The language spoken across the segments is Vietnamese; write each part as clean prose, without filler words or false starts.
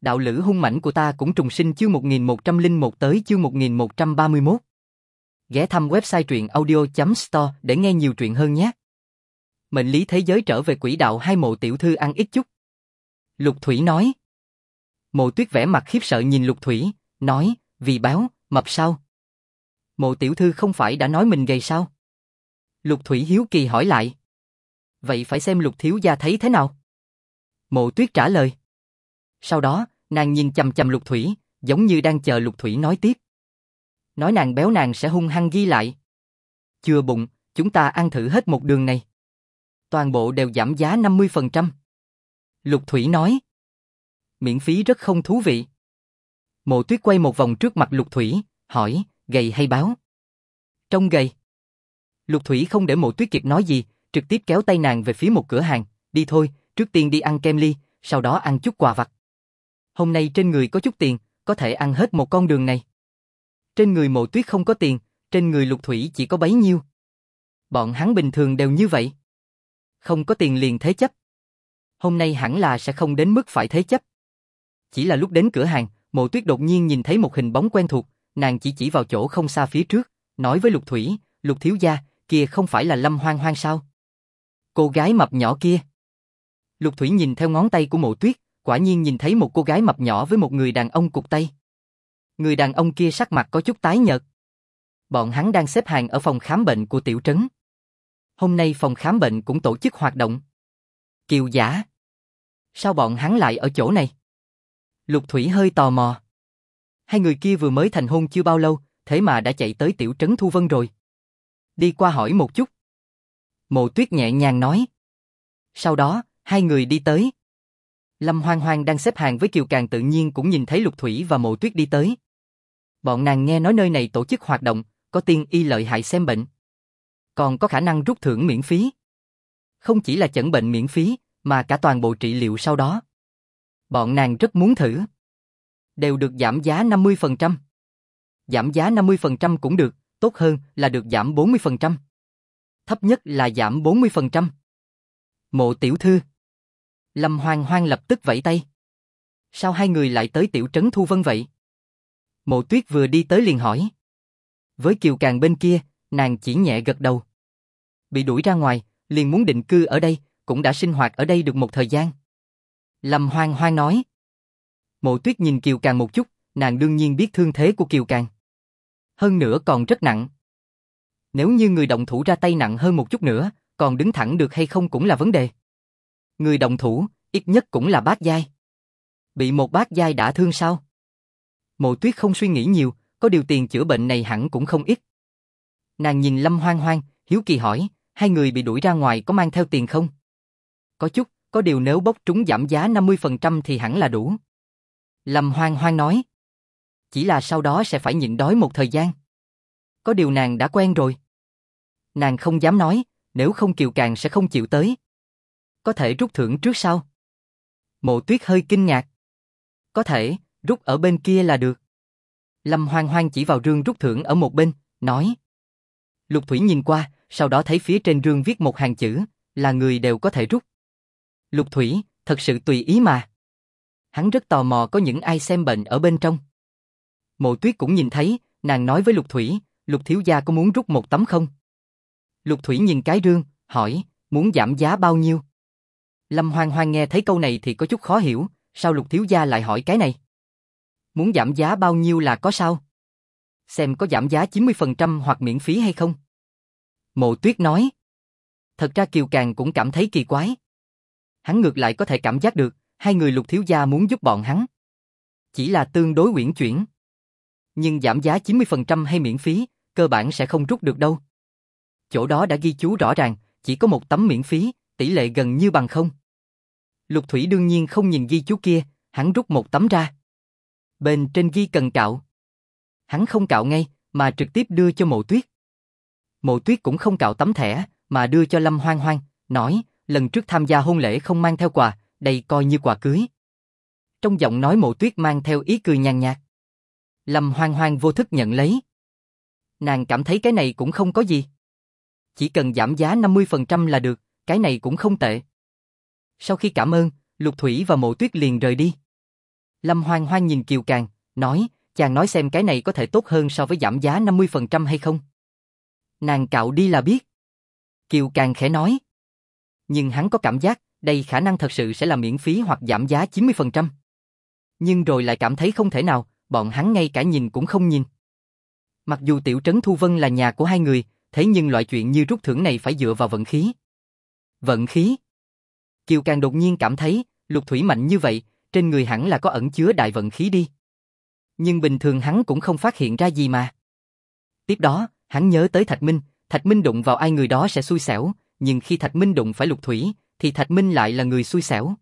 Đạo lữ hung mãnh của ta cũng trùng sinh chương 1101 tới chương 1131. Ghé thăm website truyện audio.store để nghe nhiều truyện hơn nhé. Mệnh lý thế giới trở về quỹ đạo, hai Mộ tiểu thư ăn ít chút. Lục Thủy nói. Mộ Tuyết vẻ mặt khiếp sợ nhìn Lục Thủy, nói, vì béo, mập sao? Mộ tiểu thư không phải đã nói mình gầy sao? Lục Thủy hiếu kỳ hỏi lại. Vậy phải xem Lục thiếu gia thấy thế nào? Mộ Tuyết trả lời. Sau đó, nàng nhìn chằm chằm Lục Thủy, giống như đang chờ Lục Thủy nói tiếp. Nói nàng béo nàng sẽ hung hăng ghi lại. Chừa bụng, chúng ta ăn thử hết một đường này. Toàn bộ đều giảm giá 50%. Lục Thủy nói. Miễn phí rất không thú vị. Mộ Tuyết quay một vòng trước mặt Lục Thủy, hỏi, gầy hay béo? Trông gầy. Lục Thủy không để Mộ Tuyết kịp nói gì, trực tiếp kéo tay nàng về phía một cửa hàng, đi thôi, trước tiên đi ăn kem ly, sau đó ăn chút quà vặt. Hôm nay trên người có chút tiền, có thể ăn hết một con đường này. Trên người Mộ Tuyết không có tiền, trên người Lục Thủy chỉ có bấy nhiêu. Bọn hắn bình thường đều như vậy. Không có tiền liền thế chấp. Hôm nay hẳn là sẽ không đến mức phải thế chấp. Chỉ là lúc đến cửa hàng, Mộ Tuyết đột nhiên nhìn thấy một hình bóng quen thuộc, nàng chỉ vào chỗ không xa phía trước, nói với Lục Thủy, Lục thiếu gia, kia không phải là Lâm Hoang Hoang sao? Cô gái mập nhỏ kia. Lục Thủy nhìn theo ngón tay của Mộ Tuyết, quả nhiên nhìn thấy một cô gái mập nhỏ với một người đàn ông cụt tay. Người đàn ông kia sắc mặt có chút tái nhợt. Bọn hắn đang xếp hàng ở phòng khám bệnh của tiểu trấn. Hôm nay phòng khám bệnh cũng tổ chức hoạt động. Kiều Giả. Sao bọn hắn lại ở chỗ này? Lục Thủy hơi tò mò. Hai người kia vừa mới thành hôn chưa bao lâu, thế mà đã chạy tới tiểu trấn Thu Vân rồi. Đi qua hỏi một chút. Mộ Tuyết nhẹ nhàng nói. Sau đó, hai người đi tới. Lâm Hoang Hoang đang xếp hàng với Kiều Càng tự nhiên cũng nhìn thấy Lục Thủy và Mộ Tuyết đi tới. Bọn nàng nghe nói nơi này tổ chức hoạt động, có tiên y lợi hại xem bệnh. Còn có khả năng rút thưởng miễn phí. Không chỉ là chẩn bệnh miễn phí, mà cả toàn bộ trị liệu sau đó. Bọn nàng rất muốn thử. Đều được giảm giá 50%. Giảm giá 50% cũng được, tốt hơn là được giảm 40%. Thấp nhất là giảm 40%. Mộ tiểu thư. Lâm Hoang Hoang lập tức vẫy tay. Sao hai người lại tới tiểu trấn Thu Vân vậy? Mộ Tuyết vừa đi tới liền hỏi. Với Kiều Càng bên kia, nàng chỉ nhẹ gật đầu. Bị đuổi ra ngoài, liền muốn định cư ở đây, cũng đã sinh hoạt ở đây được một thời gian. Lâm Hoang Hoang nói. Mộ Tuyết nhìn Kiều Càng một chút, nàng đương nhiên biết thương thế của Kiều Càng. Hơn nữa còn rất nặng. Nếu như người động thủ ra tay nặng hơn một chút nữa, còn đứng thẳng được hay không cũng là vấn đề. Người động thủ, ít nhất cũng là bát giai. Bị một bát giai đã thương sao? Mộ Tuyết không suy nghĩ nhiều, có điều tiền chữa bệnh này hẳn cũng không ít. Nàng nhìn Lâm Hoang Hoang, hiếu kỳ hỏi, hai người bị đuổi ra ngoài có mang theo tiền không? Có chút, có điều nếu bốc trúng giảm giá 50% thì hẳn là đủ. Lâm Hoang Hoang nói. Chỉ là sau đó sẽ phải nhịn đói một thời gian. Có điều nàng đã quen rồi. Nàng không dám nói, nếu không Kiều Càng sẽ không chịu tới. Có thể rút thưởng trước sau. Mộ Tuyết hơi kinh ngạc. Có thể, rút ở bên kia là được. Lâm Hoang Hoang chỉ vào rương rút thưởng ở một bên, nói. Lục Thủy nhìn qua, sau đó thấy phía trên rương viết một hàng chữ, là người đều có thể rút. Lục Thủy, thật sự tùy ý mà. Hắn rất tò mò có những ai xem bệnh ở bên trong. Mộ Tuyết cũng nhìn thấy, nàng nói với Lục Thủy, Lục thiếu gia có muốn rút một tấm không? Lục Thủy nhìn cái rương, hỏi, muốn giảm giá bao nhiêu? Lâm Hoang Hoang nghe thấy câu này thì có chút khó hiểu, sao Lục thiếu gia lại hỏi cái này? Muốn giảm giá bao nhiêu là có sao? Xem có giảm giá 90% hoặc miễn phí hay không? Mộ Tuyết nói. Thật ra Kiều Càng cũng cảm thấy kỳ quái. Hắn ngược lại có thể cảm giác được, hai người Lục thiếu gia muốn giúp bọn hắn. Chỉ là tương đối uyển chuyển. Nhưng giảm giá 90% hay miễn phí, cơ bản sẽ không rút được đâu. Chỗ đó đã ghi chú rõ ràng, chỉ có một tấm miễn phí, tỷ lệ gần như bằng không. Lục Thủy đương nhiên không nhìn ghi chú kia, hắn rút một tấm ra. Bên trên ghi cần cạo. Hắn không cạo ngay, mà trực tiếp đưa cho Mộ Tuyết. Mộ Tuyết cũng không cạo tấm thẻ, mà đưa cho Lâm Hoang Hoang, nói, lần trước tham gia hôn lễ không mang theo quà, đây coi như quà cưới. Trong giọng nói Mộ Tuyết mang theo ý cười nhàn nhạt. Lâm Hoang Hoang vô thức nhận lấy. Nàng cảm thấy cái này cũng không có gì. Chỉ cần giảm giá 50% là được, cái này cũng không tệ. Sau khi cảm ơn, Lục Thủy và Mộ Tuyết liền rời đi. Lâm Hoang Hoang nhìn Kiều Càng, nói, chàng nói xem cái này có thể tốt hơn so với giảm giá 50% hay không? Nàng cạo đi là biết. Kiều Càng khẽ nói. Nhưng hắn có cảm giác, đây khả năng thật sự sẽ là miễn phí hoặc giảm giá 90%. Nhưng rồi lại cảm thấy không thể nào, bọn hắn ngay cả nhìn cũng không nhìn. Mặc dù tiểu trấn Thu Vân là nhà của hai người, thế nhưng loại chuyện như rút thưởng này phải dựa vào vận khí. Vận khí? Kiều Càng đột nhiên cảm thấy, Lục Thủy mạnh như vậy, trên người hẳn là có ẩn chứa đại vận khí đi. Nhưng bình thường hắn cũng không phát hiện ra gì mà. Tiếp đó, hắn nhớ tới Thạch Minh đụng vào ai người đó sẽ xui xẻo, nhưng khi Thạch Minh đụng phải Lục Thủy, thì Thạch Minh lại là người xui xẻo.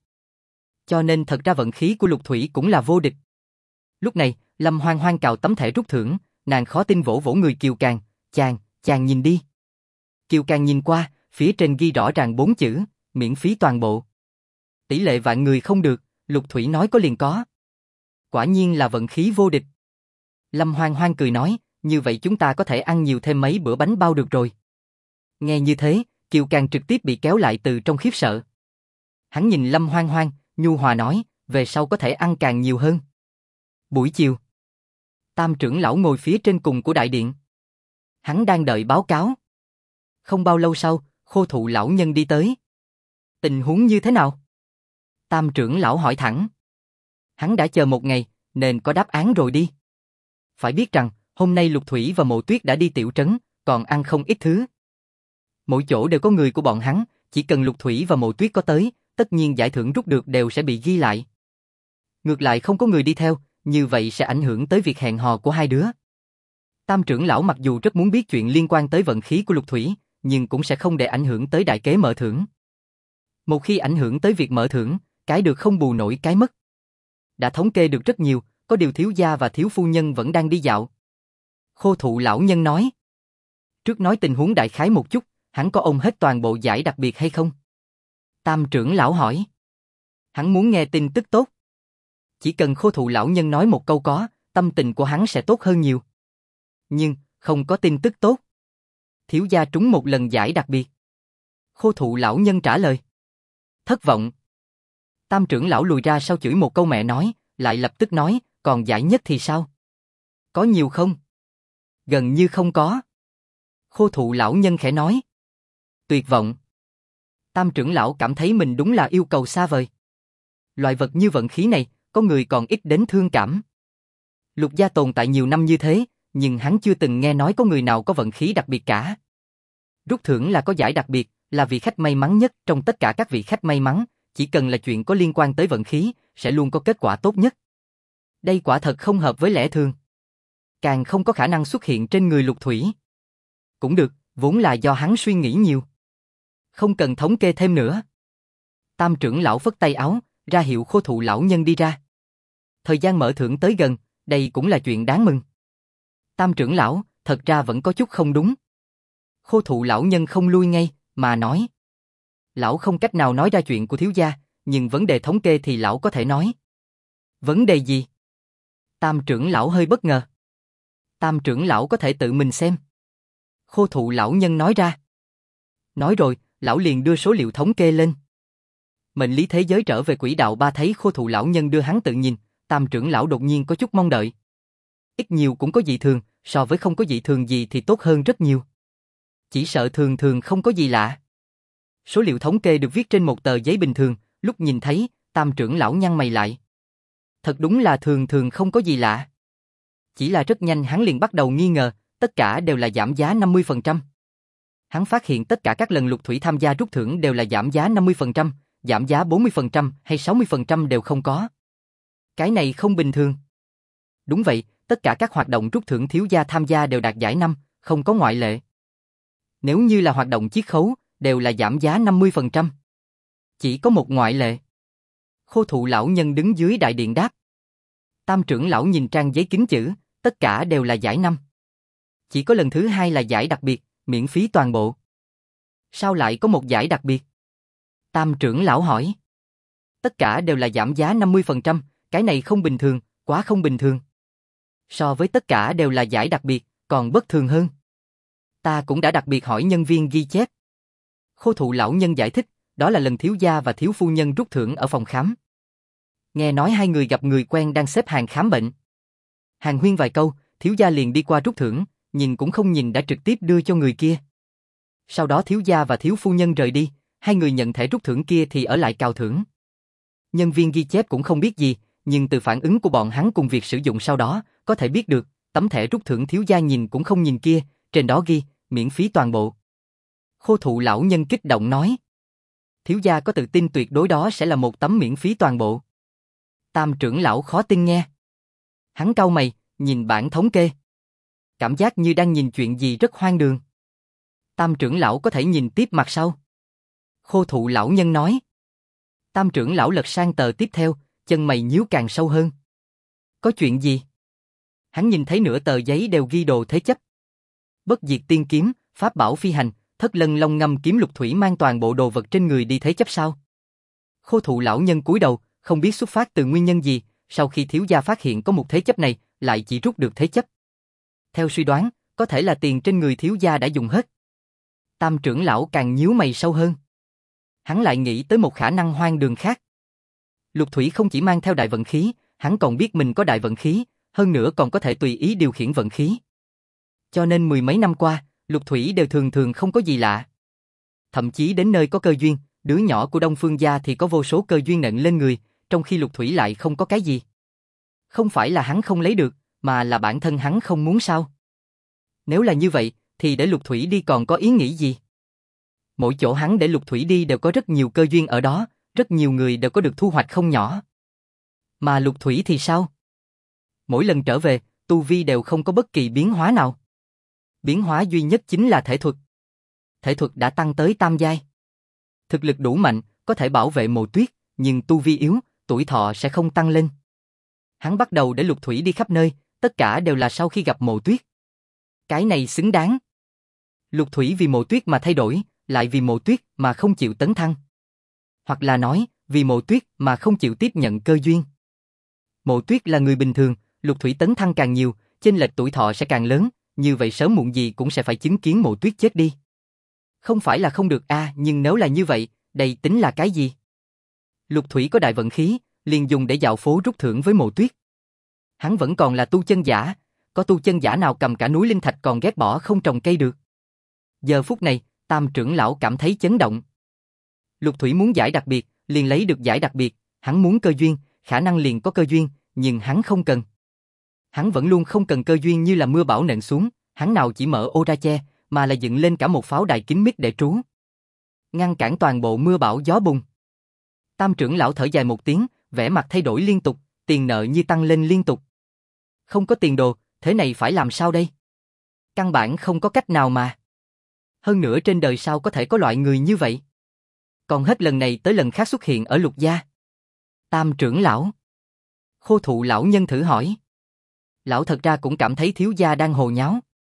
Cho nên thật ra vận khí của Lục Thủy cũng là vô địch. Lúc này, Lâm Hoang Hoang cào tấm thẻ rút thưởng, nàng khó tin vỗ vỗ người Kiều Càng, chàng nhìn đi. Kiều Càng nhìn qua, phía trên ghi rõ ràng 4 chữ, miễn phí toàn bộ. Tỷ lệ vạn người không được, Lục Thủy nói có liền có. Quả nhiên là vận khí vô địch. Lâm Hoang Hoang cười nói, như vậy chúng ta có thể ăn nhiều thêm mấy bữa bánh bao được rồi. Nghe như thế, Kiều Càng trực tiếp bị kéo lại từ trong khiếp sợ. Hắn nhìn Lâm Hoang Hoang, nhu hòa nói, về sau có thể ăn càng nhiều hơn. Buổi chiều, Tam trưởng lão ngồi phía trên cùng của đại điện. Hắn đang đợi báo cáo. Không bao lâu sau, Khô Thụ lão nhân đi tới. Tình huống như thế nào? Tam trưởng lão hỏi thẳng. Hắn đã chờ một ngày, nên có đáp án rồi đi. Phải biết rằng, hôm nay Lục Thủy và Mộ Tuyết đã đi tiểu trấn, còn ăn không ít thứ. Mỗi chỗ đều có người của bọn hắn, chỉ cần Lục Thủy và Mộ Tuyết có tới, tất nhiên giải thưởng rút được đều sẽ bị ghi lại. Ngược lại không có người đi theo, như vậy sẽ ảnh hưởng tới việc hẹn hò của hai đứa. Tam trưởng lão mặc dù rất muốn biết chuyện liên quan tới vận khí của Lục Thủy, nhưng cũng sẽ không để ảnh hưởng tới đại kế mở thưởng. Một khi ảnh hưởng tới việc mở thưởng, cái được không bù nổi cái mất. Đã thống kê được rất nhiều, có điều thiếu gia và thiếu phu nhân vẫn đang đi dạo. Khô Thụ lão nhân nói. Trước nói tình huống đại khái một chút, hắn có ôm hết toàn bộ giải đặc biệt hay không? Tam trưởng lão hỏi. Hắn muốn nghe tin tức tốt. Chỉ cần Khô Thụ lão nhân nói một câu có, tâm tình của hắn sẽ tốt hơn nhiều. Nhưng, không có tin tức tốt. Thiếu gia trúng một lần giải đặc biệt. Khô Thụ lão nhân trả lời. Thất vọng. Tam trưởng lão lùi ra sau chửi một câu mẹ nói, lại lập tức nói, còn giải nhất thì sao? Có nhiều không? Gần như không có. Khô Thụ lão nhân khẽ nói. Tuyệt vọng. Tam trưởng lão cảm thấy mình đúng là yêu cầu xa vời. Loại vật như vận khí này, có người còn ít đến thương cảm. Lục gia tồn tại nhiều năm như thế, nhưng hắn chưa từng nghe nói có người nào có vận khí đặc biệt cả. Rút thưởng là có giải đặc biệt, là vị khách may mắn nhất trong tất cả các vị khách may mắn, chỉ cần là chuyện có liên quan tới vận khí, sẽ luôn có kết quả tốt nhất. Đây quả thật không hợp với lẽ thường. Càng không có khả năng xuất hiện trên người Lục Thủy. Cũng được, vốn là do hắn suy nghĩ nhiều. Không cần thống kê thêm nữa. Tam trưởng lão phất tay áo, ra hiệu Khô Thụ lão nhân đi ra. Thời gian mở thưởng tới gần, đây cũng là chuyện đáng mừng. Tam trưởng lão, thật ra vẫn có chút không đúng. Khô Thụ lão nhân không lui ngay, mà nói. Lão không cách nào nói ra chuyện của thiếu gia, nhưng vấn đề thống kê thì lão có thể nói. Vấn đề gì? Tam trưởng lão hơi bất ngờ. Tam trưởng lão có thể tự mình xem. Khô Thụ lão nhân nói ra. Nói rồi, lão liền đưa số liệu thống kê lên. Mệnh lý thế giới trở về quỹ đạo ba thấy Khô Thụ lão nhân đưa hắn tự nhìn, Tam trưởng lão đột nhiên có chút mong đợi. Ít nhiều cũng có dị thường, so với không có dị thường gì thì tốt hơn rất nhiều. Chỉ sợ thường thường không có gì lạ. Số liệu thống kê được viết trên một tờ giấy bình thường, lúc nhìn thấy, Tam trưởng lão nhăn mày lại. Thật đúng là thường thường không có gì lạ. Chỉ là rất nhanh hắn liền bắt đầu nghi ngờ, tất cả đều là giảm giá 50%. Hắn phát hiện tất cả các lần Lục Thủy tham gia rút thưởng đều là giảm giá 50%, giảm giá 40% hay 60% đều không có. Cái này không bình thường. Đúng vậy, tất cả các hoạt động rút thưởng thiếu gia tham gia đều đạt giải 5, không có ngoại lệ. Nếu như là hoạt động chiết khấu, đều là giảm giá 50%. Chỉ có một ngoại lệ. Khô Thụ lão nhân đứng dưới đại điện đáp. Tam trưởng lão nhìn trang giấy kính chữ, tất cả đều là giải 5. Chỉ có lần thứ 2 là giải đặc biệt, miễn phí toàn bộ. Sao lại có một giải đặc biệt? Tam trưởng lão hỏi. Tất cả đều là giảm giá 50%, cái này không bình thường, quá không bình thường. So với tất cả đều là giải đặc biệt, còn bất thường hơn. Ta cũng đã đặc biệt hỏi nhân viên ghi chép. Khô Thụ lão nhân giải thích, đó là lần thiếu gia và thiếu phu nhân rút thưởng ở phòng khám. Nghe nói hai người gặp người quen đang xếp hàng khám bệnh. Hàn huyên vài câu, thiếu gia liền đi qua rút thưởng, nhìn cũng không nhìn đã trực tiếp đưa cho người kia. Sau đó thiếu gia và thiếu phu nhân rời đi, hai người nhận thẻ rút thưởng kia thì ở lại cào thưởng. Nhân viên ghi chép cũng không biết gì, nhưng từ phản ứng của bọn hắn cùng việc sử dụng sau đó, có thể biết được, tấm thẻ rút thưởng thiếu gia nhìn cũng không nhìn kia, trên đó ghi, miễn phí toàn bộ. Khô thụ lão nhân kích động nói. Thiếu gia có tự tin tuyệt đối đó sẽ là một tấm miễn phí toàn bộ. Tam trưởng lão khó tin nghe. Hắn cau mày, nhìn bảng thống kê. Cảm giác như đang nhìn chuyện gì rất hoang đường. Tam trưởng lão có thể nhìn tiếp mặt sau. Khô thụ lão nhân nói. Tam trưởng lão lật sang tờ tiếp theo, chân mày nhíu càng sâu hơn. Có chuyện gì? Hắn nhìn thấy nửa tờ giấy đều ghi đồ thế chấp. Bất diệt tiên kiếm, pháp bảo phi hành, thất lân long ngâm kiếm lục thủy mang toàn bộ đồ vật trên người đi thế chấp sao? Khô thụ lão nhân cúi đầu, không biết xuất phát từ nguyên nhân gì, sau khi thiếu gia phát hiện có một thế chấp này, lại chỉ rút được thế chấp. Theo suy đoán, có thể là tiền trên người thiếu gia đã dùng hết. Tam trưởng lão càng nhíu mày sâu hơn. Hắn lại nghĩ tới một khả năng hoang đường khác. Lục thủy không chỉ mang theo đại vận khí, hắn còn biết mình có đại vận khí, hơn nữa còn có thể tùy ý điều khiển vận khí. Cho nên mười mấy năm qua, lục thủy đều thường thường không có gì lạ. Thậm chí đến nơi có cơ duyên, đứa nhỏ của Đông Phương gia thì có vô số cơ duyên nện lên người, trong khi lục thủy lại không có cái gì. Không phải là hắn không lấy được, mà là bản thân hắn không muốn sao. Nếu là như vậy, thì để lục thủy đi còn có ý nghĩ gì? Mỗi chỗ hắn để lục thủy đi đều có rất nhiều cơ duyên ở đó, rất nhiều người đều có được thu hoạch không nhỏ. Mà lục thủy thì sao? Mỗi lần trở về, tu vi đều không có bất kỳ biến hóa nào. Biến hóa duy nhất chính là thể thuật. Thể thuật đã tăng tới tam giai. Thực lực đủ mạnh, có thể bảo vệ Mộ Tuyết, nhưng tu vi yếu, tuổi thọ sẽ không tăng lên. Hắn bắt đầu để lục thủy đi khắp nơi, tất cả đều là sau khi gặp Mộ Tuyết. Cái này xứng đáng. Lục thủy vì Mộ Tuyết mà thay đổi, lại vì Mộ Tuyết mà không chịu tấn thăng. Hoặc là nói, vì Mộ Tuyết mà không chịu tiếp nhận cơ duyên. Mộ Tuyết là người bình thường, lục thủy tấn thăng càng nhiều, chênh lệch tuổi thọ sẽ càng lớn, như vậy sớm muộn gì cũng sẽ phải chứng kiến Mộ Tuyết chết đi. Không phải là không được nhưng nếu là như vậy, đây tính là cái gì? Lục thủy có đại vận khí, liền dùng để dạo phố rút thưởng với Mộ Tuyết. Hắn vẫn còn là tu chân giả, có tu chân giả nào cầm cả núi linh thạch còn ghét bỏ không trồng cây được. Giờ phút này, Tam trưởng lão cảm thấy chấn động. Lục thủy muốn giải đặc biệt, liền lấy được giải đặc biệt, hắn muốn cơ duyên, khả năng liền có cơ duyên, nhưng hắn không cần. Hắn vẫn luôn không cần cơ duyên như là mưa bão nện xuống, hắn nào chỉ mở ô ra che, mà là dựng lên cả một pháo đài kín mít để trú. Ngăn cản toàn bộ mưa bão gió bùng. Tam trưởng lão thở dài một tiếng, vẻ mặt thay đổi liên tục, tiền nợ như tăng lên liên tục. Không có tiền đồ, thế này phải làm sao đây? Căn bản không có cách nào mà. Hơn nữa trên đời sao có thể có loại người như vậy? Còn hết lần này tới lần khác xuất hiện ở Lục gia. Tam trưởng lão. Khô thụ lão nhân thử hỏi. Lão thật ra cũng cảm thấy thiếu gia đang hồ nháo.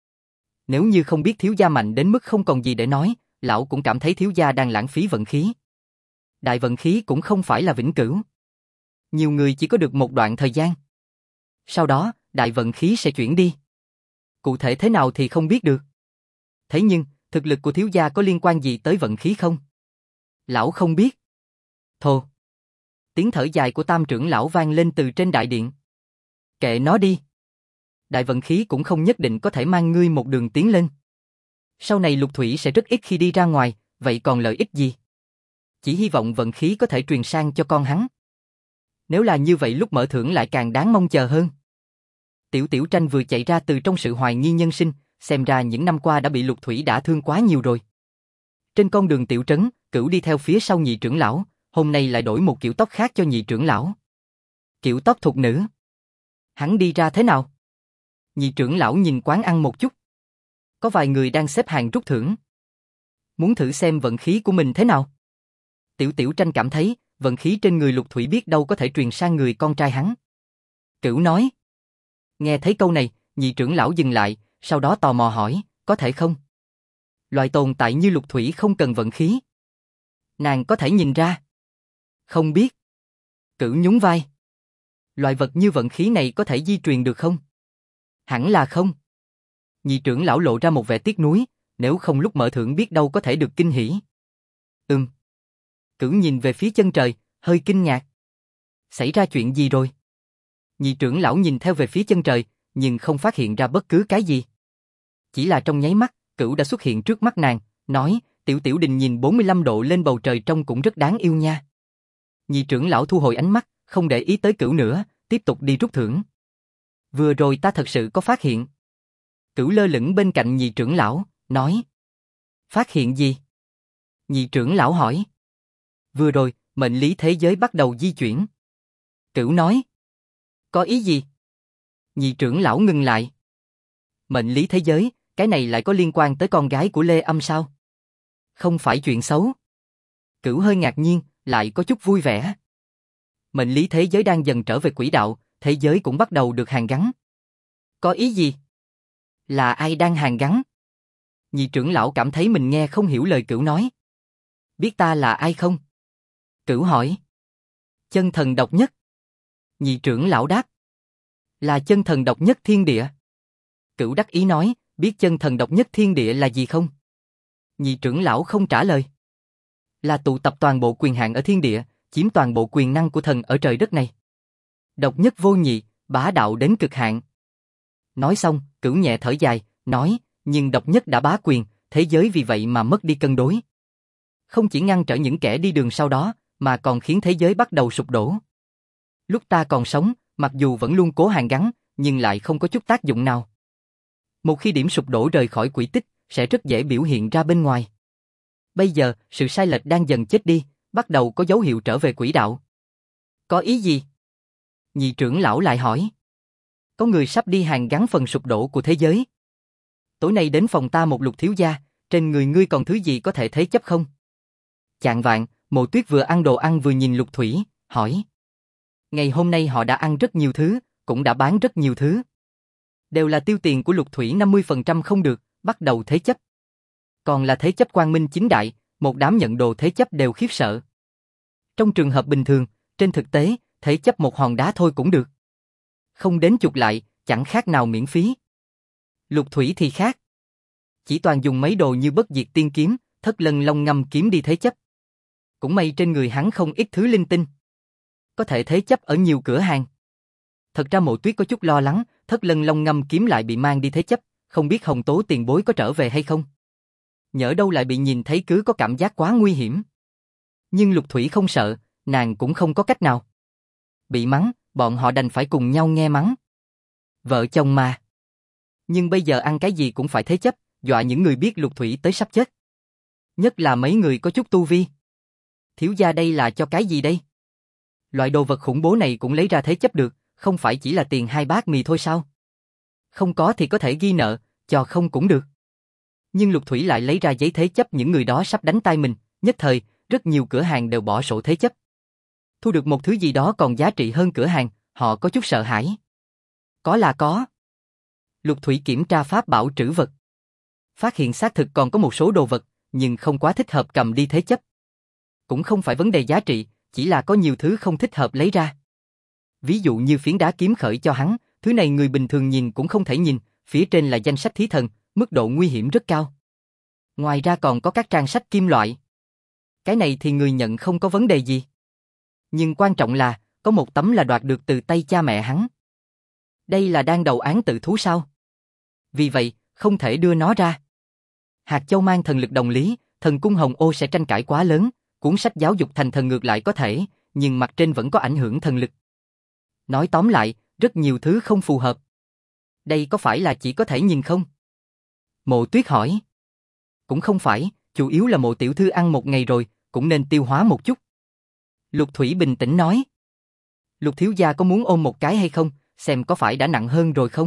Nếu như không biết thiếu gia mạnh đến mức không còn gì để nói, lão cũng cảm thấy thiếu gia đang lãng phí vận khí. Đại vận khí cũng không phải là vĩnh cửu. Nhiều người chỉ có được một đoạn thời gian. Sau đó, đại vận khí sẽ chuyển đi. Cụ thể thế nào thì không biết được. Thế nhưng, thực lực của thiếu gia có liên quan gì tới vận khí không? Lão không biết. Thô. Tiếng thở dài của Tam trưởng lão vang lên từ trên đại điện. Kệ nó đi. Đại vận khí cũng không nhất định có thể mang ngươi một đường tiến lên. Sau này Lục Thủy sẽ rất ít khi đi ra ngoài, vậy còn lợi ích gì? Chỉ hy vọng vận khí có thể truyền sang cho con hắn. Nếu là như vậy lúc mở thưởng lại càng đáng mong chờ hơn. Tiểu Tiểu Tranh vừa chạy ra từ trong sự hoài nghi nhân sinh, xem ra những năm qua đã bị Lục Thủy đả thương quá nhiều rồi. Trên con đường tiểu trấn, Cửu đi theo phía sau nhị trưởng lão, hôm nay lại đổi một kiểu tóc khác cho nhị trưởng lão. Kiểu tóc thục nữ. Hắn đi ra thế nào? Nhị trưởng lão nhìn quán ăn một chút. Có vài người đang xếp hàng rút thưởng. Muốn thử xem vận khí của mình thế nào. Tiểu Tiểu Tranh cảm thấy, vận khí trên người Lục Thủy biết đâu có thể truyền sang người con trai hắn. Cửu nói. Nghe thấy câu này, nhị trưởng lão dừng lại, sau đó tò mò hỏi, có thể không? Loại tồn tại như Lục Thủy không cần vận khí. Nàng có thể nhìn ra. Không biết. Cửu nhún vai. Loại vật như vận khí này có thể di truyền được không? Hẳn là không. Nhị trưởng lão lộ ra một vẻ tiếc nuối, nếu không lúc mở thưởng biết đâu có thể được kinh hỉ. Cửu nhìn về phía chân trời, hơi kinh ngạc. Xảy ra chuyện gì rồi? Nhị trưởng lão nhìn theo về phía chân trời, nhưng không phát hiện ra bất cứ cái gì. Chỉ là trong nháy mắt, Cửu đã xuất hiện trước mắt nàng, nói, Tiểu Tiểu Đình nhìn 45 độ lên bầu trời trông cũng rất đáng yêu nha. Nhị trưởng lão thu hồi ánh mắt, không để ý tới Cửu nữa, tiếp tục đi rút thưởng. Vừa rồi ta thật sự có phát hiện. Cửu lơ lửng bên cạnh nhị trưởng lão, nói. Phát hiện gì? Nhị trưởng lão hỏi. Vừa rồi, mệnh lý thế giới bắt đầu di chuyển. Cửu nói. Có ý gì? Nhị trưởng lão ngừng lại. Mệnh lý thế giới, cái này lại có liên quan tới con gái của Lê Âm sao? Không phải chuyện xấu. Cửu hơi ngạc nhiên, lại có chút vui vẻ. Mệnh lý thế giới đang dần trở về quỹ đạo, thế giới cũng bắt đầu được hàn gắn. Có ý gì? Là ai đang hàn gắn? Nhị trưởng lão cảm thấy mình nghe không hiểu lời Cửu nói. Biết ta là ai không? Cửu hỏi. Chân thần độc nhất. Nhị trưởng lão đáp. Là chân thần độc nhất thiên địa. Cửu đắc ý nói, biết chân thần độc nhất thiên địa là gì không? Nhị trưởng lão không trả lời. Là tụ tập toàn bộ quyền hạn ở thiên địa, chiếm toàn bộ quyền năng của thần ở trời đất này. Độc nhất vô nhị, bá đạo đến cực hạn. Nói xong, Cửu nhẹ thở dài, nói, nhưng độc nhất đã bá quyền, thế giới vì vậy mà mất đi cân đối. Không chỉ ngăn trở những kẻ đi đường sau đó, mà còn khiến thế giới bắt đầu sụp đổ. Lúc ta còn sống, mặc dù vẫn luôn cố hàn gắn, nhưng lại không có chút tác dụng nào. Một khi điểm sụp đổ rời khỏi quỹ tích, sẽ rất dễ biểu hiện ra bên ngoài. Bây giờ, sự sai lệch đang dần chết đi, bắt đầu có dấu hiệu trở về quỹ đạo. Có ý gì? Nhị trưởng lão lại hỏi. Có người sắp đi hàn gắn phần sụp đổ của thế giới. Tối nay đến phòng ta một Lục thiếu gia, trên người ngươi còn thứ gì có thể thế chấp không? Chạng vạng, Mộ Tuyết vừa ăn đồ ăn vừa nhìn Lục Thủy, hỏi. Ngày hôm nay họ đã ăn rất nhiều thứ, cũng đã bán rất nhiều thứ. Đều là tiêu tiền của Lục Thủy 50% không được, bắt đầu thế chấp. Còn là thế chấp quang minh chính đại, một đám nhận đồ thế chấp đều khiếp sợ. Trong trường hợp bình thường, trên thực tế, thế chấp một hòn đá thôi cũng được. Không đến chục lại, chẳng khác nào miễn phí. Lục Thủy thì khác. Chỉ toàn dùng mấy đồ như bất diệt tiên kiếm, thất lân long ngâm kiếm đi thế chấp. Cũng may trên người hắn không ít thứ linh tinh. Có thể thế chấp ở nhiều cửa hàng. Thật ra Mộ Tuyết có chút lo lắng, thất lân long ngâm kiếm lại bị mang đi thế chấp, không biết Hồng Tố tiền bối có trở về hay không. Nhỡ đâu lại bị nhìn thấy cứ có cảm giác quá nguy hiểm. Nhưng Lục Thủy không sợ, nàng cũng không có cách nào. Bị mắng, bọn họ đành phải cùng nhau nghe mắng. Vợ chồng mà. Nhưng bây giờ ăn cái gì cũng phải thế chấp, dọa những người biết Lục Thủy tới sắp chết. Nhất là mấy người có chút tu vi. Thiếu gia đây là cho cái gì đây? Loại đồ vật khủng bố này cũng lấy ra thế chấp được, không phải chỉ là tiền 2 bát mì thôi sao? Không có thì có thể ghi nợ, cho không cũng được. Nhưng Lục Thủy lại lấy ra giấy thế chấp những người đó sắp đánh tay mình, nhất thời, rất nhiều cửa hàng đều bỏ sổ thế chấp. Thu được một thứ gì đó còn giá trị hơn cửa hàng, họ có chút sợ hãi. Có là có. Lục Thủy kiểm tra pháp bảo trữ vật. Phát hiện xác thực còn có một số đồ vật, nhưng không quá thích hợp cầm đi thế chấp. Cũng không phải vấn đề giá trị, chỉ là có nhiều thứ không thích hợp lấy ra. Ví dụ như phiến đá kiếm khởi cho hắn, thứ này người bình thường nhìn cũng không thể nhìn, phía trên là danh sách thí thần, mức độ nguy hiểm rất cao. Ngoài ra còn có các trang sách kim loại. Cái này thì người nhận không có vấn đề gì. Nhưng quan trọng là, có một tấm là đoạt được từ tay cha mẹ hắn. Đây là đang đầu án tự thú sao? Vì vậy, không thể đưa nó ra. Hạt Châu mang thần lực đồng lý, thần cung Hồng Ô sẽ tranh cãi quá lớn, cuốn sách giáo dục thành thần ngược lại có thể, nhưng mặt trên vẫn có ảnh hưởng thần lực. Nói tóm lại, rất nhiều thứ không phù hợp. Đây có phải là chỉ có thể nhìn không? Mộ Tuyết hỏi. Cũng không phải, chủ yếu là Mộ tiểu thư ăn một ngày rồi, cũng nên tiêu hóa một chút. Lục Thủy bình tĩnh nói. Lục thiếu gia có muốn ôm một cái hay không, xem có phải đã nặng hơn rồi không?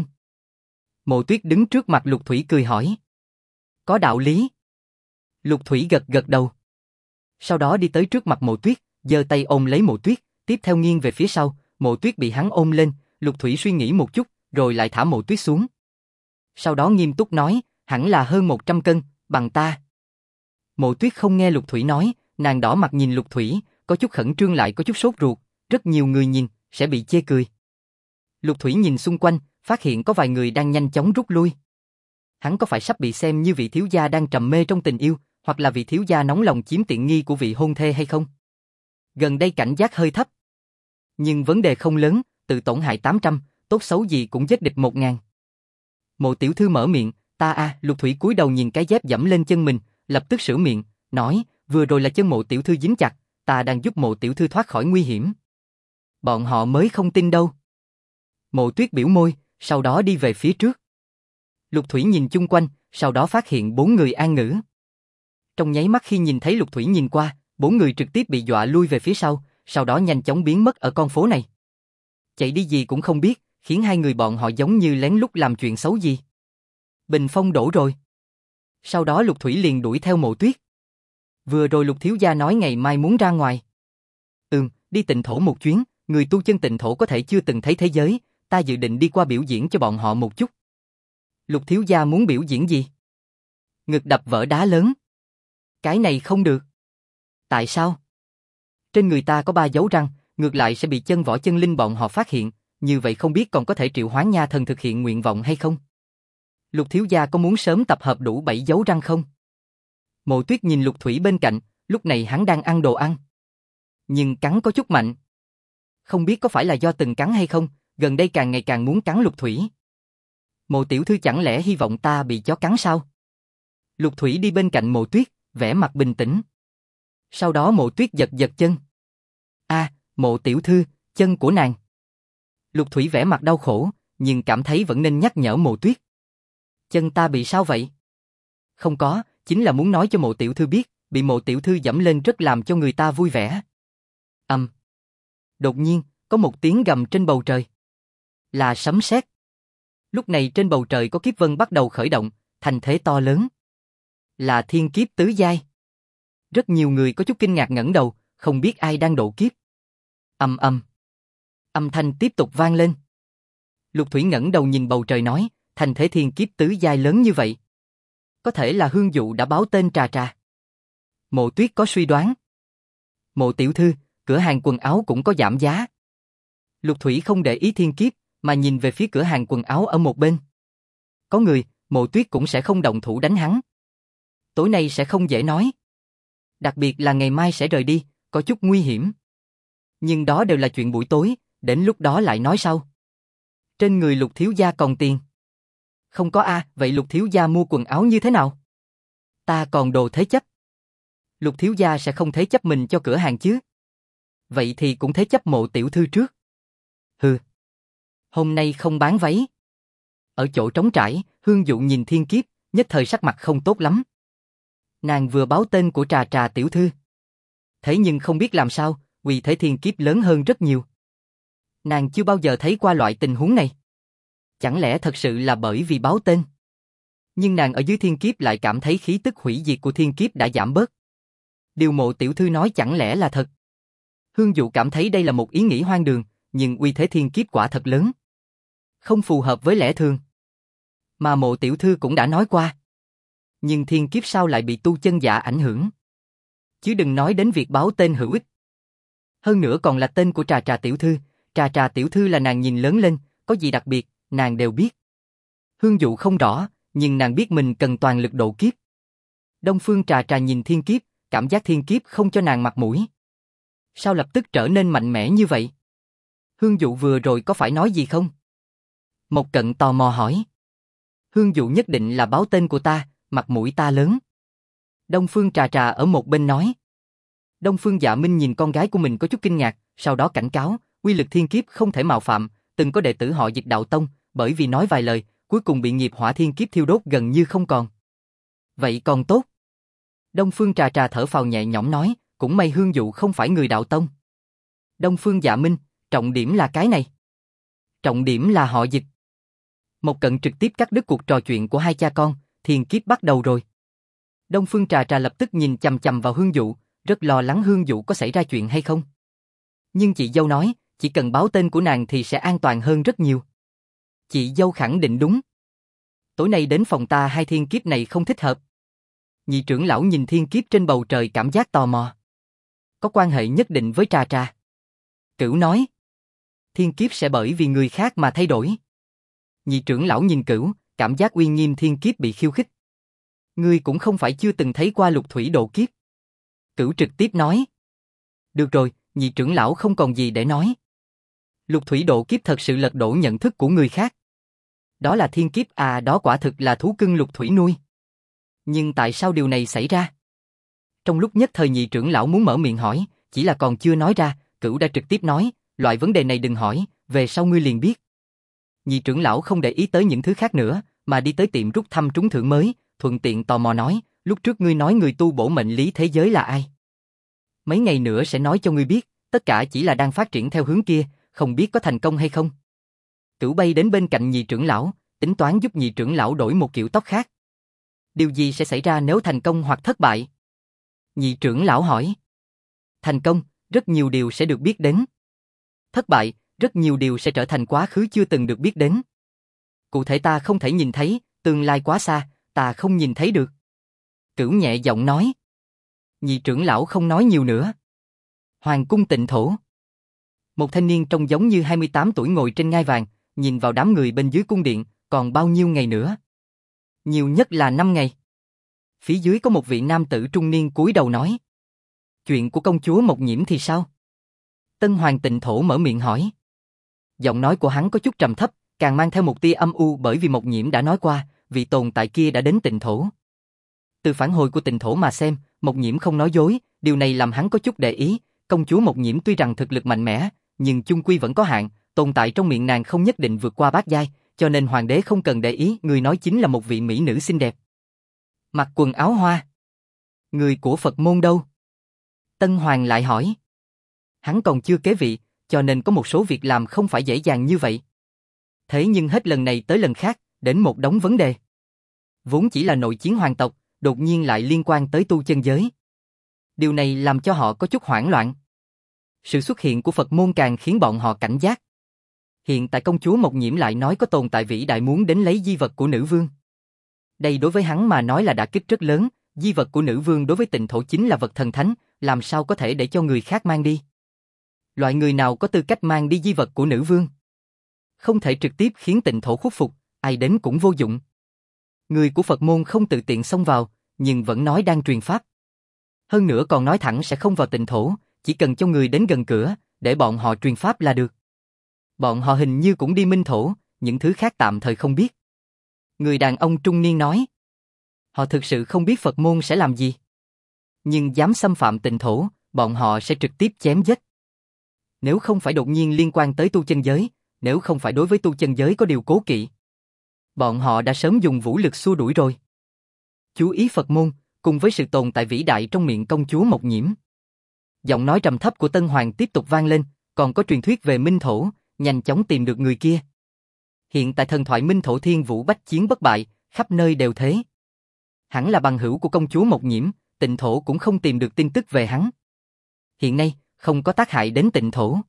Mộ Tuyết đứng trước mặt Lục Thủy cười hỏi. Có đạo lý. Lục Thủy gật gật đầu. Sau đó đi tới trước mặt Mộ Tuyết, giơ tay ôm lấy Mộ Tuyết, tiếp theo nghiêng về phía sau, Mộ Tuyết bị hắn ôm lên, Lục Thủy suy nghĩ một chút, rồi lại thả Mộ Tuyết xuống. Sau đó nghiêm túc nói, hẳn là hơn 100 cân, bằng ta. Mộ Tuyết không nghe Lục Thủy nói, nàng đỏ mặt nhìn Lục Thủy, có chút khẩn trương lại có chút sốt ruột, rất nhiều người nhìn, sẽ bị chê cười. Lục Thủy nhìn xung quanh, phát hiện có vài người đang nhanh chóng rút lui. Hắn có phải sắp bị xem như vị thiếu gia đang trầm mê trong tình yêu, hoặc là vị thiếu gia nóng lòng chiếm tiện nghi của vị hôn thê hay không? Gần đây cảnh giác hơi thấp. Nhưng vấn đề không lớn, tự tổn hại 800, tốt xấu gì cũng giết địch 1000. Mộ tiểu thư mở miệng, Lục Thủy cúi đầu nhìn cái dép dẫm lên chân mình, lập tức sửa miệng, nói, vừa rồi là chân Mộ tiểu thư dính chặt, ta đang giúp Mộ tiểu thư thoát khỏi nguy hiểm. Bọn họ mới không tin đâu. Mộ Tuyết biểu môi, sau đó đi về phía trước. Lục Thủy nhìn chung quanh, sau đó phát hiện 4 người an ngữ. Trong nháy mắt khi nhìn thấy Lục Thủy nhìn qua, 4 người trực tiếp bị dọa lui về phía sau đó nhanh chóng biến mất ở con phố này. Chạy đi gì cũng không biết, khiến hai người bọn họ giống như lén lút làm chuyện xấu gì. Bình phong đổ rồi. Sau đó Lục Thủy liền đuổi theo Mộ Tuyết. Vừa rồi Lục thiếu gia nói ngày mai muốn ra ngoài. Đi Tịnh Thổ một chuyến, người tu chân Tịnh Thổ có thể chưa từng thấy thế giới, ta dự định đi qua biểu diễn cho bọn họ một chút. Lục thiếu gia muốn biểu diễn gì? Ngực đập vỡ đá lớn. Cái này không được. Tại sao? Trên người ta có 3 dấu răng, ngược lại sẽ bị chân võ chân linh bọn họ phát hiện, như vậy không biết còn có thể triệu hoán nha thần thực hiện nguyện vọng hay không? Lục thiếu gia có muốn sớm tập hợp đủ 7 dấu răng không? Mộ Tuyết nhìn Lục Thủy bên cạnh, lúc này hắn đang ăn đồ ăn. Nhưng cắn có chút mạnh. Không biết có phải là do từng cắn hay không, gần đây càng ngày càng muốn cắn Lục Thủy. Mộ tiểu thư chẳng lẽ hy vọng ta bị chó cắn sao? Lục Thủy đi bên cạnh Mộ Tuyết, vẻ mặt bình tĩnh. Sau đó Mộ Tuyết giật giật chân. Mộ tiểu thư, chân của nàng. Lục Thủy vẻ mặt đau khổ, nhưng cảm thấy vẫn nên nhắc nhở Mộ Tuyết. Chân ta bị sao vậy? Không có, chính là muốn nói cho Mộ tiểu thư biết, bị Mộ tiểu thư dẫm lên rất làm cho người ta vui vẻ. Đột nhiên, có một tiếng gầm trên bầu trời. Là sấm sét. Lúc này trên bầu trời có kiếp vân bắt đầu khởi động, thành thế to lớn. Là thiên kiếp tứ giai. Rất nhiều người có chút kinh ngạc ngẩng đầu, không biết ai đang độ kiếp. Âm thanh tiếp tục vang lên. Lục Thủy ngẩng đầu nhìn bầu trời nói, thành thế thiên kiếp tứ giai lớn như vậy. Có thể là Hương Dụ đã báo tên Trà Trà. Mộ Tuyết có suy đoán. Mộ tiểu thư, cửa hàng quần áo cũng có giảm giá. Lục Thủy không để ý thiên kiếp, mà nhìn về phía cửa hàng quần áo ở một bên. Có người, Mộ Tuyết cũng sẽ không động thủ đánh hắn. Tối nay sẽ không dễ nói. Đặc biệt là ngày mai sẽ rời đi, có chút nguy hiểm. Nhưng đó đều là chuyện buổi tối, đến lúc đó lại nói sau. Trên người Lục thiếu gia còn tiền. Không có vậy Lục thiếu gia mua quần áo như thế nào? Ta còn đồ thế chấp. Lục thiếu gia sẽ không thế chấp mình cho cửa hàng chứ? Vậy thì cũng thế chấp Mộ tiểu thư trước. Hừ. Hôm nay không bán váy. Ở chỗ trống trải, Hương Dụ nhìn thiên kiếp, nhất thời sắc mặt không tốt lắm. Nàng vừa báo tên của Trà Trà tiểu thư. Thế nhưng không biết làm sao, vì thế thiên kiếp lớn hơn rất nhiều. Nàng chưa bao giờ thấy qua loại tình huống này. Chẳng lẽ thật sự là bởi vì báo tên? Nhưng nàng ở dưới thiên kiếp lại cảm thấy khí tức hủy diệt của thiên kiếp đã giảm bớt. Điều Mộ tiểu thư nói chẳng lẽ là thật? Hương Dụ cảm thấy đây là một ý nghĩ hoang đường, nhưng uy thế thiên kiếp quả thật lớn. Không phù hợp với lẽ thường. Mà Mộ tiểu thư cũng đã nói qua. Nhưng thiên kiếp sao lại bị tu chân giả ảnh hưởng? Chứ đừng nói đến việc báo tên hữu ích. Hơn nữa còn là tên của Trà Trà tiểu thư. Trà Trà tiểu thư là nàng nhìn lớn lên, có gì đặc biệt, nàng đều biết. Hương Dụ không rõ, nhưng nàng biết mình cần toàn lực độ kiếp. Đông Phương Trà Trà nhìn thiên kiếp, cảm giác thiên kiếp không cho nàng mặt mũi. Sao lập tức trở nên mạnh mẽ như vậy? Hương Dụ vừa rồi có phải nói gì không? Mộc Cận tò mò hỏi. Hương Dụ nhất định là báo tên của ta, mặt mũi ta lớn. Đông Phương Trà Trà ở một bên nói. Đông Phương Dạ Minh nhìn con gái của mình có chút kinh ngạc, sau đó cảnh cáo, quy lực thiên kiếp không thể mạo phạm, từng có đệ tử họ Dịch đạo tông, bởi vì nói vài lời, cuối cùng bị nghiệp hỏa thiên kiếp thiêu đốt gần như không còn. Vậy còn tốt. Đông Phương Trà Trà thở phào nhẹ nhõm nói, cũng may Hương Dụ không phải người đạo tông. Đông Phương Dạ Minh, trọng điểm là cái này. Trọng điểm là họ Dịch. Mộc Cận trực tiếp cắt đứt cuộc trò chuyện của hai cha con, thiên kiếp bắt đầu rồi. Đông Phương Trà Trà lập tức nhìn chằm chằm vào Hương Dụ, rất lo lắng Hương Dụ có xảy ra chuyện hay không. Nhưng chị dâu nói, chỉ cần báo tên của nàng thì sẽ an toàn hơn rất nhiều. Chị dâu khẳng định đúng. Tối nay đến phòng ta hai thiên kiếp này không thích hợp. Nhị trưởng lão nhìn thiên kiếp trên bầu trời cảm giác tò mò. Có quan hệ nhất định với Trà Trà. Cửu nói, thiên kiếp sẽ bởi vì người khác mà thay đổi. Nhị trưởng lão nhìn Cửu, cảm giác uy nghiêm thiên kiếp bị khiêu khích. Ngươi cũng không phải chưa từng thấy qua Lục Thủy độ kiếp. Cửu trực tiếp nói. Được rồi, nhị trưởng lão không còn gì để nói. Lục thủy độ kiếp thật sự lật đổ nhận thức của người khác. Đó là thiên kiếp à, đó quả thực là thú cưng lục thủy nuôi. Nhưng tại sao điều này xảy ra? Trong lúc nhất thời nhị trưởng lão muốn mở miệng hỏi, chỉ là còn chưa nói ra, Cửu đã trực tiếp nói, loại vấn đề này đừng hỏi, về sau ngươi liền biết. Nhị trưởng lão không để ý tới những thứ khác nữa, mà đi tới tiệm rút thăm trúng thưởng mới, thuận tiện tò mò nói, lúc trước ngươi nói người tu bổ mệnh lý thế giới là ai? Mấy ngày nữa sẽ nói cho ngươi biết, tất cả chỉ là đang phát triển theo hướng kia, không biết có thành công hay không. Cửu bay đến bên cạnh nhị trưởng lão, tính toán giúp nhị trưởng lão đổi một kiểu tóc khác. Điều gì sẽ xảy ra nếu thành công hoặc thất bại? Nhị trưởng lão hỏi. Thành công, rất nhiều điều sẽ được biết đến. Thất bại, rất nhiều điều sẽ trở thành quá khứ chưa từng được biết đến. Cụ thể ta không thể nhìn thấy, tương lai quá xa, ta không nhìn thấy được. Cửu nhẹ giọng nói. Nhị trưởng lão không nói nhiều nữa. Hoàng cung Tịnh Thổ. Một thanh niên trông giống như 28 tuổi ngồi trên ngai vàng, nhìn vào đám người bên dưới cung điện, còn bao nhiêu ngày nữa? Nhiều nhất là 5 ngày. Phía dưới có một vị nam tử trung niên cúi đầu nói. Chuyện của công chúa Mộc Nhiễm thì sao? Tân Hoàng Tịnh Thổ mở miệng hỏi. Giọng nói của hắn có chút trầm thấp, càng mang theo một tia âm u bởi vì Mộc Nhiễm đã nói qua, vị tồn tại kia đã đến Tịnh Thổ. Từ phản hồi của Tịnh Thổ mà xem, Mộc Nhiễm không nói dối, điều này làm hắn có chút để ý, công chúa Mộc Nhiễm tuy rằng thực lực mạnh mẽ, nhưng chung quy vẫn có hạn, tồn tại trong miệng nàng không nhất định vượt qua bát giai, cho nên hoàng đế không cần để ý, người nói chính là một vị mỹ nữ xinh đẹp. Mặc quần áo hoa. Người của Phật môn đâu? Tân Hoàng lại hỏi. Hắn còn chưa kế vị, cho nên có một số việc làm không phải dễ dàng như vậy. Thế nhưng hết lần này tới lần khác, đến một đống vấn đề. Vốn chỉ là nội chiến hoàng tộc, đột nhiên lại liên quan tới tu chân giới. Điều này làm cho họ có chút hoảng loạn. Sự xuất hiện của Phật môn càng khiến bọn họ cảnh giác. Hiện tại công chúa Mộc Nhiễm lại nói có tồn tại vĩ đại muốn đến lấy di vật của nữ vương. Đây đối với hắn mà nói là đả kích rất lớn, di vật của nữ vương đối với Tịnh Thổ chính là vật thần thánh, làm sao có thể để cho người khác mang đi. Loại người nào có tư cách mang đi di vật của nữ vương? Không thể trực tiếp khiến Tịnh Thổ khuất phục, ai đến cũng vô dụng. Người của Phật môn không tự tiện xông vào, nhưng vẫn nói đang truyền pháp. Hơn nữa còn nói thẳng sẽ không vào Tịnh Thổ, chỉ cần cho người đến gần cửa, để bọn họ truyền pháp là được. Bọn họ hình như cũng đi Minh Thổ, những thứ khác tạm thời không biết. Người đàn ông trung niên nói. Họ thực sự không biết Phật môn sẽ làm gì. Nhưng dám xâm phạm Tịnh Thổ, bọn họ sẽ trực tiếp chém giết. Nếu không phải đột nhiên liên quan tới tu chân giới, nếu không phải đối với tu chân giới có điều cố kỵ, bọn họ đã sớm dùng vũ lực xua đuổi rồi. Chú ý Phật môn, cùng với sự tồn tại vĩ đại trong miệng công chúa Mộc Nhiễm. Giọng nói trầm thấp của Tân Hoàng tiếp tục vang lên, còn có truyền thuyết về Minh Thổ, nhanh chóng tìm được người kia. Hiện tại thần thoại Minh Thổ Thiên Vũ bách chiến bất bại, khắp nơi đều thế. Hẳn là bằng hữu của công chúa Mộc Nhiễm, Tịnh Thổ cũng không tìm được tin tức về hắn. Hiện nay, không có tác hại đến Tịnh Thổ.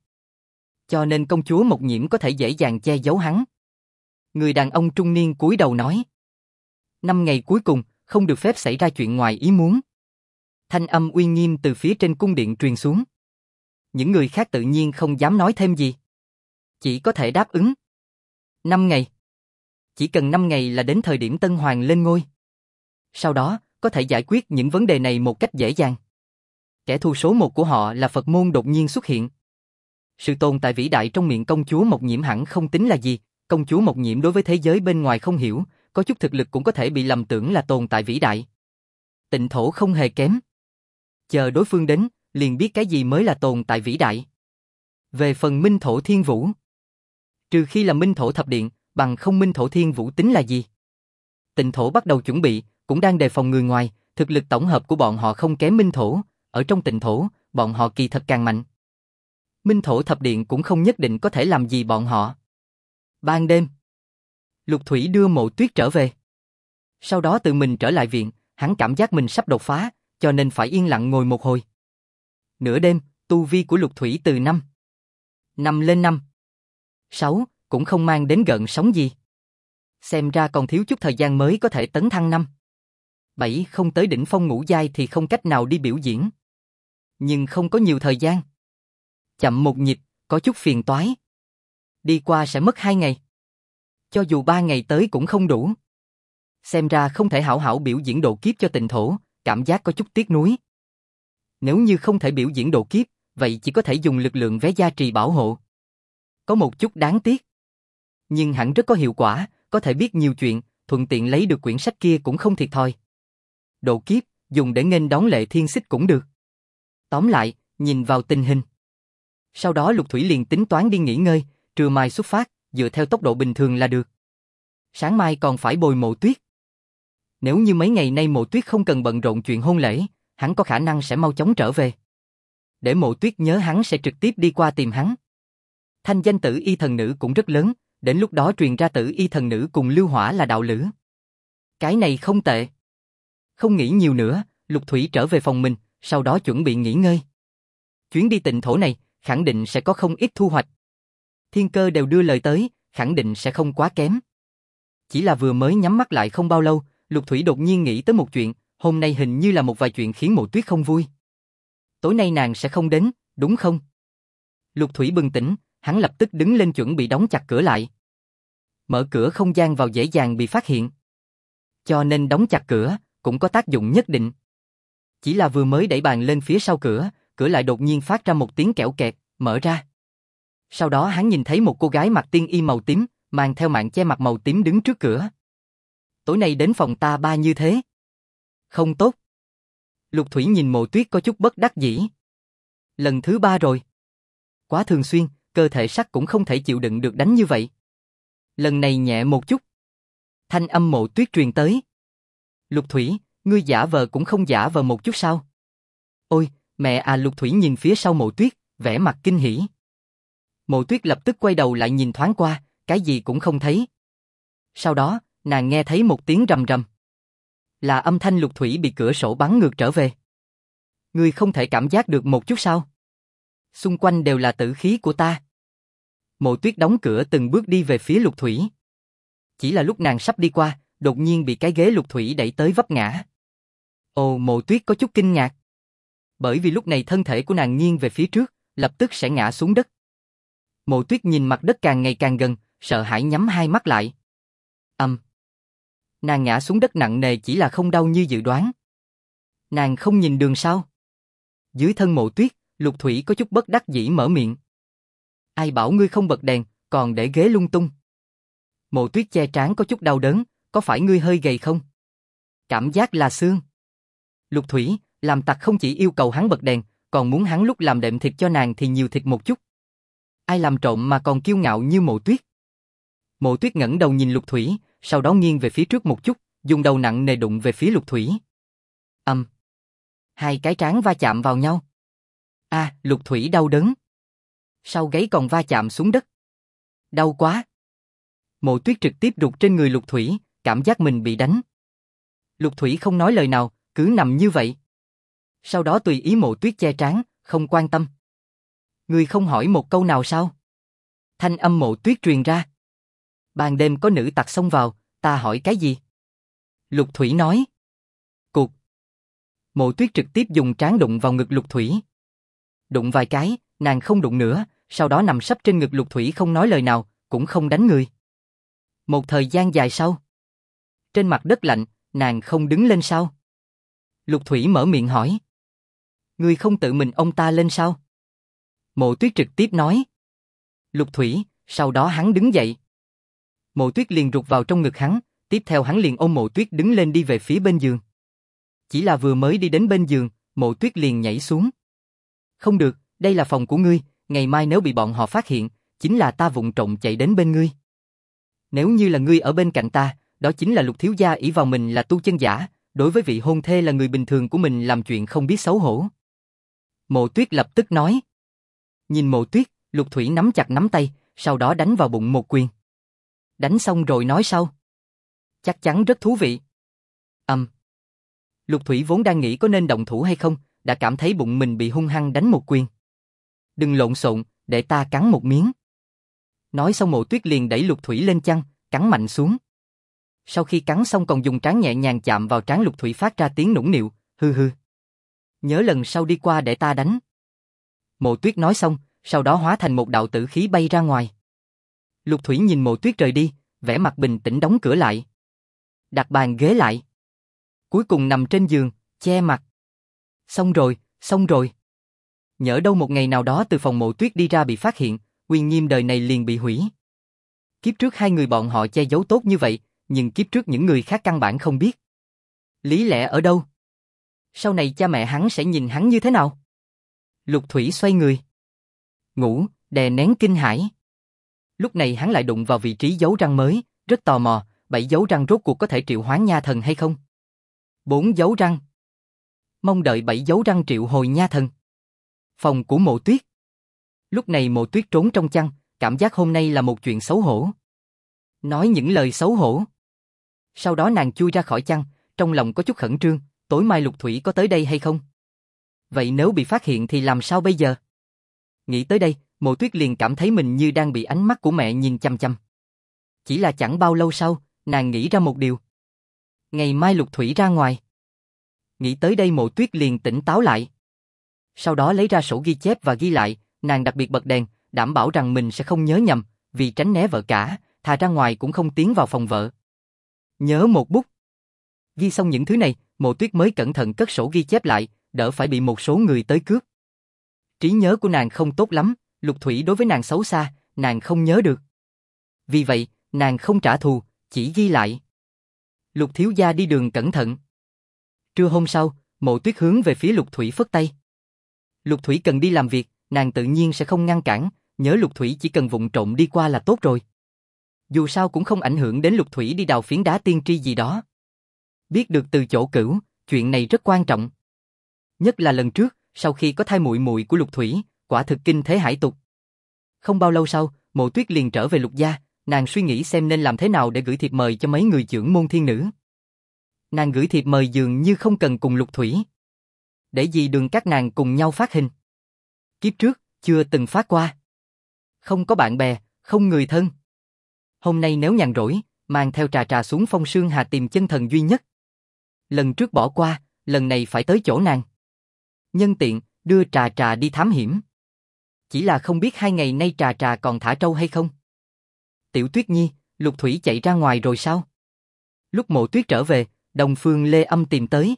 Cho nên công chúa Mộc Nhiễm có thể dễ dàng che giấu hắn. Người đàn ông trung niên cúi đầu nói. 5 ngày cuối cùng, không được phép xảy ra chuyện ngoài ý muốn. Thanh âm uy nghiêm từ phía trên cung điện truyền xuống. Những người khác tự nhiên không dám nói thêm gì. Chỉ có thể đáp ứng. 5 ngày. Chỉ cần 5 ngày là đến thời điểm Tân Hoàng lên ngôi. Sau đó, có thể giải quyết những vấn đề này một cách dễ dàng. Kẻ thù số 1 của họ là Phật môn đột nhiên xuất hiện. Sự tồn tại vĩ đại trong miệng công chúa Mộc Nhiễm hẳn không tính là gì, công chúa Mộc Nhiễm đối với thế giới bên ngoài không hiểu, có chút thực lực cũng có thể bị lầm tưởng là tồn tại vĩ đại. Tịnh Thổ không hề kém. Chờ đối phương đến, liền biết cái gì mới là tồn tại vĩ đại. Về phần Minh Thổ Thiên Vũ, trừ khi là Minh Thổ Thập Điện, bằng không Minh Thổ Thiên Vũ tính là gì? Tịnh Thổ bắt đầu chuẩn bị, cũng đang đề phòng người ngoài, thực lực tổng hợp của bọn họ không kém Minh Thổ, ở trong Tịnh Thổ, bọn họ kỳ thật càng mạnh. Minh Thổ Thập Điện cũng không nhất định có thể làm gì bọn họ. Ban đêm, Lục Thủy đưa Mộ Tuyết trở về. Sau đó tự mình trở lại viện, hắn cảm giác mình sắp đột phá, cho nên phải yên lặng ngồi một hồi. Nửa đêm, tu vi của Lục Thủy từ 5 lên 5, 6, cũng không mang đến gợn sóng gì. Xem ra còn thiếu chút thời gian mới có thể tấn thăng 5, 7 không tới đỉnh phong ngũ giai thì không cách nào đi biểu diễn. Nhưng không có nhiều thời gian. Chậm một nhịp, có chút phiền toái. Đi qua sẽ mất 2 ngày. Cho dù 3 ngày tới cũng không đủ. Xem ra không thể hảo hảo biểu diễn độ kiếp cho Tịnh Thổ, cảm giác có chút tiếc nuối. Nếu như không thể biểu diễn độ kiếp, vậy chỉ có thể dùng lực lượng vé gia trì bảo hộ. Có một chút đáng tiếc. Nhưng hẳn rất có hiệu quả, có thể biết nhiều chuyện, thuận tiện lấy được quyển sách kia cũng không thiệt thòi. Độ kiếp, dùng để nghênh đón Lệ Thiên Xích cũng được. Tóm lại, nhìn vào tình hình. Sau đó Lục Thủy liền tính toán đi nghỉ ngơi, trưa mai xuất phát, dựa theo tốc độ bình thường là được. Sáng mai còn phải bồi Mộ Tuyết. Nếu như mấy ngày nay Mộ Tuyết không cần bận rộn chuyện hôn lễ, hắn có khả năng sẽ mau chóng trở về. Để Mộ Tuyết nhớ hắn sẽ trực tiếp đi qua tìm hắn. Thanh danh Tử Y thần nữ cũng rất lớn, đến lúc đó truyền ra Tử Y thần nữ cùng Lưu Hỏa là đạo lữ. Cái này không tệ. Không nghĩ nhiều nữa, Lục Thủy trở về phòng mình, sau đó chuẩn bị nghỉ ngơi. Chuyến đi tịnh thổ này, khẳng định sẽ có không ít thu hoạch. Thiên Cơ đều đưa lời tới, khẳng định sẽ không quá kém. Chỉ là vừa mới nhắm mắt lại không bao lâu, Lục Thủy đột nhiên nghĩ tới một chuyện, hôm nay hình như là một vài chuyện khiến Mộ Tuyết không vui. Tối nay nàng sẽ không đến, đúng không? Lục Thủy bừng tỉnh, hắn lập tức đứng lên chuẩn bị đóng chặt cửa lại. Mở cửa không gian vào dễ dàng bị phát hiện. Cho nên đóng chặt cửa, cũng có tác dụng nhất định. Chỉ là vừa mới đẩy bàn lên phía sau cửa, cửa lại đột nhiên phát ra một tiếng kẽo kẹt, mở ra. Sau đó hắn nhìn thấy một cô gái mặc tiên y màu tím, mang theo màn che mặt màu tím đứng trước cửa. Tối nay đến phòng ta ba như thế. Không tốt. Lục Thủy nhìn Mộ Tuyết có chút bất đắc dĩ. Lần thứ 3 rồi. Quá thường xuyên, cơ thể sắt cũng không thể chịu đựng được đánh như vậy. Lần này nhẹ một chút. Thanh âm Mộ Tuyết truyền tới. Lục Thủy, ngươi giả vờ cũng không giả vờ một chút sao? Ôi, mẹ à, Lục Thủy nhìn phía sau Mộ Tuyết, vẻ mặt kinh hỉ. Mộ Tuyết lập tức quay đầu lại nhìn thoáng qua, cái gì cũng không thấy. Sau đó, nàng nghe thấy một tiếng rầm rầm. Là âm thanh Lục Thủy bị cửa sổ bắn ngược trở về. Ngươi không thể cảm giác được một chút sao? Xung quanh đều là tử khí của ta. Mộ Tuyết đóng cửa từng bước đi về phía Lục Thủy. Chỉ là lúc nàng sắp đi qua, đột nhiên bị cái ghế Lục Thủy đẩy tới vấp ngã. Ồ, Mộ Tuyết có chút kinh ngạc. Bởi vì lúc này thân thể của nàng nghiêng về phía trước, lập tức sẽ ngã xuống đất. Mộ Tuyết nhìn mặt đất càng ngày càng gần, sợ hãi nhắm hai mắt lại. Nàng ngã xuống đất nặng nề chỉ là không đau như dự đoán. Nàng không nhìn đường sao? Dưới thân Mộ Tuyết, Lục Thủy có chút bất đắc dĩ mở miệng. Ai bảo ngươi không bật đèn, còn để ghế lung tung. Mộ Tuyết che trán có chút đau đớn, có phải ngươi hơi gầy không? Cảm giác là xương. Lục Thủy, làm tặc không chỉ yêu cầu hắn bật đèn, còn muốn hắn lúc làm đệm thịt cho nàng thì nhiều thịt một chút. Ai làm trộm mà còn kiêu ngạo như Mộ Tuyết? Mộ Tuyết ngẩng đầu nhìn Lục Thủy, sau đó nghiêng về phía trước một chút, dùng đầu nặng nề đụng về phía Lục Thủy. Hai cái trán va chạm vào nhau. Lục Thủy đau đớn. Sau gáy còn va chạm xuống đất. Đau quá. Mộ Tuyết trực tiếp rụt trên người Lục Thủy, cảm giác mình bị đánh. Lục Thủy không nói lời nào, cứ nằm như vậy. Sau đó tùy ý Mộ Tuyết che trán, không quan tâm. Ngươi không hỏi một câu nào sao? Thanh âm Mộ Tuyết truyền ra. Ban đêm có nữ tặc xông vào, ta hỏi cái gì? Lục Thủy nói. Cụt. Mộ Tuyết trực tiếp dùng trán đụng vào ngực Lục Thủy. Đụng vài cái, nàng không đụng nữa, sau đó nằm sấp trên ngực Lục Thủy không nói lời nào, cũng không đánh người. Một thời gian dài sau, trên mặt đất lạnh, nàng không đứng lên sao? Lục Thủy mở miệng hỏi. Ngươi không tự mình ông ta lên sao? Mộ Tuyết trực tiếp nói. Lục Thủy, sau đó hắn đứng dậy. Mộ Tuyết liền rụt vào trong ngực hắn, tiếp theo hắn liền ôm Mộ Tuyết đứng lên đi về phía bên giường. Chỉ là vừa mới đi đến bên giường, Mộ Tuyết liền nhảy xuống. Không được, đây là phòng của ngươi, ngày mai nếu bị bọn họ phát hiện, chính là ta vụng trộm chạy đến bên ngươi. Nếu như là ngươi ở bên cạnh ta, đó chính là Lục thiếu gia ỷ vào mình là tu chân giả, đối với vị hôn thê là người bình thường của mình làm chuyện không biết xấu hổ. Mộ Tuyết lập tức nói. Nhìn Mộ Tuyết, Lục Thủy nắm chặt nắm tay, sau đó đánh vào bụng một quyền. Đánh xong rồi nói sau. Chắc chắn rất thú vị. Lục Thủy vốn đang nghĩ có nên động thủ hay không, đã cảm thấy bụng mình bị hung hăng đánh một quyền. Đừng lộn xộn, để ta cắn một miếng. Nói xong Mộ Tuyết liền đẩy Lục Thủy lên chăn, cắn mạnh xuống. Sau khi cắn xong còn dùng trán nhẹ nhàng chạm vào trán Lục Thủy phát ra tiếng nũng nịu, hư hư. Nhớ lần sau đi qua để ta đánh. Mộ Tuyết nói xong, sau đó hóa thành một đạo tử khí bay ra ngoài. Lục Thủy nhìn Mộ Tuyết rời đi, vẻ mặt bình tĩnh đóng cửa lại. Đặt bàn ghế lại. Cuối cùng nằm trên giường, che mặt. Xong rồi, xong rồi. Nhỡ đâu một ngày nào đó từ phòng Mộ Tuyết đi ra bị phát hiện, uy nghiêm đời này liền bị hủy. Kiếp trước hai người bọn họ che giấu tốt như vậy, nhưng kiếp trước những người khác căn bản không biết. Lý lẽ ở đâu? Sau này cha mẹ hắn sẽ nhìn hắn như thế nào? Lục Thủy xoay người. Ngủ, đè nén kinh hãi. Lúc này hắn lại đụng vào vị trí dấu răng mới, rất tò mò, 7 dấu răng rốt cuộc có thể triệu hoán nha thần hay không? 4 dấu răng. Mong đợi 7 dấu răng triệu hồi nha thần. Phòng của Mộ Tuyết. Lúc này Mộ Tuyết trốn trong chăn, cảm giác hôm nay là một chuyện xấu hổ. Nói những lời xấu hổ. Sau đó nàng chui ra khỏi chăn, trong lòng có chút khẩn trương, tối mai Lục Thủy có tới đây hay không? Vậy nếu bị phát hiện thì làm sao bây giờ? Nghĩ tới đây, Mộ Tuyết liền cảm thấy mình như đang bị ánh mắt của mẹ nhìn chăm chăm. Chỉ là chẳng bao lâu sau, nàng nghĩ ra một điều. Ngày mai Lục Thủy ra ngoài. Nghĩ tới đây Mộ Tuyết liền tỉnh táo lại. Sau đó lấy ra sổ ghi chép và ghi lại, nàng đặc biệt bật đèn, đảm bảo rằng mình sẽ không nhớ nhầm, vì tránh né vợ cả, thà ra ngoài cũng không tiến vào phòng vợ. Nhớ một bút. Ghi xong những thứ này, Mộ Tuyết mới cẩn thận cất sổ ghi chép lại, đỡ phải bị một số người tới cướp. Trí nhớ của nàng không tốt lắm, Lục Thủy đối với nàng xấu xa, nàng không nhớ được. Vì vậy, nàng không trả thù, chỉ ghi lại. Lục thiếu gia đi đường cẩn thận. Trưa hôm sau, Mộ Tuyết hướng về phía Lục Thủy phất tay. Lục Thủy cần đi làm việc, nàng tự nhiên sẽ không ngăn cản, nhớ Lục Thủy chỉ cần vụng trộm đi qua là tốt rồi. Dù sao cũng không ảnh hưởng đến Lục Thủy đi đào phiến đá tiên tri gì đó. Biết được từ chỗ Cửu, chuyện này rất quan trọng. Nhất là lần trước, sau khi có thai muội muội của Lục Thủy, quả thực kinh thế hải tục. Không bao lâu sau, Mộ Tuyết liền trở về Lục gia, nàng suy nghĩ xem nên làm thế nào để gửi thiệp mời cho mấy người chưởng môn thiên nữ. Nàng gửi thiệp mời dường như không cần cùng Lục Thủy. Để gì đường các nàng cùng nhau phát hình. Kiếp trước, chưa từng phát qua. Không có bạn bè, không người thân. Hôm nay nếu nhàn rỗi, mang theo Trà Trà xuống Phong Sương Hà tìm chân thần duy nhất. Lần trước bỏ qua, lần này phải tới chỗ nàng. Nhân tiện, đưa Trà Trà đi thám hiểm. Chỉ là không biết 2 ngày nay Trà Trà còn thả trâu hay không. Tiểu Tuyết Nhi, Lục Thủy chạy ra ngoài rồi sao? Lúc Mộ Tuyết trở về, Đông Phương Lê Âm tìm tới.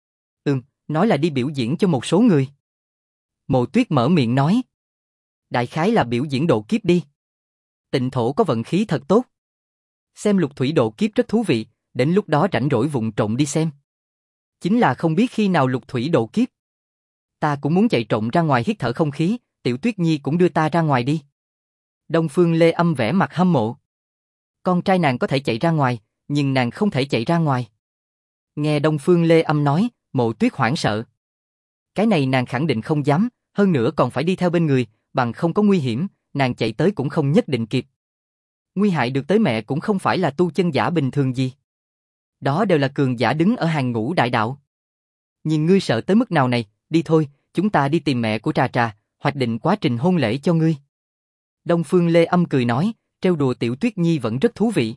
Nói là đi biểu diễn cho một số người. Mộ Tuyết mở miệng nói. Đại khái là biểu diễn độ kiếp đi. Tịnh Thổ có vận khí thật tốt. Xem Lục Thủy độ kiếp rất thú vị, đến lúc đó rảnh rỗi vụng trộm đi xem. Chính là không biết khi nào Lục Thủy độ kiếp. Ta cũng muốn chạy trộm ra ngoài hít thở không khí, Tiểu Tuyết Nhi cũng đưa ta ra ngoài đi. Đông Phương Lê Âm vẻ mặt hâm mộ. Con trai nàng có thể chạy ra ngoài, nhưng nàng không thể chạy ra ngoài. Nghe Đông Phương Lê Âm nói, Mộ Tuyết hoảng sợ. Cái này nàng khẳng định không dám, hơn nữa còn phải đi theo bên người, bằng không có nguy hiểm, nàng chạy tới cũng không nhất định kịp. Nguy hại được tới mẹ cũng không phải là tu chân giả bình thường gì. Đó đều là cường giả đứng ở hàng ngũ đại đạo. Nhìn ngươi sợ tới mức nào này, đi thôi, chúng ta đi tìm mẹ của Trà Trà, hoạch định quá trình hôn lễ cho ngươi. Đông Phương Lê Âm cười nói, trêu đùa Tiểu Tuyết Nhi vẫn rất thú vị.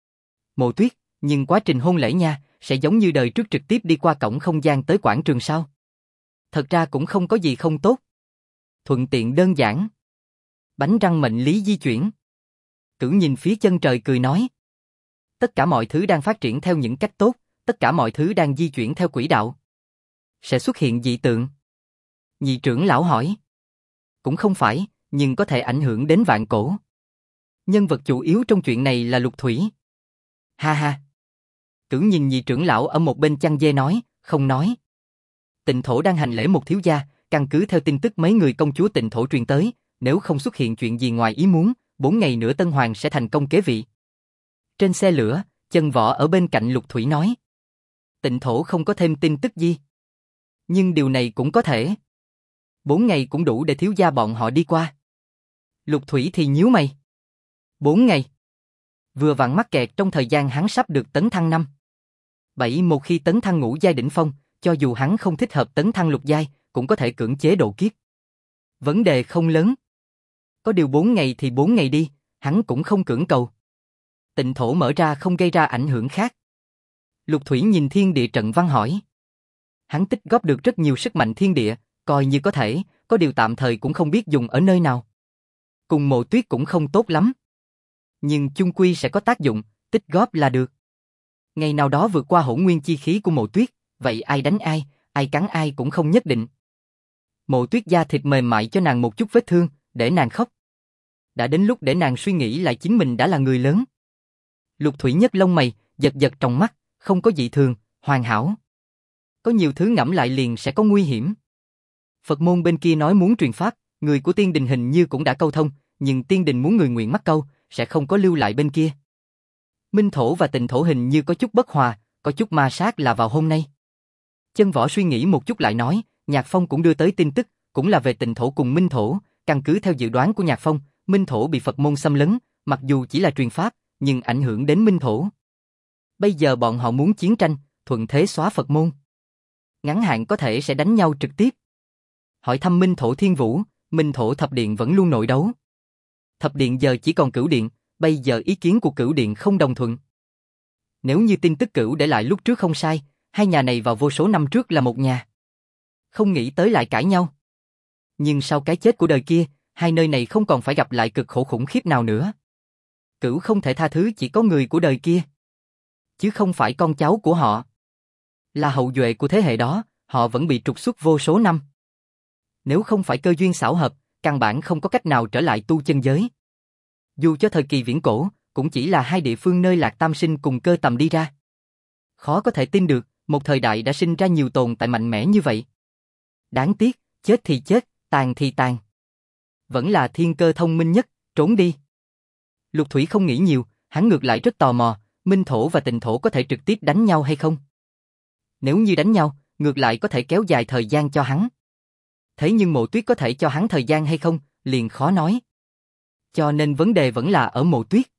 Mộ Tuyết, nhưng quá trình hôn lễ nha, sẽ giống như đời trước trực tiếp đi qua cổng không gian tới quảng trường sao? Thật ra cũng không có gì không tốt. Thuận tiện đơn giản. Bánh răng mệnh lý di chuyển. Cửu nhìn phía chân trời cười nói. Tất cả mọi thứ đang phát triển theo những cách tốt, tất cả mọi thứ đang di chuyển theo quỹ đạo. Sẽ xuất hiện dị tượng. Nhị trưởng lão hỏi. Cũng không phải, nhưng có thể ảnh hưởng đến vạn cổ. Nhân vật chủ yếu trong chuyện này là Lục Thủy. Ha ha. Cửu nhìn nhị trưởng lão ở một bên chăn dê nói, không nói. Tịnh Thổ đang hành lễ một thiếu gia, căn cứ theo tin tức mấy người công chúa Tịnh Thổ truyền tới, nếu không xuất hiện chuyện gì ngoài ý muốn, 4 ngày nữa Tân Hoàng sẽ thành công kế vị. Trên xe lửa, Chân Võ ở bên cạnh Lục Thủy nói. Tịnh Thổ không có thêm tin tức gì. Nhưng điều này cũng có thể. 4 ngày cũng đủ để thiếu gia bọn họ đi qua. Lục Thủy thì nhíu mày. 4 ngày. Vừa vặn mắc kẹt trong thời gian hắn sắp được tấn thăng 5. 7 một khi tấn thăng ngũ giai đỉnh phong, cho dù hắn không thích hợp tấn thăng lục giai, cũng có thể cưỡng chế độ kiếp. Vấn đề không lớn. Có điều 4 ngày thì 4 ngày đi, hắn cũng không cưỡng cầu. Tịnh Thổ mở ra không gây ra ảnh hưởng khác. Lục Thủy nhìn thiên địa trận văn hỏi. Hắn tích góp được rất nhiều sức mạnh thiên địa, coi như có thể, có điều tạm thời cũng không biết dùng ở nơi nào. Cùng Mộ Tuyết cũng không tốt lắm. Nhưng chung quy sẽ có tác dụng, tích góp là được. Ngày nào đó vượt qua hỗn nguyên chi khí của Mộ Tuyết, vậy ai đánh ai cắn ai cũng không nhất định. Mộ Tuyết da thịt mềm mại cho nàng một chút vết thương, để nàng khóc. Đã đến lúc để nàng suy nghĩ lại chính mình đã là người lớn. Lục Thủy nhấc lông mày, giật giật trong mắt, không có dị thường, hoàn hảo. Có nhiều thứ ngẫm lại liền sẽ có nguy hiểm. Phật môn bên kia nói muốn truyền pháp, người của tiên đình hình như cũng đã câu thông, nhưng tiên đình muốn người nguyện mắc câu, sẽ không có lưu lại bên kia. Minh thổ và tịnh thổ hình như có chút bất hòa, có chút ma sát là vào hôm nay. Chân Võ suy nghĩ một chút lại nói, Nhạc Phong cũng đưa tới tin tức, cũng là về tịnh thổ cùng Minh thổ, căn cứ theo dự đoán của Nhạc Phong, Minh thổ bị Phật môn xâm lấn, mặc dù chỉ là truyền pháp, nhưng ảnh hưởng đến Minh thổ. Bây giờ bọn họ muốn chiến tranh, thuận thế xóa Phật môn. Ngắn hạn có thể sẽ đánh nhau trực tiếp. Hỏi thăm Minh thổ Thiên Vũ, Minh thổ Thập Điện vẫn luôn nội đấu. Thập Điện giờ chỉ còn Cửu Điện, bây giờ ý kiến của Cửu Điện không đồng thuận. Nếu như tin tức Cửu để lại lúc trước không sai, hai nhà này vào vô số năm trước là một nhà. Không nghĩ tới lại cãi nhau. Nhưng sau cái chết của đời kia, hai nơi này không còn phải gặp lại cực khổ khủng khiếp nào nữa. Cửu không thể tha thứ chỉ có người của đời kia, chứ không phải con cháu của họ. Là hậu duệ của thế hệ đó, họ vẫn bị trục xuất vô số năm. Nếu không phải cơ duyên xảo hợp, căn bản không có cách nào trở lại tu chân giới. Dù cho thời kỳ viễn cổ, cũng chỉ là hai địa phương nơi Lạc Tam Sinh cùng Cơ Tầm đi ra. Khó có thể tin được, một thời đại đã sinh ra nhiều tồn tại mạnh mẽ như vậy. Đáng tiếc, chết thì chết, tàn thì tàn. Vẫn là Thiên Cơ thông minh nhất, trốn đi. Lục Thủy không nghĩ nhiều, hắn ngược lại rất tò mò, Minh thổ và Tịnh thổ có thể trực tiếp đánh nhau hay không? Nếu như đánh nhau, ngược lại có thể kéo dài thời gian cho hắn. Thế nhưng Mộ Tuyết có thể cho hắn thời gian hay không, liền khó nói. Cho nên vấn đề vẫn là ở Mộ Tuyết.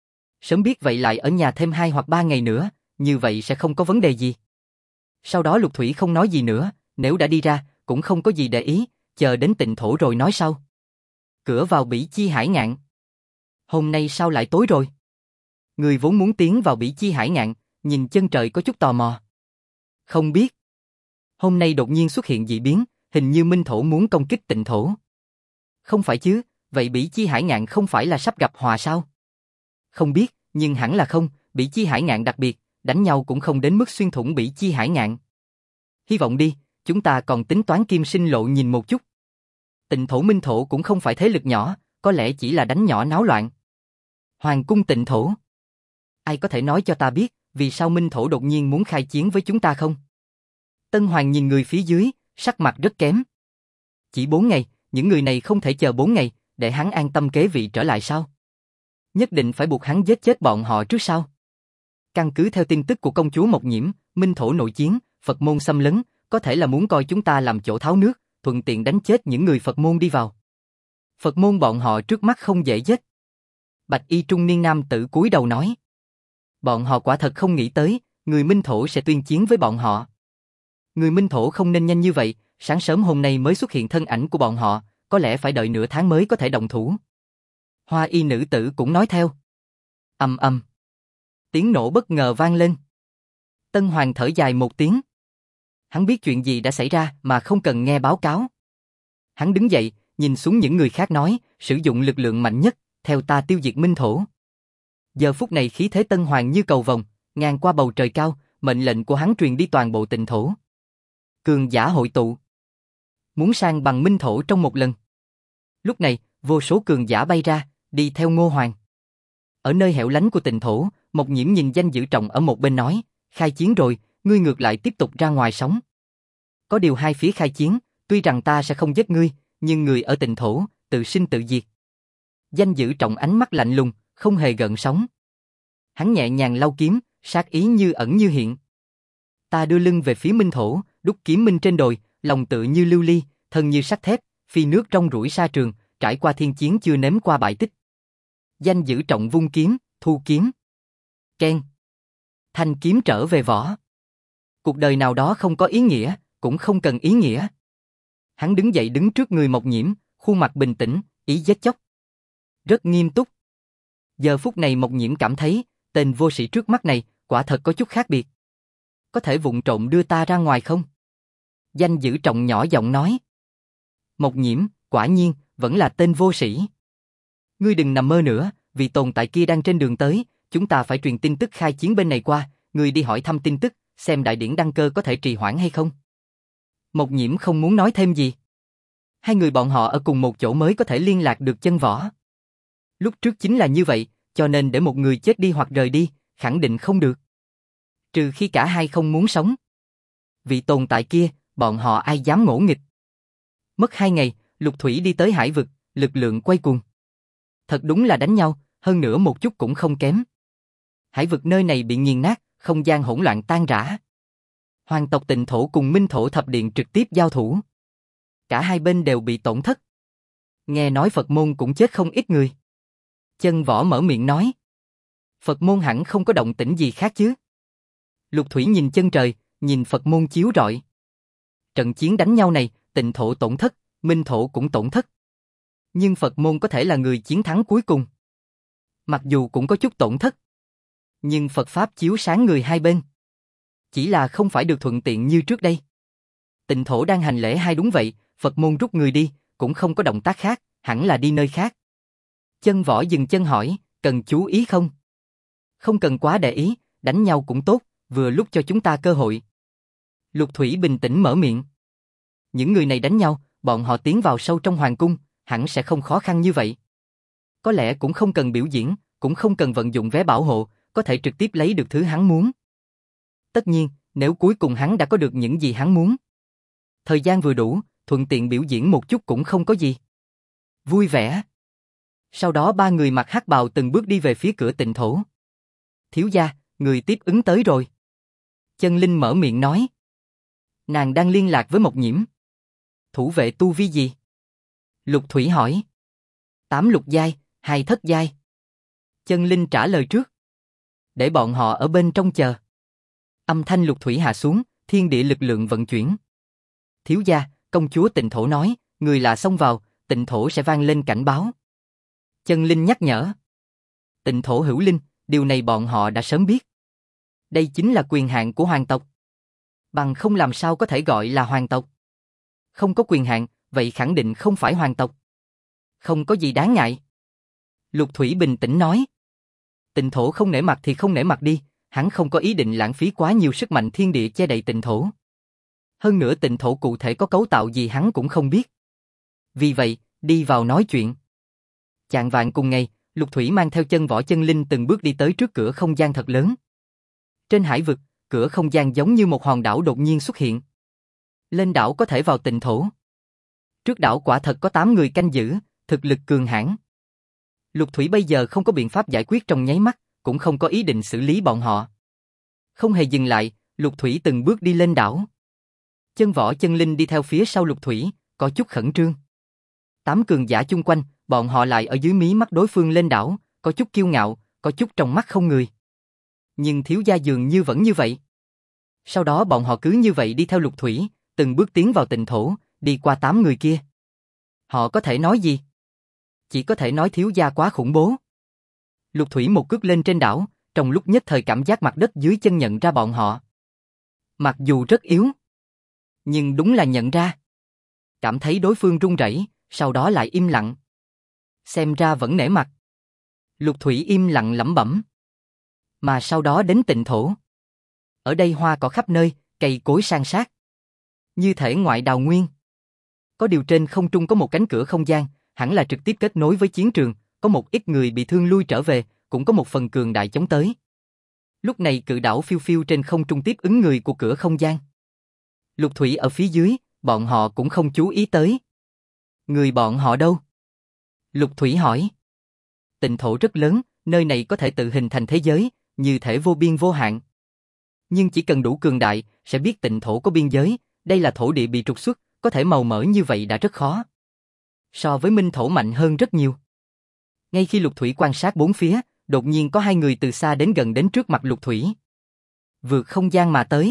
Sớm biết vậy lại ở nhà thêm 2 hoặc 3 ngày nữa, như vậy sẽ không có vấn đề gì. Sau đó Lục Thủy không nói gì nữa, nếu đã đi ra, cũng không có gì để ý, chờ đến Tịnh thổ rồi nói sau. Cửa vào Bỉ Chi Hải Ngạn. Hôm nay sao lại tối rồi? Người vốn muốn tiến vào Bỉ Chi Hải Ngạn, nhìn chân trời có chút tò mò. Không biết. Hôm nay đột nhiên xuất hiện dị biến, hình như Minh thổ muốn công kích Tịnh thổ. Không phải chứ, vậy Bỉ Chi Hải Ngạn không phải là sắp gặp hòa sao? Không biết, nhưng hẳn là không, Bỉ Chi Hải Ngạn đặc biệt, đánh nhau cũng không đến mức xuyên thủng Bỉ Chi Hải Ngạn. Hy vọng đi, chúng ta còn tính toán Kim Sinh Lộ nhìn một chút. Tịnh thổ Minh thổ cũng không phải thế lực nhỏ, có lẽ chỉ là đánh nhỏ náo loạn. Hoàng cung Tịnh thổ. Ai có thể nói cho ta biết, vì sao Minh thổ đột nhiên muốn khai chiến với chúng ta không? Tân Hoàng nhìn người phía dưới, sắc mặt rất kém. Chỉ 4 ngày, những người này không thể chờ 4 ngày, để hắn an tâm kế vị trở lại sao? Nhất định phải buộc hắn giết chết bọn họ trước sau. Căn cứ theo tin tức của công chúa Mộc Nhiễm, Minh thổ nội chiến, Phật môn xâm lấn, có thể là muốn coi chúng ta làm chỗ tháo nước, thuận tiện đánh chết những người Phật môn đi vào. Phật môn bọn họ trước mắt không dễ giết. Bạch y trung niên nam tử cúi đầu nói. Bọn họ quả thật không nghĩ tới, người Minh thổ sẽ tuyên chiến với bọn họ. Người Minh thổ không nên nhanh như vậy, sáng sớm hôm nay mới xuất hiện thân ảnh của bọn họ, có lẽ phải đợi nửa tháng mới có thể động thủ. Hoa y nữ tử cũng nói theo. Ầm ầm. Tiếng nổ bất ngờ vang lên. Tân Hoàng thở dài một tiếng. Hắn biết chuyện gì đã xảy ra mà không cần nghe báo cáo. Hắn đứng dậy, nhìn xuống những người khác nói, sử dụng lực lượng mạnh nhất, theo ta tiêu diệt Minh thổ. Giờ phút này khí thế Tân Hoàng như cầu vồng, ngang qua bầu trời cao, mệnh lệnh của hắn truyền đi toàn bộ Tịnh thổ. Cường giả hội tụ. Muốn sang bằng Minh thổ trong một lần. Lúc này, vô số cường giả bay ra, đi theo Ngô Hoàng. Ở nơi hẻo lánh của Tịnh thổ, Mộc Nhiễm nhìn Danh Dữ Trọng ở một bên nói, khai chiến rồi, ngươi ngược lại tiếp tục ra ngoài sống. Có điều hai phía khai chiến, tuy rằng ta sẽ không giết ngươi, nhưng người ở Tịnh thổ, tự sinh tự diệt. Danh Dữ Trọng ánh mắt lạnh lùng, không hề gợn sóng. Hắn nhẹ nhàng lau kiếm, sát ý như ẩn như hiện. Ta đưa lưng về phía Minh thổ, đúc kiếm minh trên đồi, lòng tự như lưu ly, thân như sắt thép, phi nước trong rủi sa trường, trải qua thiên chiến chưa nếm qua bại tích. Danh Dữ Trọng vung kiếm, thu kiếm. Keng. Thanh kiếm trở về vỏ. Cuộc đời nào đó không có ý nghĩa, cũng không cần ý nghĩa. Hắn đứng dậy đứng trước người Mộc Nhiễm, khuôn mặt bình tĩnh, ý giết chóc. Rất nghiêm túc. Giờ phút này Mộc Nhiễm cảm thấy, tên vô sĩ trước mắt này, quả thật có chút khác biệt. Có thể vụng trộm đưa ta ra ngoài không? Danh Dữ Trọng nhỏ giọng nói. Mộc Nhiễm, quả nhiên, vẫn là tên vô sĩ. Ngươi đừng nằm mơ nữa, vì tồn tại kia đang trên đường tới, chúng ta phải truyền tin tức khai chiến bên này qua, ngươi đi hỏi thăm tin tức, xem đại điển đăng cơ có thể trì hoãn hay không. Mộc Nhiễm không muốn nói thêm gì. Hai người bọn họ ở cùng một chỗ mới có thể liên lạc được Chân Võ. Lúc trước chính là như vậy, cho nên để một người chết đi hoặc rời đi, khẳng định không được. Trừ khi cả hai không muốn sống. Vị tồn tại kia, bọn họ ai dám ngỗ nghịch. Mất 2 ngày, Lục Thủy đi tới hải vực, lực lượng quay cuồng. Thật đúng là đánh nhau, hơn nữa một chút cũng không kém. Hải vực nơi này bị nghiền nát, không gian hỗn loạn tan rã. Hoàng tộc Tịnh Thổ cùng Minh Thổ Thập Điện trực tiếp giao thủ. Cả hai bên đều bị tổn thất. Nghe nói Phật môn cũng chết không ít người. Chân Võ mở miệng nói. Phật môn hẳn không có động tĩnh gì khác chứ. Lục Thủy nhìn chân trời, nhìn Phật môn chiếu rọi. Trận chiến đánh nhau này, Tịnh Thổ tổn thất, Minh Thổ cũng tổn thất. Nhưng Phật môn có thể là người chiến thắng cuối cùng. Mặc dù cũng có chút tổn thất. Nhưng Phật Pháp chiếu sáng người hai bên. Chỉ là không phải được thuận tiện như trước đây. Tịnh Thổ đang hành lễ hai đúng vậy, Phật môn rút người đi, cũng không có động tác khác, hẳn là đi nơi khác. Chân Võ dừng chân hỏi, cần chú ý không? Không cần quá để ý, đánh nhau cũng tốt, vừa lúc cho chúng ta cơ hội. Lục Thủy bình tĩnh mở miệng. Những người này đánh nhau, bọn họ tiến vào sâu trong hoàng cung, hẳn sẽ không khó khăn như vậy. Có lẽ cũng không cần biểu diễn, cũng không cần vận dụng vé bảo hộ, có thể trực tiếp lấy được thứ hắn muốn. Tất nhiên, nếu cuối cùng hắn đã có được những gì hắn muốn. Thời gian vừa đủ, thuận tiện biểu diễn một chút cũng không có gì. Vui vẻ. Sau đó ba người mặc hắc bào từng bước đi về phía cửa Tịnh Thổ. Thiếu gia, người tiếp ứng tới rồi. Chân Linh mở miệng nói. Nàng đang liên lạc với Mộc Nhiễm. Thủ vệ tu vi gì? Lục Thủy hỏi. 8 lục giai, 2 thất giai. Chân Linh trả lời trước. Để bọn họ ở bên trong chờ. Âm thanh Lục Thủy hạ xuống, thiên địa lực lượng vận chuyển. Thiếu gia, công chúa Tịnh Thổ nói, người lạ xông vào, Tịnh Thổ sẽ vang lên cảnh báo. Chân Linh nhắc nhở. Tịnh Thổ hữu linh, điều này bọn họ đã sớm biết. Đây chính là quyền hạn của hoàng tộc. Bằng không làm sao có thể gọi là hoàng tộc. Không có quyền hạn, vậy khẳng định không phải hoàng tộc. Không có gì đáng ngại. Lục Thủy bình tĩnh nói. Tịnh Thổ không nể mặt thì không nể mặt đi, hắn không có ý định lãng phí quá nhiều sức mạnh thiên địa che đậy Tịnh Thổ. Hơn nữa Tịnh Thổ cụ thể có cấu tạo gì hắn cũng không biết. Vì vậy, đi vào nói chuyện. Chạng vạng cùng ngày, Lục Thủy mang theo Chân Võ Chân Linh từng bước đi tới trước cửa không gian thật lớn. Trên hải vực, cửa không gian giống như một hòn đảo đột nhiên xuất hiện. Lên đảo có thể vào Tịnh Thổ. Trước đảo quả thật có 8 người canh giữ, thực lực cường hãn. Lục Thủy bây giờ không có biện pháp giải quyết trong nháy mắt, cũng không có ý định xử lý bọn họ. Không hề dừng lại, Lục Thủy từng bước đi lên đảo. Chân Võ Chân Linh đi theo phía sau Lục Thủy, có chút khẩn trương. 8 cường giả chung quanh, bọn họ lại ở dưới mí mắt đối phương lên đảo, có chút kiêu ngạo, có chút trong mắt không người. Nhưng thiếu gia dường như vẫn như vậy. Sau đó bọn họ cứ như vậy đi theo Lục Thủy, từng bước tiến vào Tịnh Thổ, đi qua 8 người kia. Họ có thể nói gì? Chỉ có thể nói thiếu gia quá khủng bố. Lục Thủy một cước lên trên đảo, trong lúc nhất thời cảm giác mặt đất dưới chân nhận ra bọn họ. Mặc dù rất yếu, nhưng đúng là nhận ra. Cảm thấy đối phương run rẩy, sau đó lại im lặng. Xem ra vẫn nể mặt. Lục Thủy im lặng lẩm bẩm. Mà sau đó đến Tịnh Thổ. Ở đây hoa cỏ khắp nơi, cây cối san sát. Như thể ngoại đào nguyên. Có điều trên không trung có một cánh cửa không gian, hẳn là trực tiếp kết nối với chiến trường, có một ít người bị thương lui trở về, cũng có một phần cường đại chống tới. Lúc này cự đảo phiêu phiêu trên không trung tiếp ứng người của cửa không gian. Lục Thủy ở phía dưới, bọn họ cũng không chú ý tới. Người bọn họ đâu? Lục Thủy hỏi. Tịnh Thổ rất lớn, nơi này có thể tự hình thành thế giới, như thể vô biên vô hạn. Nhưng chỉ cần đủ cường đại, sẽ biết Tịnh Thổ có biên giới, đây là thổ địa bị trục xuất, có thể màu mỡ như vậy đã rất khó. So với Minh Thổ mạnh hơn rất nhiều. Ngay khi Lục Thủy quan sát bốn phía, đột nhiên có 2 người từ xa đến gần đến trước mặt Lục Thủy. Vượt không gian mà tới.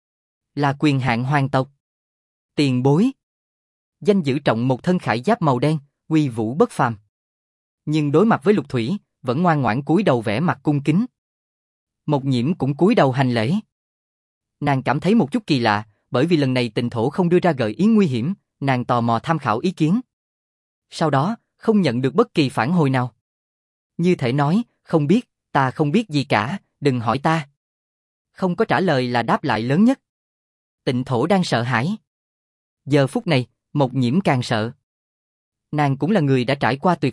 Là quyền hạn hoàng tộc. Tiền bối. Danh giữ trọng một thân khải giáp màu đen, uy vũ bất phàm. Nhưng đối mặt với Lục Thủy, vẫn ngoan ngoãn cúi đầu vẻ mặt cung kính. Mộc Nhiễm cũng cúi đầu hành lễ. Nàng cảm thấy một chút kỳ lạ, bởi vì lần này Tịnh Thổ không đưa ra gợi ý nguy hiểm, nàng tò mò tham khảo ý kiến. Sau đó, không nhận được bất kỳ phản hồi nào. Như thể nói, không biết, ta không biết gì cả, đừng hỏi ta. Không có trả lời là đáp lại lớn nhất. Tịnh Thổ đang sợ hãi. Giờ phút này, Mộc Nhiễm càng sợ. Nàng cũng là người đã trải qua tuyệt vọng,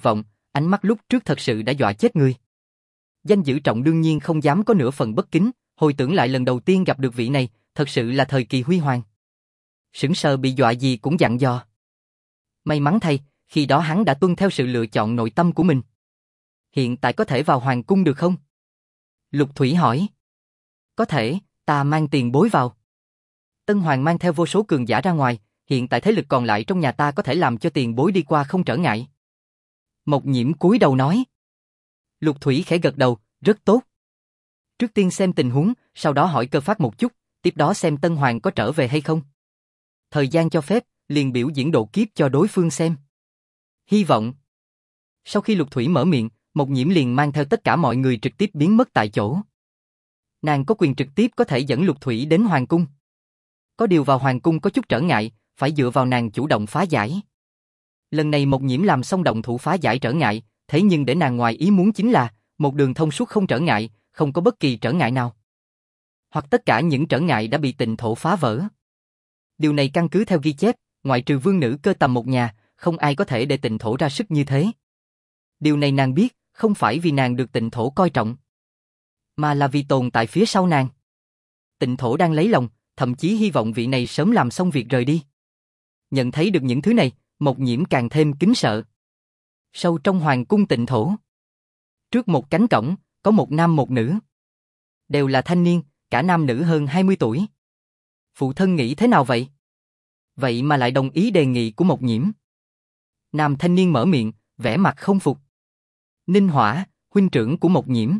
ánh mắt lúc trước thật sự đã dọa chết người. Danh dự trọng đương nhiên không dám có nửa phần bất kính, hồi tưởng lại lần đầu tiên gặp được vị này, thật sự là thời kỳ huy hoàng. Sững sờ bị dọa gì cũng dặn dò. May mắn thay, khi đó hắn đã tuân theo sự lựa chọn nội tâm của mình. Hiện tại có thể vào hoàng cung được không? Lục Thủy hỏi. Có thể, ta mang tiền bối vào. Tân Hoàng mang theo vô số cường giả ra ngoài, hiện tại thế lực còn lại trong nhà ta có thể làm cho tiền bối đi qua không trở ngại. Mộc Nhiễm cúi đầu nói. Lục Thủy khẽ gật đầu, rất tốt. Trước tiên xem tình huống, sau đó hỏi Cơ Phát một chút, tiếp đó xem Tân Hoàng có trở về hay không. Thời gian cho phép, liền biểu diễn độ kiếp cho đối phương xem. Hy vọng. Sau khi Lục Thủy mở miệng, Mộc Nhiễm liền mang theo tất cả mọi người trực tiếp biến mất tại chỗ. Nàng có quyền trực tiếp có thể dẫn Lục Thủy đến hoàng cung. Có điều vào hoàng cung có chút trở ngại, phải dựa vào nàng chủ động phá giải. Lần này Mộc Nhiễm làm xong động thủ phá giải trở ngại, thế nhưng để nàng ngoài ý muốn chính là, một đường thông suốt không trở ngại, không có bất kỳ trở ngại nào. Hoặc tất cả những trở ngại đã bị tịnh thổ phá vỡ. Điều này căn cứ theo ghi chép, ngoại trừ vương nữ Cơ Tầm một nhà, không ai có thể để tịnh thổ ra sức như thế. Điều này nàng biết, không phải vì nàng được tịnh thổ coi trọng, mà là vì tồn tại phía sau nàng. Tịnh thổ đang lấy lòng, thậm chí hy vọng vị này sớm làm xong việc rời đi. Nhận thấy được những thứ này, Mộc Nhiễm càng thêm kính sợ. Sâu trong hoàng cung tịnh thổ, trước một cánh cổng, có một nam một nữ. Đều là thanh niên, cả nam nữ hơn 20 tuổi. Phụ thân nghĩ thế nào vậy? Vậy mà lại đồng ý đề nghị của Mộc Nhiễm. Nam thanh niên mở miệng, vẻ mặt không phục. Ninh Hỏa, huynh trưởng của Mộc Nhiễm.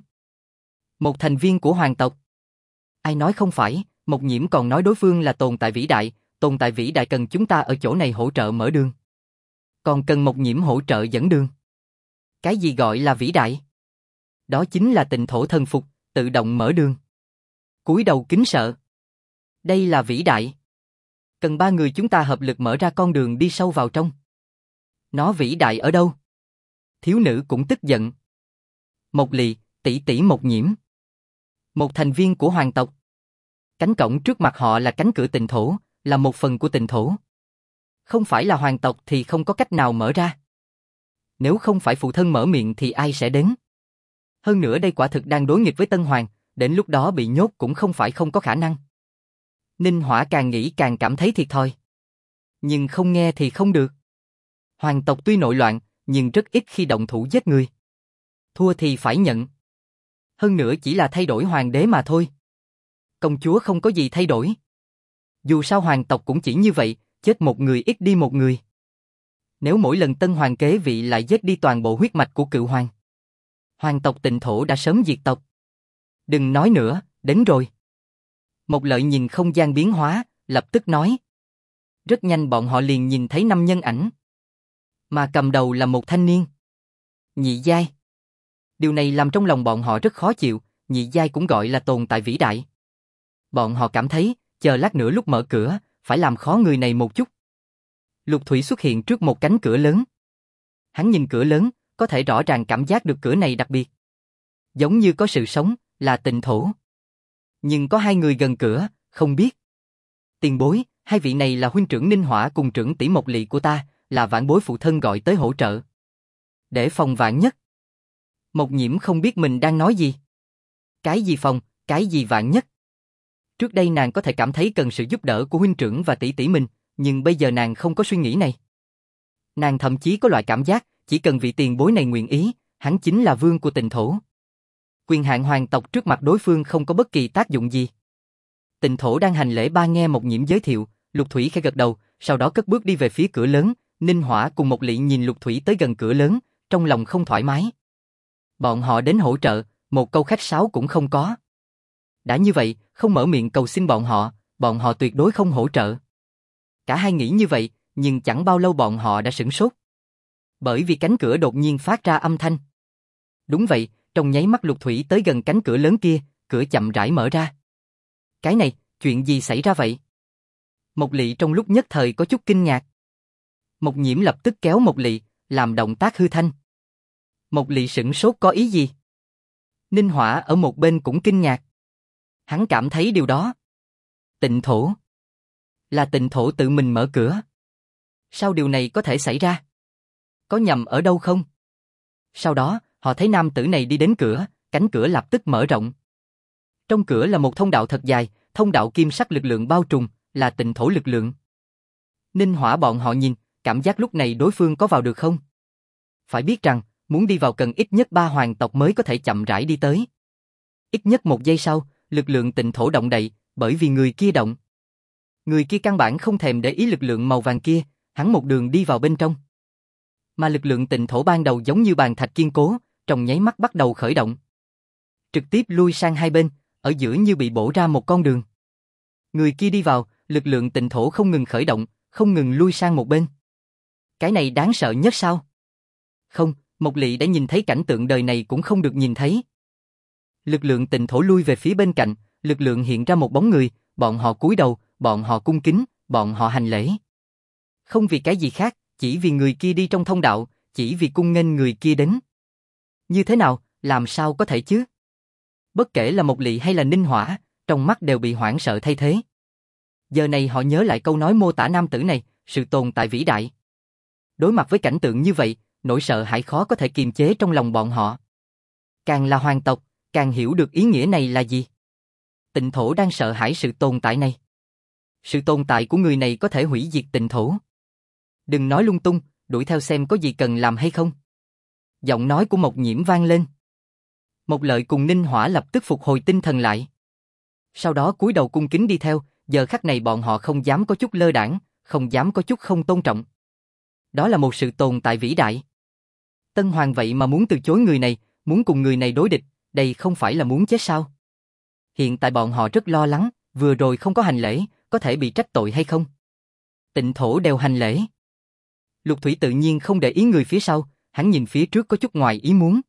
Một thành viên của hoàng tộc. Ai nói không phải, Mộc Nhiễm còn nói đối phương là tồn tại vĩ đại cần chúng ta ở chỗ này hỗ trợ mở đường. Còn cần Mộc Nhiễm hỗ trợ dẫn đường. Cái gì gọi là vĩ đại? Đó chính là tịnh thổ thần phục, tự động mở đường. Cúi đầu kính sợ. Đây là vĩ đại. Cần ba người chúng ta hợp lực mở ra con đường đi sâu vào trong. Nó vĩ đại ở đâu? Thiếu nữ cũng tức giận. Mộc Lị, tỷ tỷ Mộc Nhiễm. Một thành viên của hoàng tộc. Cánh cổng trước mặt họ là cánh cửa tịnh thổ, là một phần của tịnh thổ. Không phải là hoàng tộc thì không có cách nào mở ra. Nếu không phải phụ thân mở miệng thì ai sẽ đến? Hơn nữa đây quả thực đang đối nghịch với Tân Hoàng, đến lúc đó bị nhốt cũng không phải không có khả năng. Ninh Hỏa càng nghĩ càng cảm thấy thiệt thòi. Nhưng không nghe thì không được. Hoàng tộc tuy nội loạn, nhưng rất ít khi động thủ giết người. Thua thì phải nhận. Hơn nữa chỉ là thay đổi hoàng đế mà thôi. Công chúa không có gì thay đổi. Dù sao hoàng tộc cũng chỉ như vậy, chết một người ít đi một người. Nếu mỗi lần tân hoàng kế vị lại giết đi toàn bộ huyết mạch của cựu hoàng, hoàng tộc tịnh thổ đã sớm diệt tộc. Đừng nói nữa, đến rồi. Một Lợi nhìn không gian biến hóa, lập tức nói. Rất nhanh bọn họ liền nhìn thấy 5 nhân ảnh. Mà cầm đầu là một thanh niên. Nhị giai. Điều này làm trong lòng bọn họ rất khó chịu, nhị giai cũng gọi là tồn tại vĩ đại. Bọn họ cảm thấy, chờ lát nữa lúc mở cửa, phải làm khó người này một chút. Lục Thủy xuất hiện trước một cánh cửa lớn. Hắn nhìn cửa lớn, có thể rõ ràng cảm giác được cửa này đặc biệt. Giống như có sự sống, là tịnh thổ. Nhưng có hai người gần cửa, không biết. Tiền bối, hai vị này là huynh trưởng Ninh Hỏa cùng trưởng tỷ Mộc Lị của ta, là vãn bối phụ thân gọi tới hỗ trợ. Để phòng vạn nhất. Mộc Nhiễm không biết mình đang nói gì. Cái gì phòng, cái gì vạn nhất. Trước đây nàng có thể cảm thấy cần sự giúp đỡ của huynh trưởng và tỷ tỷ mình, nhưng bây giờ nàng không có suy nghĩ này. Nàng thậm chí có loại cảm giác, chỉ cần vị tiền bối này nguyện ý, hắn chính là vương của tịnh thổ. Quyền hạn hoàng tộc trước mặt đối phương không có bất kỳ tác dụng gì. Tịnh thổ đang hành lễ ba nghe Mộc Nhiễm giới thiệu, Lục Thủy khẽ gật đầu, sau đó cất bước đi về phía cửa lớn. Ninh Hỏa cùng Mộc Lị nhìn Lục Thủy tới gần cửa lớn, trong lòng không thoải mái. Bọn họ đến hỗ trợ, một câu khách sáo cũng không có. Đã như vậy, không mở miệng cầu xin bọn họ tuyệt đối không hỗ trợ. Cả hai nghĩ như vậy, nhưng chẳng bao lâu bọn họ đã sửng sốt. Bởi vì cánh cửa đột nhiên phát ra âm thanh. Đúng vậy, trong nháy mắt Lục Thủy tới gần cánh cửa lớn kia, cửa chậm rãi mở ra. Cái này, chuyện gì xảy ra vậy? Mộc Lị trong lúc nhất thời có chút kinh ngạc. Mộc Nhiễm lập tức kéo Mộc Lị, làm động tác hư thanh. Mộc Lị sửng sốt có ý gì? Ninh Hỏa ở một bên cũng kinh ngạc. Hắn cảm thấy điều đó. Tịnh thổ. Là tịnh thổ tự mình mở cửa. Sao điều này có thể xảy ra? Có nhầm ở đâu không? Sau đó, họ thấy nam tử này đi đến cửa, cánh cửa lập tức mở rộng. Trong cửa là một thông đạo thật dài, thông đạo kim sắc lực lượng bao trùm, là tịnh thổ lực lượng. Ninh Hỏa bọn họ nhìn, cảm giác lúc này đối phương có vào được không? Phải biết rằng, muốn đi vào cần ít nhất 3 hoàng tộc mới có thể chậm rãi đi tới. Ít nhất 1 giây sau, lực lượng tịnh thổ động đậy, bởi vì người kia động. Người kia căn bản không thèm để ý lực lượng màu vàng kia, hắn một đường đi vào bên trong. Mà lực lượng tịnh thổ ban đầu giống như bàn thạch kiên cố, trong nháy mắt bắt đầu khởi động. Trực tiếp lui sang hai bên, ở giữa như bị bổ ra một con đường. Người kia đi vào, lực lượng tịnh thổ không ngừng khởi động, không ngừng lui sang một bên. Cái này đáng sợ nhất sao? Không, Mộc Lị đã nhìn thấy cảnh tượng đời này cũng không được nhìn thấy. Lực lượng tịnh thổ lui về phía bên cạnh, lực lượng hiện ra một bóng người, bọn họ cúi đầu, bọn họ cung kính, bọn họ hành lễ. Không vì cái gì khác, chỉ vì người kia đi trong thông đạo, chỉ vì cung nghênh người kia đến. Như thế nào, làm sao có thể chứ? Bất kể là Mộc Lị hay là Ninh Hỏa, trong mắt đều bị hoảng sợ thay thế. Giờ này họ nhớ lại câu nói mô tả nam tử này, sự tồn tại vĩ đại. Đối mặt với cảnh tượng như vậy, nỗi sợ hãi khó có thể kiềm chế trong lòng bọn họ. Càng là hoàng tộc, càng hiểu được ý nghĩa này là gì. Tịnh thổ đang sợ hãi sự tồn tại này. Sự tồn tại của người này có thể hủy diệt tịnh thổ. Đừng nói lung tung, đuổi theo xem có gì cần làm hay không. Giọng nói của Mộc Nhiễm vang lên. Mộc Lợi cùng Ninh Hỏa lập tức phục hồi tinh thần lại. Sau đó cúi đầu cung kính đi theo, giờ khắc này bọn họ không dám có chút lơ đãng, không dám có chút không tôn trọng. Đó là một sự tồn tại vĩ đại. Tân Hoàng vậy mà muốn từ chối người này, muốn cùng người này đối địch, đây không phải là muốn chết sao? Hiện tại bọn họ rất lo lắng, vừa rồi không có hành lễ, có thể bị trách tội hay không? Tịnh thổ đều hành lễ. Lục Thủy tự nhiên không để ý người phía sau, hắn nhìn phía trước có chút ngoài ý muốn.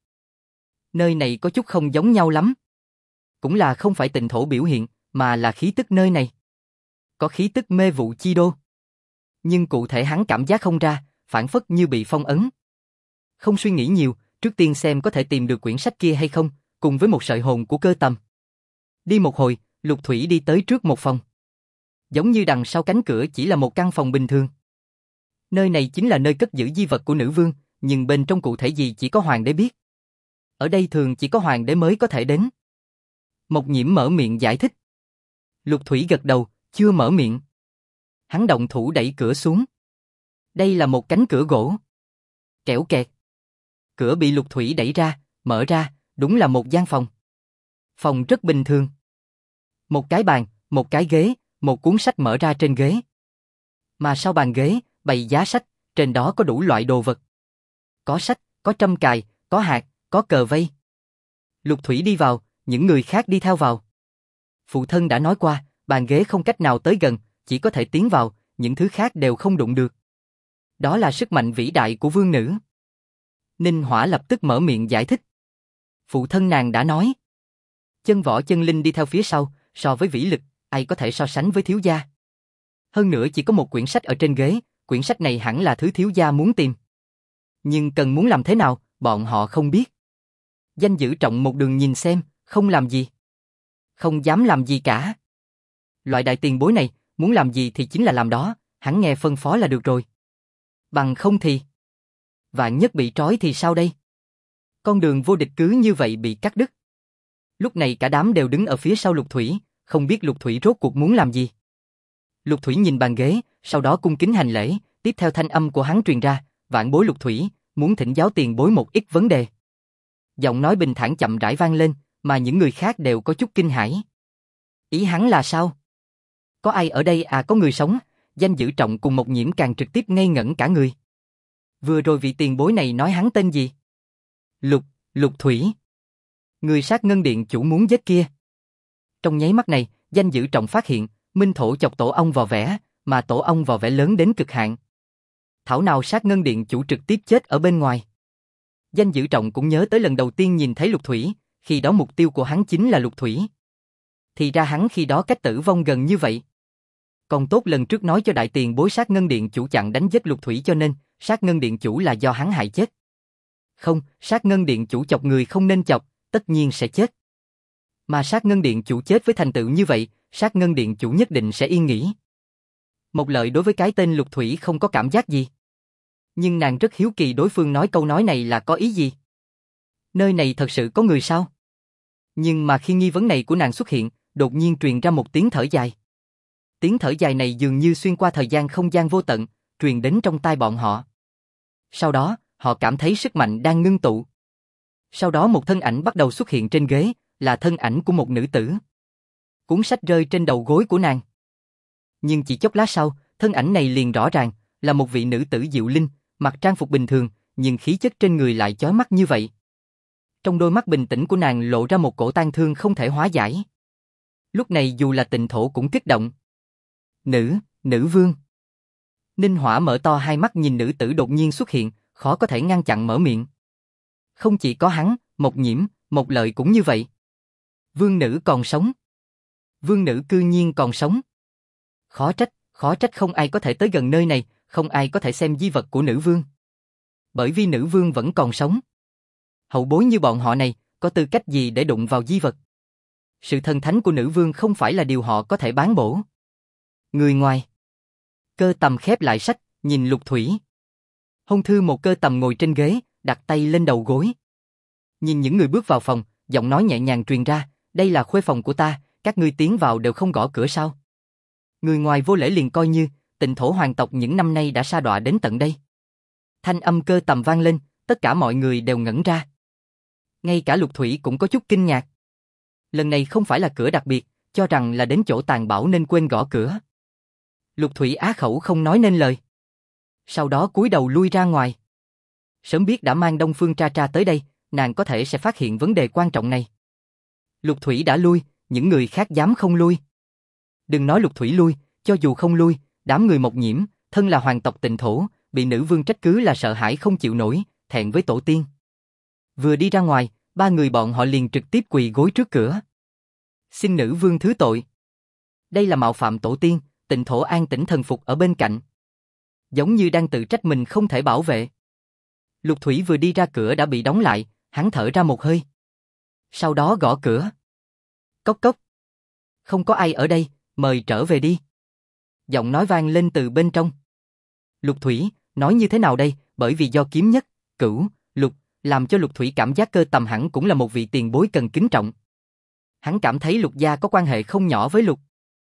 Nơi này có chút không giống nhau lắm. Cũng là không phải tịnh thổ biểu hiện, mà là khí tức nơi này. Có khí tức mê vụ chi đô. Nhưng cụ thể hắn cảm giác không ra, phản phất như bị phong ấn. Không suy nghĩ nhiều, trước tiên xem có thể tìm được quyển sách kia hay không, cùng với một sợi hồn của Cơ Tầm. Đi một hồi, Lục Thủy đi tới trước một phòng. Giống như đằng sau cánh cửa chỉ là một căn phòng bình thường. Nơi này chính là nơi cất giữ di vật của nữ vương, nhưng bên trong cụ thể gì chỉ có hoàng đế biết. Ở đây thường chỉ có hoàng đế mới có thể đến. Mộc Nhiễm mở miệng giải thích. Lục Thủy gật đầu, chưa mở miệng. Hắn động thủ đẩy cửa xuống. Đây là một cánh cửa gỗ. Kẽo kẹt. Cửa bị Lục Thủy đẩy ra, mở ra, đúng là một gian phòng. Phòng rất bình thường. Một cái bàn, một cái ghế, một cuốn sách mở ra trên ghế. Mà sau bàn ghế, bày giá sách, trên đó có đủ loại đồ vật. Có sách, có trâm cài, có hạt, có cờ vây. Lục Thủy đi vào, những người khác đi theo vào. Phụ thân đã nói qua, bàn ghế không cách nào tới gần, chỉ có thể tiến vào, những thứ khác đều không đụng được. Đó là sức mạnh vĩ đại của vương nữ. Ninh Hỏa lập tức mở miệng giải thích. Phụ thân nàng đã nói. Chân Võ Chân Linh đi theo phía sau, so với vĩ lực, ai có thể so sánh với thiếu gia. Hơn nữa chỉ có một quyển sách ở trên ghế, quyển sách này hẳn là thứ thiếu gia muốn tìm. Nhưng cần muốn làm thế nào, bọn họ không biết. Danh Dữ Trọng một đường nhìn xem, không làm gì. Không dám làm gì cả. Loại đại tiền bối này, muốn làm gì thì chính là làm đó, hắn nghe phân phó là được rồi. Bằng không thì... Vạn nhất bị trói thì sao đây? Con đường vô địch cứ như vậy bị cắt đứt. Lúc này cả đám đều đứng ở phía sau Lục Thủy, không biết Lục Thủy rốt cuộc muốn làm gì. Lục Thủy nhìn bàn ghế, sau đó cung kính hành lễ, tiếp theo thanh âm của hắn truyền ra, vạn bối Lục Thủy, muốn thỉnh giáo tiền bối một ít vấn đề. Giọng nói bình thản chậm rãi vang lên, mà những người khác đều có chút kinh hãi. Ý hắn là sao? Có ai ở đây à? Có người sống? Danh Dữ Trọng cùng Mộc Nhiễm càng trực tiếp ngây ngẩn cả người. Vừa rồi vị tiền bối này nói hắn tên gì? Lục Thủy. Người sát ngân điện chủ muốn giết kia. Trong nháy mắt này, Danh Dữ Trọng phát hiện, Minh Thổ chọc tổ ong vò vẽ, mà tổ ong vò vẽ lớn đến cực hạn. Thảo nào sát ngân điện chủ trực tiếp chết ở bên ngoài. Danh Dữ Trọng cũng nhớ tới lần đầu tiên nhìn thấy Lục Thủy, khi đó mục tiêu của hắn chính là Lục Thủy. Thì ra hắn khi đó cách tử vong gần như vậy. Còn tốt lần trước nói cho đại tiền bối sát ngân điện chủ chặn đánh giết Lục Thủy cho nên, sát ngân điện chủ là do hắn hại chết. Không, sát ngân điện chủ chọc người không nên chọc, tất nhiên sẽ chết. Mà sát ngân điện chủ chết với thành tựu như vậy, sát ngân điện chủ nhất định sẽ yên nghỉ. Một Lợi đối với cái tên Lục Thủy không có cảm giác gì. Nhưng nàng rất hiếu kỳ đối phương nói câu nói này là có ý gì. Nơi này thật sự có người sao? Nhưng mà khi nghi vấn này của nàng xuất hiện, đột nhiên truyền ra một tiếng thở dài. Tiếng thở dài này dường như xuyên qua thời gian không gian vô tận, truyền đến trong tai bọn họ. Sau đó, họ cảm thấy sức mạnh đang ngưng tụ. Sau đó một thân ảnh bắt đầu xuất hiện trên ghế, là thân ảnh của một nữ tử. Cuốn sách rơi trên đầu gối của nàng. Nhưng chỉ chốc lát sau, thân ảnh này liền rõ ràng, là một vị nữ tử diệu linh, mặc trang phục bình thường, nhưng khí chất trên người lại chói mắt như vậy. Trong đôi mắt bình tĩnh của nàng lộ ra một cổ tang thương không thể hóa giải. Lúc này dù là Tịnh Thổ cũng kích động. Nữ vương. Ninh Hỏa mở to hai mắt nhìn nữ tử đột nhiên xuất hiện, khó có thể ngăn chặn mở miệng. Không chỉ có hắn, Mộc Nhiễm, Mộc Lợi cũng như vậy. Vương nữ còn sống. Vương nữ cư nhiên còn sống. Khó trách không ai có thể tới gần nơi này, không ai có thể xem di vật của nữ vương. Bởi vì nữ vương vẫn còn sống. Hậu bối như bọn họ này, có tư cách gì để đụng vào di vật? Sự thần thánh của nữ vương không phải là điều họ có thể bán bổ. Người ngoài. Cơ Tầm khép lại sách, nhìn Lục Thủy. Hôn thư một Cơ Tầm ngồi trên ghế, đặt tay lên đầu gối. Nhìn những người bước vào phòng, giọng nói nhẹ nhàng truyền ra, đây là khuê phòng của ta, các ngươi tiến vào đều không gõ cửa sao? Người ngoài vô lễ liền coi như, Tịnh Thổ hoàng tộc những năm nay đã sa đọa đến tận đây. Thanh âm Cơ Tầm vang lên, tất cả mọi người đều ngẩn ra. Ngay cả Lục Thủy cũng có chút kinh ngạc. Lần này không phải là cửa đặc biệt, cho rằng là đến chỗ tàn bảo nên quên gõ cửa. Lục Thủy á khẩu không nói nên lời. Sau đó cúi đầu lui ra ngoài. Sớm biết đã mang Đông Phương Tra Tra tới đây, nàng có thể sẽ phát hiện vấn đề quan trọng này. Lục Thủy đã lui, những người khác dám không lui. Đừng nói Lục Thủy lui, cho dù không lui, đám người Mộc Nhiễm, thân là hoàng tộc Tịnh Thổ, bị nữ vương trách cứ là sợ hãi không chịu nổi, thẹn với tổ tiên. Vừa đi ra ngoài, ba người bọn họ liền trực tiếp quỳ gối trước cửa. Xin nữ vương thứ tội. Đây là mạo phạm tổ tiên, Tịnh Thổ an tĩnh thần phục ở bên cạnh. Giống như đang tự trách mình không thể bảo vệ. Lục Thủy vừa đi ra cửa đã bị đóng lại, hắn thở ra một hơi. Sau đó gõ cửa. Cốc cốc. Không có ai ở đây, mời trở về đi. Giọng nói vang lên từ bên trong. Lục Thủy, nói như thế nào đây, bởi vì do Kiếm Nhất, Cửu, Lục, làm cho Lục Thủy cảm giác Cơ Tầm hẳn cũng là một vị tiền bối cần kính trọng. Hắn cảm thấy Lục gia có quan hệ không nhỏ với Lục.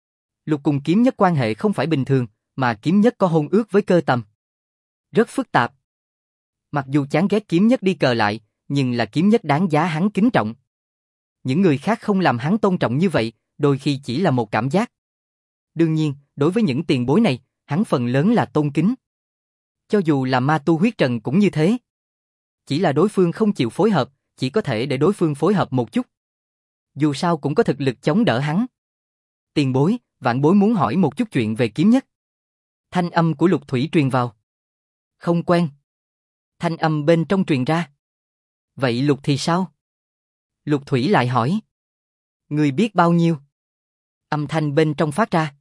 Lục cùng Kiếm Nhất quan hệ không phải bình thường, mà Kiếm Nhất có hôn ước với Cơ Tầm. Rất phức tạp. Mặc dù chán ghét Kiếm Nhất đi cờ lại, nhưng là Kiếm Nhất đáng giá hắn kính trọng. Những người khác không làm hắn tôn trọng như vậy, đôi khi chỉ là một cảm giác. Đương nhiên, đối với những tiền bối này, hắn phần lớn là tôn kính. Cho dù là Ma Tu Huyết Trần cũng như thế. Chỉ là đối phương không chịu phối hợp, chỉ có thể để đối phương phối hợp một chút. Dù sao cũng có thực lực chống đỡ hắn. Tiền bối, vạn bối muốn hỏi một chút chuyện về Kiếm Nhất. Thanh âm của Lục Thủy truyền vào. Không quen. Thanh âm bên trong truyền ra. Vậy Lục thì sao? Lục Thủy lại hỏi. Người biết bao nhiêu? Âm thanh bên trong phát ra.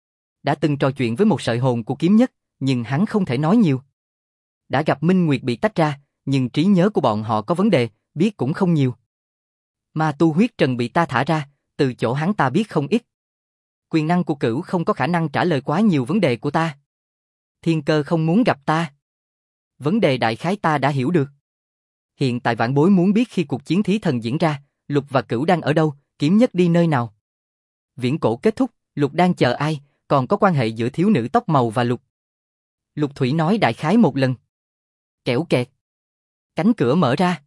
Đã từng trò chuyện với một sợi hồn của Kiếm Nhất, nhưng hắn không thể nói nhiều. Đã gặp Minh Nguyệt bị tách ra, nhưng trí nhớ của bọn họ có vấn đề, biết cũng không nhiều. Ma Tu Huyết Trần bị ta thả ra, từ chỗ hắn ta biết không ít. Quyền năng của Cửu không có khả năng trả lời quá nhiều vấn đề của ta. Thiên Cơ không muốn gặp ta. Vấn đề đại khái ta đã hiểu được. Hiện tại vãn bối muốn biết khi cuộc chiến thí thần diễn ra, Lục và Cửu đang ở đâu, Kiếm Nhất đi nơi nào. Viễn cổ kết thúc, Lục đang chờ ai, còn có quan hệ giữa thiếu nữ tóc màu và Lục. Lục Thủy nói đại khái một lần. Kẻo kẹt. Cánh cửa mở ra.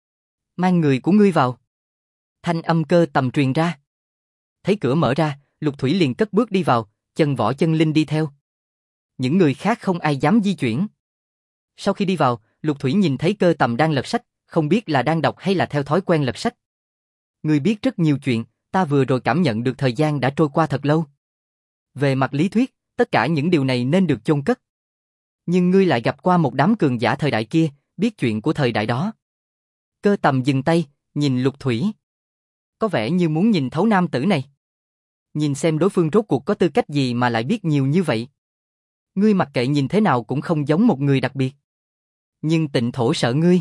Mang người của ngươi vào. Thanh âm Cơ Tầm truyền ra. Thấy cửa mở ra, Lục Thủy liền cất bước đi vào, chân võ chân linh đi theo. Những người khác không ai dám di chuyển. Sau khi đi vào, Lục Thủy nhìn thấy Cơ Tầm đang lật sách, không biết là đang đọc hay là theo thói quen lật sách. Ngươi biết rất nhiều chuyện, ta vừa rồi cảm nhận được thời gian đã trôi qua thật lâu. Về mặt lý thuyết, tất cả những điều này nên được chôn cất. Nhưng ngươi lại gặp qua một đám cường giả thời đại kia, biết chuyện của thời đại đó. Cơ Tầm dừng tay, nhìn Lục Thủy. Có vẻ như muốn nhìn thấu nam tử này. Nhìn xem đối phương rốt cuộc có tư cách gì mà lại biết nhiều như vậy. Ngươi mặc kệ nhìn thế nào cũng không giống một người đặc biệt. Nhưng Tịnh Thổ sợ ngươi.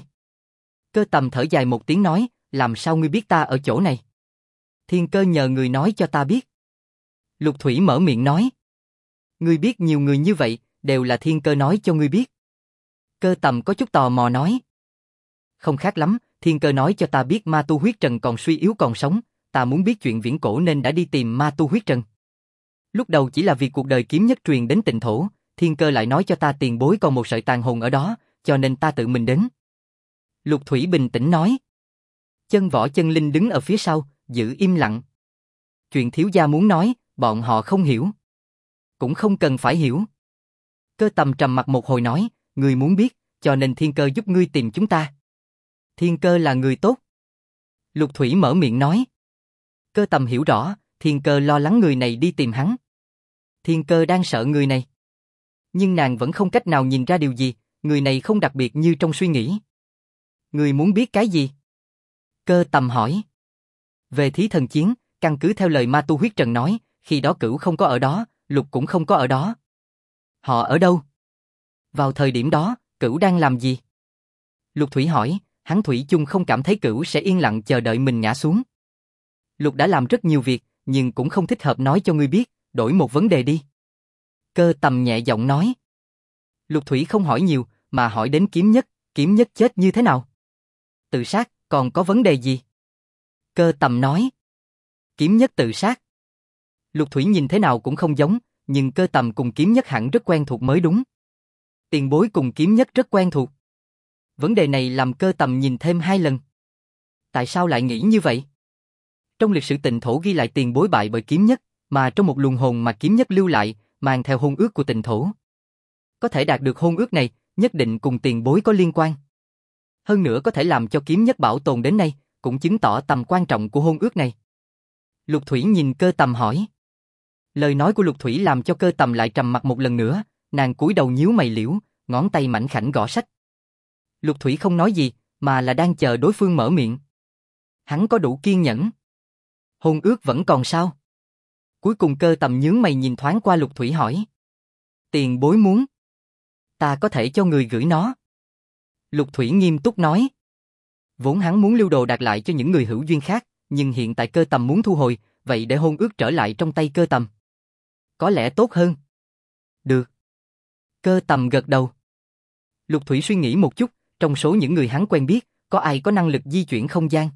Cơ Tầm thở dài một tiếng nói, làm sao ngươi biết ta ở chỗ này? Thiên Cơ nhờ người nói cho ta biết. Lục Thủy mở miệng nói. Ngươi biết nhiều người như vậy, đều là Thiên Cơ nói cho ngươi biết. Cơ Tầm có chút tò mò nói. Không khác lắm, Thiên Cơ nói cho ta biết ma tu huyết trần còn suy yếu còn sống, ta muốn biết chuyện viễn cổ nên đã đi tìm ma tu huyết trần. Lúc đầu chỉ là vì cuộc đời kiếm nhất truyền đến Tịnh Thổ, Thiên Cơ lại nói cho ta tiền bối còn một sợi tàn hồn ở đó, cho nên ta tự mình đến. Lục Thủy bình tĩnh nói. Chân Võ Chân Linh đứng ở phía sau, giữ im lặng. Chuyện thiếu gia muốn nói, bọn họ không hiểu. Cũng không cần phải hiểu. Cơ Tầm trầm mặt một hồi nói, ngươi muốn biết, cho nên Thiên Cơ giúp ngươi tìm chúng ta. Thiên Cơ là người tốt. Lục Thủy mở miệng nói. Cơ Tầm hiểu rõ, Thiên Cơ lo lắng người này đi tìm hắn. Thiên Cơ đang sợ người này. Nhưng nàng vẫn không cách nào nhìn ra điều gì, người này không đặc biệt như trong suy nghĩ. Ngươi muốn biết cái gì? Cơ Tầm hỏi. Về Thí Thần Chiến, căn cứ theo lời ma tu huyết trần nói, khi đó Cửu không có ở đó, Lục cũng không có ở đó. Họ ở đâu? Vào thời điểm đó, Cửu đang làm gì? Lục Thủy hỏi, hắn thủy chung không cảm thấy Cửu sẽ yên lặng chờ đợi mình ngã xuống. Lục đã làm rất nhiều việc, nhưng cũng không thích hợp nói cho ngươi biết, đổi một vấn đề đi. Cơ Tầm nhẹ giọng nói. Lục Thủy không hỏi nhiều, mà hỏi đến kiếm nhất chết như thế nào? Tự sát, còn có vấn đề gì? Cơ Tầm nói. Kiếm nhất tự sát. Lục Thủy nhìn thế nào cũng không giống, nhưng Cơ Tầm cùng kiếm nhất hẳn rất quen thuộc mới đúng. Tiền bối cùng kiếm nhất rất quen thuộc. Vấn đề này làm Cơ Tầm nhìn thêm 2 lần. Tại sao lại nghĩ như vậy? Trong lịch sử Tịnh Thổ ghi lại tiền bối bại bởi kiếm nhất, mà trong một luồng hồn mà kiếm nhất lưu lại, mang theo hôn ước của Tịnh Thổ. Có thể đạt được hôn ước này, nhất định cùng tiền bối có liên quan. Hơn nữa có thể làm cho kiếm nhất bảo tồn đến nay, cũng chứng tỏ tầm quan trọng của hôn ước này. Lục Thủy nhìn Cơ Tầm hỏi. Lời nói của Lục Thủy làm cho Cơ Tầm lại trầm mặt một lần nữa, nàng cúi đầu nhíu mày liễu, ngón tay mảnh khảnh gõ sách. Lục Thủy không nói gì, mà là đang chờ đối phương mở miệng. Hắn có đủ kiên nhẫn. Hôn ước vẫn còn sao? Cuối cùng Cơ Tầm nhướng mày nhìn thoáng qua Lục Thủy hỏi. Tiền bối muốn. Ta có thể cho người gửi nó. Lục Thủy nghiêm túc nói. Vốn hắn muốn lưu đồ đạt lại cho những người hữu duyên khác, nhưng hiện tại Cơ Tầm muốn thu hồi, vậy để hôn ước trở lại trong tay Cơ Tầm. Có lẽ tốt hơn. Được. Cơ Tầm gật đầu. Lục Thủy suy nghĩ một chút, trong số những người hắn quen biết, có ai có năng lực di chuyển không gian?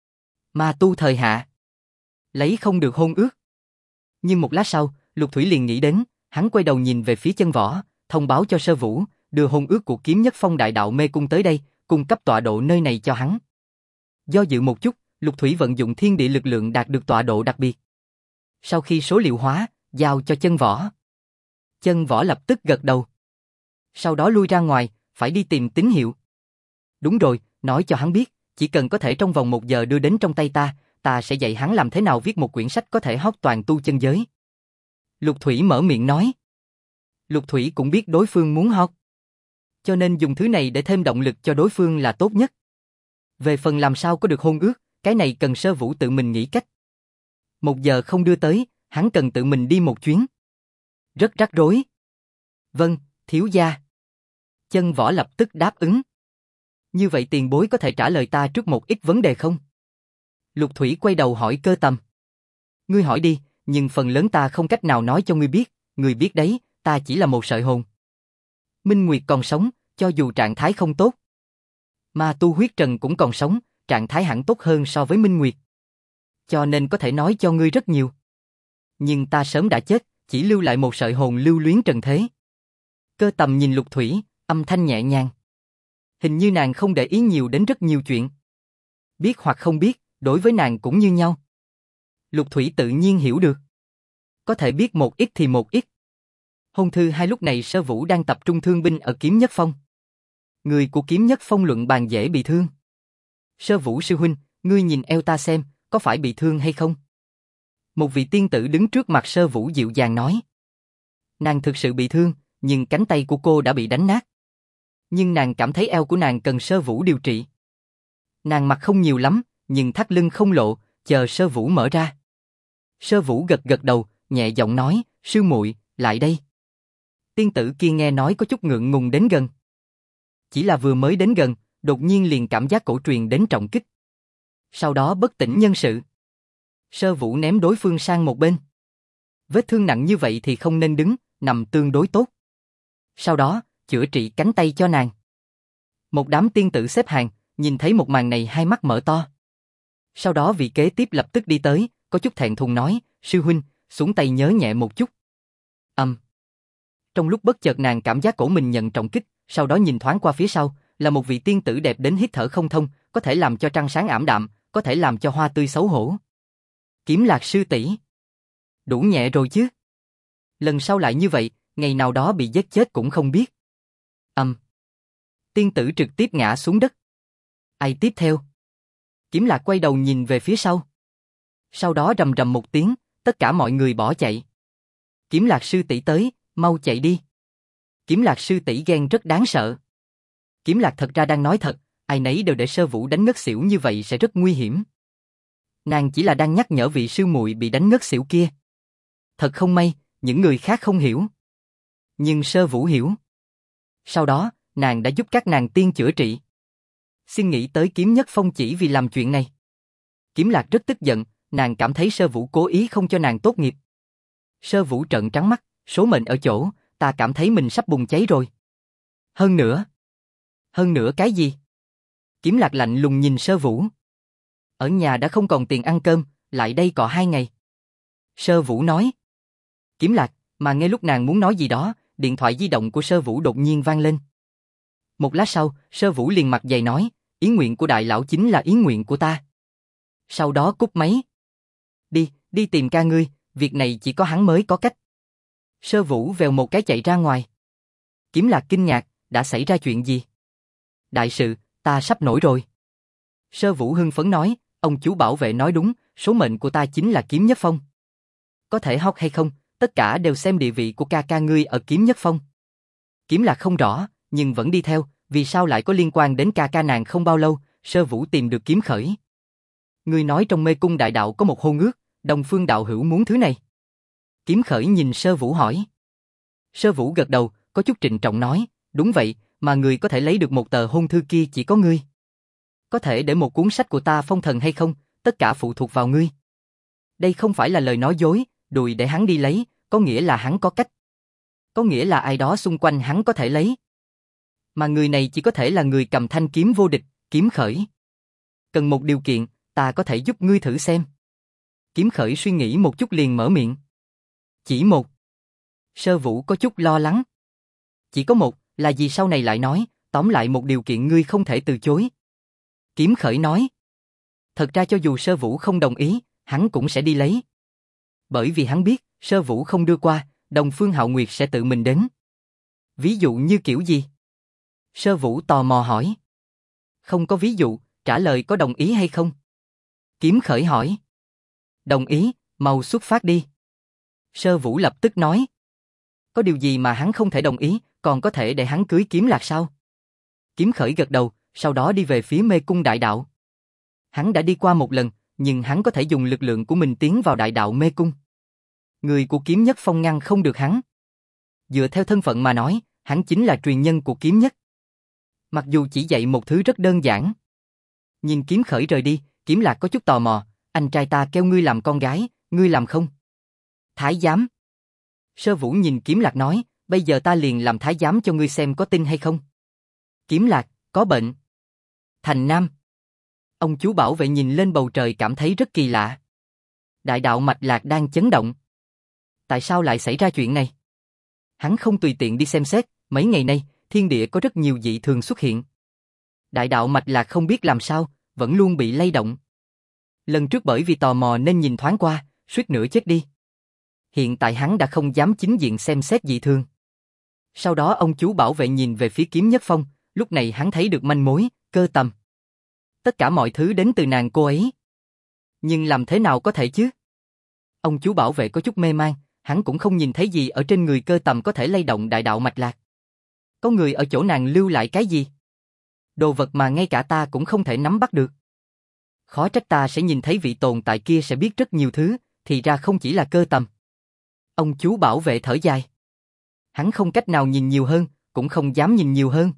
Ma tu thời hạ. Lấy không được hôn ước. Nhưng một lát sau, Lục Thủy liền nghĩ đến, hắn quay đầu nhìn về phía Chân Võ, thông báo cho Sơ Vũ, đưa hôn ước của kiếm nhất Phong Đại Đạo Mê Cung tới đây, cung cấp tọa độ nơi này cho hắn. Do dự một chút, Lục Thủy vận dụng thiên địa lực lượng đạt được tọa độ đặc biệt. Sau khi số liệu hóa, giao cho Chân Võ. Chân Võ lập tức gật đầu. Sau đó lui ra ngoài, phải đi tìm tín hiệu. Đúng rồi, nói cho hắn biết, chỉ cần có thể trong vòng 1 giờ đưa đến trong tay ta, ta sẽ dạy hắn làm thế nào viết một quyển sách có thể hót toàn tu chân giới. Lục Thủy mở miệng nói. Lục Thủy cũng biết đối phương muốn hót. Cho nên dùng thứ này để thêm động lực cho đối phương là tốt nhất. Về phần làm sao có được hôn ước, cái này cần Sơ Vũ tự mình nghĩ cách. 1 giờ không đưa tới, hắn cần tự mình đi một chuyến. Rất rắc rối. Vâng, thiếu gia. Chân Võ lập tức đáp ứng. Như vậy tiền bối có thể trả lời ta trước một ít vấn đề không? Lục Thủy quay đầu hỏi Cơ Tầm. Ngươi hỏi đi, nhưng phần lớn ta không cách nào nói cho ngươi biết, ngươi biết đấy, ta chỉ là một sợi hồn. Minh Nguyệt còn sống, cho dù trạng thái không tốt. Ma tu huyết trần cũng còn sống, trạng thái hẳn tốt hơn so với Minh Nguyệt. Cho nên có thể nói cho ngươi rất nhiều. Nhưng ta sớm đã chết, chỉ lưu lại một sợi hồn lưu luyến trần thế. Cơ Tầm nhìn Lục Thủy, âm thanh nhẹ nhàng. Hình như nàng không để ý nhiều đến rất nhiều chuyện. Biết hoặc không biết, đối với nàng cũng như nhau. Lục Thủy tự nhiên hiểu được. Có thể biết một ít thì một ít. Hôn thư hai lúc này Sơ Vũ đang tập trung thương binh ở Kiếm Nhất Phong. Người của Kiếm Nhất Phong luận bàn dễ bị thương. Sơ Vũ sư huynh, ngươi nhìn eo ta xem, có phải bị thương hay không? Một vị tiên tử đứng trước mặt Sơ Vũ dịu dàng nói. Nàng thực sự bị thương, nhưng cánh tay của cô đã bị đánh nát. Nhưng nàng cảm thấy eo của nàng cần Sơ Vũ điều trị. Nàng mặc không nhiều lắm, nhưng thắt lưng không lộ, chờ Sơ Vũ mở ra. Sơ Vũ gật gật đầu, nhẹ giọng nói, sư muội, lại đây. Tiên tử kia nghe nói có chút ngượng ngùng đến gần. Chỉ là vừa mới đến gần, đột nhiên liền cảm giác cổ truyền đến trọng kích. Sau đó bất tỉnh nhân sự. Sơ Vũ ném đối phương sang một bên. Vết thương nặng như vậy thì không nên đứng, nằm tương đối tốt. Sau đó, chữa trị cánh tay cho nàng. Một đám tiên tử xếp hàng, nhìn thấy một màn này hai mắt mở to. Sau đó vị kế tiếp lập tức đi tới, có chút thẹn thùng nói, sư huynh, xuống tay nhớ nhẹ một chút. Trong lúc bất chợt nàng cảm giác cổ mình nhận trọng kích, sau đó nhìn thoáng qua phía sau, là một vị tiên tử đẹp đến hít thở không thông, có thể làm cho trăng sáng ảm đạm, có thể làm cho hoa tươi xấu hổ. Kiếm Lạc sư tỷ, đủ nhẹ rồi chứ? Lần sau lại như vậy, ngày nào đó bị giết chết cũng không biết. Tiên tử trực tiếp ngã xuống đất. Ai tiếp theo? Kiếm Lạc quay đầu nhìn về phía sau. Sau đó rầm rầm một tiếng, tất cả mọi người bỏ chạy. Kiếm Lạc sư tỷ tới, mau chạy đi. Kiếm Lạc sư tỷ ghen rất đáng sợ. Kiếm Lạc thật ra đang nói thật, ai nấy đều để Sơ Vũ đánh ngất xỉu như vậy sẽ rất nguy hiểm. Nàng chỉ là đang nhắc nhở vị sư muội bị đánh ngất xỉu kia. Thật không may, những người khác không hiểu. Nhưng Sơ Vũ hiểu. Sau đó, nàng đã giúp các nàng tiên chữa trị. Xin nghĩ tới Kiếm Nhất Phong chỉ vì làm chuyện này. Kiếm Lạc rất tức giận, nàng cảm thấy Sơ Vũ cố ý không cho nàng tốt nghiệp. Sơ Vũ trợn trắng mắt, số mệnh ở chỗ, ta cảm thấy mình sắp bùng cháy rồi. Hơn nữa cái gì? Kiếm Lạc lạnh lùng nhìn Sơ Vũ. Ở nhà đã không còn tiền ăn cơm, lại đây cọ 2 ngày. Sơ Vũ nói. Kiếm Lạc, mà ngay lúc nàng muốn nói gì đó, điện thoại di động của Sơ Vũ đột nhiên vang lên. Một lát sau, Sơ Vũ liền mặt dày nói, ý nguyện của đại lão chính là ý nguyện của ta. Sau đó cúp máy. Đi tìm ca ngươi, việc này chỉ có hắn mới có cách. Sơ Vũ vèo một cái chạy ra ngoài. Kiếm Lạc kinh ngạc, đã xảy ra chuyện gì? Đại sự, ta sắp nổi rồi. Sơ Vũ hưng phấn nói, ông chú bảo vệ nói đúng, số mệnh của ta chính là Kiếm Nhất Phong. Có thể hóc hay không, tất cả đều xem địa vị của ca ca ngươi ở Kiếm Nhất Phong. Kiếm Lạc không rõ, nhưng vẫn đi theo, vì sao lại có liên quan đến ca ca nàng không bao lâu, Sơ Vũ tìm được Kiếm Khởi. Ngươi nói trong mê cung đại đạo có một hôn ước, Đông Phương đạo hữu muốn thứ này. Kiếm Khởi nhìn Sơ Vũ hỏi. Sơ Vũ gật đầu, có chút trịnh trọng nói, đúng vậy, mà người có thể lấy được một tờ hôn thư kia chỉ có ngươi. Có thể để một cuốn sách của ta phong thần hay không, tất cả phụ thuộc vào ngươi. Đây không phải là lời nói dối, đùi để hắn đi lấy, có nghĩa là hắn có cách. Có nghĩa là ai đó xung quanh hắn có thể lấy. Mà người này chỉ có thể là người cầm thanh kiếm vô địch, Kiếm Khởi. Cần một điều kiện, ta có thể giúp ngươi thử xem. Kiếm Khởi suy nghĩ một chút liền mở miệng. Chỉ một. Sơ Vũ có chút lo lắng. Chỉ có một, là gì sau này lại nói, tóm lại một điều kiện ngươi không thể từ chối. Kiếm Khởi nói. Thật ra cho dù Sơ Vũ không đồng ý, hắn cũng sẽ đi lấy. Bởi vì hắn biết, Sơ Vũ không đưa qua, Đông Phương Hạo Nguyệt sẽ tự mình đến. Ví dụ như kiểu gì? Sơ Vũ tò mò hỏi. Không có ví dụ, trả lời có đồng ý hay không? Kiếm Khởi hỏi. Đồng ý, mau xuất phát đi. Sơ Vũ lập tức nói. Có điều gì mà hắn không thể đồng ý, còn có thể để hắn cưới Kiếm Lạc sao? Kiếm Khởi gật đầu, sau đó đi về phía mê cung đại đạo. Hắn đã đi qua một lần, nhưng hắn có thể dùng lực lượng của mình tiến vào đại đạo mê cung. Người của Kiếm Nhất Phong ngăn không được hắn. Dựa theo thân phận mà nói, hắn chính là truyền nhân của Kiếm Nhất. Mặc dù chỉ dạy một thứ rất đơn giản. Nhìn Kiếm Khởi rời đi, Kiếm Lạc có chút tò mò, anh trai ta kêu ngươi làm con gái, ngươi làm không? Thái giám. Sơ Vũ nhìn Kiếm Lạc nói, bây giờ ta liền làm thái giám cho ngươi xem có tin hay không. Kiếm Lạc, có bệnh. Thành Nam. Ông chú bảo vệ nhìn lên bầu trời cảm thấy rất kỳ lạ. Đại đạo mạch lạc đang chấn động. Tại sao lại xảy ra chuyện này? Hắn không tùy tiện đi xem xét, mấy ngày nay, thiên địa có rất nhiều dị thường xuất hiện. Đại đạo mạch lạc không biết làm sao, vẫn luôn bị lay động. Lần trước bởi vì tò mò nên nhìn thoáng qua, suýt nữa chết đi. Hiện tại hắn đã không dám chính diện xem xét dị thường. Sau đó ông chú bảo vệ nhìn về phía Kiếm Nhất Phong, lúc này hắn thấy được manh mối, Cơ Tầm. Tất cả mọi thứ đến từ nàng cô ấy. Nhưng làm thế nào có thể chứ? Ông chú bảo vệ có chút mê man, hắn cũng không nhìn thấy gì ở trên người Cơ Tầm có thể lay động đại đạo mạch lạc. Có người ở chỗ nàng lưu lại cái gì? Đồ vật mà ngay cả ta cũng không thể nắm bắt được. Khó trách ta sẽ nhìn thấy vị tồn tại kia sẽ biết rất nhiều thứ, thì ra không chỉ là Cơ Tầm. Ông chú bảo vệ thở dài. Hắn không cách nào nhìn nhiều hơn, cũng không dám nhìn nhiều hơn.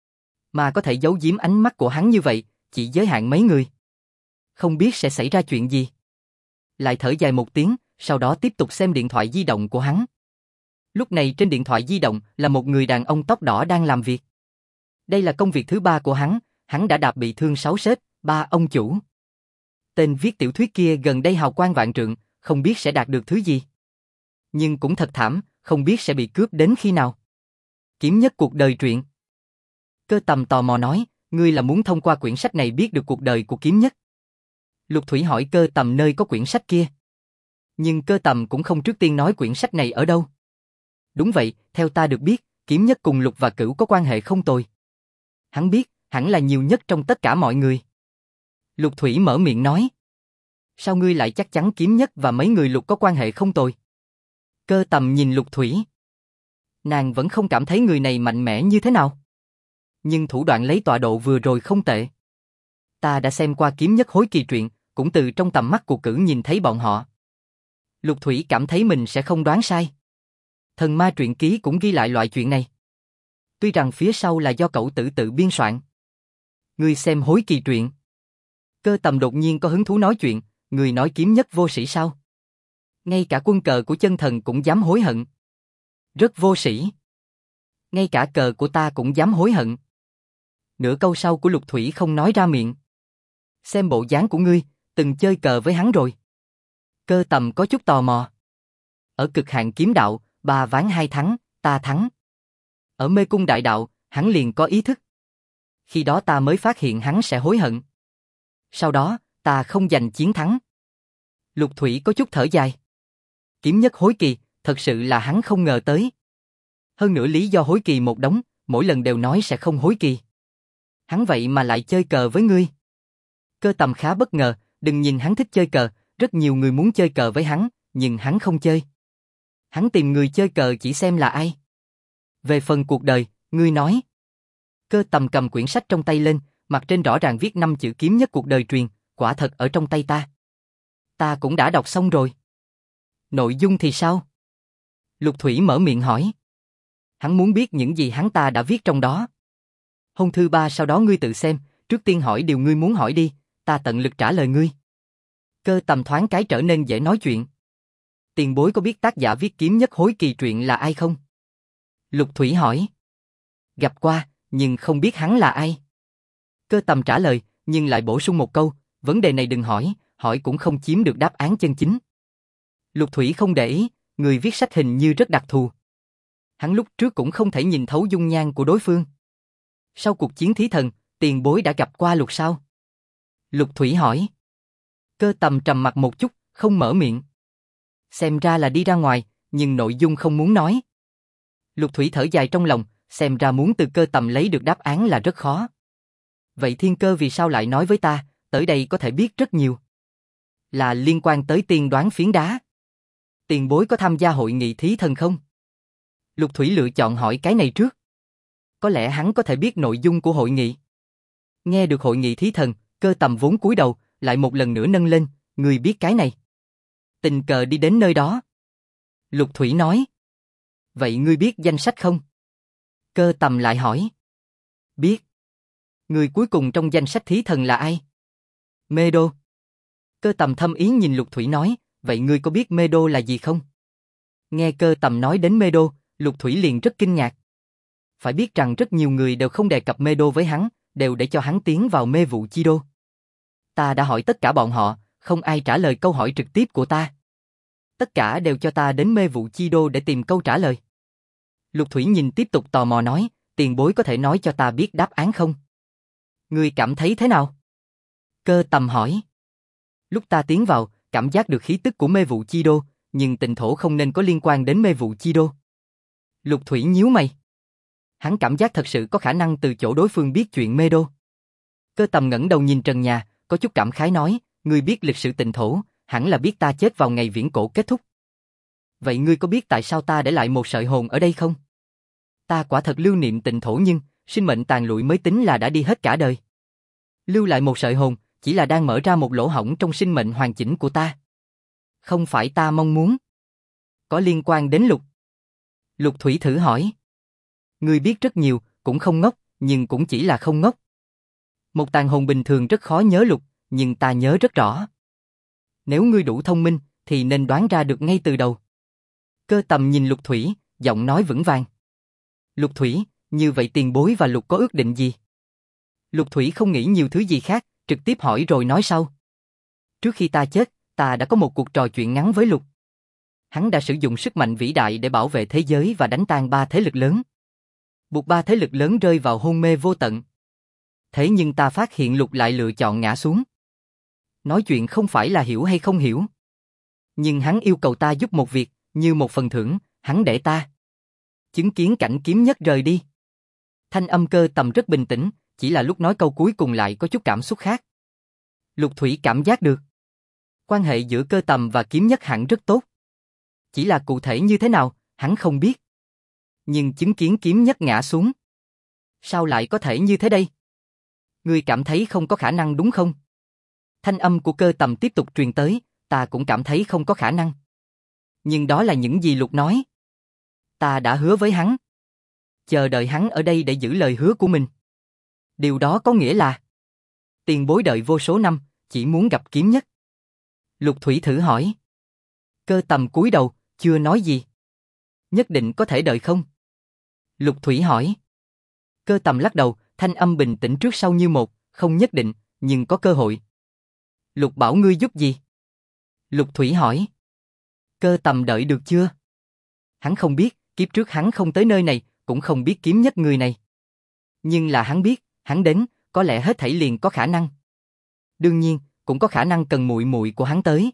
Mà có thể giấu giếm ánh mắt của hắn như vậy, chỉ giới hạn mấy người. Không biết sẽ xảy ra chuyện gì. Lại thở dài một tiếng, sau đó tiếp tục xem điện thoại di động của hắn. Lúc này trên điện thoại di động là một người đàn ông tóc đỏ đang làm việc. Đây là công việc thứ 3 của hắn hắn đã đạp bị thương 6 sếp, 3 ông chủ. Tên viết tiểu thuyết kia gần đây hào quang vạn trượng, không biết sẽ đạt được thứ gì. Nhưng cũng thật thảm, không biết sẽ bị cướp đến khi nào. Kiếm nhất cuộc đời truyện. Cơ Tầm tò mò nói, ngươi là muốn thông qua quyển sách này biết được cuộc đời của kiếm nhất. Lục Thủy hỏi Cơ Tầm nơi có quyển sách kia. Nhưng Cơ Tầm cũng không trước tiên nói quyển sách này ở đâu. Đúng vậy, theo ta được biết, kiếm nhất cùng Lục và Cửu có quan hệ không tồi. Hắn biết, hẳn là nhiều nhất trong tất cả mọi người. Lục Thủy mở miệng nói. Sao ngươi lại chắc chắn kiếm nhất và mấy người Lục có quan hệ không tồi? Cơ Tầm nhìn Lục Thủy. Nàng vẫn không cảm thấy người này mạnh mẽ như thế nào. Nhưng thủ đoạn lấy tọa độ vừa rồi không tệ. Ta đã xem qua kiếm nhất hối kỳ truyện, cũng từ trong tầm mắt của Cửu nhìn thấy bọn họ. Lục Thủy cảm thấy mình sẽ không đoán sai. Thần ma truyện ký cũng ghi lại loại chuyện này. Tuy rằng phía sau là do cậu tự biên soạn. Ngươi xem hối kỳ truyện. Cơ Tầm đột nhiên có hứng thú nói chuyện, người nói kiếm nhất vô sĩ sao? Ngay cả quân cờ của chân thần cũng dám hối hận. Rất vô sĩ. Ngay cả cờ của ta cũng dám hối hận. Nửa câu sau của Lục Thủy không nói ra miệng. Xem bộ dáng của ngươi, từng chơi cờ với hắn rồi. Cơ Tầm có chút tò mò. Ở cực hạn kiếm đạo, 3 ván 2 thắng, ta thắng. Ở mê cung đại đạo, hắn liền có ý thức. Khi đó ta mới phát hiện hắn sẽ hối hận. Sau đó, ta không giành chiến thắng. Lục Thủy có chút thở dài. Kiếm nhất hối kỳ, thật sự là hắn không ngờ tới. Hơn nữa lý do hối kỳ một đống, mỗi lần đều nói sẽ không hối kỳ. Hắn vậy mà lại chơi cờ với ngươi. Cơ Tầm khá bất ngờ, đừng nhìn hắn thích chơi cờ, rất nhiều người muốn chơi cờ với hắn, nhưng hắn không chơi. Hắn tìm người chơi cờ chỉ xem là ai. Về phần cuộc đời, ngươi nói. Cơ Tầm cầm quyển sách trong tay lên, mặt trên rõ ràng viết 5 chữ kiếm nhất cuộc đời truyền, quả thật ở trong tay ta. Ta cũng đã đọc xong rồi. Nội dung thì sao? Lục Thủy mở miệng hỏi. Hắn muốn biết những gì hắn ta đã viết trong đó. Hôn thư 3 sau đó ngươi tự xem, trước tiên hỏi điều ngươi muốn hỏi đi, ta tận lực trả lời ngươi. Cơ Tầm thoáng cái trở nên dễ nói chuyện. Tiền bối có biết tác giả viết kiếm nhất hối kỳ truyện là ai không? Lục Thủy hỏi. Gặp qua, nhưng không biết hắn là ai. Cơ Tầm trả lời, nhưng lại bổ sung một câu, vấn đề này đừng hỏi, hỏi cũng không chiếm được đáp án chân chính. Lục Thủy không để ý, người viết sách hình như rất đặc thù. Hắn lúc trước cũng không thể nhìn thấu dung nhan của đối phương. Sau cuộc chiến thí thần, tiền bối đã gặp qua Lục sao? Lục Thủy hỏi. Cơ Tầm trầm mặt một chút, không mở miệng. Xem ra là đi ra ngoài, nhưng nội dung không muốn nói. Lục Thủy thở dài trong lòng, xem ra muốn từ Cơ Tầm lấy được đáp án là rất khó. Vậy Thiên Cơ vì sao lại nói với ta, tới đây có thể biết rất nhiều. Là liên quan tới tiên đoán phiến đá. Tiền bối có tham gia hội nghị thí thần không? Lục Thủy lựa chọn hỏi cái này trước. Có lẽ hắn có thể biết nội dung của hội nghị. Nghe được hội nghị thí thần, Cơ Tầm vốn cúi đầu, lại một lần nữa nâng lên, người biết cái này. Tình cờ đi đến nơi đó. Lục Thủy nói. Vậy ngươi biết danh sách không? Cơ Tầm lại hỏi. Biết. Người cuối cùng trong danh sách thí thần là ai? Mê Đô. Cơ Tầm thâm ý nhìn Lục Thủy nói, vậy ngươi có biết Mê Đô là gì không? Nghe Cơ Tầm nói đến Mê Đô, Lục Thủy liền rất kinh ngạc. Phải biết rằng rất nhiều người đều không đề cập Mê Đô với hắn, đều để cho hắn tiến vào mê vụ chi đô. Ta đã hỏi tất cả bọn họ, không ai trả lời câu hỏi trực tiếp của ta. Tất cả đều cho ta đến mê vụ chi đô để tìm câu trả lời. Lục Thủy nhìn tiếp tục tò mò nói, tiền bối có thể nói cho ta biết đáp án không? Ngươi cảm thấy thế nào? Cơ Tầm hỏi. Lúc ta tiến vào, cảm giác được khí tức của mê vụ chi đô, nhưng tịnh thổ không nên có liên quan đến mê vụ chi đô. Lục Thủy nhíu mày. Hắn cảm giác thật sự có khả năng từ chỗ đối phương biết chuyện mê đô. Cơ Tầm ngẩng đầu nhìn trần nhà, có chút cảm khái nói, ngươi biết lịch sử tịnh thổ, hẳn là biết ta chết vào ngày viễn cổ kết thúc. Vậy ngươi có biết tại sao ta để lại một sợi hồn ở đây không? Ta quả thật lưu niệm tịnh thổ nhưng, sinh mệnh tàn lụi mới tính là đã đi hết cả đời. Lưu lại một sợi hồn, chỉ là đang mở ra một lỗ hổng trong sinh mệnh hoàn chỉnh của ta. Không phải ta mong muốn. Có liên quan đến Lục. Lục Thủy thử hỏi. Ngươi biết rất nhiều, cũng không ngốc, nhưng cũng chỉ là không ngốc. Một tàn hồn bình thường rất khó nhớ Lục, nhưng ta nhớ rất rõ. Nếu ngươi đủ thông minh, thì nên đoán ra được ngay từ đầu. Cơ Tầm nhìn Lục Thủy, giọng nói vững vàng. Lục Thủy, như vậy tiền bối và Lục có ước định gì? Lục Thủy không nghĩ nhiều thứ gì khác, trực tiếp hỏi rồi nói sau. Trước khi ta chết, ta đã có một cuộc trò chuyện ngắn với Lục. Hắn đã sử dụng sức mạnh vĩ đại để bảo vệ thế giới và đánh tan 3 thế lực lớn. Buộc 3 thế lực lớn rơi vào hôn mê vô tận. Thế nhưng ta phát hiện Lục lại lựa chọn ngã xuống. Nói chuyện không phải là hiểu hay không hiểu. Nhưng hắn yêu cầu ta giúp một việc, như một phần thưởng, hắn để ta chứng kiến cảnh kiếm nhất rời đi. Thanh âm Cơ Tầm rất bình tĩnh, chỉ là lúc nói câu cuối cùng lại có chút cảm xúc khác. Lục Thủy cảm giác được. Quan hệ giữa Cơ Tầm và kiếm nhất hẳn rất tốt. Chỉ là cụ thể như thế nào, hắn không biết. Nhưng chứng kiến kiếm nhất ngã xuống. Sao lại có thể như thế đây? Ngươi cảm thấy không có khả năng đúng không? Thanh âm của Cơ Tầm tiếp tục truyền tới, ta cũng cảm thấy không có khả năng. Nhưng đó là những gì Lục nói. Ta đã hứa với hắn. Chờ đợi hắn ở đây để giữ lời hứa của mình. Điều đó có nghĩa là tiền bối đợi vô số năm, chỉ muốn gặp kiếm nhất. Lục Thủy thử hỏi. Cơ Tầm cúi đầu, chưa nói gì. Nhất định có thể đợi không? Lục Thủy hỏi. Cơ Tầm lắc đầu, thanh âm bình tĩnh trước sau như một, không nhất định, nhưng có cơ hội. Lục bảo ngươi giúp gì? Lục Thủy hỏi. Cơ Tầm đợi được chưa? Hắn không biết, kiếp trước hắn không tới nơi này, cũng không biết kiếm nhất người này. Nhưng là hắn biết, hắn đến, có lẽ hết thảy liền có khả năng. Đương nhiên, cũng có khả năng cần muội muội của hắn tới.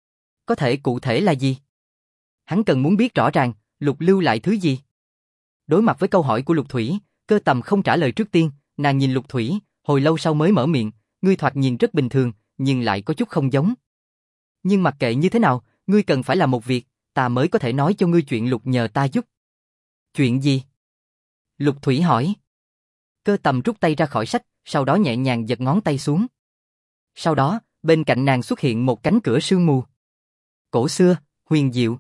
Có thể cụ thể là gì? Hắn cần muốn biết rõ ràng, Lục lưu lại thứ gì? Đối mặt với câu hỏi của Lục Thủy, Cơ Tầm không trả lời trước tiên, nàng nhìn Lục Thủy, hồi lâu sau mới mở miệng, ngươi thoạt nhìn rất bình thường, nhưng lại có chút không giống. Nhưng mặc kệ như thế nào, ngươi cần phải làm một việc, ta mới có thể nói cho ngươi chuyện Lục nhờ ta giúp. Chuyện gì? Lục Thủy hỏi. Cơ Tầm rút tay ra khỏi sách, sau đó nhẹ nhàng giật ngón tay xuống. Sau đó, bên cạnh nàng xuất hiện một cánh cửa sương mù. Cổ xưa, huyền diệu.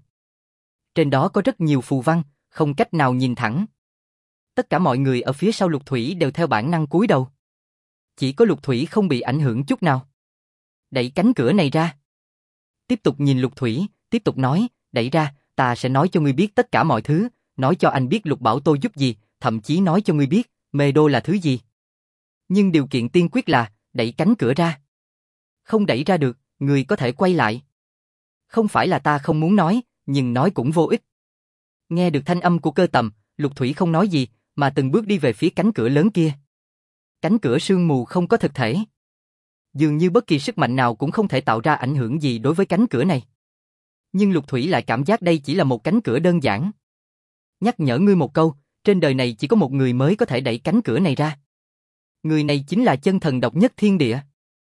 Trên đó có rất nhiều phù văn, không cách nào nhìn thẳng. Tất cả mọi người ở phía sau Lục Thủy đều theo bản năng cúi đầu. Chỉ có Lục Thủy không bị ảnh hưởng chút nào. Đẩy cánh cửa này ra. Tiếp tục nhìn Lục Thủy, tiếp tục nói, đẩy ra, ta sẽ nói cho ngươi biết tất cả mọi thứ, nói cho anh biết Lục bảo tôi giúp gì, thậm chí nói cho ngươi biết, mê đô là thứ gì. Nhưng điều kiện tiên quyết là, đẩy cánh cửa ra. Không đẩy ra được, ngươi có thể quay lại. Không phải là ta không muốn nói, nhưng nói cũng vô ích. Nghe được thanh âm của Cơ Tầm, Lục Thủy không nói gì, mà từng bước đi về phía cánh cửa lớn kia. Cánh cửa sương mù không có thực thể. Dường như bất kỳ sức mạnh nào cũng không thể tạo ra ảnh hưởng gì đối với cánh cửa này. Nhưng Lục Thủy lại cảm giác đây chỉ là một cánh cửa đơn giản. Nhắc nhở ngươi một câu, trên đời này chỉ có một người mới có thể đẩy cánh cửa này ra. Người này chính là chân thần độc nhất thiên địa.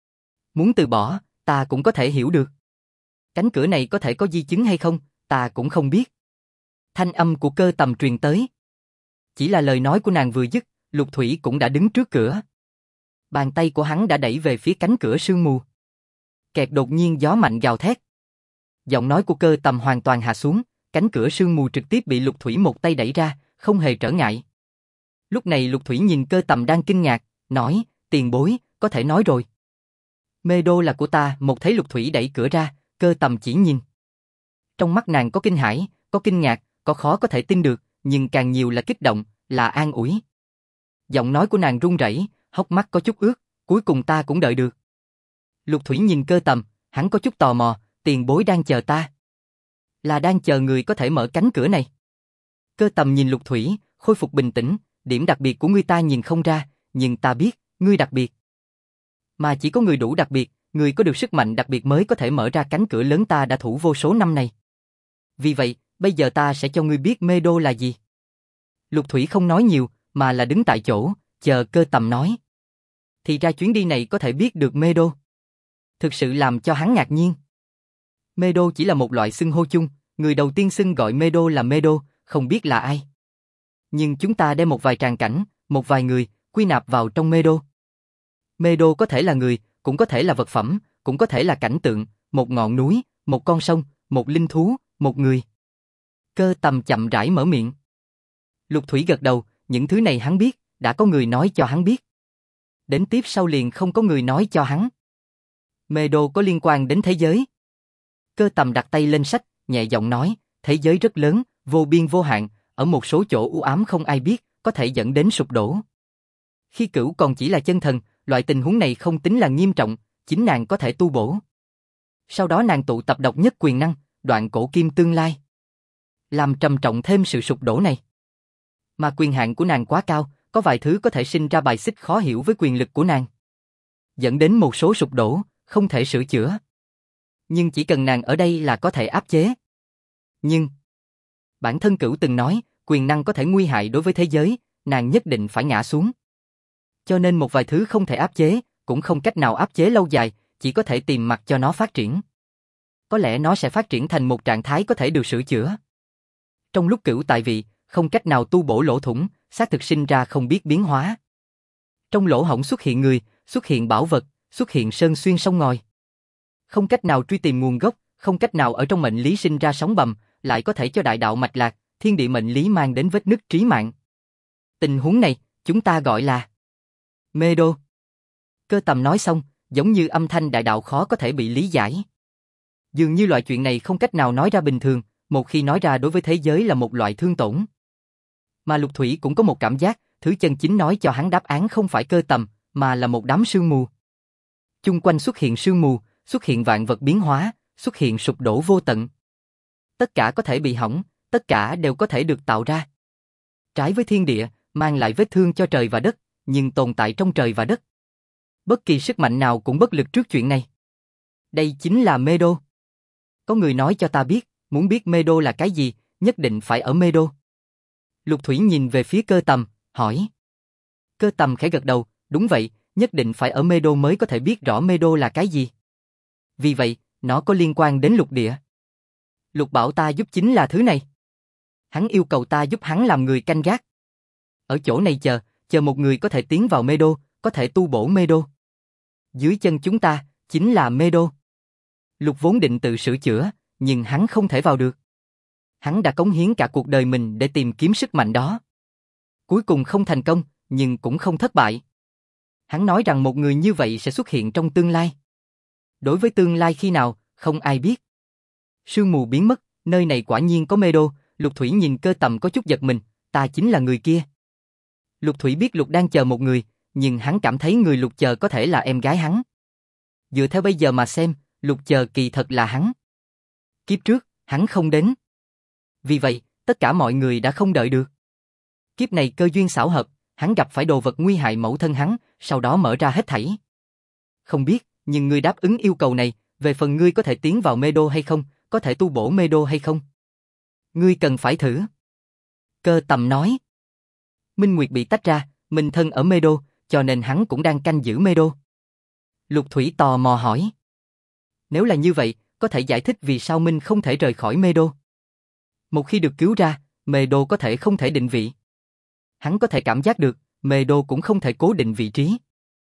Muốn từ bỏ, ta cũng có thể hiểu được. Cánh cửa này có thể có di chứng hay không, ta cũng không biết. Thanh âm của Cơ Tầm truyền tới. Chỉ là lời nói của nàng vừa dứt, Lục Thủy cũng đã đứng trước cửa. Bàn tay của hắn đã đẩy về phía cánh cửa sương mù. Kẹt, đột nhiên gió mạnh gào thét. Giọng nói của Cơ Tầm hoàn toàn hạ xuống, cánh cửa sương mù trực tiếp bị Lục Thủy một tay đẩy ra, không hề trở ngại. Lúc này Lục Thủy nhìn Cơ Tầm đang kinh ngạc, nói, tiền bối, có thể nói rồi. Mê đô là của ta, một thấy Lục Thủy đẩy cửa ra, Cơ Tầm chỉ nhìn. Trong mắt nàng có kinh hãi, có kinh ngạc, có khó có thể tin được, nhưng càng nhiều là kích động, là an ủi. Giọng nói của nàng run rẩy, hốc mắt có chút ướt, cuối cùng ta cũng đợi được. Lục Thủy nhìn Cơ Tầm, hắn có chút tò mò, tiền bối đang chờ ta. Là đang chờ người có thể mở cánh cửa này. Cơ Tầm nhìn Lục Thủy, khôi phục bình tĩnh, điểm đặc biệt của ngươi ta nhìn không ra, nhưng ta biết, ngươi đặc biệt. Mà chỉ có người đủ đặc biệt, người có được sức mạnh đặc biệt mới có thể mở ra cánh cửa lớn ta đã thủ vô số năm này. Vì vậy, bây giờ ta sẽ cho ngươi biết mê đô là gì. Lục Thủy không nói nhiều, mà là đứng tại chỗ, chờ Cơ Tầm nói. Thì ra chuyến đi này có thể biết được mê đô. Thực sự làm cho hắn ngạc nhiên. Mê đô chỉ là một loại xưng hô chung, người đầu tiên xưng gọi mê đô là mê đô, không biết là ai. Nhưng chúng ta đem một vài tràng cảnh, một vài người, quy nạp vào trong mê đô. Mê đô có thể là người, cũng có thể là vật phẩm, cũng có thể là cảnh tượng, một ngọn núi, một con sông, một linh thú, một người. Cơ Tầm chậm rãi mở miệng. Lục Thủy gật đầu, những thứ này hắn biết, đã có người nói cho hắn biết. Đến tiếp sau liền không có người nói cho hắn. Mê đô có liên quan đến thế giới. Cơ Tầm đặt tay lên sách, nhẹ giọng nói, thế giới rất lớn, vô biên vô hạn, ở một số chỗ u ám không ai biết, có thể dẫn đến sụp đổ. Khi Cửu còn chỉ là chân thần, loại tình huống này không tính là nghiêm trọng, chính nàng có thể tu bổ. Sau đó nàng tụ tập độc nhất quyền năng, đoạn cổ kim tương lai, làm trầm trọng thêm sự sụp đổ này. Mà quyền hạn của nàng quá cao, có vài thứ có thể sinh ra bài xích khó hiểu với quyền lực của nàng, dẫn đến một số sụp đổ, không thể sửa chữa. Nhưng chỉ cần nàng ở đây là có thể áp chế. Nhưng bản thân Cửu từng nói, quyền năng có thể nguy hại đối với thế giới, nàng nhất định phải ngã xuống. Cho nên một vài thứ không thể áp chế, cũng không cách nào áp chế lâu dài, chỉ có thể tìm mặt cho nó phát triển. Có lẽ nó sẽ phát triển thành một trạng thái có thể được sửa chữa. Trong lúc Cửu tại vị, không cách nào tu bổ lỗ thủng, xác thực sinh ra không biết biến hóa. Trong lỗ hổng xuất hiện người, xuất hiện bảo vật, xuất hiện sơn xuyên sông ngòi. Không cách nào truy tìm nguồn gốc, không cách nào ở trong mệnh lý sinh ra sóng bầm, lại có thể cho đại đạo mạch lạc, thiên địa mệnh lý mang đến vết nứt trí mạng. Tình huống này, chúng ta gọi là mê đô. Cơ Tầm nói xong, giống như âm thanh đại đạo khó có thể bị lý giải. Dường như loại chuyện này không cách nào nói ra bình thường, một khi nói ra đối với thế giới là một loại thương tổn. Mà Lục Thủy cũng có một cảm giác, thứ chân chính nói cho hắn đáp án không phải Cơ Tầm, mà là một đám sương mù. Chung quanh xuất hiện sương mù, xuất hiện vạn vật biến hóa, xuất hiện sụp đổ vô tận. Tất cả có thể bị hỏng, tất cả đều có thể được tạo ra. Trái với thiên địa, mang lại vết thương cho trời và đất, nhưng tồn tại trong trời và đất. Bất kỳ sức mạnh nào cũng bất lực trước chuyện này. Đây chính là mê đô. Có người nói cho ta biết, muốn biết mê đô là cái gì, nhất định phải ở mê đô. Lục Thủy nhìn về phía Cơ Tầm, hỏi. Cơ Tầm khẽ gật đầu, đúng vậy, nhất định phải ở mê đô mới có thể biết rõ mê đô là cái gì. Vì vậy, nó có liên quan đến lục địa. Lục bảo ta giúp chính là thứ này. Hắn yêu cầu ta giúp hắn làm người canh gác. Ở chỗ này chờ một người có thể tiến vào mê đô, có thể tu bổ mê đô. Dưới chân chúng ta, chính là mê đô. Lục vốn định tự sửa chữa, nhưng hắn không thể vào được. Hắn đã cống hiến cả cuộc đời mình để tìm kiếm sức mạnh đó. Cuối cùng không thành công, nhưng cũng không thất bại. Hắn nói rằng một người như vậy sẽ xuất hiện trong tương lai. Đối với tương lai khi nào, không ai biết. Sương mù biến mất, nơi này quả nhiên có mê đô. Lục Thủy nhìn Cơ Tầm có chút giật mình, ta chính là người kia. Lục Thủy biết Lục đang chờ một người, nhưng hắn cảm thấy người Lục chờ có thể là em gái hắn. Dựa theo bây giờ mà xem, Lục chờ kỳ thật là hắn. Kiếp trước, hắn không đến. Vì vậy, tất cả mọi người đã không đợi được. Kiếp này cơ duyên xảo hợp, hắn gặp phải đồ vật nguy hại mẫu thân hắn, sau đó mở ra hết thảy. Không biết, nhưng ngươi đáp ứng yêu cầu này, về phần ngươi có thể tiến vào mê đô hay không, có thể tu bổ mê đô hay không? Ngươi cần phải thử. Cơ Tầm nói. Minh Nguyệt bị tách ra, Minh Thân ở mê đô, cho nên hắn cũng đang canh giữ mê đô. Lục Thủy tò mò hỏi. Nếu là như vậy, có thể giải thích vì sao Minh không thể rời khỏi mê đô. Một khi được cứu ra, mê đô có thể không thể định vị. Hắn có thể cảm giác được, mê đô cũng không thể cố định vị trí.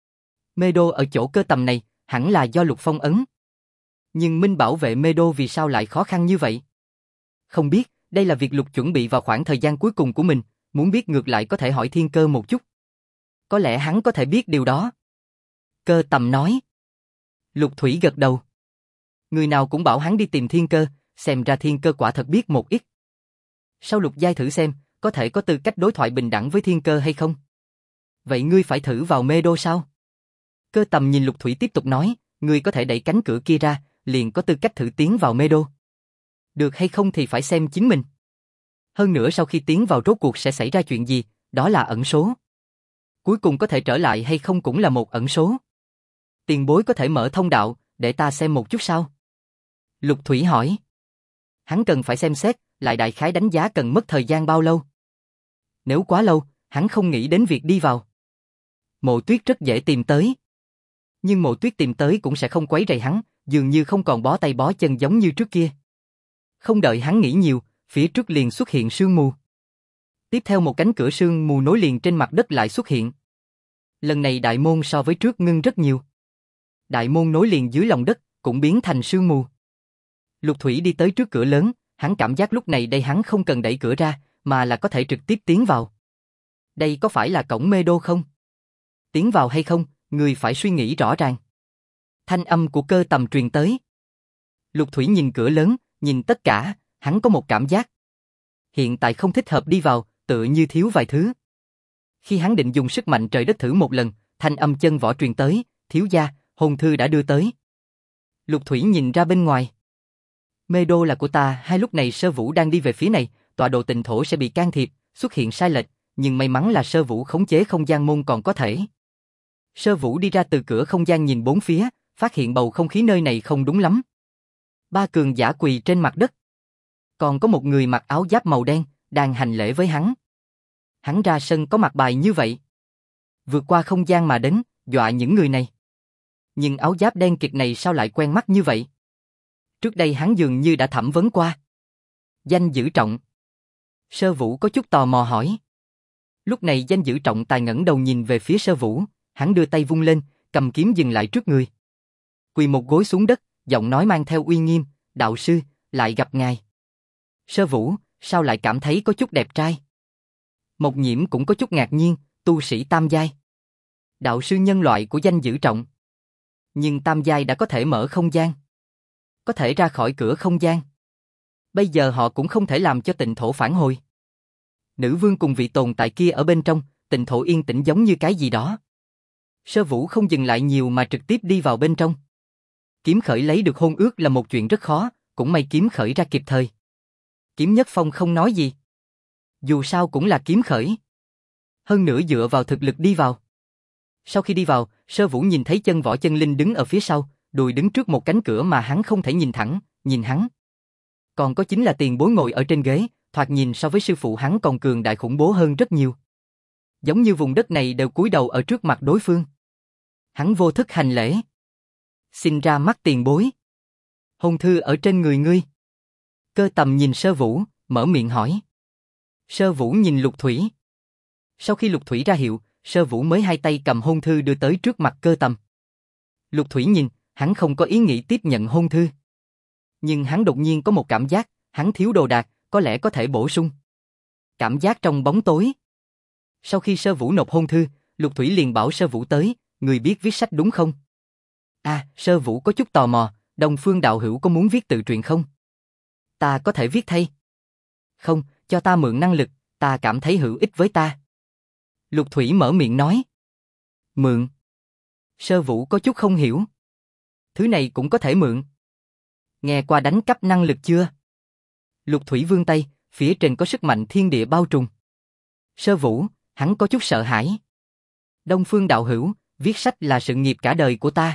Mê đô ở chỗ Cơ Tầm này, hẳn là do Lục phong ấn. Nhưng Minh bảo vệ mê đô vì sao lại khó khăn như vậy? Không biết, đây là việc Lục chuẩn bị vào khoảng thời gian cuối cùng của mình, muốn biết ngược lại có thể hỏi Thiên Cơ một chút. Có lẽ hắn có thể biết điều đó. Cơ Tầm nói. Lục Thủy gật đầu. Người nào cũng bảo hắn đi tìm Thiên Cơ, xem ra Thiên Cơ quả thật biết một ít. Sau Lục giai thử xem, có thể có tư cách đối thoại bình đẳng với Thiên Cơ hay không? Vậy ngươi phải thử vào mê đô sao? Cơ Tầm nhìn Lục Thủy tiếp tục nói, ngươi có thể đẩy cánh cửa kia ra, liền có tư cách thử tiến vào mê đô. Được hay không thì phải xem chính mình. Hơn nữa sau khi tiến vào rốt cuộc sẽ xảy ra chuyện gì, đó là ẩn số. Cuối cùng có thể trở lại hay không cũng là một ẩn số. Tiền bối có thể mở thông đạo, để ta xem một chút sao? Lục Thủy hỏi. Hắn cần phải xem xét, lại đại khái đánh giá cần mất thời gian bao lâu. Nếu quá lâu, hắn không nghĩ đến việc đi vào. Mộ Tuyết rất dễ tìm tới. Nhưng Mộ Tuyết tìm tới cũng sẽ không quấy rầy hắn, dường như không còn bó tay bó chân giống như trước kia. Không đợi hắn nghĩ nhiều, phía trước liền xuất hiện sương mù. Tiếp theo một cánh cửa sương mù nối liền trên mặt đất lại xuất hiện. Lần này đại môn so với trước ngưng rất nhiều. Đại môn nối liền dưới lòng đất, cũng biến thành sương mù. Lục Thủy đi tới trước cửa lớn, hắn cảm giác lúc này đây hắn không cần đẩy cửa ra, mà là có thể trực tiếp tiến vào. Đây có phải là cổng mê đô không? Tiến vào hay không, người phải suy nghĩ rõ ràng. Thanh âm của Cơ Tầm truyền tới. Lục Thủy nhìn cửa lớn, nhìn tất cả, hắn có một cảm giác. Hiện tại không thích hợp đi vào, tựa như thiếu vài thứ. Khi hắn định dùng sức mạnh trời đất thử một lần, thanh âm chân võ truyền tới, thiếu gia, hôn thư đã đưa tới. Lục Thủy nhìn ra bên ngoài. Mê đô là của ta, hai lúc này Sơ Vũ đang đi về phía này, tọa độ tịnh thổ sẽ bị can thiệp, xuất hiện sai lệch, nhưng may mắn là Sơ Vũ khống chế không gian môn còn có thể. Sơ Vũ đi ra từ cửa không gian nhìn bốn phía, phát hiện bầu không khí nơi này không đúng lắm. Ba cường giả quỳ trên mặt đất. Còn có một người mặc áo giáp màu đen, đang hành lễ với hắn. Hắn ra sân có mặt bài như vậy. Vượt qua không gian mà đến, dọa những người này. Nhưng áo giáp đen kịt này sao lại quen mắt như vậy? Trước đây hắn dường như đã thẩm vấn qua. Danh Dữ Trọng. Sơ Vũ có chút tò mò hỏi. Lúc này Danh Dữ Trọng tài ngẩng đầu nhìn về phía Sơ Vũ, hắn đưa tay vung lên, cầm kiếm dừng lại trước người. Quỳ một gối xuống đất, giọng nói mang theo uy nghiêm, đạo sư, lại gặp ngài. Sơ Vũ, sao lại cảm thấy có chút đẹp trai? Mộc Nhiễm cũng có chút ngạc nhiên, tu sĩ tam giai. Đạo sư nhân loại của Danh Dữ Trọng. Nhưng tam giai đã có thể mở không gian. Có thể ra khỏi cửa không gian. Bây giờ họ cũng không thể làm cho tịnh thổ phản hồi. Nữ vương cùng vị tồn tại kia ở bên trong, tịnh thổ yên tĩnh giống như cái gì đó. Sơ Vũ không dừng lại nhiều mà trực tiếp đi vào bên trong. Kiếm khởi lấy được hôn ước là một chuyện rất khó, cũng may kiếm khởi ra kịp thời. Kiếm Nhất Phong không nói gì. Dù sao cũng là kiếm khởi. Hơn nữa dựa vào thực lực đi vào. Sau khi đi vào, Sơ Vũ nhìn thấy chân võ chân linh đứng ở phía sau, đùi đứng trước một cánh cửa mà hắn không thể nhìn thẳng, nhìn hắn. Còn có chính là tiền bối ngồi ở trên ghế, thoạt nhìn so với sư phụ hắn còn cường đại khủng bố hơn rất nhiều. Giống như vùng đất này đều cúi đầu ở trước mặt đối phương. Hắn vô thức hành lễ. Xin ra mắt tiền bối. Hôn thư ở trên người ngươi. Cơ Tầm nhìn Sơ Vũ, mở miệng hỏi. Sơ Vũ nhìn Lục Thủy. Sau khi Lục Thủy ra hiệu, Sơ Vũ mới hai tay cầm hôn thư đưa tới trước mặt Cơ Tầm. Lục Thủy nhìn, hắn không có ý nghĩ tiếp nhận hôn thư. Nhưng hắn đột nhiên có một cảm giác, hắn thiếu đồ đạc, có lẽ có thể bổ sung. Cảm giác trong bóng tối. Sau khi Sơ Vũ nộp hôn thư, Lục Thủy liền bảo Sơ Vũ tới, người biết viết sách đúng không? Sơ Vũ có chút tò mò, Đông Phương đạo hữu có muốn viết tự truyện không? Ta có thể viết thay. Không, cho ta mượn năng lực, ta cảm thấy hữu ích với ta. Lục Thủy mở miệng nói. Mượn. Sơ Vũ có chút không hiểu. Thứ này cũng có thể mượn. Nghe qua đánh cắp năng lực chưa? Lục Thủy vươn tay, phía trên có sức mạnh thiên địa bao trùm. Sơ Vũ, hắn có chút sợ hãi. Đông Phương đạo hữu, viết sách là sự nghiệp cả đời của ta.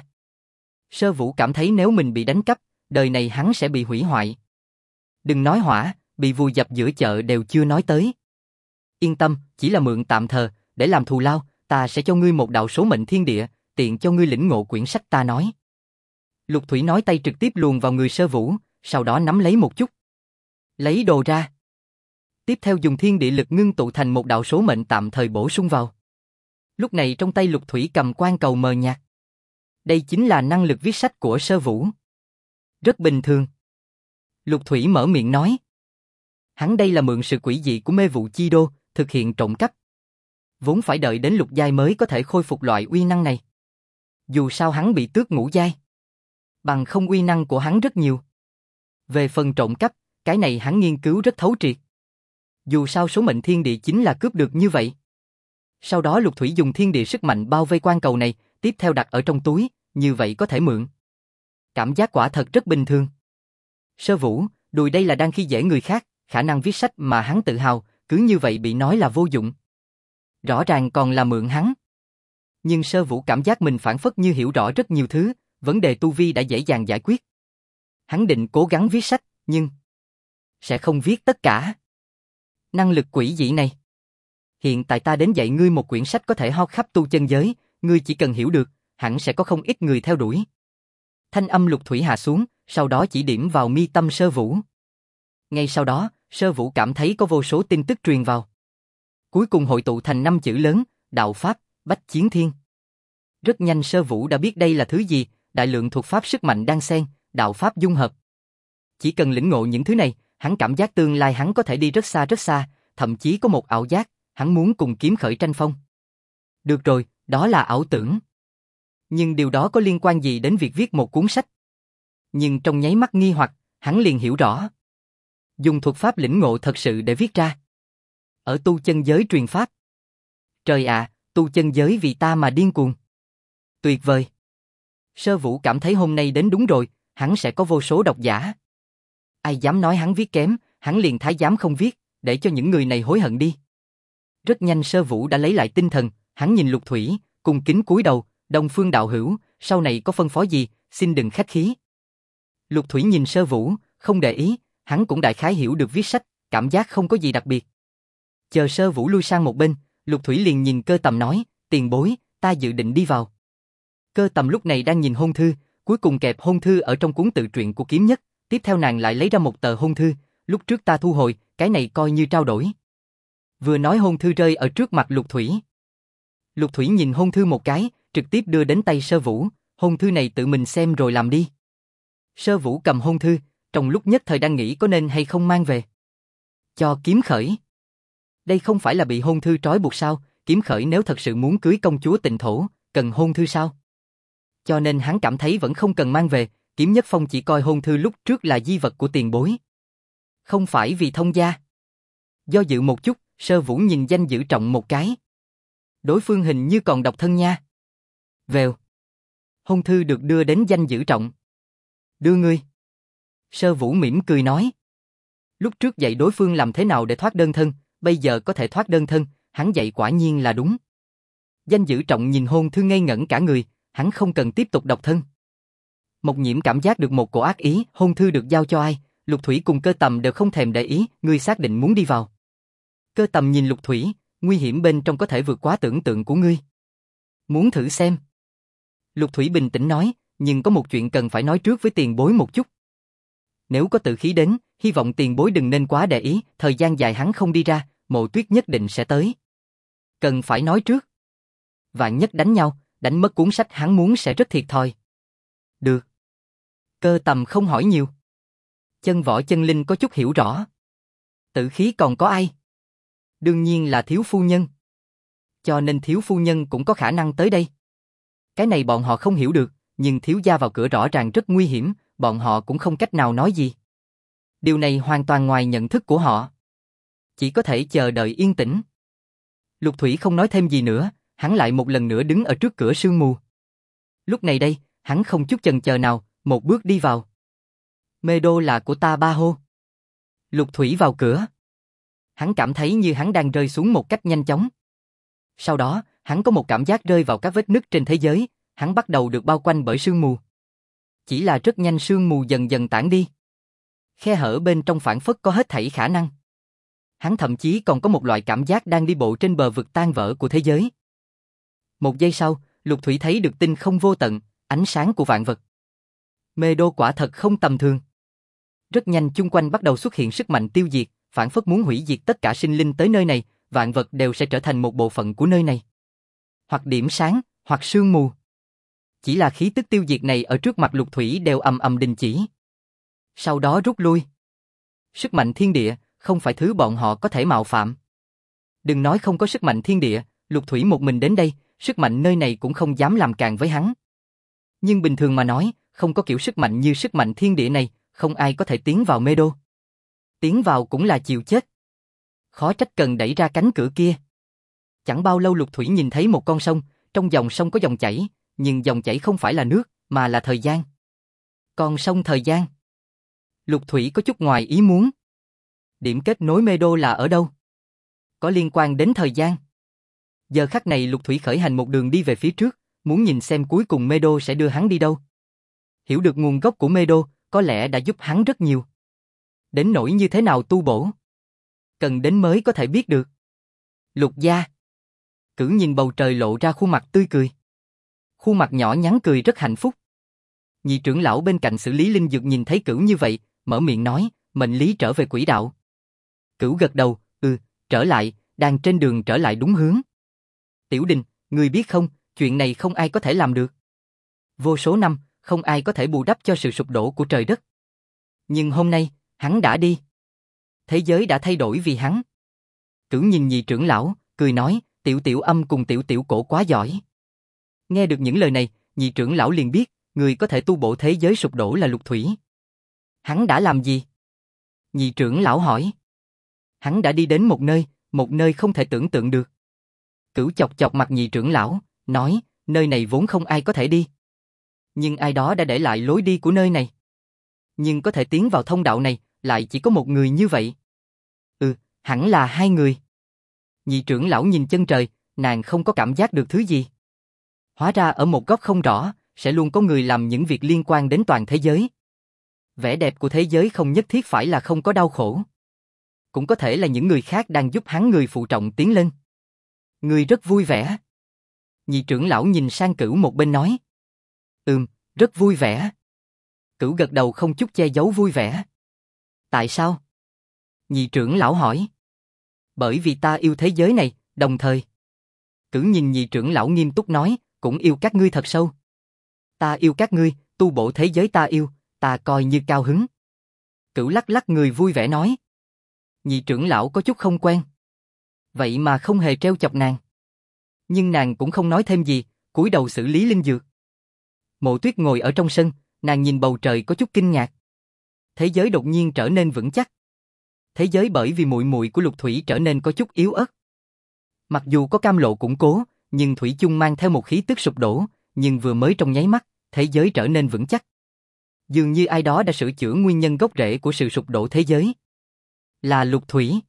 Sơ Vũ cảm thấy nếu mình bị đánh cắp, đời này hắn sẽ bị hủy hoại. Đừng nói hỏa, bị vùi dập giữa chợ đều chưa nói tới. Yên tâm, chỉ là mượn tạm thời, để làm thù lao, ta sẽ cho ngươi một đạo số mệnh thiên địa, tiện cho ngươi lĩnh ngộ quyển sách ta nói. Lục Thủy nói tay trực tiếp luồn vào người Sơ Vũ, sau đó nắm lấy một chút. Lấy đồ ra. Tiếp theo dùng thiên địa lực ngưng tụ thành một đạo số mệnh tạm thời bổ sung vào. Lúc này trong tay Lục Thủy cầm quan cầu mờ nhạt. Đây chính là năng lực viết sách của Sơ Vũ. Rất bình thường. Lục Thủy mở miệng nói. Hắn đây là mượn sự quỷ dị của mê vụ chi đô, thực hiện trộm cắp. Vốn phải đợi đến lục giai mới có thể khôi phục loại uy năng này. Dù sao hắn bị tước ngũ giai. Bằng không uy năng của hắn rất nhiều. Về phần trộm cắp, cái này hắn nghiên cứu rất thấu triệt. Dù sao số mệnh thiên địa chính là cướp được như vậy. Sau đó Lục Thủy dùng thiên địa sức mạnh bao vây quan cầu này, tiếp theo đặt ở trong túi, như vậy có thể mượn. Cảm giác quả thật rất bình thường. Sơ Vũ, đùi đây là đang khi dễ người khác, khả năng viết sách mà hắn tự hào, cứ như vậy bị nói là vô dụng. Rõ ràng còn là mượn hắn. Nhưng Sơ Vũ cảm giác mình phản phất như hiểu rõ rất nhiều thứ, vấn đề tu vi đã dễ dàng giải quyết. Hắn định cố gắng viết sách, nhưng sẽ không viết tất cả. Năng lực quỷ dị này. Hiện tại ta đến dạy ngươi một quyển sách có thể hót khắp tu chân giới, ngươi chỉ cần hiểu được, hẳn sẽ có không ít người theo đuổi. Thanh âm Lục Thủy hạ xuống, sau đó chỉ điểm vào mi tâm Sơ Vũ. Ngay sau đó, Sơ Vũ cảm thấy có vô số tin tức truyền vào. Cuối cùng hội tụ thành 5 chữ lớn, đạo pháp, bách chiến thiên. Rất nhanh Sơ Vũ đã biết đây là thứ gì, đại lượng thuật pháp sức mạnh đan xen, đạo pháp dung hợp. Chỉ cần lĩnh ngộ những thứ này, hắn cảm giác tương lai hắn có thể đi rất xa, thậm chí có một ảo giác, hắn muốn cùng kiếm khởi tranh phong. Được rồi, đó là ảo tưởng. Nhưng điều đó có liên quan gì đến việc viết một cuốn sách? Nhưng trong nháy mắt nghi hoặc, hắn liền hiểu rõ. Dùng thuật pháp lĩnh ngộ thật sự để viết ra. Ở tu chân giới truyền pháp. Trời ạ, tu chân giới vì ta mà điên cuồng. Tuyệt vời. Sơ Vũ cảm thấy hôm nay đến đúng rồi, hắn sẽ có vô số độc giả. Ai dám nói hắn viết kém, hắn liền thái giám không viết, để cho những người này hối hận đi. Rất nhanh Sơ Vũ đã lấy lại tinh thần, hắn nhìn Lục Thủy, cung kính cúi đầu, Đông Phương đạo hữu, sau này có phân phó gì, xin đừng khách khí. Lục Thủy nhìn Sơ Vũ, không để ý, hắn cũng đại khái hiểu được viết sách, cảm giác không có gì đặc biệt. Chờ Sơ Vũ lui sang một bên, Lục Thủy liền nhìn Cơ Tầm nói, tiền bối, ta dự định đi vào. Cơ Tầm lúc này đang nhìn hôn thư, cuối cùng kẹp hôn thư ở trong cuốn tự truyện của Kiếm Nhất, tiếp theo nàng lại lấy ra một tờ hôn thư, lúc trước ta thu hồi, cái này coi như trao đổi. Vừa nói hôn thư rơi ở trước mặt Lục Thủy. Lục Thủy nhìn hôn thư một cái, trực tiếp đưa đến tay Sơ Vũ, hôn thư này tự mình xem rồi làm đi. Sơ Vũ cầm hôn thư, trong lúc nhất thời đang nghĩ có nên hay không mang về. Cho Kiếm Khởi. Đây không phải là bị hôn thư trói buộc sao, Kiếm Khởi nếu thật sự muốn cưới công chúa Tịnh Thổ, cần hôn thư sao? Cho nên hắn cảm thấy vẫn không cần mang về, Kiếm Nhất Phong chỉ coi hôn thư lúc trước là di vật của tiền bối. Không phải vì thông gia. Do dự một chút, Sơ Vũ nhìn Danh Dữ Trọng một cái. Đối phương hình như còn độc thân nha. Vèo. Hôn thư được đưa đến Danh Dữ Trọng. Đưa ngươi. Sơ Vũ mỉm cười nói. Lúc trước dạy đối phương làm thế nào để thoát đơn thân, bây giờ có thể thoát đơn thân, hắn dạy quả nhiên là đúng. Danh Dữ Trọng nhìn hôn thư ngây ngẩn cả người, hắn không cần tiếp tục độc thân. Mộc Nhiễm cảm giác được một cổ ác ý, hôn thư được giao cho ai, Lục Thủy cùng Cơ Tầm đều không thèm để ý, ngươi xác định muốn đi vào. Cơ Tầm nhìn Lục Thủy, nguy hiểm bên trong có thể vượt quá tưởng tượng của ngươi. Muốn thử xem. Lục Thủy bình tĩnh nói, nhưng có một chuyện cần phải nói trước với tiền bối một chút. Nếu có tự khí đến, hy vọng tiền bối đừng nên quá để ý, thời gian dài hắn không đi ra, Mộ Tuyết nhất định sẽ tới. Cần phải nói trước. Vạn nhất đánh nhau, đánh mất cuốn sách hắn muốn sẽ rất thiệt thòi. Được. Cơ Tầm không hỏi nhiều. Chân Võ Chân Linh có chút hiểu rõ. Tự khí còn có ai? Đương nhiên là thiếu phu nhân. Cho nên thiếu phu nhân cũng có khả năng tới đây. Cái này bọn họ không hiểu được, nhưng thiếu gia vào cửa rõ ràng rất nguy hiểm, bọn họ cũng không cách nào nói gì. Điều này hoàn toàn ngoài nhận thức của họ. Chỉ có thể chờ đợi yên tĩnh. Lục Thủy không nói thêm gì nữa, hắn lại một lần nữa đứng ở trước cửa sương mù. Lúc này đây, hắn không chút chần chờ nào, một bước đi vào. Mê đô là của ta ba hô. Lục Thủy vào cửa. Hắn cảm thấy như hắn đang rơi xuống một cách nhanh chóng. Sau đó, hắn có một cảm giác rơi vào các vết nứt trên thế giới, hắn bắt đầu được bao quanh bởi sương mù. Chỉ là rất nhanh sương mù dần dần tản đi. Khe hở bên trong phảng phất có hết thảy khả năng. Hắn thậm chí còn có một loại cảm giác đang đi bộ trên bờ vực tan vỡ của thế giới. Một giây sau, Lục Thủy thấy được tinh không vô tận, ánh sáng của vạn vật. Mê đô quả thật không tầm thường. Rất nhanh chung quanh bắt đầu xuất hiện sức mạnh tiêu diệt, phảng phất muốn hủy diệt tất cả sinh linh tới nơi này, vạn vật đều sẽ trở thành một bộ phận của nơi này. Hoặc điểm sáng, hoặc sương mù. Chỉ là khí tức tiêu diệt này ở trước mặt Lục Thủy đều ầm ầm đình chỉ. Sau đó rút lui. Sức mạnh thiên địa, không phải thứ bọn họ có thể mạo phạm. Đừng nói không có sức mạnh thiên địa, Lục Thủy một mình đến đây, sức mạnh nơi này cũng không dám làm càn với hắn. Nhưng bình thường mà nói, không có kiểu sức mạnh như sức mạnh thiên địa này, không ai có thể tiến vào mê đô. Tiến vào cũng là chịu chết. Khó trách cần đẩy ra cánh cửa kia. Chẳng bao lâu Lục Thủy nhìn thấy một con sông, trong dòng sông có dòng chảy, nhưng dòng chảy không phải là nước, mà là thời gian. Con sông thời gian. Lục Thủy có chút ngoài ý muốn. Điểm kết nối mê đô là ở đâu? Có liên quan đến thời gian. Giờ khắc này Lục Thủy khởi hành một đường đi về phía trước, muốn nhìn xem cuối cùng mê đô sẽ đưa hắn đi đâu. Hiểu được nguồn gốc của mê đô, có lẽ đã giúp hắn rất nhiều. Đến nỗi như thế nào tu bổ, cần đến mới có thể biết được. Lục gia. Cử nhìn bầu trời lộ ra khuôn mặt tươi cười. Khuôn mặt nhỏ nhắn cười rất hạnh phúc. Nhị trưởng lão bên cạnh xử lý linh dược nhìn thấy Cửu như vậy, mở miệng nói, mệnh lý trở về quỹ đạo. Cửu gật đầu, trở lại, đang trên đường trở lại đúng hướng. Tiểu Đình, ngươi biết không, chuyện này không ai có thể làm được. Vô số năm, không ai có thể bù đắp cho sự sụp đổ của trời đất. Nhưng hôm nay, hắn đã đi. Thế giới đã thay đổi vì hắn. Cửu nhìn nhị trưởng lão, cười nói, Tiểu Tiểu Âm cùng Tiểu Tiểu Cổ quá giỏi. Nghe được những lời này, nhị trưởng lão liền biết, người có thể tu bổ thế giới sụp đổ là Lục Thủy. Hắn đã làm gì? Nhị trưởng lão hỏi. Hắn đã đi đến một nơi không thể tưởng tượng được. Cửu chọc chọc mặt nhị trưởng lão, nói, nơi này vốn không ai có thể đi. Nhưng ai đó đã để lại lối đi của nơi này. Nhưng có thể tiến vào thông đạo này, lại chỉ có một người như vậy. Hẳn là hai người. Nhị trưởng lão nhìn chân trời, nàng không có cảm giác được thứ gì. Hóa ra ở một góc không rõ, sẽ luôn có người làm những việc liên quan đến toàn thế giới. Vẻ đẹp của thế giới không nhất thiết phải là không có đau khổ. Cũng có thể là những người khác đang giúp hắn người phụ trọng tiến lên. Người rất vui vẻ. Nhị trưởng lão nhìn sang Cửu một bên nói. Rất vui vẻ. Cửu gật đầu không chút che giấu vui vẻ. Tại sao? Nhị trưởng lão hỏi. Bởi vì ta yêu thế giới này, đồng thời. Cửu nhìn nhị trưởng lão nghiêm túc nói, cũng yêu các ngươi thật sâu. Ta yêu các ngươi, tu bổ thế giới ta yêu, ta coi như cao hứng. Cửu lắc lắc người vui vẻ nói. Nhị trưởng lão có chút không quen. Vậy mà không hề trêu chọc nàng. Nhưng nàng cũng không nói thêm gì, cúi đầu xử lý linh dược. Mộ Tuyết ngồi ở trong sân, nàng nhìn bầu trời có chút kinh ngạc. Thế giới đột nhiên trở nên vững chắc. Thế giới bởi vì muội muội của Lục Thủy trở nên có chút yếu ớt. Mặc dù có cam lộ củng cố, nhưng thủy chung mang theo một khí tức sụp đổ, nhưng vừa mới trong nháy mắt, thế giới trở nên vững chắc. Dường như ai đó đã sửa chữa nguyên nhân gốc rễ của sự sụp đổ thế giới. Là Lục Thủy.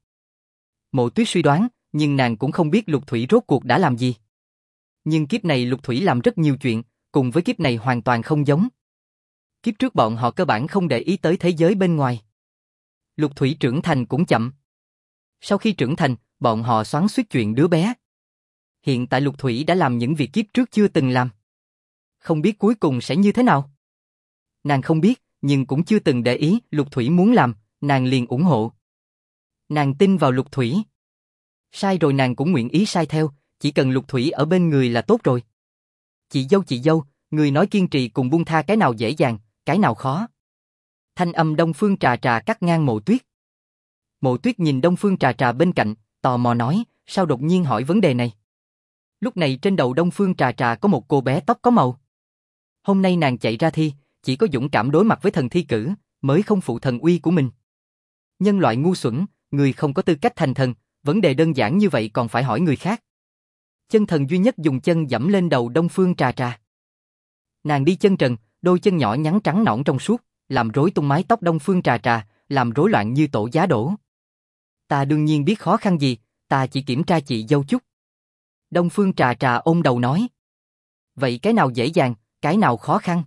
Mộ Tuyết suy đoán, nhưng nàng cũng không biết Lục Thủy rốt cuộc đã làm gì. Nhưng kiếp này Lục Thủy làm rất nhiều chuyện, cùng với kiếp này hoàn toàn không giống. Kiếp trước bọn họ cơ bản không để ý tới thế giới bên ngoài. Lục Thủy trưởng thành cũng chậm. Sau khi trưởng thành, bọn họ xoắn xuýt chuyện đứa bé. Hiện tại Lục Thủy đã làm những việc kiếp trước chưa từng làm. Không biết cuối cùng sẽ như thế nào. Nàng không biết, nhưng cũng chưa từng để ý. Lục Thủy muốn làm, nàng liền ủng hộ. Nàng tin vào Lục Thủy. Sai rồi nàng cũng nguyện ý sai theo, chỉ cần Lục Thủy ở bên người là tốt rồi. Chị dâu, người nói kiên trì cùng buông tha cái nào dễ dàng, cái nào khó. Thanh âm Đông Phương Trà Trà cắt ngang Mộ Tuyết. Mộ Tuyết nhìn Đông Phương Trà Trà bên cạnh, tò mò nói, sao đột nhiên hỏi vấn đề này. Lúc này trên đầu Đông Phương Trà Trà có một cô bé tóc có màu. Hôm nay nàng chạy ra thi, chỉ có dũng cảm đối mặt với thần thi cử, mới không phụ thần uy của mình. Nhân loại ngu xuẩn, người không có tư cách thành thần, vấn đề đơn giản như vậy còn phải hỏi người khác. Chân thần duy nhất dùng chân dẫm lên đầu Đông Phương Trà Trà. Nàng đi chân trần, đôi chân nhỏ nhắn trắng nõn trong suốt, làm rối tung mái tóc Đông Phương Trà Trà, làm rối loạn như tổ giá đổ. Ta đương nhiên biết khó khăn gì, ta chỉ kiểm tra chị dâu chút. Đông Phương Trà Trà ôm đầu nói. Vậy cái nào dễ dàng, cái nào khó khăn?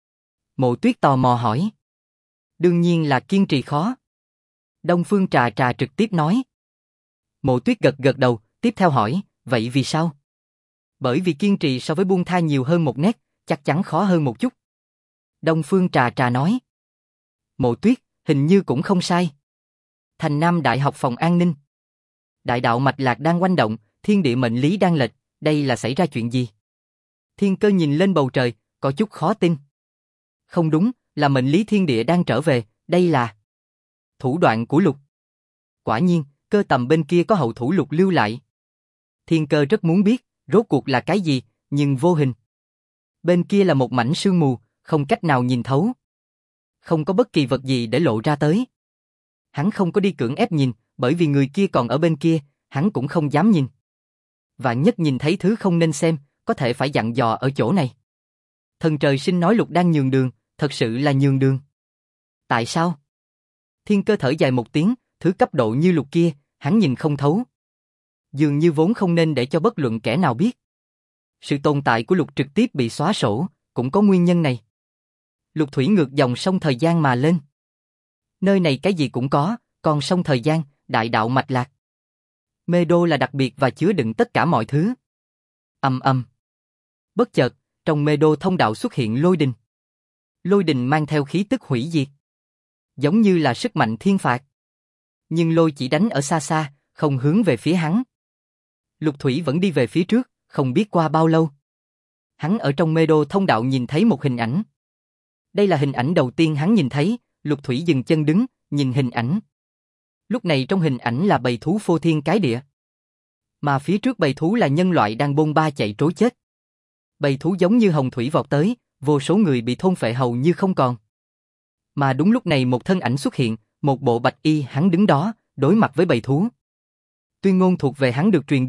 Mộ Tuyết tò mò hỏi. Đương nhiên là kiên trì khó. Đông Phương Trà Trà trực tiếp nói. Mộ Tuyết gật gật đầu, tiếp theo hỏi, vậy vì sao? Bởi vì kiên trì so với buông tha nhiều hơn một nét, chắc chắn khó hơn một chút. Đông Phương Trà Trà nói. Mộ Tuyết, hình như cũng không sai. Thành Nam Đại học phòng an ninh. Đại đạo mạch lạc đang oanh động, thiên địa mệnh lý đang lệch, đây là xảy ra chuyện gì? Thiên Cơ nhìn lên bầu trời, có chút khó tin. Không đúng, là mệnh lý thiên địa đang trở về, đây là thủ đoạn của Lục. Quả nhiên, Cơ Tầm bên kia có hậu thủ Lục lưu lại. Thiên Cơ rất muốn biết, rốt cuộc là cái gì, nhưng vô hình. Bên kia là một mảnh sương mù, không cách nào nhìn thấu. Không có bất kỳ vật gì để lộ ra tới. Hắn không có đi cưỡng ép nhìn, bởi vì người kia còn ở bên kia, hắn cũng không dám nhìn. Vạn nhất nhìn thấy thứ không nên xem, có thể phải dặn dò ở chỗ này. Thần trời sinh nói Lục đang nhường đường, thật sự là nhường đường. Tại sao? Thiên Cơ thở dài một tiếng, thứ cấp độ như Lục kia, hắn nhìn không thấu. Dường như vốn không nên để cho bất luận kẻ nào biết. Sự tồn tại của Lục trực tiếp bị xóa sổ, cũng có nguyên nhân này. Lục thủy ngược dòng sông thời gian mà lên. Nơi này cái gì cũng có, còn sông thời gian, đại đạo mạch lạc. Mê đô là đặc biệt và chứa đựng tất cả mọi thứ. Ầm ầm. Bất chợt, trong mê đô thông đạo xuất hiện lôi đình. Lôi đình mang theo khí tức hủy diệt. Giống như là sức mạnh thiên phạt. Nhưng lôi chỉ đánh ở xa xa, không hướng về phía hắn. Lục thủy vẫn đi về phía trước, không biết qua bao lâu. Hắn ở trong mê đô thông đạo nhìn thấy một hình ảnh. Đây là hình ảnh đầu tiên hắn nhìn thấy, Lục thủy dừng chân đứng, nhìn hình ảnh. Lúc này trong hình ảnh là bầy thú phô thiên cái địa. Mà phía trước bầy thú là nhân loại đang bôn ba chạy trối chết. Bầy thú giống như hồng thủy vọt tới, vô số người bị thôn phệ hầu như không còn. Mà đúng lúc này một thân ảnh xuất hiện, một bộ bạch y, hắn đứng đó, đối mặt với bầy thú. Tuyên ngôn thuộc về hắn được truyền đi,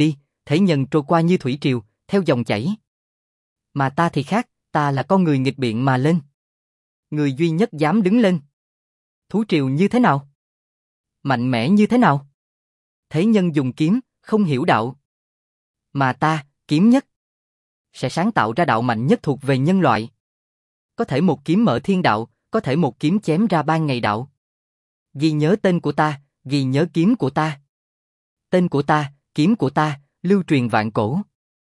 thế nhân trôi qua như thủy triều, theo dòng chảy. Mà ta thì khác, ta là con người nghịch biện mà lên. Người duy nhất dám đứng lên. Thú triều như thế nào? Mạnh mẽ như thế nào? Thế nhân dùng kiếm, không hiểu đạo. Mà ta, kiếm nhất, sẽ sáng tạo ra đạo mạnh nhất thuộc về nhân loại. Có thể một kiếm mở thiên đạo, có thể một kiếm chém ra ban ngày đạo. Ghi nhớ tên của ta, ghi nhớ kiếm của ta. Tên của ta, kiếm của ta, lưu truyền vạn cổ.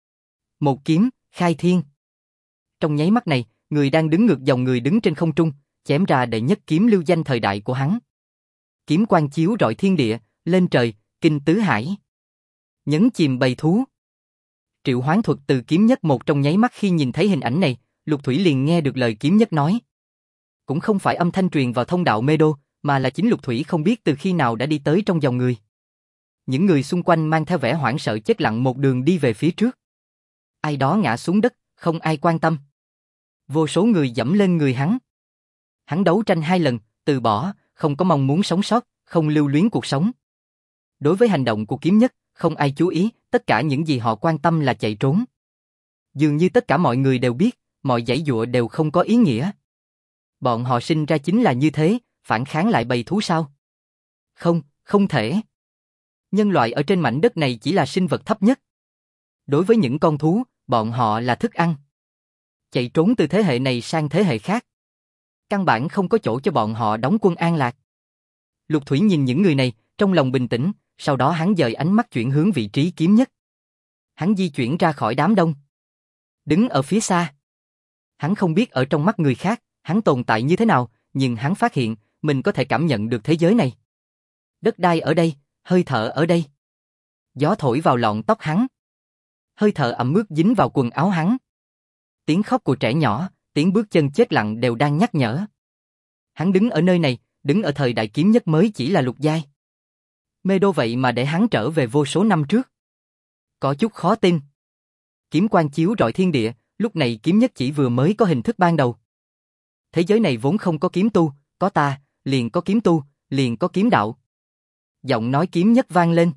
Một kiếm, khai thiên. Trong nháy mắt này, người đang đứng ngược dòng người đứng trên không trung, chém ra đệ nhất kiếm lưu danh thời đại của hắn. Kiếm quang chiếu rọi thiên địa, lên trời, kinh tứ hải. Nhấn chìm bầy thú. Triệu hoán thuật từ kiếm nhất một trong nháy mắt khi nhìn thấy hình ảnh này, Lục Thủy liền nghe được lời kiếm nhất nói. Cũng không phải âm thanh truyền vào thông đạo mê đô, mà là chính Lục Thủy không biết từ khi nào đã đi tới trong dòng người. Những người xung quanh mang theo vẻ hoảng sợ chết lặng một đường đi về phía trước. Ai đó ngã xuống đất, không ai quan tâm. Vô số người dẫm lên người hắn. Hắn đấu tranh 2 lần, từ bỏ, không có mong muốn sống sót, không lưu luyến cuộc sống. Đối với hành động của kiếm nhất, không ai chú ý, tất cả những gì họ quan tâm là chạy trốn. Dường như tất cả mọi người đều biết, mọi giãy giụa đều không có ý nghĩa. Bọn họ sinh ra chính là như thế, phản kháng lại bầy thú sao? Không, không thể. Nhân loại ở trên mảnh đất này chỉ là sinh vật thấp nhất. Đối với những con thú, bọn họ là thức ăn. Chạy trốn từ thế hệ này sang thế hệ khác. Căn bản không có chỗ cho bọn họ đóng quân an lạc. Lục Thủy nhìn những người này, trong lòng bình tĩnh, sau đó hắn dời ánh mắt chuyển hướng vị trí kiếm nhất. Hắn di chuyển ra khỏi đám đông. Đứng ở phía xa. Hắn không biết ở trong mắt người khác, hắn tồn tại như thế nào, nhưng hắn phát hiện, mình có thể cảm nhận được thế giới này. Đất đai ở đây, hơi thở ở đây. Gió thổi vào lọn tóc hắn. Hơi thở ẩm ướt dính vào quần áo hắn. Tiếng khóc của trẻ nhỏ, tiếng bước chân chết lặng đều đang nhắc nhở. Hắn đứng ở nơi này, đứng ở thời đại kiếm nhất mới chỉ là lục giai. Mê đô vậy mà để hắn trở về vô số năm trước. Có chút khó tin. Kiếm quang chiếu rọi thiên địa, lúc này kiếm nhất chỉ vừa mới có hình thức ban đầu. Thế giới này vốn không có kiếm tu, có ta, liền có kiếm tu, liền có kiếm đạo. Giọng nói kiếm nhất vang lên.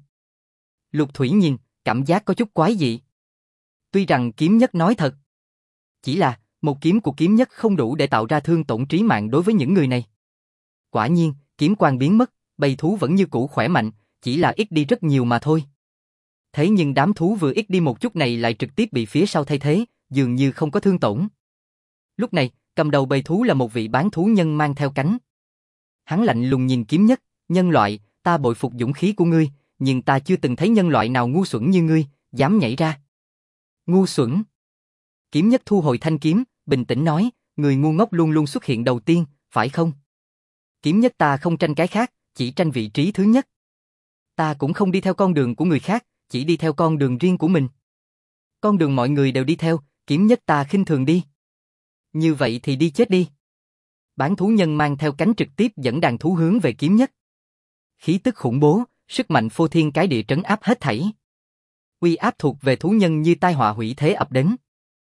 Lục Thủy nhìn, cảm giác có chút quái dị. Tuy rằng kiếm nhất nói thật. Chỉ là, một kiếm của kiếm nhất không đủ để tạo ra thương tổn trí mạng đối với những người này. Quả nhiên, kiếm quang biến mất, bầy thú vẫn như cũ khỏe mạnh, chỉ là ít đi rất nhiều mà thôi. Thế nhưng đám thú vừa ít đi một chút này lại trực tiếp bị phía sau thay thế, dường như không có thương tổn. Lúc này, cầm đầu bầy thú là một vị bán thú nhân mang theo cánh. Hắn lạnh lùng nhìn kiếm nhất, nhân loại, ta bội phục dũng khí của ngươi, nhưng ta chưa từng thấy nhân loại nào ngu xuẩn như ngươi, dám nhảy ra. Ngu xuẩn. Kiếm nhất thu hồi thanh kiếm, bình tĩnh nói, người ngu ngốc luôn luôn xuất hiện đầu tiên, phải không? Kiếm nhất ta không tranh cái khác, chỉ tranh vị trí thứ nhất. Ta cũng không đi theo con đường của người khác, chỉ đi theo con đường riêng của mình. Con đường mọi người đều đi theo, kiếm nhất ta khinh thường đi. Như vậy thì đi chết đi. Bán thú nhân mang theo cánh trực tiếp dẫn đàn thú hướng về kiếm nhất. Khí tức khủng bố, sức mạnh phô thiên cái địa trấn áp hết thảy. Uy áp thuộc về thú nhân như tai họa hủy thế ập đến.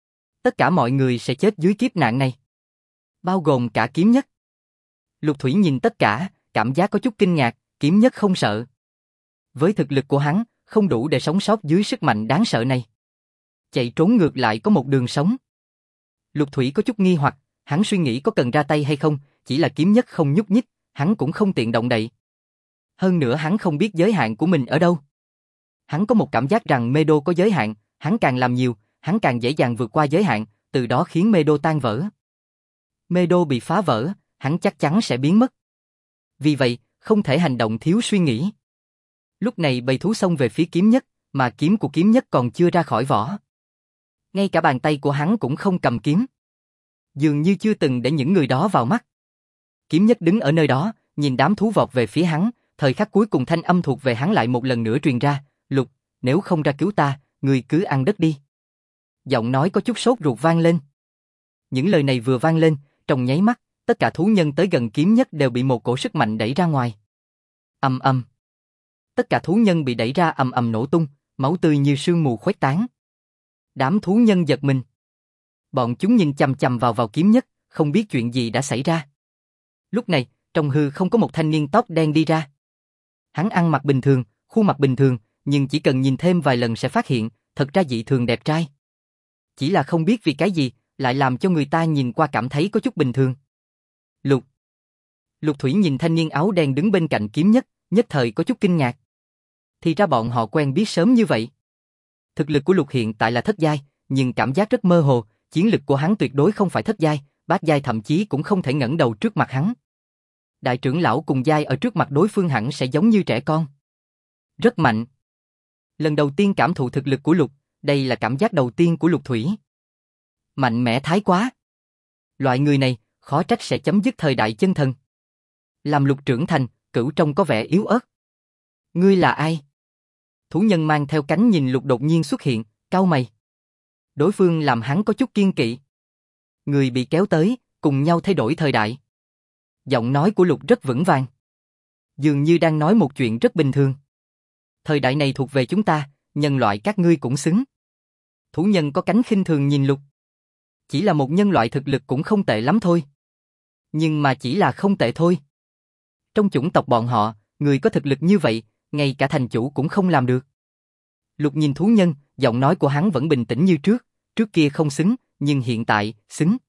Tất cả mọi người sẽ chết dưới kiếp nạn này. Bao gồm cả kiếm nhất. Lục Thủy nhìn tất cả, cảm giác có chút kinh ngạc, kiếm nhất không sợ. Với thực lực của hắn, không đủ để sống sót dưới sức mạnh đáng sợ này. Chạy trốn ngược lại có một đường sống. Lục Thủy có chút nghi hoặc, hắn suy nghĩ có cần ra tay hay không, chỉ là kiếm nhất không nhúc nhích, hắn cũng không tiện động đậy. Hơn nữa hắn không biết giới hạn của mình ở đâu. Hắn có một cảm giác rằng mê đô có giới hạn, hắn càng làm nhiều, hắn càng dễ dàng vượt qua giới hạn, từ đó khiến mê đô tan vỡ. Mê đô bị phá vỡ, hắn chắc chắn sẽ biến mất. Vì vậy, không thể hành động thiếu suy nghĩ. Lúc này bầy thú xông về phía kiếm nhất, mà kiếm của kiếm nhất còn chưa ra khỏi vỏ. Ngay cả bàn tay của hắn cũng không cầm kiếm. Dường như chưa từng để những người đó vào mắt. Kiếm nhất đứng ở nơi đó, nhìn đám thú vọt về phía hắn, thời khắc cuối cùng thanh âm thuộc về hắn lại một lần nữa truyền ra, Lục, nếu không ra cứu ta, ngươi cứ ăn đất đi. Giọng nói có chút sốt ruột vang lên. Những lời này vừa vang lên, trong nháy mắt, tất cả thú nhân tới gần kiếm nhất đều bị một cổ sức mạnh đẩy ra ngoài. Ầm ầm. Tất cả thú nhân bị đẩy ra ầm ầm nổ tung, máu tươi như sương mù khuếch tán. Đám thú nhân giật mình. Bọn chúng nhìn chằm chằm vào kiếm nhất, không biết chuyện gì đã xảy ra. Lúc này, trong hư không có một thanh niên tóc đen đi ra. Hắn ăn mặc bình thường, khuôn mặt bình thường, nhưng chỉ cần nhìn thêm vài lần sẽ phát hiện, thật ra dị thường đẹp trai. Chỉ là không biết vì cái gì, lại làm cho người ta nhìn qua cảm thấy có chút bình thường. Lục. Lục Thủy nhìn thanh niên áo đen đứng bên cạnh kiếm nhất, nhất thời có chút kinh ngạc. Thì ra bọn họ quen biết sớm như vậy. Thực lực của Lục hiện tại là thất giai, nhưng cảm giác rất mơ hồ, chiến lực của hắn tuyệt đối không phải thất giai, bát giai thậm chí cũng không thể ngẩng đầu trước mặt hắn. Đại trưởng lão cùng giai ở trước mặt đối phương hẳn sẽ giống như trẻ con. Rất mạnh. Lần đầu tiên cảm thụ thực lực của Lục, đây là cảm giác đầu tiên của Lục Thủy. Mạnh mẽ thái quá. Loại người này, khó trách sẽ chấm dứt thời đại chân thần. Làm Lục trưởng thành, cửu trông có vẻ yếu ớt. Ngươi là ai? Thú nhân mang theo cánh nhìn Lục đột nhiên xuất hiện, cau mày. Đối phương làm hắn có chút kiêng kỵ. Người bị kéo tới, cùng nhau thay đổi thời đại. Giọng nói của Lục rất vững vàng. Dường như đang nói một chuyện rất bình thường. Thời đại này thuộc về chúng ta, nhân loại các ngươi cũng xứng. Thú nhân có cánh khinh thường nhìn Lục. Chỉ là một nhân loại thực lực cũng không tệ lắm thôi. Nhưng mà chỉ là không tệ thôi. Trong chủng tộc bọn họ, người có thực lực như vậy, ngay cả thành chủ cũng không làm được. Lục nhìn thú nhân, giọng nói của hắn vẫn bình tĩnh như trước kia không xứng, nhưng hiện tại, xứng.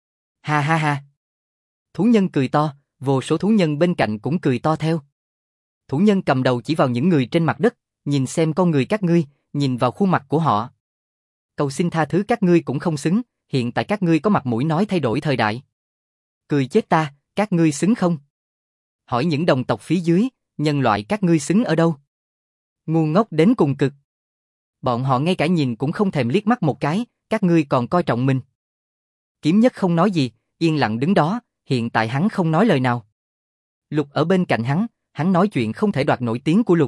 Ha ha ha. Thú nhân cười to, vô số thú nhân bên cạnh cũng cười to theo. Thú nhân cầm đầu chỉ vào những người trên mặt đất, nhìn xem con người các ngươi, nhìn vào khuôn mặt của họ. Cầu xin tha thứ các ngươi cũng không xứng, hiện tại các ngươi có mặt mũi nói thay đổi thời đại. Cười chết ta, các ngươi xứng không? Hỏi những đồng tộc phía dưới, nhân loại các ngươi xứng ở đâu? Ngu ngốc đến cùng cực. Bọn họ ngay cả nhìn cũng không thèm liếc mắt một cái, các ngươi còn coi trọng mình. Kiếm nhất không nói gì, yên lặng đứng đó, hiện tại hắn không nói lời nào. Lục ở bên cạnh hắn nói chuyện không thể đoạt nổi tiếng của Lục.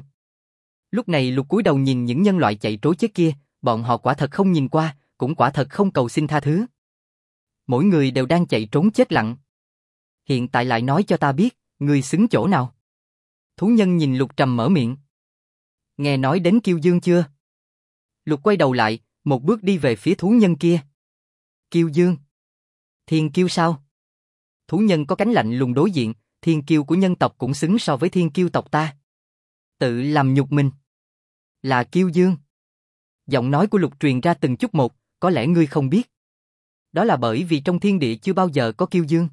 Lúc này Lục cúi đầu nhìn những nhân loại chạy trối chết kia, bọn họ quả thật không nhìn qua, cũng quả thật không cầu xin tha thứ. Mỗi người đều đang chạy trốn chết lặng. Hiện tại lại nói cho ta biết, ngươi xứng chỗ nào? Thú nhân nhìn Lục trầm mở miệng. Nghe nói đến Kiêu Dương chưa? Lục quay đầu lại, một bước đi về phía thú nhân kia. Kiêu Dương? Thiên kiêu sao? Thú nhân có cánh lạnh lùng đối diện, thiên kiêu của nhân tộc cũng xứng so với thiên kiêu tộc ta. Tự làm nhục mình. Là Kiêu Dương. Giọng nói của Lục truyền ra từng chút một, có lẽ ngươi không biết. Đó là bởi vì trong thiên địa chưa bao giờ có Kiêu Dương.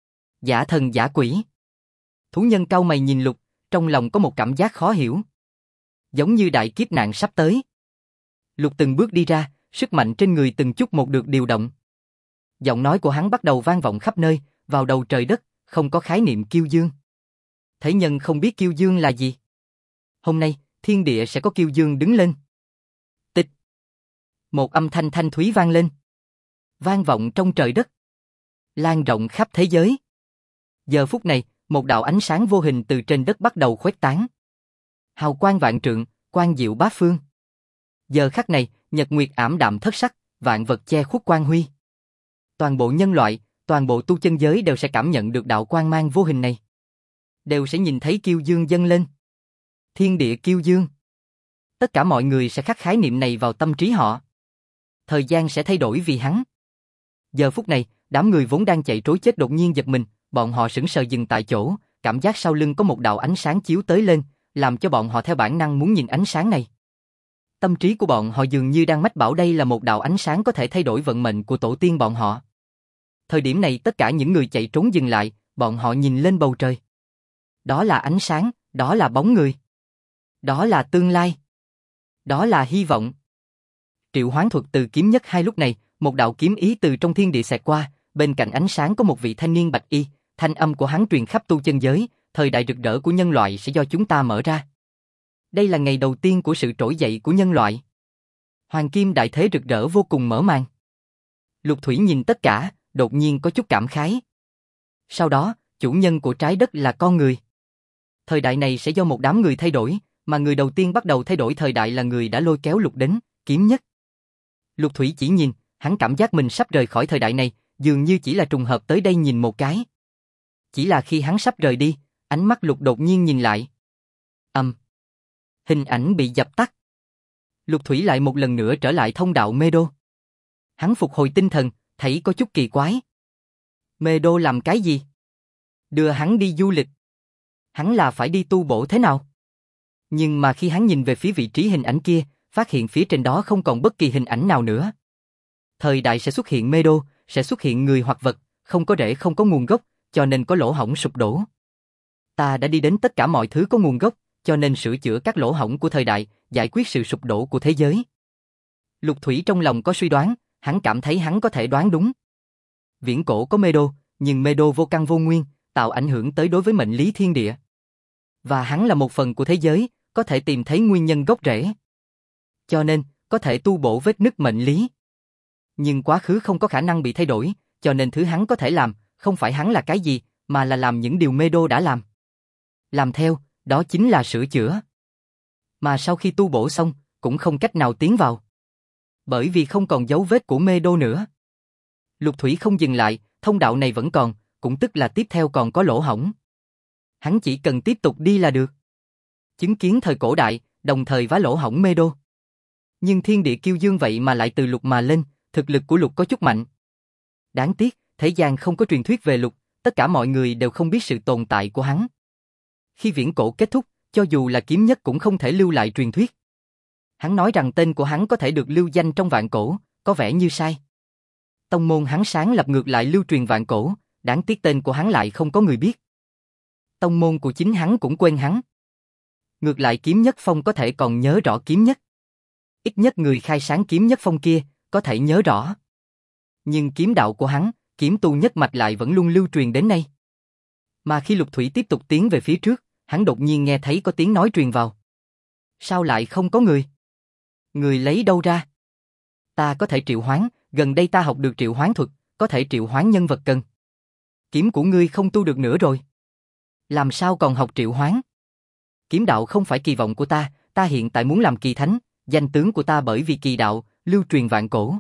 Giả thần giả quỷ. Thú nhân cau mày nhìn Lục, trong lòng có một cảm giác khó hiểu. Giống như đại kiếp nạn sắp tới. Lục từng bước đi ra, sức mạnh trên người từng chút một được điều động. Giọng nói của hắn bắt đầu vang vọng khắp nơi, vào đầu trời đất, không có khái niệm Kiêu Dương. Thế nhân không biết Kiêu Dương là gì. Hôm nay, thiên địa sẽ có Kiêu Dương đứng lên. Tịch. Một âm thanh thanh thúy vang lên. Vang vọng trong trời đất. Lan rộng khắp thế giới. Giờ phút này, một đạo ánh sáng vô hình từ trên đất bắt đầu khuếch tán. Hào quang vạn trượng, quang diệu bát phương. Giờ khắc này, nhật nguyệt ảm đạm thất sắc, vạn vật che khuất quang huy. Toàn bộ nhân loại, toàn bộ tu chân giới đều sẽ cảm nhận được đạo quang mang vô hình này. Đều sẽ nhìn thấy Kiêu Dương dâng lên. Thiên địa Kiêu Dương. Tất cả mọi người sẽ khắc khái niệm này vào tâm trí họ. Thời gian sẽ thay đổi vì hắn. Giờ phút này, đám người vốn đang chạy trối chết đột nhiên giật mình, bọn họ sững sờ dừng tại chỗ, cảm giác sau lưng có một đạo ánh sáng chiếu tới lên, làm cho bọn họ theo bản năng muốn nhìn ánh sáng này. Tâm trí của bọn họ dường như đang mách bảo đây là một đạo ánh sáng có thể thay đổi vận mệnh của tổ tiên bọn họ. Thời điểm này tất cả những người chạy trốn dừng lại, bọn họ nhìn lên bầu trời. Đó là ánh sáng, đó là bóng người. Đó là tương lai. Đó là hy vọng. Triệu hoán thuật từ kiếm nhất hai lúc này, một đạo kiếm ý từ trong thiên địa xẹt qua, bên cạnh ánh sáng có một vị thanh niên bạch y, thanh âm của hắn truyền khắp tu chân giới, thời đại rực rỡ của nhân loại sẽ do chúng ta mở ra. Đây là ngày đầu tiên của sự trỗi dậy của nhân loại. Hoàng kim đại thế rực rỡ vô cùng mở màn. Lục Thủy nhìn tất cả, đột nhiên có chút cảm khái. Sau đó, chủ nhân của trái đất là con người. Thời đại này sẽ do một đám người thay đổi, mà người đầu tiên bắt đầu thay đổi thời đại là người đã lôi kéo Lục đến, kiếm nhất. Lục Thủy chỉ nhìn, hắn cảm giác mình sắp rời khỏi thời đại này, dường như chỉ là trùng hợp tới đây nhìn một cái. Chỉ là khi hắn sắp rời đi, ánh mắt Lục đột nhiên nhìn lại. Hình ảnh bị dập tắt. Lục Thủy lại một lần nữa trở lại thông đạo Mê Đô. Hắn phục hồi tinh thần, thấy có chút kỳ quái. Mê Đô làm cái gì? Đưa hắn đi du lịch. Hắn là phải đi tu bổ thế nào? Nhưng mà khi hắn nhìn về phía vị trí hình ảnh kia, phát hiện phía trên đó không còn bất kỳ hình ảnh nào nữa. Thời đại sẽ xuất hiện mê đô, sẽ xuất hiện người hoặc vật, không có rễ không có nguồn gốc, cho nên có lỗ hổng sụp đổ. Ta đã đi đến tất cả mọi thứ có nguồn gốc, cho nên sửa chữa các lỗ hổng của thời đại, giải quyết sự sụp đổ của thế giới. Lục Thủy trong lòng có suy đoán, hắn cảm thấy hắn có thể đoán đúng. Viễn cổ có mê đô, nhưng mê đô vô căn vô nguyên, tạo ảnh hưởng tới đối với mệnh lý thiên địa. Và hắn là một phần của thế giới, có thể tìm thấy nguyên nhân gốc rễ. Cho nên, có thể tu bổ vết nứt mệnh lý. Nhưng quá khứ không có khả năng bị thay đổi, cho nên thứ hắn có thể làm, không phải hắn là cái gì, mà là làm những điều mê đô đã làm. Làm theo, đó chính là sửa chữa. Mà sau khi tu bổ xong, cũng không cách nào tiến vào. Bởi vì không còn dấu vết của mê đô nữa. Lục Thủy không dừng lại, thông đạo này vẫn còn, cũng tức là tiếp theo còn có lỗ hổng. Hắn chỉ cần tiếp tục đi là được. Chứng kiến thời cổ đại, đồng thời vá lỗ hổng mê đô. Nhưng thiên địa kiêu dương vậy mà lại từ Lục mà lên, thực lực của Lục có chút mạnh. Đáng tiếc, thế gian không có truyền thuyết về Lục, tất cả mọi người đều không biết sự tồn tại của hắn. Khi viễn cổ kết thúc, cho dù là kiếm nhất cũng không thể lưu lại truyền thuyết. Hắn nói rằng tên của hắn có thể được lưu danh trong vạn cổ, có vẻ như sai. Tông môn hắn sáng lập ngược lại lưu truyền vạn cổ, đáng tiếc tên của hắn lại không có người biết. Tông môn của chính hắn cũng quên hắn. Ngược lại kiếm nhất phong có thể còn nhớ rõ kiếm nhất. Ít nhất người khai sáng kiếm nhất phong kia, có thể nhớ rõ. Nhưng kiếm đạo của hắn, kiếm tu nhất mạch lại vẫn luôn lưu truyền đến nay. Mà khi Lục Thủy tiếp tục tiến về phía trước, hắn đột nhiên nghe thấy có tiếng nói truyền vào. Sao lại không có người? Người lấy đâu ra? Ta có thể triệu hoán, gần đây ta học được triệu hoán thuật, có thể triệu hoán nhân vật cần. Kiếm của ngươi không tu được nữa rồi. Làm sao còn học triệu hoán? Kiếm đạo không phải kỳ vọng của ta, ta hiện tại muốn làm kỳ thánh, danh tướng của ta bởi vì kỳ đạo, lưu truyền vạn cổ.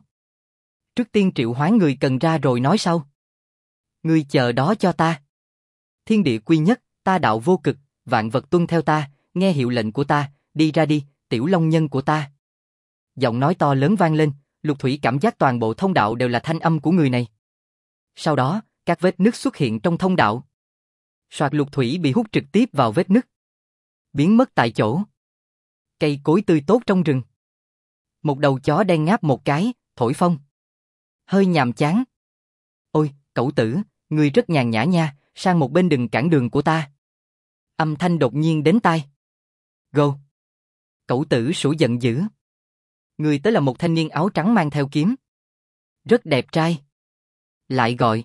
Trước tiên triệu hoán người cần ra rồi nói sau. Ngươi chờ đó cho ta. Thiên địa quy nhất, ta đạo vô cực, vạn vật tuân theo ta, nghe hiệu lệnh của ta, đi ra đi, tiểu long nhân của ta. Giọng nói to lớn vang lên, Lục Thủy cảm giác toàn bộ thông đạo đều là thanh âm của người này. Sau đó, các vết nứt xuất hiện trong thông đạo. Soạt Lục Thủy bị hút trực tiếp vào vết nứt. Biến mất tại chỗ. Cây cối tươi tốt trong rừng. Một đầu chó đen ngáp một cái, thổi phong. Hơi nhàm chán. Ôi, cẩu tử, ngươi rất nhàn nhã nha, sang một bên đừng cản đường của ta. Âm thanh đột nhiên đến tai. Go. Cẩu tử sủa giận dữ. Người tới là một thanh niên áo trắng mang theo kiếm. Rất đẹp trai. Lại gọi.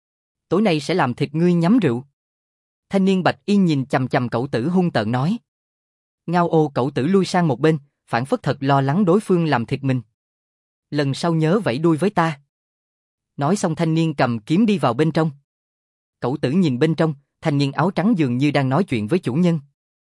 Tối nay sẽ làm thịt ngươi nhắm rượu. Thanh niên bạch y nhìn chằm chằm cẩu tử hung tợn nói. Ngao ô cẩu tử lui sang một bên, phản phất thật lo lắng đối phương làm thịt mình. Lần sau nhớ vẫy đuôi với ta. Nói xong thanh niên cầm kiếm đi vào bên trong. Cẩu tử nhìn bên trong, thanh niên áo trắng dường như đang nói chuyện với chủ nhân.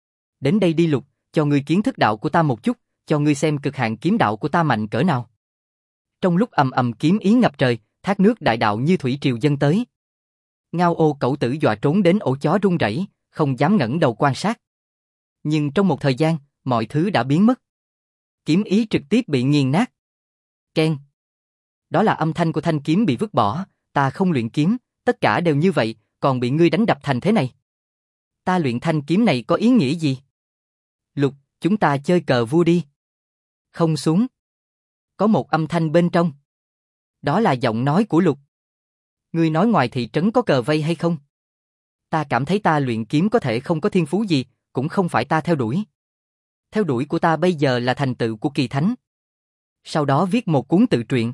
Đến đây đi Lục, cho ngươi kiến thức đạo của ta một chút, cho ngươi xem cực hạn kiếm đạo của ta mạnh cỡ nào. Trong lúc ầm ầm kiếm ý ngập trời, thác nước đại đạo như thủy triều dâng tới. Ngao ô cẩu tử dọa trốn đến ổ chó run rẩy, không dám ngẩng đầu quan sát. Nhưng trong một thời gian, mọi thứ đã biến mất. Kiếm ý trực tiếp bị nghiền nát. Keng. Đó là âm thanh của thanh kiếm bị vứt bỏ, ta không luyện kiếm, tất cả đều như vậy, còn bị ngươi đánh đập thành thế này. Ta luyện thanh kiếm này có ý nghĩa gì? Lục, chúng ta chơi cờ vua đi. Không xuống. Có một âm thanh bên trong. Đó là giọng nói của Lục. Ngươi nói ngoài thị trấn có cờ vây hay không? Ta cảm thấy ta luyện kiếm có thể không có thiên phú gì, cũng không phải ta theo đuổi. Theo đuổi của ta bây giờ là thành tựu của kỳ thánh. Sau đó viết một cuốn tự truyện.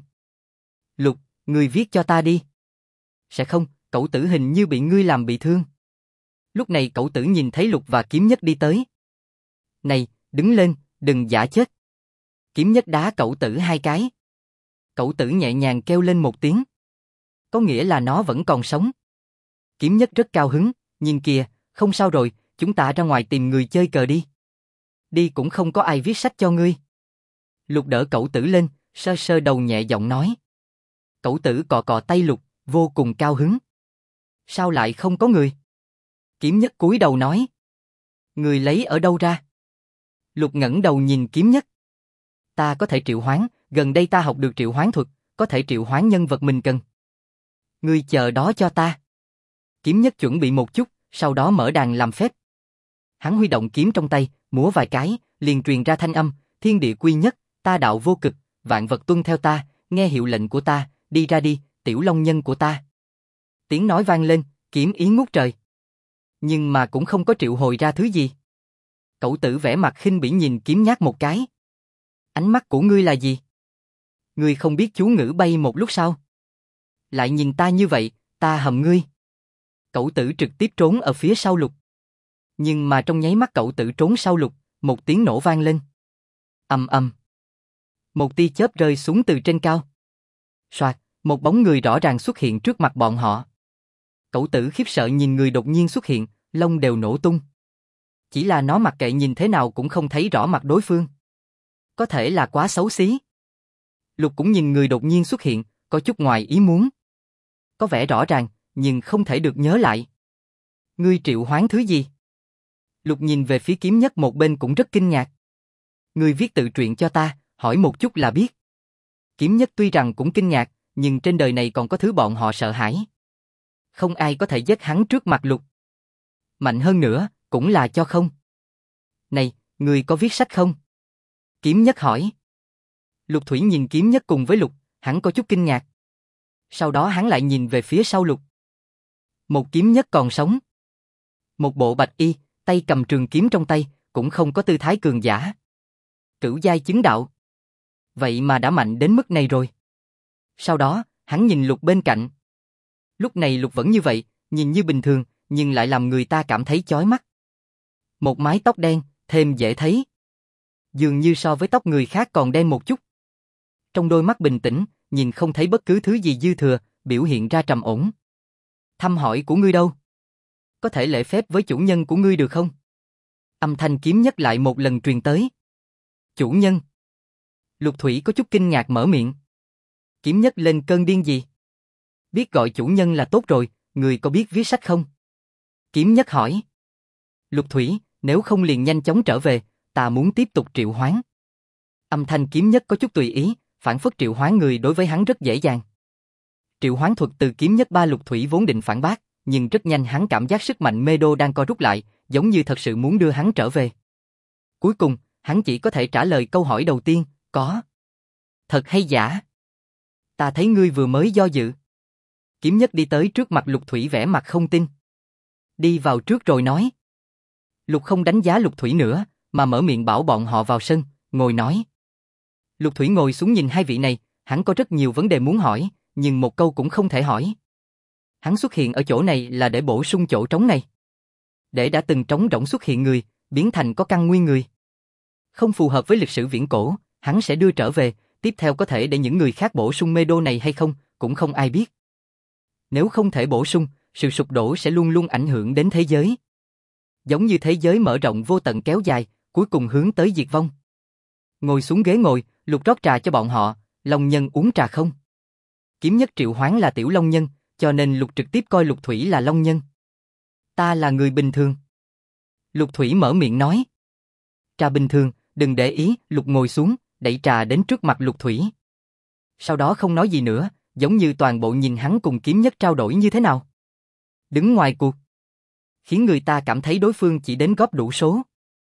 Lục, ngươi viết cho ta đi. Sẽ không, cẩu tử hình như bị ngươi làm bị thương. Lúc này cẩu tử nhìn thấy Lục và kiếm nhất đi tới. Này, đứng lên, đừng giả chết. Kiếm nhất đá cẩu tử hai cái. Cẩu tử nhẹ nhàng kêu lên một tiếng. Có nghĩa là nó vẫn còn sống. Kiếm nhất rất cao hứng, nhìn kìa, không sao rồi, chúng ta ra ngoài tìm người chơi cờ đi. Đi cũng không có ai viết sách cho ngươi. Lục đỡ cẩu tử lên, sơ sơ đầu nhẹ giọng nói. Cẩu tử cọ cọ tay Lục, vô cùng cao hứng. Sao lại không có người? Kiếm nhất cúi đầu nói. Người lấy ở đâu ra? Lục ngẩng đầu nhìn kiếm nhất. Ta có thể triệu hoán, gần đây ta học được triệu hoán thuật, có thể triệu hoán nhân vật mình cần. Ngươi chờ đó cho ta. Kiếm nhất chuẩn bị một chút, sau đó mở đàn làm phép. Hắn huy động kiếm trong tay, múa vài cái, liền truyền ra thanh âm, thiên địa quy nhất, ta đạo vô cực, vạn vật tuân theo ta, nghe hiệu lệnh của ta, đi ra đi, tiểu long nhân của ta. Tiếng nói vang lên, kiếm ý ngút trời. Nhưng mà cũng không có triệu hồi ra thứ gì. Cẩu tử vẻ mặt khinh bỉ nhìn kiếm nhát một cái. Ánh mắt của ngươi là gì? Ngươi không biết chú ngữ bay một lúc sau. Lại nhìn ta như vậy, ta hầm ngươi. Cẩu tử trực tiếp trốn ở phía sau Lục. Nhưng mà trong nháy mắt cẩu tử trốn sau Lục, một tiếng nổ vang lên. Ầm ầm. Một tia chớp rơi xuống từ trên cao. Soạt, một bóng người rõ ràng xuất hiện trước mặt bọn họ. Cẩu tử khiếp sợ nhìn người đột nhiên xuất hiện, lông đều nổ tung. Chỉ là nó mặc kệ nhìn thế nào cũng không thấy rõ mặt đối phương. Có thể là quá xấu xí. Lục cũng nhìn người đột nhiên xuất hiện, có chút ngoài ý muốn. Có vẻ rõ ràng, nhưng không thể được nhớ lại. Ngươi triệu hoán thứ gì? Lục nhìn về phía kiếm nhất một bên cũng rất kinh ngạc. Ngươi viết tự truyện cho ta, hỏi một chút là biết. Kiếm nhất tuy rằng cũng kinh ngạc, nhưng trên đời này còn có thứ bọn họ sợ hãi. Không ai có thể giết hắn trước mặt Lục. Mạnh hơn nữa, cũng là cho không. Này, ngươi có viết sách không? Kiếm nhất hỏi. Lục Thủy nhìn kiếm nhất cùng với Lục, hắn có chút kinh ngạc. Sau đó hắn lại nhìn về phía sau Lục. Một kiếm nhất còn sống. Một bộ bạch y, tay cầm trường kiếm trong tay, cũng không có tư thái cường giả. Cửu giai chứng đạo. Vậy mà đã mạnh đến mức này rồi. Sau đó, hắn nhìn Lục bên cạnh. Lúc này Lục vẫn như vậy, nhìn như bình thường, nhưng lại làm người ta cảm thấy chói mắt. Một mái tóc đen, thêm dễ thấy. Dường như so với tóc người khác còn đen một chút. Trong đôi mắt bình tĩnh, nhìn không thấy bất cứ thứ gì dư thừa, biểu hiện ra trầm ổn. Thăm hỏi của ngươi đâu? Có thể lễ phép với chủ nhân của ngươi được không? Âm thanh kiếm nhất lại một lần truyền tới. Chủ nhân. Lục Thủy có chút kinh ngạc mở miệng. Kiếm nhất lên cơn điên gì? Biết gọi chủ nhân là tốt rồi, người có biết viết sách không? Kiếm nhất hỏi. Lục Thủy, nếu không liền nhanh chóng trở về, ta muốn tiếp tục triệu hoán. Âm thanh kiếm nhất có chút tùy ý, phản phất triệu hoán người đối với hắn rất dễ dàng. Triệu hoán thuật từ kiếm nhất ba Lục Thủy vốn định phản bác, nhưng rất nhanh hắn cảm giác sức mạnh mê đô đang co rút lại, giống như thật sự muốn đưa hắn trở về. Cuối cùng, hắn chỉ có thể trả lời câu hỏi đầu tiên, có. Thật hay giả? Ta thấy ngươi vừa mới do dự. Kiếm nhất đi tới trước mặt Lục Thủy vẻ mặt không tin. Đi vào trước rồi nói. Lục không đánh giá Lục Thủy nữa, mà mở miệng bảo bọn họ vào sân, ngồi nói. Lục Thủy ngồi xuống nhìn hai vị này, hắn có rất nhiều vấn đề muốn hỏi, nhưng một câu cũng không thể hỏi. Hắn xuất hiện ở chỗ này là để bổ sung chỗ trống này. Để đã từng trống rỗng xuất hiện người, biến thành có căn nguyên người. Không phù hợp với lịch sử viễn cổ, hắn sẽ đưa trở về, tiếp theo có thể để những người khác bổ sung mê đô này hay không, cũng không ai biết. Nếu không thể bổ sung, sự sụp đổ sẽ luôn luôn ảnh hưởng đến thế giới. Giống như thế giới mở rộng vô tận kéo dài, cuối cùng hướng tới diệt vong. Ngồi xuống ghế ngồi, Lục rót trà cho bọn họ, Long Nhân uống trà không? Kiếm nhất triệu hoán là tiểu Long Nhân, cho nên Lục trực tiếp coi Lục Thủy là Long Nhân. Ta là người bình thường. Lục Thủy mở miệng nói. Trà bình thường, đừng để ý, Lục ngồi xuống, đẩy trà đến trước mặt Lục Thủy. Sau đó không nói gì nữa, giống như toàn bộ nhìn hắn cùng kiếm nhất trao đổi như thế nào. Đứng ngoài cuộc. Khiến người ta cảm thấy đối phương chỉ đến góp đủ số.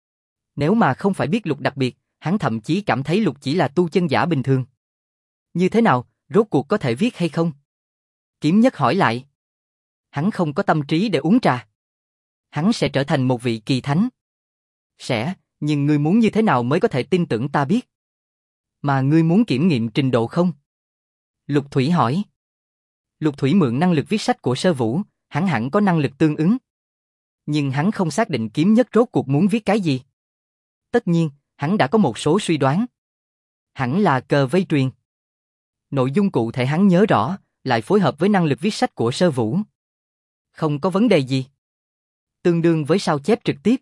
Nếu mà không phải biết Lục đặc biệt, hắn thậm chí cảm thấy Lục chỉ là tu chân giả bình thường. Như thế nào, rốt cuộc có thể viết hay không? Kiếm nhất hỏi lại. Hắn không có tâm trí để uống trà. Hắn sẽ trở thành một vị kỳ thánh. Sẽ, nhưng ngươi muốn như thế nào mới có thể tin tưởng ta biết? Mà ngươi muốn kiểm nghiệm trình độ không? Lục Thủy hỏi. Lục Thủy mượn năng lực viết sách của Sơ Vũ, hắn hẳn có năng lực tương ứng. Nhưng hắn không xác định kiếm nhất rốt cuộc muốn viết cái gì. Tất nhiên, hắn đã có một số suy đoán. Hẳn là cờ vây truyền. Nội dung cụ thể hắn nhớ rõ, lại phối hợp với năng lực viết sách của Sơ Vũ. Không có vấn đề gì. Tương đương với sao chép trực tiếp.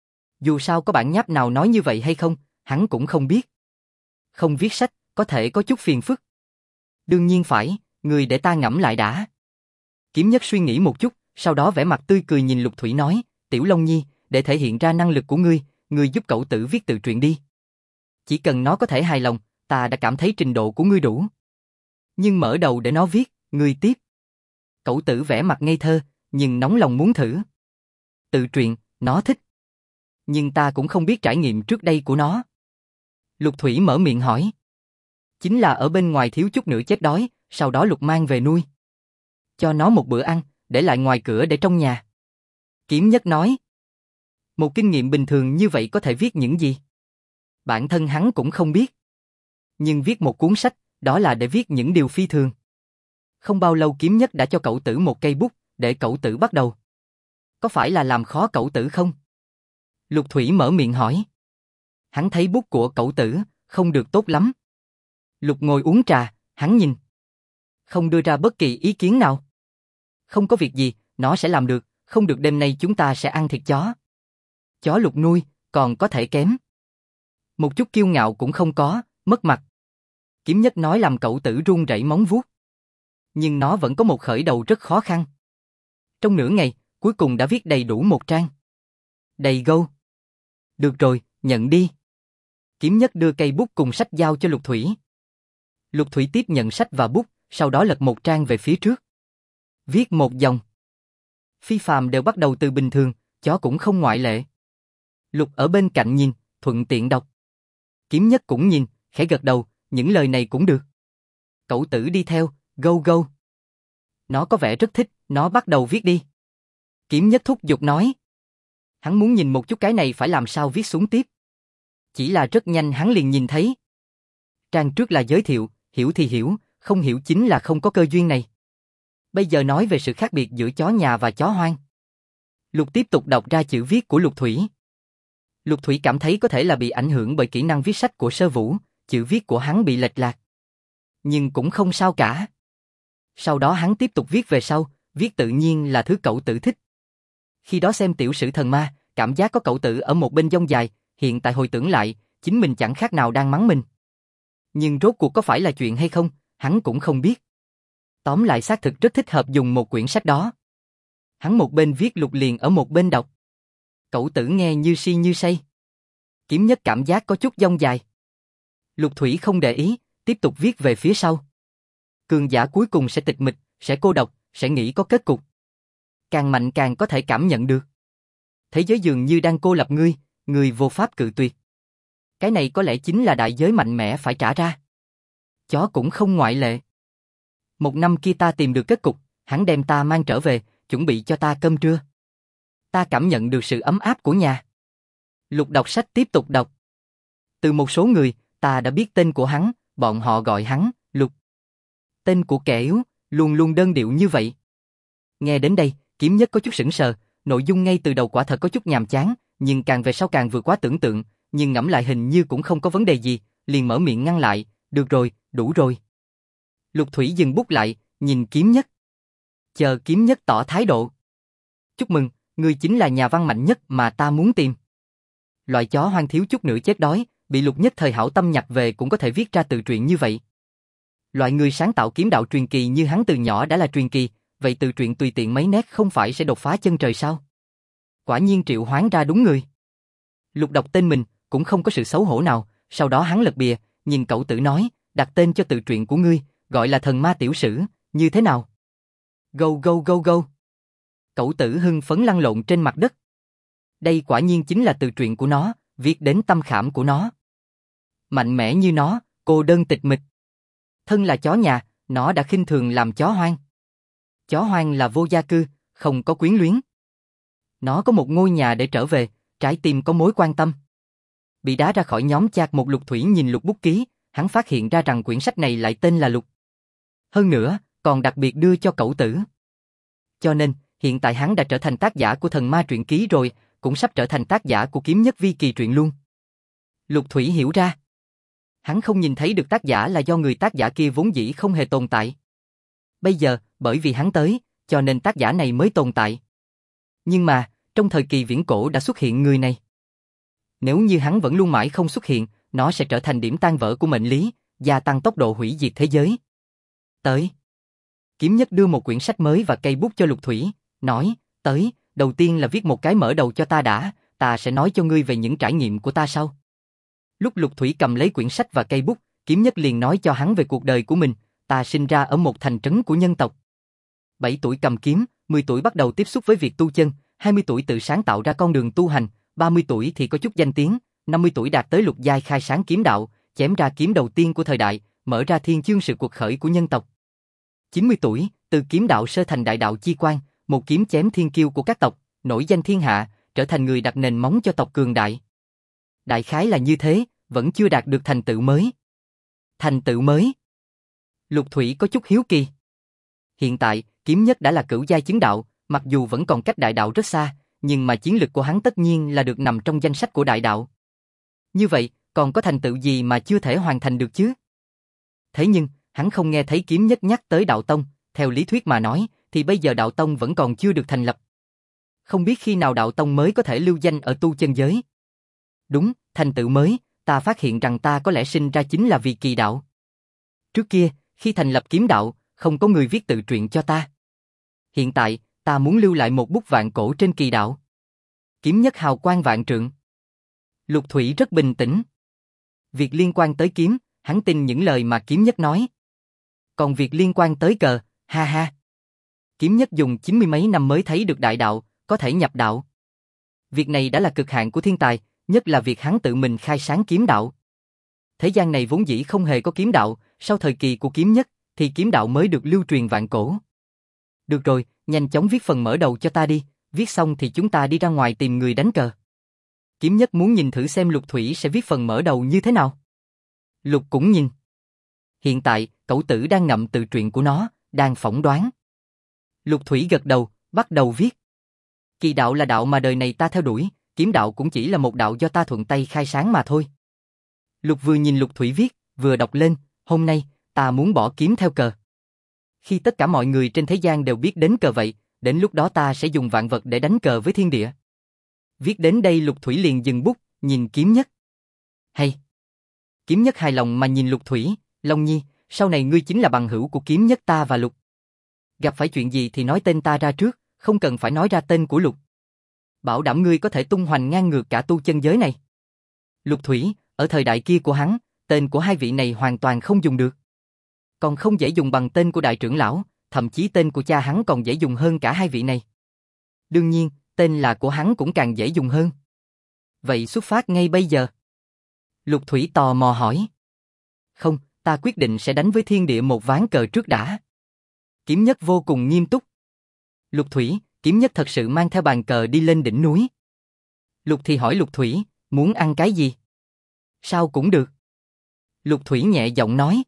Dù sao có bản nháp nào nói như vậy hay không, hắn cũng không biết. Không viết sách, có thể có chút phiền phức. Đương nhiên phải, người để ta ngẫm lại đã. Kiếm nhất suy nghĩ một chút, sau đó vẻ mặt tươi cười nhìn Lục Thủy nói, Tiểu Long Nhi, để thể hiện ra năng lực của ngươi giúp cậu tử viết tự truyện đi. Chỉ cần nó có thể hài lòng, ta đã cảm thấy trình độ của ngươi đủ. Nhưng mở đầu để nó viết, ngươi tiếp. Cậu tử vẻ mặt ngây thơ, nhưng nóng lòng muốn thử. Tự truyện, nó thích. Nhưng ta cũng không biết trải nghiệm trước đây của nó. Lục Thủy mở miệng hỏi. Chính là ở bên ngoài thiếu chút nữa chết đói, sau đó Lục mang về nuôi. Cho nó một bữa ăn, để lại ngoài cửa để trong nhà. Kiếm Nhất nói. Một kinh nghiệm bình thường như vậy có thể viết những gì? Bản thân hắn cũng không biết. Nhưng viết một cuốn sách, đó là để viết những điều phi thường. Không bao lâu Kiếm Nhất đã cho cậu tử một cây bút, để cậu tử bắt đầu. Có phải là làm khó cậu tử không? Lục Thủy mở miệng hỏi. Hắn thấy bút của cậu tử, không được tốt lắm. Lục ngồi uống trà, hắn nhìn. Không đưa ra bất kỳ ý kiến nào. Không có việc gì, nó sẽ làm được, không được đêm nay chúng ta sẽ ăn thịt chó. Chó Lục nuôi, còn có thể kém. Một chút kiêu ngạo cũng không có, mất mặt. Kiếm Nhất nói làm cậu tử run rẩy móng vuốt. Nhưng nó vẫn có một khởi đầu rất khó khăn. Trong nửa ngày, cuối cùng đã viết đầy đủ một trang. Đầy gâu. Được rồi, nhận đi. Kiếm Nhất đưa cây bút cùng sách giao cho Lục Thủy. Lục Thủy tiếp nhận sách và bút, sau đó lật một trang về phía trước. Viết một dòng. Phi phàm đều bắt đầu từ bình thường, chó cũng không ngoại lệ. Lục ở bên cạnh nhìn, thuận tiện đọc. Kiếm Nhất cũng nhìn, khẽ gật đầu, những lời này cũng được. Cậu tử đi theo, gâu gâu. Nó có vẻ rất thích, nó bắt đầu viết đi. Kiếm Nhất thúc giục nói. Hắn muốn nhìn một chút cái này phải làm sao viết xuống tiếp. Chỉ là rất nhanh hắn liền nhìn thấy. Trang trước là giới thiệu, hiểu thì hiểu, không hiểu chính là không có cơ duyên này. Bây giờ nói về sự khác biệt giữa chó nhà và chó hoang. Lục tiếp tục đọc ra chữ viết của Lục Thủy. Lục Thủy cảm thấy có thể là bị ảnh hưởng bởi kỹ năng viết sách của Sơ Vũ, chữ viết của hắn bị lệch lạc. Nhưng cũng không sao cả. Sau đó hắn tiếp tục viết về sau, viết tự nhiên là thứ cậu tử thích. Khi đó xem tiểu sử thần ma, cảm giác có cậu tử ở một bên dông dài, hiện tại hồi tưởng lại, chính mình chẳng khác nào đang mắng mình. Nhưng rốt cuộc có phải là chuyện hay không, hắn cũng không biết. Tóm lại xác thực rất thích hợp dùng một quyển sách đó. Hắn một bên viết Lục liền ở một bên đọc. Cậu tử nghe như si như say. Kiếm Nhất cảm giác có chút dông dài. Lục Thủy không để ý, tiếp tục viết về phía sau. Cường giả cuối cùng sẽ tịch mịch, sẽ cô độc, sẽ nghĩ có kết cục. Càng mạnh càng có thể cảm nhận được. Thế giới dường như đang cô lập ngươi, người vô pháp cự tuyệt. Cái này có lẽ chính là đại giới mạnh mẽ phải trả ra. Chó cũng không ngoại lệ. Một năm kia ta tìm được kết cục, hắn đem ta mang trở về, chuẩn bị cho ta cơm trưa. Ta cảm nhận được sự ấm áp của nhà. Lục đọc sách tiếp tục đọc. Từ một số người, ta đã biết tên của hắn, bọn họ gọi hắn, Lục. Tên của kẻ yếu, luôn luôn đơn điệu như vậy. Nghe đến đây, Kiếm Nhất có chút sững sờ, nội dung ngay từ đầu quả thật có chút nhàm chán, nhưng càng về sau càng vượt quá tưởng tượng, nhưng ngẫm lại hình như cũng không có vấn đề gì, liền mở miệng ngăn lại, được rồi, đủ rồi. Lục Thủy dừng bút lại, nhìn Kiếm Nhất. Chờ Kiếm Nhất tỏ thái độ. Chúc mừng, ngươi chính là nhà văn mạnh nhất mà ta muốn tìm. Loại chó hoang thiếu chút nữa chết đói, bị Lục nhất thời hảo tâm nhặt về cũng có thể viết ra tự truyện như vậy. Loại người sáng tạo kiếm đạo truyền kỳ như hắn từ nhỏ đã là truyền kỳ, vậy tự truyện tùy tiện mấy nét không phải sẽ đột phá chân trời sao? Quả nhiên Triệu Hoán ra đúng người. Lục đọc tên mình, cũng không có sự xấu hổ nào, sau đó hắn lật bìa, nhìn cậu tử nói, đặt tên cho tự truyện của ngươi, gọi là Thần Ma Tiểu Sử, như thế nào? Go go go go. Cậu tử hưng phấn lăn lộn trên mặt đất. Đây quả nhiên chính là tự truyện của nó, viết đến tâm khảm của nó. Mạnh mẽ như nó, cô đơn tịch mịch. Thân là chó nhà, nó đã khinh thường làm chó hoang. Chó hoang là vô gia cư, không có quyến luyến. Nó có một ngôi nhà để trở về, trái tim có mối quan tâm. Bị đá ra khỏi nhóm chat một Lục Thủy nhìn Lục bút ký, hắn phát hiện ra rằng quyển sách này lại tên là Lục. Hơn nữa, còn đặc biệt đưa cho cậu tử. Cho nên, hiện tại hắn đã trở thành tác giả của Thần Ma truyện ký rồi, cũng sắp trở thành tác giả của Kiếm Nhất vi kỳ truyện luôn. Lục Thủy hiểu ra. Hắn không nhìn thấy được tác giả là do người tác giả kia vốn dĩ không hề tồn tại. Bây giờ, bởi vì hắn tới, cho nên tác giả này mới tồn tại. Nhưng mà, trong thời kỳ viễn cổ đã xuất hiện người này. Nếu như hắn vẫn luôn mãi không xuất hiện, nó sẽ trở thành điểm tan vỡ của mệnh lý, gia tăng tốc độ hủy diệt thế giới. Tới. Kiếm Nhất đưa một quyển sách mới và cây bút cho Lục Thủy, nói, tới, đầu tiên là viết một cái mở đầu cho ta đã, ta sẽ nói cho ngươi về những trải nghiệm của ta sau. Lúc Lục Thủy cầm lấy quyển sách và cây bút, Kiếm Nhất liền nói cho hắn về cuộc đời của mình, ta sinh ra ở một thành trấn của nhân tộc. 7 tuổi cầm kiếm, 10 tuổi bắt đầu tiếp xúc với việc tu chân, 20 tuổi tự sáng tạo ra con đường tu hành, 30 tuổi thì có chút danh tiếng, 50 tuổi đạt tới lục giai khai sáng kiếm đạo, chém ra kiếm đầu tiên của thời đại, mở ra thiên chương sự cuộc khởi của nhân tộc. 90 tuổi, từ kiếm đạo sơ thành đại đạo chi quan, một kiếm chém thiên kiêu của các tộc, nổi danh thiên hạ, trở thành người đặt nền móng cho tộc cường đại. Đại khái là như thế, vẫn chưa đạt được thành tựu mới. Thành tựu mới? Lục Thủy có chút hiếu kỳ. Hiện tại, kiếm nhất đã là cửu giai chứng đạo, mặc dù vẫn còn cách đại đạo rất xa, nhưng mà chiến lực của hắn tất nhiên là được nằm trong danh sách của đại đạo. Như vậy, còn có thành tựu gì mà chưa thể hoàn thành được chứ? Thế nhưng, hắn không nghe thấy kiếm nhất nhắc tới đạo tông, theo lý thuyết mà nói, thì bây giờ đạo tông vẫn còn chưa được thành lập. Không biết khi nào đạo tông mới có thể lưu danh ở tu chân giới. Đúng, thành tựu mới, ta phát hiện rằng ta có lẽ sinh ra chính là vì kỳ đạo. Trước kia, khi thành lập kiếm đạo, không có người viết tự truyện cho ta. Hiện tại, ta muốn lưu lại một bút vạn cổ trên kỳ đạo. Kiếm nhất hào quang vạn trượng. Lục Thủy rất bình tĩnh. Việc liên quan tới kiếm, hắn tin những lời mà kiếm nhất nói. Còn việc liên quan tới cờ, ha ha. Kiếm nhất dùng 90 mấy năm mới thấy được đại đạo, có thể nhập đạo. Việc này đã là cực hạn của thiên tài, nhất là việc hắn tự mình khai sáng kiếm đạo. Thế gian này vốn dĩ không hề có kiếm đạo, sau thời kỳ của kiếm nhất, thì kiếm đạo mới được lưu truyền vạn cổ. Được rồi, nhanh chóng viết phần mở đầu cho ta đi, viết xong thì chúng ta đi ra ngoài tìm người đánh cờ. Kiếm nhất muốn nhìn thử xem Lục Thủy sẽ viết phần mở đầu như thế nào. Lục cũng nhìn. Hiện tại, cẩu tử đang ngậm tự truyện của nó, đang phỏng đoán. Lục Thủy gật đầu, bắt đầu viết. Kỳ đạo là đạo mà đời này ta theo đuổi, kiếm đạo cũng chỉ là một đạo do ta thuận tay khai sáng mà thôi. Lục vừa nhìn Lục Thủy viết, vừa đọc lên, hôm nay, ta muốn bỏ kiếm theo cờ. Khi tất cả mọi người trên thế gian đều biết đến cờ vậy, đến lúc đó ta sẽ dùng vạn vật để đánh cờ với thiên địa. Viết đến đây Lục Thủy liền dừng bút, nhìn kiếm nhất. Hay! Kiếm nhất hài lòng mà nhìn Lục Thủy, Long Nhi, sau này ngươi chính là bằng hữu của kiếm nhất ta và Lục. Gặp phải chuyện gì thì nói tên ta ra trước, không cần phải nói ra tên của Lục. Bảo đảm ngươi có thể tung hoành ngang ngược cả tu chân giới này. Lục Thủy, ở thời đại kia của hắn, tên của hai vị này hoàn toàn không dùng được. Còn không dễ dùng bằng tên của đại trưởng lão, thậm chí tên của cha hắn còn dễ dùng hơn cả hai vị này. Đương nhiên, tên là của hắn cũng càng dễ dùng hơn. Vậy xuất phát ngay bây giờ. Lục Thủy tò mò hỏi. Không, ta quyết định sẽ đánh với thiên địa một ván cờ trước đã. Kiếm nhất vô cùng nghiêm túc. Lục Thủy, kiếm nhất thật sự mang theo bàn cờ đi lên đỉnh núi. Lục thì hỏi Lục Thủy, muốn ăn cái gì? Sao cũng được. Lục Thủy nhẹ giọng nói.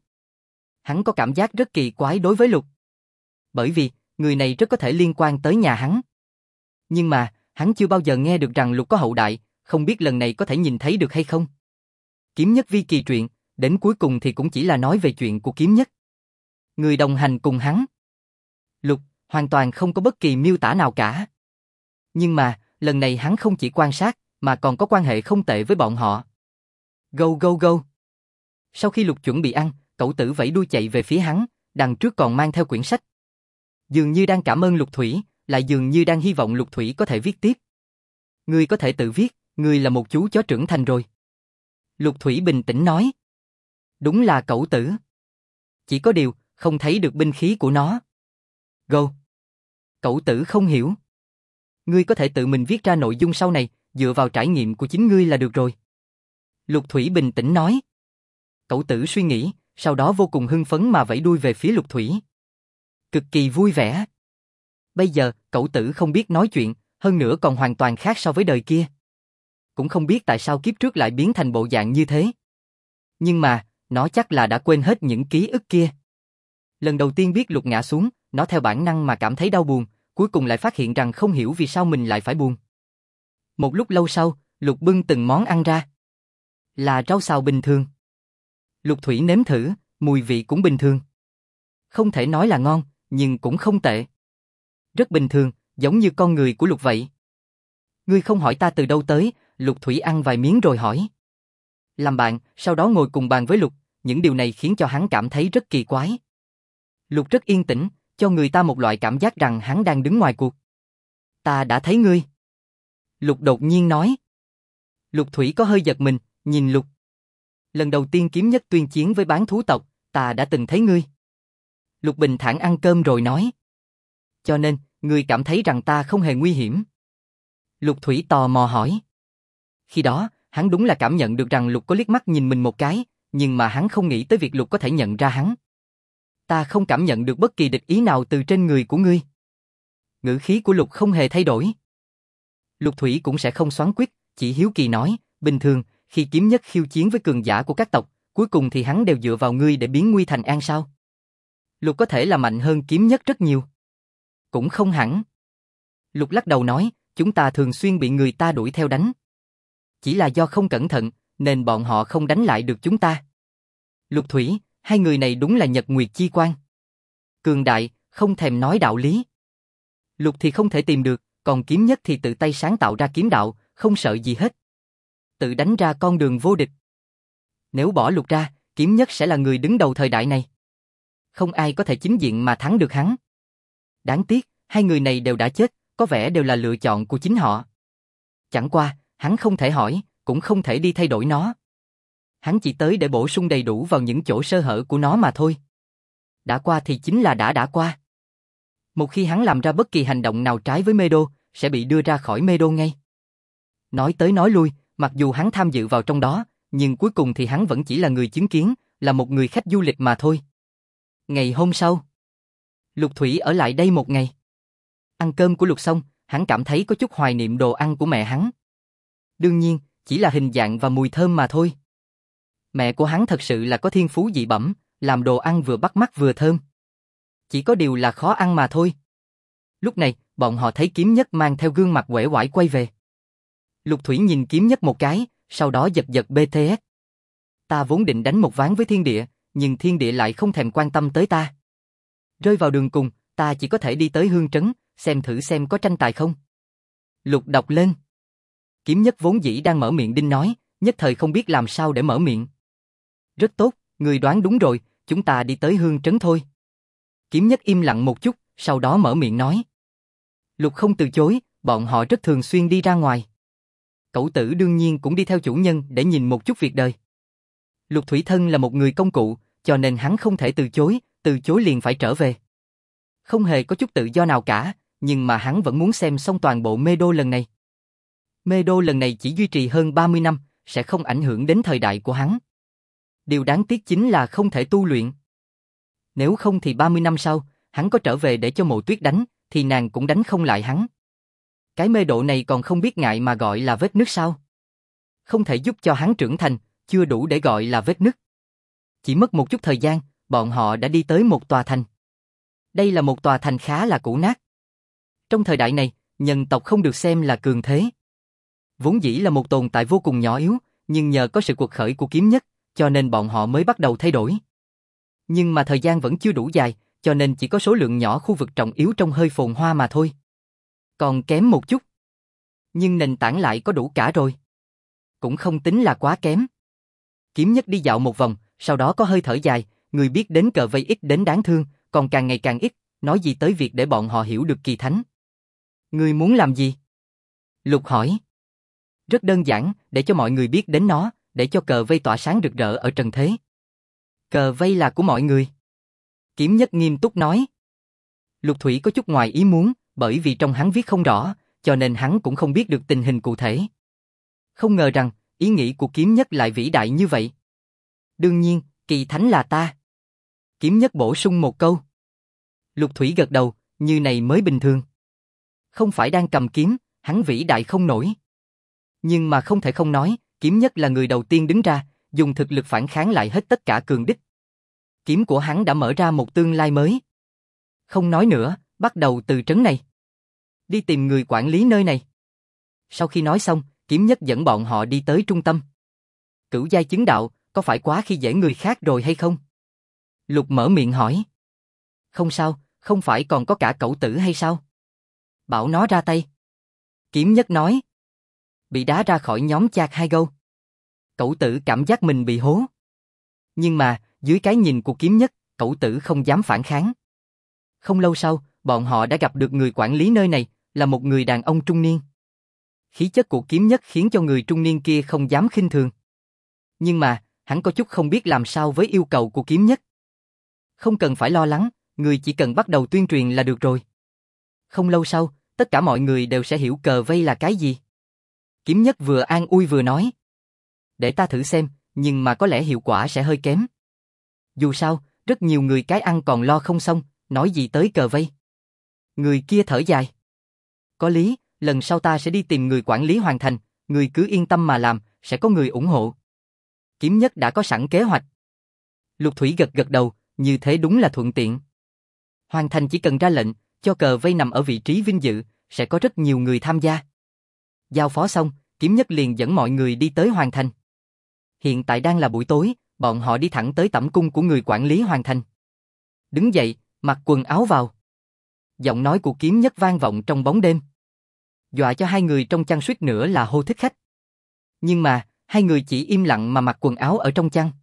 Hắn có cảm giác rất kỳ quái đối với Lục. Bởi vì, người này rất có thể liên quan tới nhà hắn. Nhưng mà, hắn chưa bao giờ nghe được rằng Lục có hậu đại, không biết lần này có thể nhìn thấy được hay không. Kiếm nhất vi kỳ truyện, đến cuối cùng thì cũng chỉ là nói về chuyện của kiếm nhất. Người đồng hành cùng hắn. Lục, hoàn toàn không có bất kỳ miêu tả nào cả. Nhưng mà, lần này hắn không chỉ quan sát, mà còn có quan hệ không tệ với bọn họ. Go go go. Sau khi Lục chuẩn bị ăn, cẩu tử vẫy đuôi chạy về phía hắn, đằng trước còn mang theo quyển sách. Dường như đang cảm ơn Lục Thủy, lại dường như đang hy vọng Lục Thủy có thể viết tiếp. Ngươi có thể tự viết, ngươi là một chú chó trưởng thành rồi. Lục Thủy bình tĩnh nói. Đúng là cẩu tử. Chỉ có điều, không thấy được binh khí của nó. Go. Cẩu tử không hiểu. Ngươi có thể tự mình viết ra nội dung sau này, dựa vào trải nghiệm của chính ngươi là được rồi. Lục Thủy bình tĩnh nói. Cẩu tử suy nghĩ, sau đó vô cùng hưng phấn mà vẫy đuôi về phía Lục Thủy. Cực kỳ vui vẻ. Bây giờ, cẩu tử không biết nói chuyện, hơn nữa còn hoàn toàn khác so với đời kia. Cũng không biết tại sao kiếp trước lại biến thành bộ dạng như thế. Nhưng mà, nó chắc là đã quên hết những ký ức kia. Lần đầu tiên biết Lục ngã xuống, nó theo bản năng mà cảm thấy đau buồn, cuối cùng lại phát hiện rằng không hiểu vì sao mình lại phải buồn. Một lúc lâu sau, Lục bưng từng món ăn ra. Là rau xào bình thường. Lục Thủy nếm thử, mùi vị cũng bình thường. Không thể nói là ngon, nhưng cũng không tệ. Rất bình thường, giống như con người của Lục vậy. Ngươi không hỏi ta từ đâu tới, Lục Thủy ăn vài miếng rồi hỏi. Làm bạn, sau đó ngồi cùng bàn với Lục, những điều này khiến cho hắn cảm thấy rất kỳ quái. Lục rất yên tĩnh, cho người ta một loại cảm giác rằng hắn đang đứng ngoài cuộc. Ta đã thấy ngươi. Lục đột nhiên nói. Lục Thủy có hơi giật mình, nhìn Lục. Lần đầu tiên kiếm nhất tuyên chiến với bán thú tộc, ta đã từng thấy ngươi. Lục bình thản ăn cơm rồi nói. Cho nên, ngươi cảm thấy rằng ta không hề nguy hiểm. Lục Thủy tò mò hỏi. Khi đó, hắn đúng là cảm nhận được rằng Lục có liếc mắt nhìn mình một cái, nhưng mà hắn không nghĩ tới việc Lục có thể nhận ra hắn. Ta không cảm nhận được bất kỳ địch ý nào từ trên người của ngươi. Ngữ khí của Lục không hề thay đổi. Lục Thủy cũng sẽ không xoắn quyết, chỉ hiếu kỳ nói, bình thường, khi kiếm nhất khiêu chiến với cường giả của các tộc, cuối cùng thì hắn đều dựa vào ngươi để biến nguy thành an sao? Lục có thể là mạnh hơn kiếm nhất rất nhiều. Cũng không hẳn. Lục lắc đầu nói, chúng ta thường xuyên bị người ta đuổi theo đánh. Chỉ là do không cẩn thận, nên bọn họ không đánh lại được chúng ta. Lục Thủy, hai người này đúng là Nhật Nguyệt Chi Quan. Cường đại, không thèm nói đạo lý. Lục thì không thể tìm được, còn kiếm nhất thì tự tay sáng tạo ra kiếm đạo, không sợ gì hết. Tự đánh ra con đường vô địch. Nếu bỏ Lục ra, kiếm nhất sẽ là người đứng đầu thời đại này. Không ai có thể chính diện mà thắng được hắn. Đáng tiếc, hai người này đều đã chết, có vẻ đều là lựa chọn của chính họ. Chẳng qua, hắn không thể hỏi, cũng không thể đi thay đổi nó. Hắn chỉ tới để bổ sung đầy đủ vào những chỗ sơ hở của nó mà thôi. Đã qua thì chính là đã qua. Một khi hắn làm ra bất kỳ hành động nào trái với Mê Đô, sẽ bị đưa ra khỏi Mê Đô ngay. Nói tới nói lui, mặc dù hắn tham dự vào trong đó, nhưng cuối cùng thì hắn vẫn chỉ là người chứng kiến, là một người khách du lịch mà thôi. Ngày hôm sau, Lục Thủy ở lại đây một ngày. Ăn cơm của Lục xong, hắn cảm thấy có chút hoài niệm đồ ăn của mẹ hắn. Đương nhiên, chỉ là hình dạng và mùi thơm mà thôi. Mẹ của hắn thật sự là có thiên phú dị bẩm, làm đồ ăn vừa bắt mắt vừa thơm. Chỉ có điều là khó ăn mà thôi. Lúc này, bọn họ thấy kiếm nhất mang theo gương mặt uể oải quay về. Lục Thủy nhìn kiếm nhất một cái, sau đó giật giật BTS. Ta vốn định đánh một ván với thiên địa, nhưng thiên địa lại không thèm quan tâm tới ta. Rơi vào đường cùng, ta chỉ có thể đi tới Hương Trấn, xem thử xem có tranh tài không. Lục đọc lên. Kiếm nhất vốn dĩ đang mở miệng đinh nói, nhất thời không biết làm sao để mở miệng. Rất tốt, người đoán đúng rồi, chúng ta đi tới Hương Trấn thôi. Kiếm nhất im lặng một chút, sau đó mở miệng nói. Lục không từ chối, bọn họ rất thường xuyên đi ra ngoài. Cẩu tử đương nhiên cũng đi theo chủ nhân để nhìn một chút việc đời. Lục Thủy Thân là một người công cụ, cho nên hắn không thể từ chối liền phải trở về. Không hề có chút tự do nào cả, nhưng mà hắn vẫn muốn xem xong toàn bộ Mê Đô lần này. Mê Đô lần này chỉ duy trì hơn 30 năm, sẽ không ảnh hưởng đến thời đại của hắn. Điều đáng tiếc chính là không thể tu luyện. Nếu không thì 30 năm sau, hắn có trở về để cho Mộ Tuyết đánh, thì nàng cũng đánh không lại hắn. Cái mê độ này còn không biết ngại mà gọi là vết nứt sao? Không thể giúp cho hắn trưởng thành, chưa đủ để gọi là vết nứt. Chỉ mất một chút thời gian, bọn họ đã đi tới một tòa thành. Đây là một tòa thành khá là cũ nát. Trong thời đại này, nhân tộc không được xem là cường thế. Vốn dĩ là một tồn tại vô cùng nhỏ yếu, nhưng nhờ có sự cuộc khởi của kiếm nhất, cho nên bọn họ mới bắt đầu thay đổi. Nhưng mà thời gian vẫn chưa đủ dài, cho nên chỉ có số lượng nhỏ khu vực trọng yếu trong hơi phồn hoa mà thôi. Còn kém một chút. Nhưng nền tảng lại có đủ cả rồi. Cũng không tính là quá kém. Kiếm nhất đi dạo một vòng, sau đó có hơi thở dài, người biết đến cờ vây ít đến đáng thương, còn càng ngày càng ít, nói gì tới việc để bọn họ hiểu được kỳ thánh. Ngươi muốn làm gì? Lục hỏi. Rất đơn giản, để cho mọi người biết đến nó, để cho cờ vây tỏa sáng rực rỡ ở trần thế. Cờ vây là của mọi người. Kiếm nhất nghiêm túc nói. Lục Thủy có chút ngoài ý muốn, bởi vì trong hắn viết không rõ, cho nên hắn cũng không biết được tình hình cụ thể. Không ngờ rằng, ý nghĩ của kiếm nhất lại vĩ đại như vậy. Đương nhiên, kỳ thánh là ta. Kiếm nhất bổ sung một câu. Lục Thủy gật đầu, như này mới bình thường. Không phải đang cầm kiếm, hắn vĩ đại không nổi. Nhưng mà không thể không nói, kiếm nhất là người đầu tiên đứng ra, dùng thực lực phản kháng lại hết tất cả cường địch. Kiếm của hắn đã mở ra một tương lai mới. Không nói nữa, bắt đầu từ trấn này. Đi tìm người quản lý nơi này. Sau khi nói xong, kiếm nhất dẫn bọn họ đi tới trung tâm. Cửu giai chứng đạo, có phải quá khi dễ người khác rồi hay không? Lục mở miệng hỏi. Không sao, không phải còn có cả cẩu tử hay sao? Bảo nó ra tay. Kiếm nhất nói. Bị đá ra khỏi nhóm chạc hai gâu. Cẩu tử cảm giác mình bị hố. Nhưng mà, dưới cái nhìn của kiếm nhất, cẩu tử không dám phản kháng. Không lâu sau, bọn họ đã gặp được người quản lý nơi này, là một người đàn ông trung niên. Khí chất của kiếm nhất khiến cho người trung niên kia không dám khinh thường. Nhưng mà, hắn có chút không biết làm sao với yêu cầu của kiếm nhất. Không cần phải lo lắng, người chỉ cần bắt đầu tuyên truyền là được rồi. Không lâu sau, tất cả mọi người đều sẽ hiểu cờ vây là cái gì. Kiếm Nhất vừa an ui vừa nói. Để ta thử xem, nhưng mà có lẽ hiệu quả sẽ hơi kém. Dù sao, rất nhiều người cái ăn còn lo không xong, nói gì tới cờ vây. Người kia thở dài. Có lý, lần sau ta sẽ đi tìm người quản lý hoàn thành, người cứ yên tâm mà làm, sẽ có người ủng hộ. Kiếm Nhất đã có sẵn kế hoạch. Lục Thủy gật gật đầu, như thế đúng là thuận tiện. Hoàn thành chỉ cần ra lệnh, cho cờ vây nằm ở vị trí vinh dự, sẽ có rất nhiều người tham gia. Giao phó xong, Kiếm Nhất liền dẫn mọi người đi tới Hoàn thành. Hiện tại đang là buổi tối, bọn họ đi thẳng tới tẩm cung của người quản lý Hoàn thành. Đứng dậy, mặc quần áo vào. Giọng nói của Kiếm Nhất vang vọng trong bóng đêm. Dọa cho hai người trong chăn suýt nữa là hô thích khách. Nhưng mà, hai người chỉ im lặng mà mặc quần áo ở trong chăn.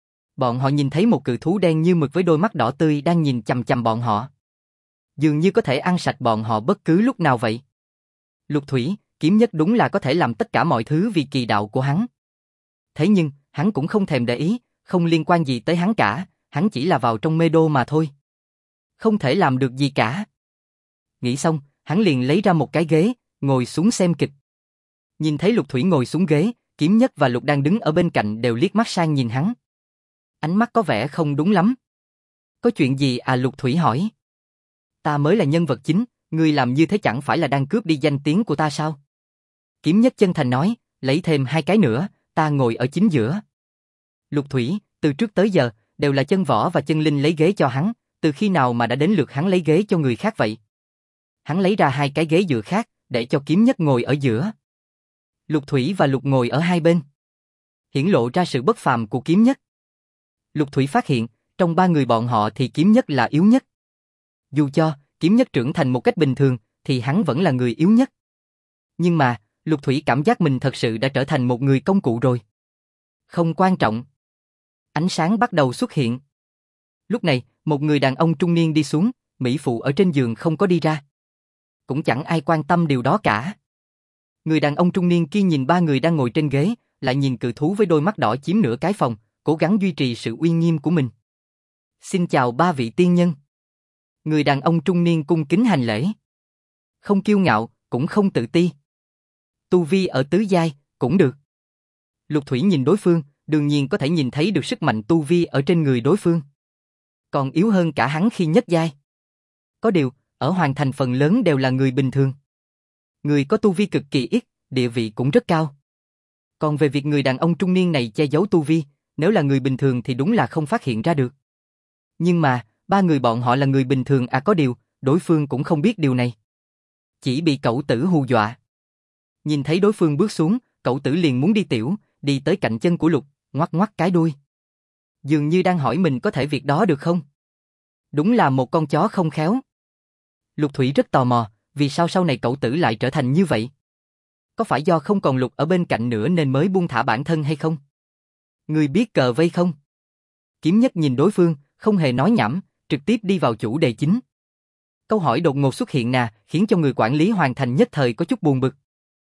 Bọn họ nhìn thấy một cự thú đen như mực với đôi mắt đỏ tươi đang nhìn chằm chằm bọn họ. Dường như có thể ăn sạch bọn họ bất cứ lúc nào vậy. Lục Thủy, Kiếm Nhất đúng là có thể làm tất cả mọi thứ vì kỳ đạo của hắn. Thế nhưng, hắn cũng không thèm để ý, không liên quan gì tới hắn cả, hắn chỉ là vào trong mê đô mà thôi. Không thể làm được gì cả. Nghĩ xong, hắn liền lấy ra một cái ghế, ngồi xuống xem kịch. Nhìn thấy Lục Thủy ngồi xuống ghế, Kiếm Nhất và Lục đang đứng ở bên cạnh đều liếc mắt sang nhìn hắn. Ánh mắt có vẻ không đúng lắm. Có chuyện gì à, Lục Thủy hỏi. Ta mới là nhân vật chính, ngươi làm như thế chẳng phải là đang cướp đi danh tiếng của ta sao? Kiếm Nhất chân thành nói, lấy thêm hai cái nữa, ta ngồi ở chính giữa. Lục Thủy, từ trước tới giờ, đều là Chân Võ và Chân Linh lấy ghế cho hắn, từ khi nào mà đã đến lượt hắn lấy ghế cho người khác vậy? Hắn lấy ra hai cái ghế dựa khác, để cho Kiếm Nhất ngồi ở giữa. Lục Thủy và Lục ngồi ở hai bên. Hiển lộ ra sự bất phàm của Kiếm Nhất. Lục Thủy phát hiện, trong ba người bọn họ thì Kiếm Nhất là yếu nhất. Dù cho Kiếm Nhất trưởng thành một cách bình thường, thì hắn vẫn là người yếu nhất. Nhưng mà, Lục Thủy cảm giác mình thật sự đã trở thành một người công cụ rồi. Không quan trọng. Ánh sáng bắt đầu xuất hiện. Lúc này, một người đàn ông trung niên đi xuống, mỹ phụ ở trên giường không có đi ra. Cũng chẳng ai quan tâm điều đó cả. Người đàn ông trung niên kia nhìn ba người đang ngồi trên ghế, lại nhìn cự thú với đôi mắt đỏ chiếm nửa cái phòng, cố gắng duy trì sự uy nghiêm của mình. Xin chào ba vị tiên nhân. Người đàn ông trung niên cung kính hành lễ. Không kiêu ngạo, cũng không tự ti. Tu vi ở tứ giai, cũng được. Lục Thủy nhìn đối phương, đương nhiên có thể nhìn thấy được sức mạnh tu vi ở trên người đối phương. Còn yếu hơn cả hắn khi nhất giai. Có điều, ở Hoàng Thành phần lớn đều là người bình thường. Người có tu vi cực kỳ ít, địa vị cũng rất cao. Còn về việc người đàn ông trung niên này che giấu tu vi, nếu là người bình thường thì đúng là không phát hiện ra được. Nhưng mà, ba người bọn họ là người bình thường à, có điều, đối phương cũng không biết điều này. Chỉ bị cẩu tử hù dọa. Nhìn thấy đối phương bước xuống, cẩu tử liền muốn đi tiểu, đi tới cạnh chân của Lục, ngoắc ngoắc cái đuôi. Dường như đang hỏi mình có thể việc đó được không? Đúng là một con chó không khéo. Lục Thủy rất tò mò, vì sao sau này cẩu tử lại trở thành như vậy? Có phải do không còn Lục ở bên cạnh nữa nên mới buông thả bản thân hay không? Người biết cờ vây không? Kiếm Nhất nhìn đối phương, không hề nói nhảm, trực tiếp đi vào chủ đề chính. Câu hỏi đột ngột xuất hiện nè, khiến cho người quản lý Hoàng Thành nhất thời có chút buồn bực.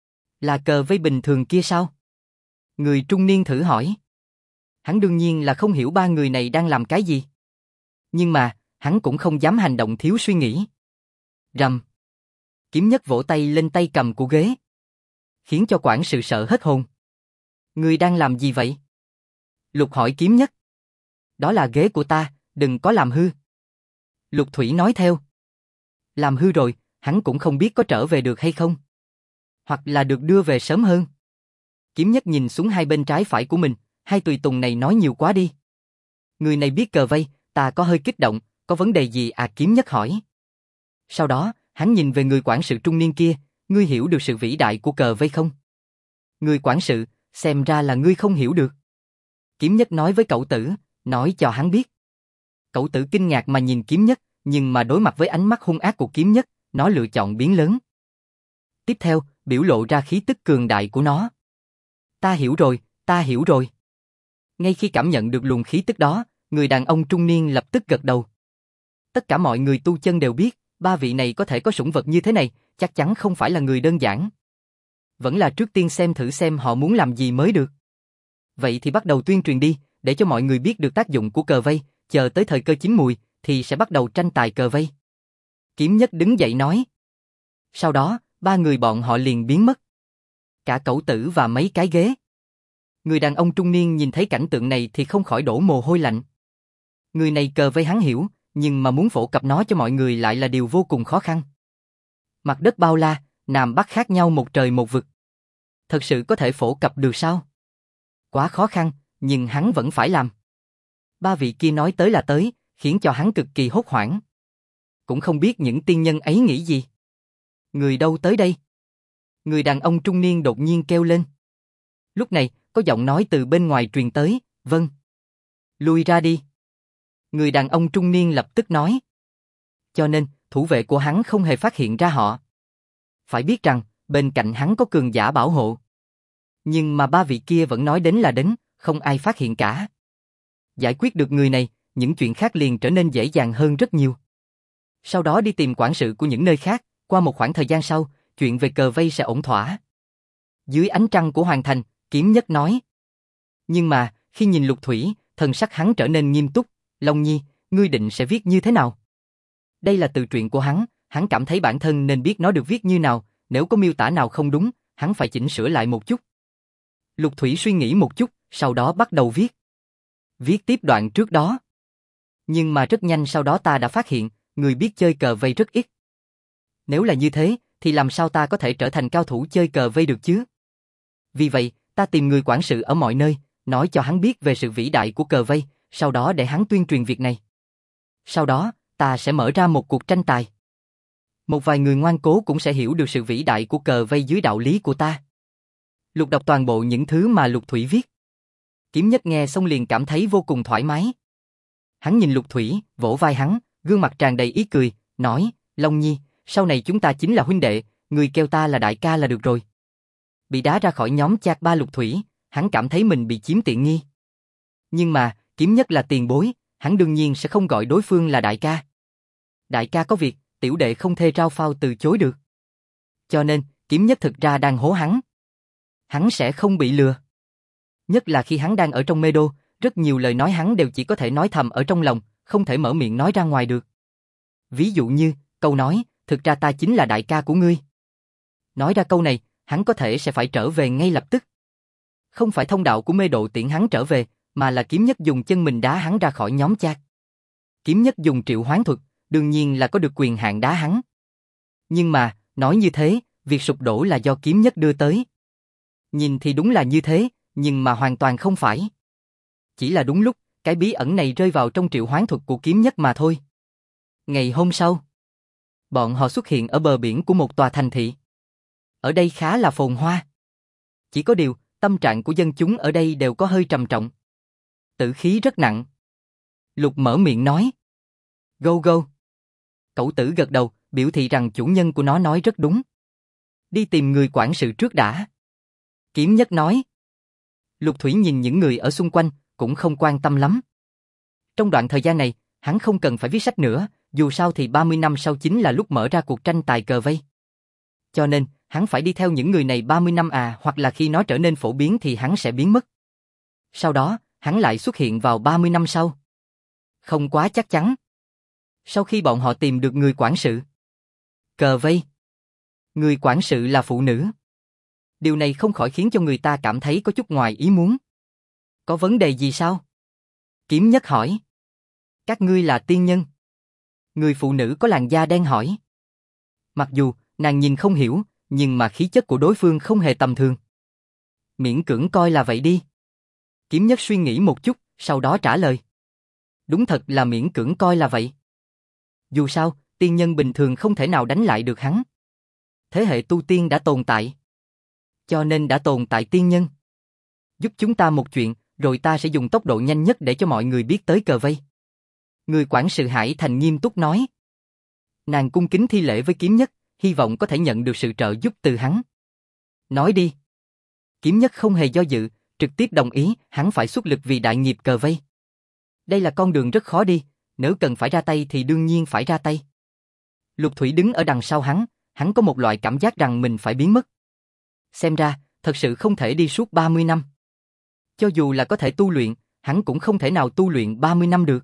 Là cờ vây bình thường kia sao? Người trung niên thử hỏi. Hắn đương nhiên là không hiểu ba người này đang làm cái gì. Nhưng mà, hắn cũng không dám hành động thiếu suy nghĩ. Rầm. Kiếm Nhất vỗ tay lên tay cầm của ghế, khiến cho quản sự sợ hết hồn. Người đang làm gì vậy? Lục hỏi Kiếm Nhất. Đó là ghế của ta, đừng có làm hư. Lục Thủy nói theo. Làm hư rồi, hắn cũng không biết có trở về được hay không. Hoặc là được đưa về sớm hơn. Kiếm Nhất nhìn xuống hai bên trái phải của mình, hai tùy tùng này nói nhiều quá đi. Người này biết cờ vây, ta có hơi kích động, có vấn đề gì à, Kiếm Nhất hỏi. Sau đó, hắn nhìn về người quản sự trung niên kia, ngươi hiểu được sự vĩ đại của cờ vây không? Người quản sự, xem ra là ngươi không hiểu được. Kiếm Nhất nói với cậu tử, nói cho hắn biết. Cậu tử kinh ngạc mà nhìn Kiếm Nhất, nhưng mà đối mặt với ánh mắt hung ác của Kiếm Nhất, nó lựa chọn biến lớn. Tiếp theo, biểu lộ ra khí tức cường đại của nó. Ta hiểu rồi, ta hiểu rồi. Ngay khi cảm nhận được luồng khí tức đó, người đàn ông trung niên lập tức gật đầu. Tất cả mọi người tu chân đều biết, ba vị này có thể có sủng vật như thế này, chắc chắn không phải là người đơn giản. Vẫn là trước tiên xem thử xem họ muốn làm gì mới được. Vậy thì bắt đầu tuyên truyền đi, để cho mọi người biết được tác dụng của cờ vây, chờ tới thời cơ chín mùi, thì sẽ bắt đầu tranh tài cờ vây. Kiếm Nhất đứng dậy nói. Sau đó, ba người bọn họ liền biến mất. cả cẩu tử và mấy cái ghế. Người đàn ông trung niên nhìn thấy cảnh tượng này thì không khỏi đổ mồ hôi lạnh. Người này cờ vây hắn hiểu, nhưng mà muốn phổ cập nó cho mọi người lại là điều vô cùng khó khăn. Mặt đất bao la, Nam Bắc khác nhau một trời một vực. Thật sự có thể phổ cập được sao? Quá khó khăn, nhưng hắn vẫn phải làm. Ba vị kia nói tới là tới, khiến cho hắn cực kỳ hốt hoảng. Cũng không biết những tiên nhân ấy nghĩ gì. Người đâu tới đây? Người đàn ông trung niên đột nhiên kêu lên. Lúc này, có giọng nói từ bên ngoài truyền tới, vâng. Lui ra đi. Người đàn ông trung niên lập tức nói. Cho nên, thủ vệ của hắn không hề phát hiện ra họ. Phải biết rằng, bên cạnh hắn có cường giả bảo hộ. Nhưng mà ba vị kia vẫn nói đến là đến, không ai phát hiện cả. Giải quyết được người này, những chuyện khác liền trở nên dễ dàng hơn rất nhiều. Sau đó đi tìm quản sự của những nơi khác, qua một khoảng thời gian sau, chuyện về cờ vây sẽ ổn thỏa. Dưới ánh trăng của Hoàng Thành, Kiếm Nhất nói. Nhưng mà, khi nhìn Lục Thủy, thần sắc hắn trở nên nghiêm túc, Long Nhi, ngươi định sẽ viết như thế nào? Đây là tự truyện của hắn cảm thấy bản thân nên biết nó được viết như nào, nếu có miêu tả nào không đúng, hắn phải chỉnh sửa lại một chút. Lục Thủy suy nghĩ một chút, sau đó bắt đầu viết. Viết tiếp đoạn trước đó. Nhưng mà rất nhanh sau đó ta đã phát hiện, người biết chơi cờ vây rất ít. Nếu là như thế, thì làm sao ta có thể trở thành cao thủ chơi cờ vây được chứ? Vì vậy, ta tìm người quản sự ở mọi nơi, nói cho hắn biết về sự vĩ đại của cờ vây, sau đó để hắn tuyên truyền việc này. Sau đó, ta sẽ mở ra một cuộc tranh tài. Một vài người ngoan cố cũng sẽ hiểu được sự vĩ đại của cờ vây dưới đạo lý của ta. Lục đọc toàn bộ những thứ mà Lục Thủy viết. Kiếm Nhất nghe xong liền cảm thấy vô cùng thoải mái. Hắn nhìn Lục Thủy, vỗ vai hắn, gương mặt tràn đầy ý cười, nói, Long Nhi, sau này chúng ta chính là huynh đệ, người kêu ta là đại ca là được rồi. Bị đá ra khỏi nhóm chạc ba Lục Thủy, hắn cảm thấy mình bị chiếm tiện nghi. Nhưng mà, Kiếm Nhất là tiền bối, hắn đương nhiên sẽ không gọi đối phương là đại ca. Đại ca có việc, tiểu đệ không thể rao phao từ chối được. Cho nên, Kiếm Nhất thực ra đang hố hắn. Hắn sẽ không bị lừa. Nhất là khi hắn đang ở trong mê đô, rất nhiều lời nói hắn đều chỉ có thể nói thầm ở trong lòng, không thể mở miệng nói ra ngoài được. Ví dụ như, câu nói, thực ra ta chính là đại ca của ngươi. Nói ra câu này, hắn có thể sẽ phải trở về ngay lập tức. Không phải thông đạo của mê độ tiễn hắn trở về, mà là Kiếm Nhất dùng chân mình đá hắn ra khỏi nhóm chạc. Kiếm Nhất dùng triệu hoán thuật, đương nhiên là có được quyền hạn đá hắn. Nhưng mà, nói như thế, việc sụp đổ là do Kiếm Nhất đưa tới. Nhìn thì đúng là như thế, nhưng mà hoàn toàn không phải. Chỉ là đúng lúc, cái bí ẩn này rơi vào trong triệu hoán thuật của Kiếm Nhất mà thôi. Ngày hôm sau, bọn họ xuất hiện ở bờ biển của một tòa thành thị. Ở đây khá là phồn hoa. Chỉ có điều, tâm trạng của dân chúng ở đây đều có hơi trầm trọng. Tử khí rất nặng. Lục mở miệng nói. Go go. Cẩu tử gật đầu, biểu thị rằng chủ nhân của nó nói rất đúng. Đi tìm người quản sự trước đã. Kiếm Nhất nói. Lục Thủy nhìn những người ở xung quanh, cũng không quan tâm lắm. Trong đoạn thời gian này, hắn không cần phải viết sách nữa, dù sao thì 30 năm sau chính là lúc mở ra cuộc tranh tài cờ vây. Cho nên, hắn phải đi theo những người này 30 năm hoặc là khi nó trở nên phổ biến thì hắn sẽ biến mất. Sau đó, hắn lại xuất hiện vào 30 năm sau. Không quá chắc chắn. Sau khi bọn họ tìm được người quản sự. Cờ vây. Người quản sự là phụ nữ. Điều này không khỏi khiến cho người ta cảm thấy có chút ngoài ý muốn. Có vấn đề gì sao? Kiếm Nhất hỏi. Các ngươi là tiên nhân. Người phụ nữ có làn da đen hỏi. Mặc dù, nàng nhìn không hiểu, nhưng mà khí chất của đối phương không hề tầm thường. Miễn cưỡng coi là vậy đi. Kiếm Nhất suy nghĩ một chút, sau đó trả lời. Đúng thật là miễn cưỡng coi là vậy. Dù sao, tiên nhân bình thường không thể nào đánh lại được hắn. Thế hệ tu tiên đã tồn tại. Cho nên đã tồn tại tiên nhân. Giúp chúng ta một chuyện, rồi ta sẽ dùng tốc độ nhanh nhất để cho mọi người biết tới cờ vây. Người quản sự Hải Thành nghiêm túc nói. Nàng cung kính thi lễ với Kiếm Nhất, hy vọng có thể nhận được sự trợ giúp từ hắn. Nói đi. Kiếm Nhất không hề do dự, trực tiếp đồng ý, hắn phải xuất lực vì đại nghiệp cờ vây. Đây là con đường rất khó đi, nếu cần phải ra tay thì đương nhiên phải ra tay. Lục Thủy đứng ở đằng sau hắn có một loại cảm giác rằng mình phải biến mất. Xem ra, thật sự không thể đi suốt 30 năm. Cho dù là có thể tu luyện, hắn cũng không thể nào tu luyện 30 năm được.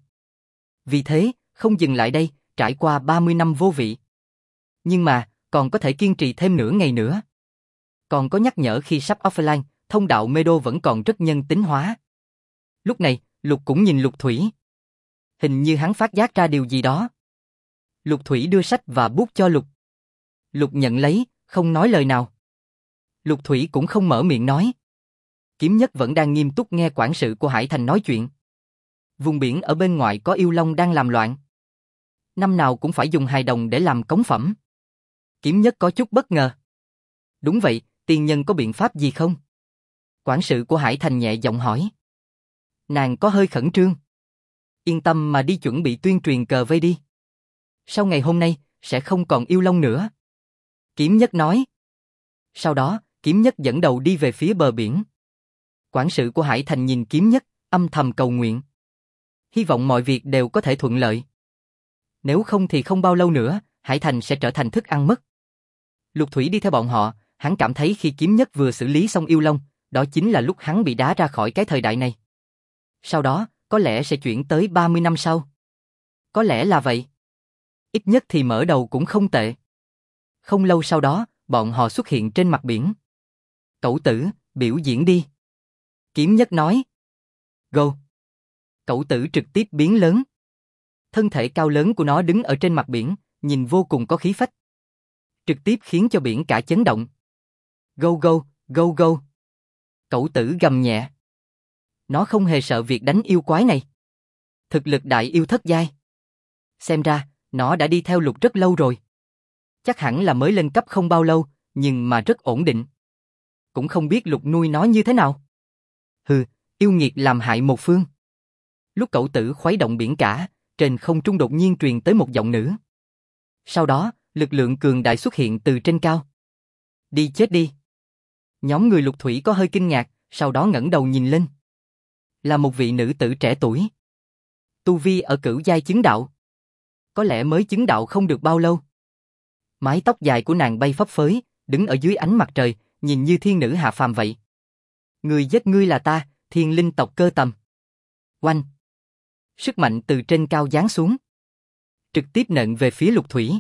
Vì thế, không dừng lại đây, trải qua 30 năm vô vị. Nhưng mà, còn có thể kiên trì thêm nửa ngày nữa. Còn có nhắc nhở khi sắp offline, thông đạo Medo vẫn còn rất nhân tính hóa. Lúc này, Lục cũng nhìn Lục Thủy. Hình như hắn phát giác ra điều gì đó. Lục Thủy đưa sách và bút cho Lục. Lục nhận lấy, không nói lời nào. Lục Thủy cũng không mở miệng nói. Kiếm Nhất vẫn đang nghiêm túc nghe quản sự của Hải Thành nói chuyện. Vùng biển ở bên ngoài có yêu long đang làm loạn. Năm nào cũng phải dùng hài đồng để làm cống phẩm. Kiếm Nhất có chút bất ngờ. Đúng vậy, tiên nhân có biện pháp gì không? Quản sự của Hải Thành nhẹ giọng hỏi. Nàng có hơi khẩn trương. Yên tâm mà đi chuẩn bị tuyên truyền cờ vây đi. Sau ngày hôm nay, sẽ không còn yêu long nữa. Kiếm Nhất nói. Sau đó, Kiếm Nhất dẫn đầu đi về phía bờ biển. Quản sự của Hải Thành nhìn Kiếm Nhất, âm thầm cầu nguyện. Hy vọng mọi việc đều có thể thuận lợi. Nếu không thì không bao lâu nữa, Hải Thành sẽ trở thành thức ăn mất. Lục Thủy đi theo bọn họ, hắn cảm thấy khi Kiếm Nhất vừa xử lý xong yêu long, đó chính là lúc hắn bị đá ra khỏi cái thời đại này. Sau đó, có lẽ sẽ chuyển tới 30 năm sau. Có lẽ là vậy. Ít nhất thì mở đầu cũng không tệ. Không lâu sau đó, bọn họ xuất hiện trên mặt biển. Cẩu Tử, biểu diễn đi. Kiếm Nhất nói. Go. Cẩu Tử trực tiếp biến lớn. Thân thể cao lớn của nó đứng ở trên mặt biển, nhìn vô cùng có khí phách. Trực tiếp khiến cho biển cả chấn động. Go go, go go. Cẩu Tử gầm nhẹ. Nó không hề sợ việc đánh yêu quái này. Thực lực đại yêu thất giai. Xem ra, nó đã đi theo Lục rất lâu rồi. Chắc hẳn là mới lên cấp không bao lâu, nhưng mà rất ổn định. Cũng không biết Lục nuôi nó như thế nào. Hừ, yêu nghiệt làm hại một phương. Lúc Cẩu Tử khuấy động biển cả, trên không trung đột nhiên truyền tới một giọng nữ. Sau đó, lực lượng cường đại xuất hiện từ trên cao. Đi chết đi. Nhóm người Lục Thủy có hơi kinh ngạc, sau đó ngẩng đầu nhìn lên. Là một vị nữ tử trẻ tuổi. Tu vi ở cửu giai chứng đạo. Có lẽ mới chứng đạo không được bao lâu. Mái tóc dài của nàng bay phấp phới, đứng ở dưới ánh mặt trời, nhìn như thiên nữ hạ phàm vậy. Người giết ngươi là ta, thiên linh tộc Cơ Tầm. Oanh! Sức mạnh từ trên cao giáng xuống. Trực tiếp nện về phía Lục Thủy.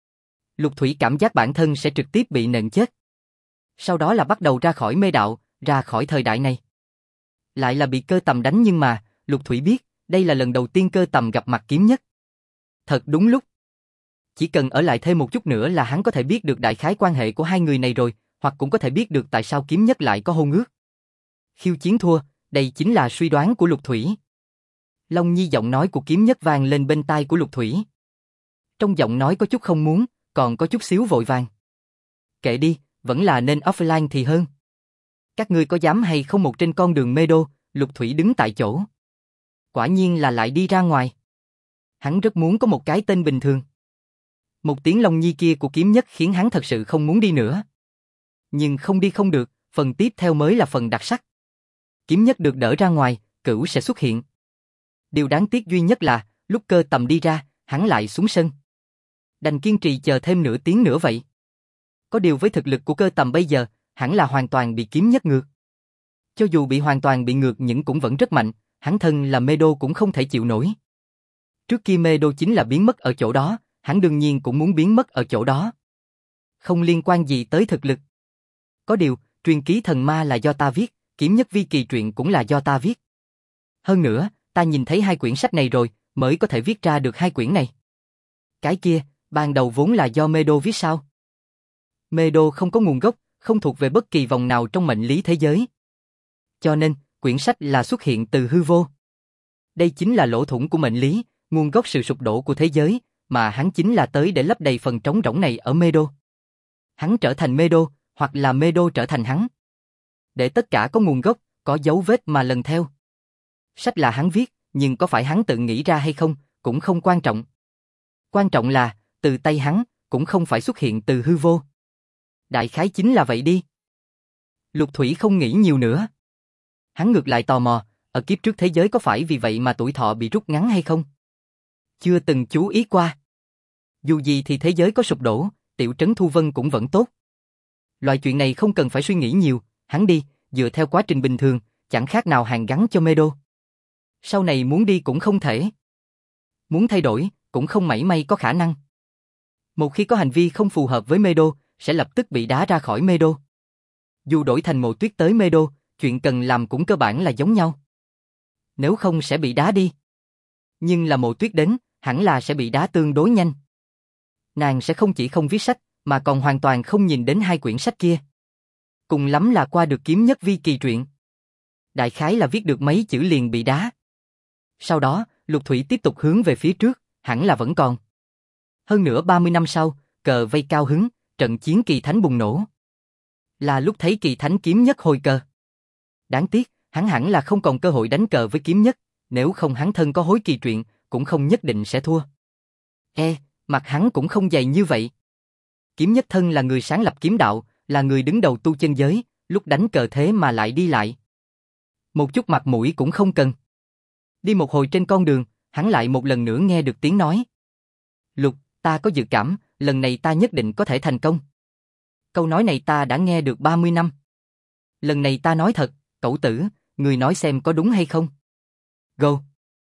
Lục Thủy cảm giác bản thân sẽ trực tiếp bị nện chết. Sau đó là bắt đầu ra khỏi mê đạo, ra khỏi thời đại này. Lại là bị Cơ Tầm đánh nhưng mà, Lục Thủy biết, đây là lần đầu tiên Cơ Tầm gặp mặt Kiếm Nhất. Thật đúng lúc. Chỉ cần ở lại thêm một chút nữa là hắn có thể biết được đại khái quan hệ của hai người này rồi, hoặc cũng có thể biết được tại sao Kiếm Nhất lại có hôn ước. Khiêu chiến thua, đây chính là suy đoán của Lục Thủy. Long Nhi giọng nói của Kiếm Nhất vang lên bên tai của Lục Thủy. Trong giọng nói có chút không muốn, còn có chút xíu vội vàng. Kệ đi, vẫn là nên offline thì hơn. Các ngươi có dám hay không một trên con đường mê đô, Lục Thủy đứng tại chỗ. Quả nhiên là lại đi ra ngoài. Hắn rất muốn có một cái tên bình thường. Một tiếng Long Nhi kia của Kiếm Nhất khiến hắn thật sự không muốn đi nữa. Nhưng không đi không được, phần tiếp theo mới là phần đặc sắc. Kiếm Nhất được đỡ ra ngoài, Cửu sẽ xuất hiện. Điều đáng tiếc duy nhất là, lúc Cơ Tầm đi ra, hắn lại xuống sân. Đành kiên trì chờ thêm nửa tiếng nữa vậy. Có điều với thực lực của Cơ Tầm bây giờ, hẳn là hoàn toàn bị Kiếm Nhất ngược. Cho dù bị hoàn toàn bị ngược nhưng cũng vẫn rất mạnh, hắn thân là Mê Đô cũng không thể chịu nổi. Trước kia Mê Đô chính là biến mất ở chỗ đó, hắn đương nhiên cũng muốn biến mất ở chỗ đó. Không liên quan gì tới thực lực. Có điều, truyền ký thần ma là do ta viết, Kiếm Nhất vi kỳ truyện cũng là do ta viết. Hơn nữa, ta nhìn thấy hai quyển sách này rồi, mới có thể viết ra được hai quyển này. Cái kia, ban đầu vốn là do Mê Đô viết sao? Mê Đô không có nguồn gốc, không thuộc về bất kỳ vòng nào trong mệnh lý thế giới. Cho nên, quyển sách là xuất hiện từ hư vô. Đây chính là lỗ thủng của mệnh lý, nguồn gốc sự sụp đổ của thế giới, mà hắn chính là tới để lấp đầy phần trống rỗng này ở Mê Đô. Hắn trở thành Mê Đô, hoặc là Mê Đô trở thành hắn. Để tất cả có nguồn gốc, có dấu vết mà lần theo. Sách là hắn viết, nhưng có phải hắn tự nghĩ ra hay không, cũng không quan trọng. Quan trọng là, từ tay hắn, cũng không phải xuất hiện từ hư vô. Đại khái chính là vậy đi. Lục Thủy không nghĩ nhiều nữa. Hắn ngược lại tò mò, ở kiếp trước thế giới có phải vì vậy mà tuổi thọ bị rút ngắn hay không? Chưa từng chú ý qua. Dù gì thì thế giới có sụp đổ, tiểu trấn Thu Vân cũng vẫn tốt. Loại chuyện này không cần phải suy nghĩ nhiều, hắn đi, dựa theo quá trình bình thường, chẳng khác nào hàn gắn cho Mê Đô. Sau này muốn đi cũng không thể. Muốn thay đổi, cũng không mảy may có khả năng. Một khi có hành vi không phù hợp với Mê Đô, sẽ lập tức bị đá ra khỏi Mê Đô. Dù đổi thành Mộ Tuyết tới Mê Đô, chuyện cần làm cũng cơ bản là giống nhau. Nếu không sẽ bị đá đi. Nhưng là Mộ Tuyết đến, hẳn là sẽ bị đá tương đối nhanh. Nàng sẽ không chỉ không viết sách, mà còn hoàn toàn không nhìn đến hai quyển sách kia. Cùng lắm là qua được kiếm nhất vi kỳ truyện. Đại khái là viết được mấy chữ liền bị đá. Sau đó, Lục Thủy tiếp tục hướng về phía trước, hẳn là vẫn còn. Hơn nữa 30 năm sau, cờ vây cao hứng, trận chiến kỳ thánh bùng nổ. Là lúc thấy kỳ thánh kiếm nhất hồi cờ. Đáng tiếc, hắn hẳn là không còn cơ hội đánh cờ với kiếm nhất, nếu không hắn thân có hối kỳ truyện, cũng không nhất định sẽ thua. Mặt hắn cũng không dày như vậy. Kiếm nhất thân là người sáng lập kiếm đạo, là người đứng đầu tu chân giới, lúc đánh cờ thế mà lại đi lại. Một chút mặt mũi cũng không cần. Đi một hồi trên con đường, hắn lại một lần nữa nghe được tiếng nói. Lục, ta có dự cảm, lần này ta nhất định có thể thành công. Câu nói này ta đã nghe được 30 năm. Lần này ta nói thật, Cẩu Tử, người nói xem có đúng hay không. Go.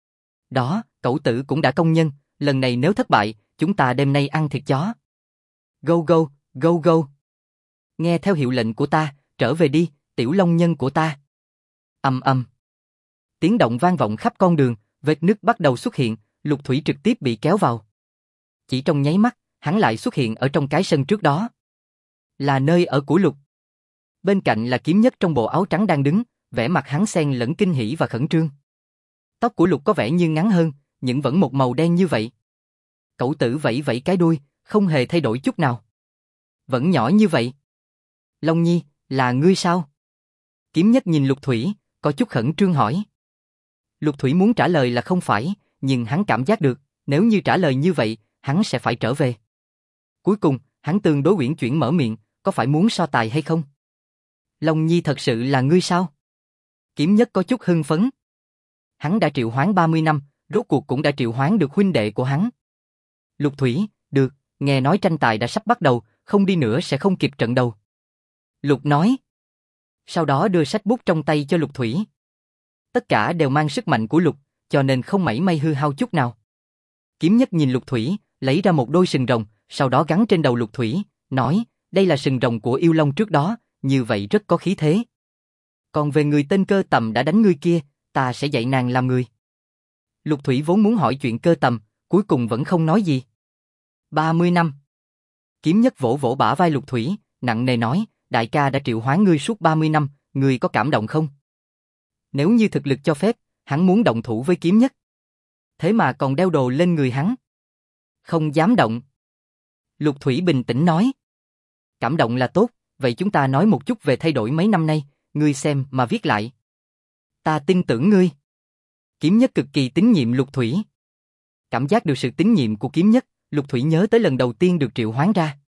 Đó, Cẩu Tử cũng đã công nhân, lần này nếu thất bại, chúng ta đêm nay ăn thịt chó. Go go, go go. Nghe theo hiệu lệnh của ta, trở về đi, tiểu long nhân của ta. Ầm ầm. Tiếng động vang vọng khắp con đường, vết nứt bắt đầu xuất hiện, Lục Thủy trực tiếp bị kéo vào. Chỉ trong nháy mắt, hắn lại xuất hiện ở trong cái sân trước đó. Là nơi ở của Lục. Bên cạnh là kiếm nhất trong bộ áo trắng đang đứng, vẻ mặt hắn xen lẫn kinh hỉ và khẩn trương. Tóc của Lục có vẻ như ngắn hơn, nhưng vẫn một màu đen như vậy. Cẩu Tử vẫy vẫy cái đuôi, không hề thay đổi chút nào. Vẫn nhỏ như vậy. Long Nhi, là ngươi sao? Kiếm nhất nhìn Lục Thủy, có chút khẩn trương hỏi. Lục Thủy muốn trả lời là không phải, nhưng hắn cảm giác được, nếu như trả lời như vậy, hắn sẽ phải trở về. Cuối cùng, hắn tương đối uyển chuyển mở miệng, có phải muốn so tài hay không? Long Nhi thật sự là ngươi sao? Kiếm nhất có chút hưng phấn. Hắn đã triệu hoán 30 năm, rốt cuộc cũng đã triệu hoán được huynh đệ của hắn. Lục Thủy, được, nghe nói tranh tài đã sắp bắt đầu, không đi nữa sẽ không kịp trận đầu. Lục nói. Sau đó đưa sách bút trong tay cho Lục Thủy. Tất cả đều mang sức mạnh của Lục, cho nên không mảy may hư hao chút nào. Kiếm nhất nhìn Lục Thủy, lấy ra một đôi sừng rồng, sau đó gắn trên đầu Lục Thủy, nói, đây là sừng rồng của yêu long trước đó, như vậy rất có khí thế. Còn về người tên Cơ Tầm đã đánh ngươi kia, ta sẽ dạy nàng làm người. Lục Thủy vốn muốn hỏi chuyện Cơ Tầm, cuối cùng vẫn không nói gì. 30 năm. Kiếm nhất vỗ vỗ bả vai Lục Thủy, nặng nề nói, đại ca đã triệu hoán ngươi suốt 30 năm, ngươi có cảm động không? Nếu như thực lực cho phép, hắn muốn động thủ với kiếm nhất. Thế mà còn đeo đồ lên người hắn. Không dám động. Lục Thủy bình tĩnh nói. Cảm động là tốt, vậy chúng ta nói một chút về thay đổi mấy năm nay, ngươi xem mà viết lại. Ta tin tưởng ngươi. Kiếm nhất cực kỳ tín nhiệm Lục Thủy. Cảm giác được sự tín nhiệm của kiếm nhất, Lục Thủy nhớ tới lần đầu tiên được triệu hoán ra.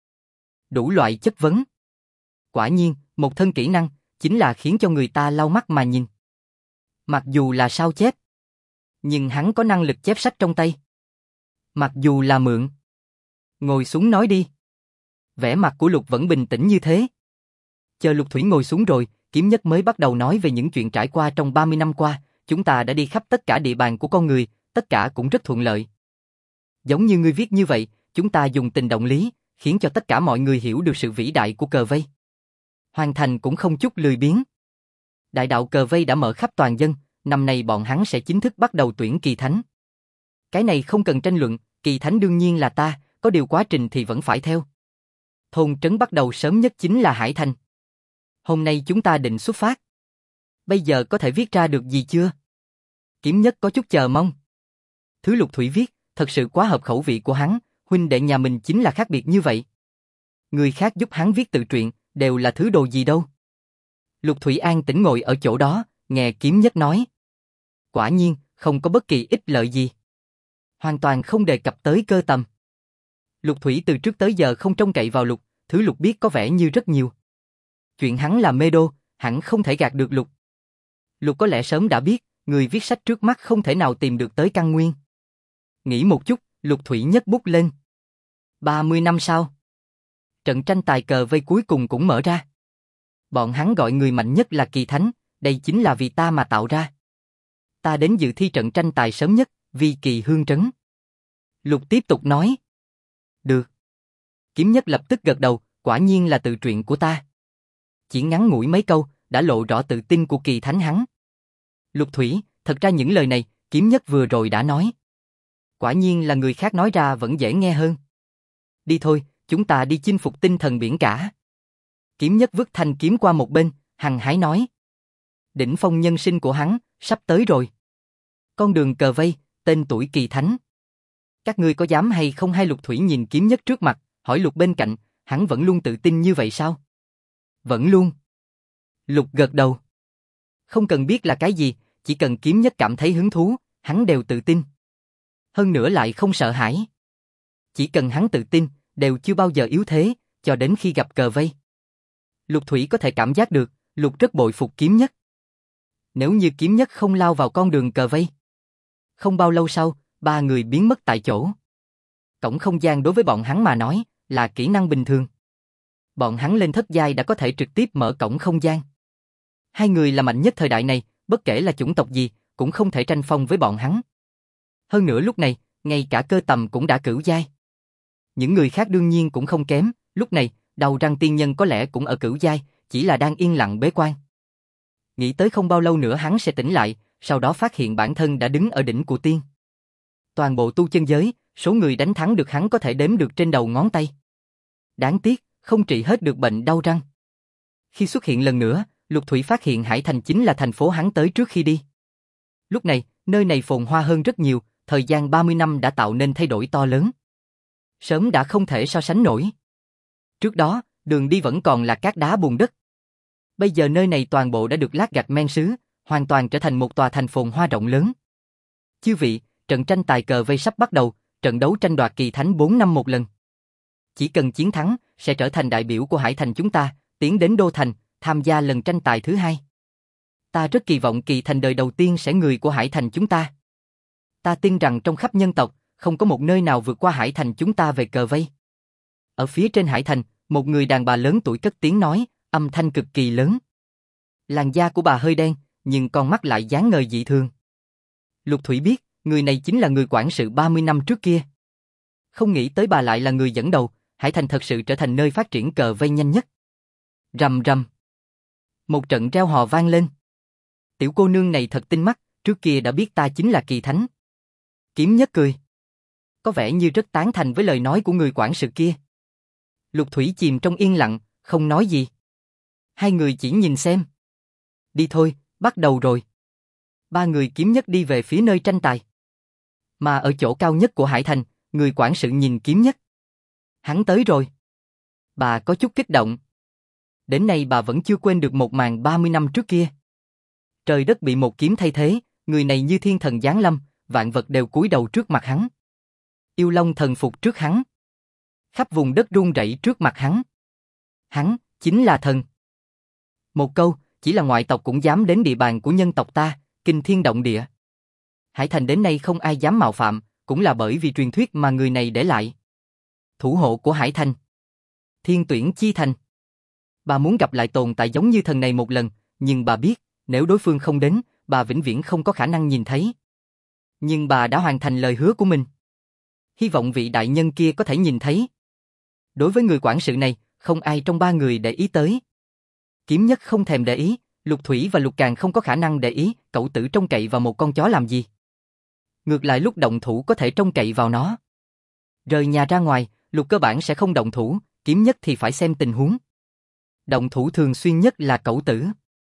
Đủ loại chất vấn. Quả nhiên, một thân kỹ năng, chính là khiến cho người ta lau mắt mà nhìn. Mặc dù là sao chép, nhưng hắn có năng lực chép sách trong tay. Mặc dù là mượn. Ngồi xuống nói đi. Vẻ mặt của Lục vẫn bình tĩnh như thế. Chờ Lục Thủy ngồi xuống rồi, kiếm nhất mới bắt đầu nói về những chuyện trải qua trong 30 năm qua, chúng ta đã đi khắp tất cả địa bàn của con người, tất cả cũng rất thuận lợi. Giống như ngươi viết như vậy, chúng ta dùng tình động lý, khiến cho tất cả mọi người hiểu được sự vĩ đại của cờ vây. Hoàn thành cũng không chút lười biếng. Đại đạo cờ vây đã mở khắp toàn dân, năm nay bọn hắn sẽ chính thức bắt đầu tuyển kỳ thánh. Cái này không cần tranh luận, kỳ thánh đương nhiên là ta, có điều quá trình thì vẫn phải theo. Thôn trấn bắt đầu sớm nhất chính là Hải Thành. Hôm nay chúng ta định xuất phát. Bây giờ có thể viết ra được gì chưa? Kiếm nhất có chút chờ mong. Thứ Lục Thủy viết, thật sự quá hợp khẩu vị của hắn, huynh đệ nhà mình chính là khác biệt như vậy. Người khác giúp hắn viết tự truyện, đều là thứ đồ gì đâu. Lục Thủy an tĩnh ngồi ở chỗ đó, nghe kiếm nhất nói. Quả nhiên, không có bất kỳ ích lợi gì. Hoàn toàn không đề cập tới Cơ Tầm. Lục Thủy từ trước tới giờ không trông cậy vào Lục, thứ Lục biết có vẻ như rất nhiều. Chuyện hắn là mê đô, hẳn không thể gạt được Lục. Lục có lẽ sớm đã biết, người viết sách trước mắt không thể nào tìm được tới căn nguyên. Nghĩ một chút, Lục Thủy nhấc bút lên. 30 năm sau, trận tranh tài cờ vây cuối cùng cũng mở ra. Bọn hắn gọi người mạnh nhất là kỳ thánh, đây chính là vì ta mà tạo ra. Ta đến dự thi trận tranh tài sớm nhất, vì kỳ hương trấn. Lục tiếp tục nói. Được. Kiếm nhất lập tức gật đầu, quả nhiên là tự truyện của ta. Chỉ ngắn ngủi mấy câu, đã lộ rõ tự tin của kỳ thánh hắn. Lục Thủy, thật ra những lời này, Kiếm Nhất vừa rồi đã nói. Quả nhiên là người khác nói ra vẫn dễ nghe hơn. Đi thôi, chúng ta đi chinh phục tinh thần biển cả. Kiếm Nhất vứt thanh kiếm qua một bên, hăng hái nói. Đỉnh phong nhân sinh của hắn, sắp tới rồi. Con đường cờ vây, tên tuổi kỳ thánh. Các ngươi có dám hay không? Hai Lục Thủy nhìn Kiếm Nhất trước mặt, hỏi Lục bên cạnh, hắn vẫn luôn tự tin như vậy sao? Vẫn luôn. Lục gật đầu. Không cần biết là cái gì, chỉ cần Kiếm Nhất cảm thấy hứng thú, hắn đều tự tin. Hơn nữa lại không sợ hãi. Chỉ cần hắn tự tin, đều chưa bao giờ yếu thế, cho đến khi gặp cờ vây. Lục Thủy có thể cảm giác được, Lục rất bội phục Kiếm Nhất. Nếu như Kiếm Nhất không lao vào con đường cờ vây. Không bao lâu sau, ba người biến mất tại chỗ. Cổng không gian đối với bọn hắn mà nói, là kỹ năng bình thường. Bọn hắn lên thất giai đã có thể trực tiếp mở cổng không gian. Hai người là mạnh nhất thời đại này, bất kể là chủng tộc gì, cũng không thể tranh phong với bọn hắn. Hơn nữa lúc này, ngay cả Cơ Tầm cũng đã cửu giai. Những người khác đương nhiên cũng không kém, lúc này, Đầu Răng Tiên Nhân có lẽ cũng ở cửu giai, chỉ là đang yên lặng bế quan. Nghĩ tới không bao lâu nữa hắn sẽ tỉnh lại, sau đó phát hiện bản thân đã đứng ở đỉnh của tiên. Toàn bộ tu chân giới, số người đánh thắng được hắn có thể đếm được trên đầu ngón tay. Đáng tiếc, không trị hết được bệnh đau răng. Khi xuất hiện lần nữa, Lục Thủy phát hiện Hải Thành chính là thành phố hắn tới trước khi đi. Lúc này, nơi này phồn hoa hơn rất nhiều, thời gian 30 năm đã tạo nên thay đổi to lớn. Sớm đã không thể so sánh nổi. Trước đó, đường đi vẫn còn là cát đá bùn đất. Bây giờ nơi này toàn bộ đã được lát gạch men sứ, hoàn toàn trở thành một tòa thành phồn hoa rộng lớn. Chư vị, trận tranh tài cờ vây sắp bắt đầu, trận đấu tranh đoạt kỳ thánh 4 năm một lần. Chỉ cần chiến thắng, sẽ trở thành đại biểu của Hải Thành chúng ta, tiến đến Đô Thành, tham gia lần tranh tài thứ hai. Ta rất kỳ vọng kỳ thành đời đầu tiên sẽ người của Hải Thành chúng ta. Ta tin rằng trong khắp nhân tộc, không có một nơi nào vượt qua Hải Thành chúng ta về cờ vây. Ở phía trên Hải Thành, một người đàn bà lớn tuổi cất tiếng nói, âm thanh cực kỳ lớn. Làn da của bà hơi đen, nhưng con mắt lại sáng ngời dị thường. Lục Thủy biết, người này chính là người quản sự 30 năm trước kia. Không nghĩ tới bà lại là người dẫn đầu, Hải Thành thật sự trở thành nơi phát triển cờ vây nhanh nhất. Rầm rầm. Một trận reo hò vang lên. Tiểu cô nương này thật tinh mắt, trước kia đã biết ta chính là kỳ thánh. Kiếm Nhất cười. Có vẻ như rất tán thành với lời nói của người quản sự kia. Lục Thủy chìm trong yên lặng, không nói gì. Hai người chỉ nhìn xem. Đi thôi, bắt đầu rồi. Ba người Kiếm Nhất đi về phía nơi tranh tài. Mà ở chỗ cao nhất của Hải Thành, người quản sự nhìn Kiếm Nhất. Hắn tới rồi. Bà có chút kích động. Đến nay bà vẫn chưa quên được một màn 30 năm trước kia. Trời đất bị một kiếm thay thế, người này như thiên thần giáng lâm, vạn vật đều cúi đầu trước mặt hắn. Yêu Long thần phục trước hắn. Khắp vùng đất rung rẩy trước mặt hắn. Hắn, chính là thần. Một câu, chỉ là ngoại tộc cũng dám đến địa bàn của nhân tộc ta, kinh thiên động địa. Hải Thành đến nay không ai dám mạo phạm, cũng là bởi vì truyền thuyết mà người này để lại. Thủ hộ của Hải Thành. Thiên tuyển chi thành. Bà muốn gặp lại tồn tại giống như thần này một lần, nhưng bà biết, nếu đối phương không đến, bà vĩnh viễn không có khả năng nhìn thấy. Nhưng bà đã hoàn thành lời hứa của mình. Hy vọng vị đại nhân kia có thể nhìn thấy. Đối với người quản sự này, không ai trong ba người để ý tới. Kiếm Nhất không thèm để ý, Lục Thủy và Lục càng không có khả năng để ý, cậu tử trông cậy vào một con chó làm gì. Ngược lại lúc động thủ có thể trông cậy vào nó. Rời nhà ra ngoài, Lục cơ bản sẽ không động thủ, Kiếm Nhất thì phải xem tình huống. Động thủ thường xuyên nhất là cậu tử.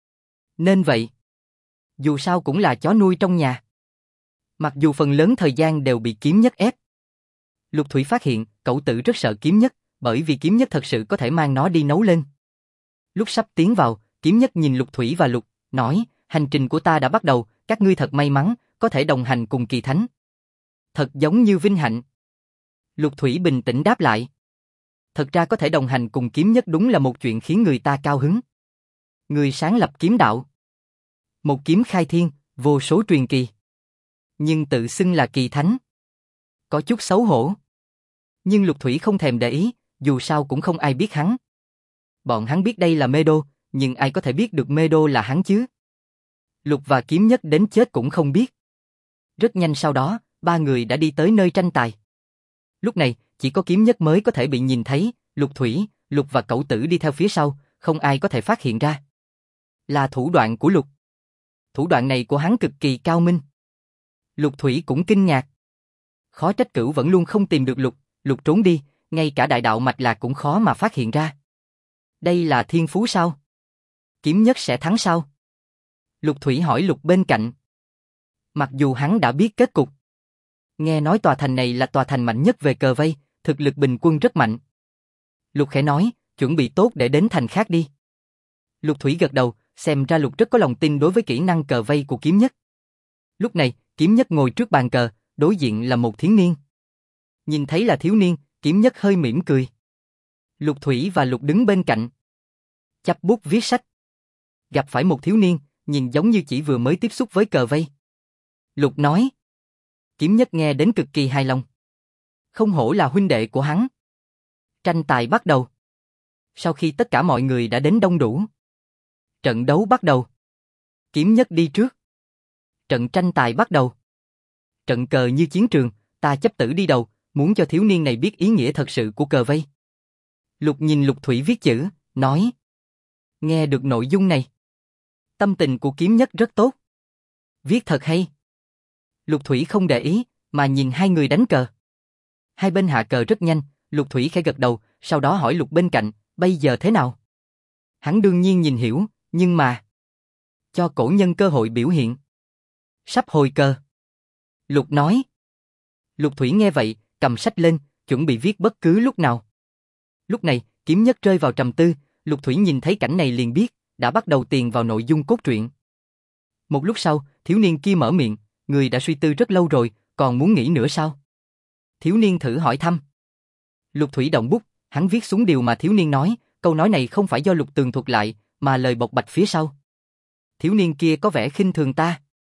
Nên vậy, dù sao cũng là chó nuôi trong nhà. Mặc dù phần lớn thời gian đều bị Kiếm Nhất ép. Lục Thủy phát hiện, cậu tử rất sợ Kiếm Nhất, bởi vì Kiếm Nhất thật sự có thể mang nó đi nấu lên. Lúc sắp tiến vào, Kiếm Nhất nhìn Lục Thủy và Lục, nói, hành trình của ta đã bắt đầu, các ngươi thật may mắn, có thể đồng hành cùng kỳ thánh. Thật giống như vinh hạnh. Lục Thủy bình tĩnh đáp lại. Thật ra có thể đồng hành cùng Kiếm Nhất đúng là một chuyện khiến người ta cao hứng. Người sáng lập kiếm đạo. Một kiếm khai thiên, vô số truyền kỳ. Nhưng tự xưng là kỳ thánh. Có chút xấu hổ. Nhưng Lục Thủy không thèm để ý, dù sao cũng không ai biết hắn. Bọn hắn biết đây là Mê Đô, nhưng ai có thể biết được Mê Đô là hắn chứ? Lục và Kiếm Nhất đến chết cũng không biết. Rất nhanh sau đó, ba người đã đi tới nơi tranh tài. Lúc này, chỉ có Kiếm Nhất mới có thể bị nhìn thấy, Lục Thủy, Lục và cậu tử đi theo phía sau, không ai có thể phát hiện ra. Là thủ đoạn của Lục. Thủ đoạn này của hắn cực kỳ cao minh. Lục Thủy cũng kinh ngạc. Khó trách Cửu vẫn luôn không tìm được Lục, Lục trốn đi, ngay cả đại đạo mạch lạc cũng khó mà phát hiện ra. Đây là thiên phú sao? Kiếm nhất sẽ thắng sao? Lục Thủy hỏi Lục bên cạnh. Mặc dù hắn đã biết kết cục. Nghe nói tòa thành này là tòa thành mạnh nhất về cờ vây, thực lực bình quân rất mạnh. Lục khẽ nói, chuẩn bị tốt để đến thành khác đi. Lục Thủy gật đầu, xem ra Lục rất có lòng tin đối với kỹ năng cờ vây của kiếm nhất. Lúc này, kiếm nhất ngồi trước bàn cờ, đối diện là một thiếu niên. Nhìn thấy là thiếu niên, kiếm nhất hơi mỉm cười. Lục Thủy và Lục đứng bên cạnh. Chắp bút viết sách. Gặp phải một thiếu niên, nhìn giống như chỉ vừa mới tiếp xúc với cờ vây. Lục nói. Kiếm nhất nghe đến cực kỳ hài lòng. Không hổ là huynh đệ của hắn. Tranh tài bắt đầu. Sau khi tất cả mọi người đã đến đông đủ, trận đấu bắt đầu. Kiếm nhất đi trước. Trận tranh tài bắt đầu. Trận cờ như chiến trường, ta chấp tử đi đầu, muốn cho thiếu niên này biết ý nghĩa thật sự của cờ vây. Lục nhìn Lục Thủy viết chữ, nói. Nghe được nội dung này. Tâm tình của kiếm nhất rất tốt. Viết thật hay. Lục Thủy không để ý, mà nhìn hai người đánh cờ. Hai bên hạ cờ rất nhanh, Lục Thủy khẽ gật đầu, sau đó hỏi Lục bên cạnh, bây giờ thế nào? Hắn đương nhiên nhìn hiểu, nhưng mà... Cho cổ nhân cơ hội biểu hiện. Sắp hồi cờ. Lục nói. Lục Thủy nghe vậy, cầm sách lên, chuẩn bị viết bất cứ lúc nào. Lúc này, kiếm nhất rơi vào trầm tư, Lục Thủy nhìn thấy cảnh này liền biết, đã bắt đầu tiền vào nội dung cốt truyện. Một lúc sau, thiếu niên kia mở miệng, người đã suy tư rất lâu rồi, còn muốn nghĩ nữa sao? Thiếu niên thử hỏi thăm. Lục Thủy động bút, hắn viết xuống điều mà thiếu niên nói, câu nói này không phải do Lục tường thuật lại, mà lời bộc bạch phía sau. Thiếu niên kia có vẻ khinh thường ta.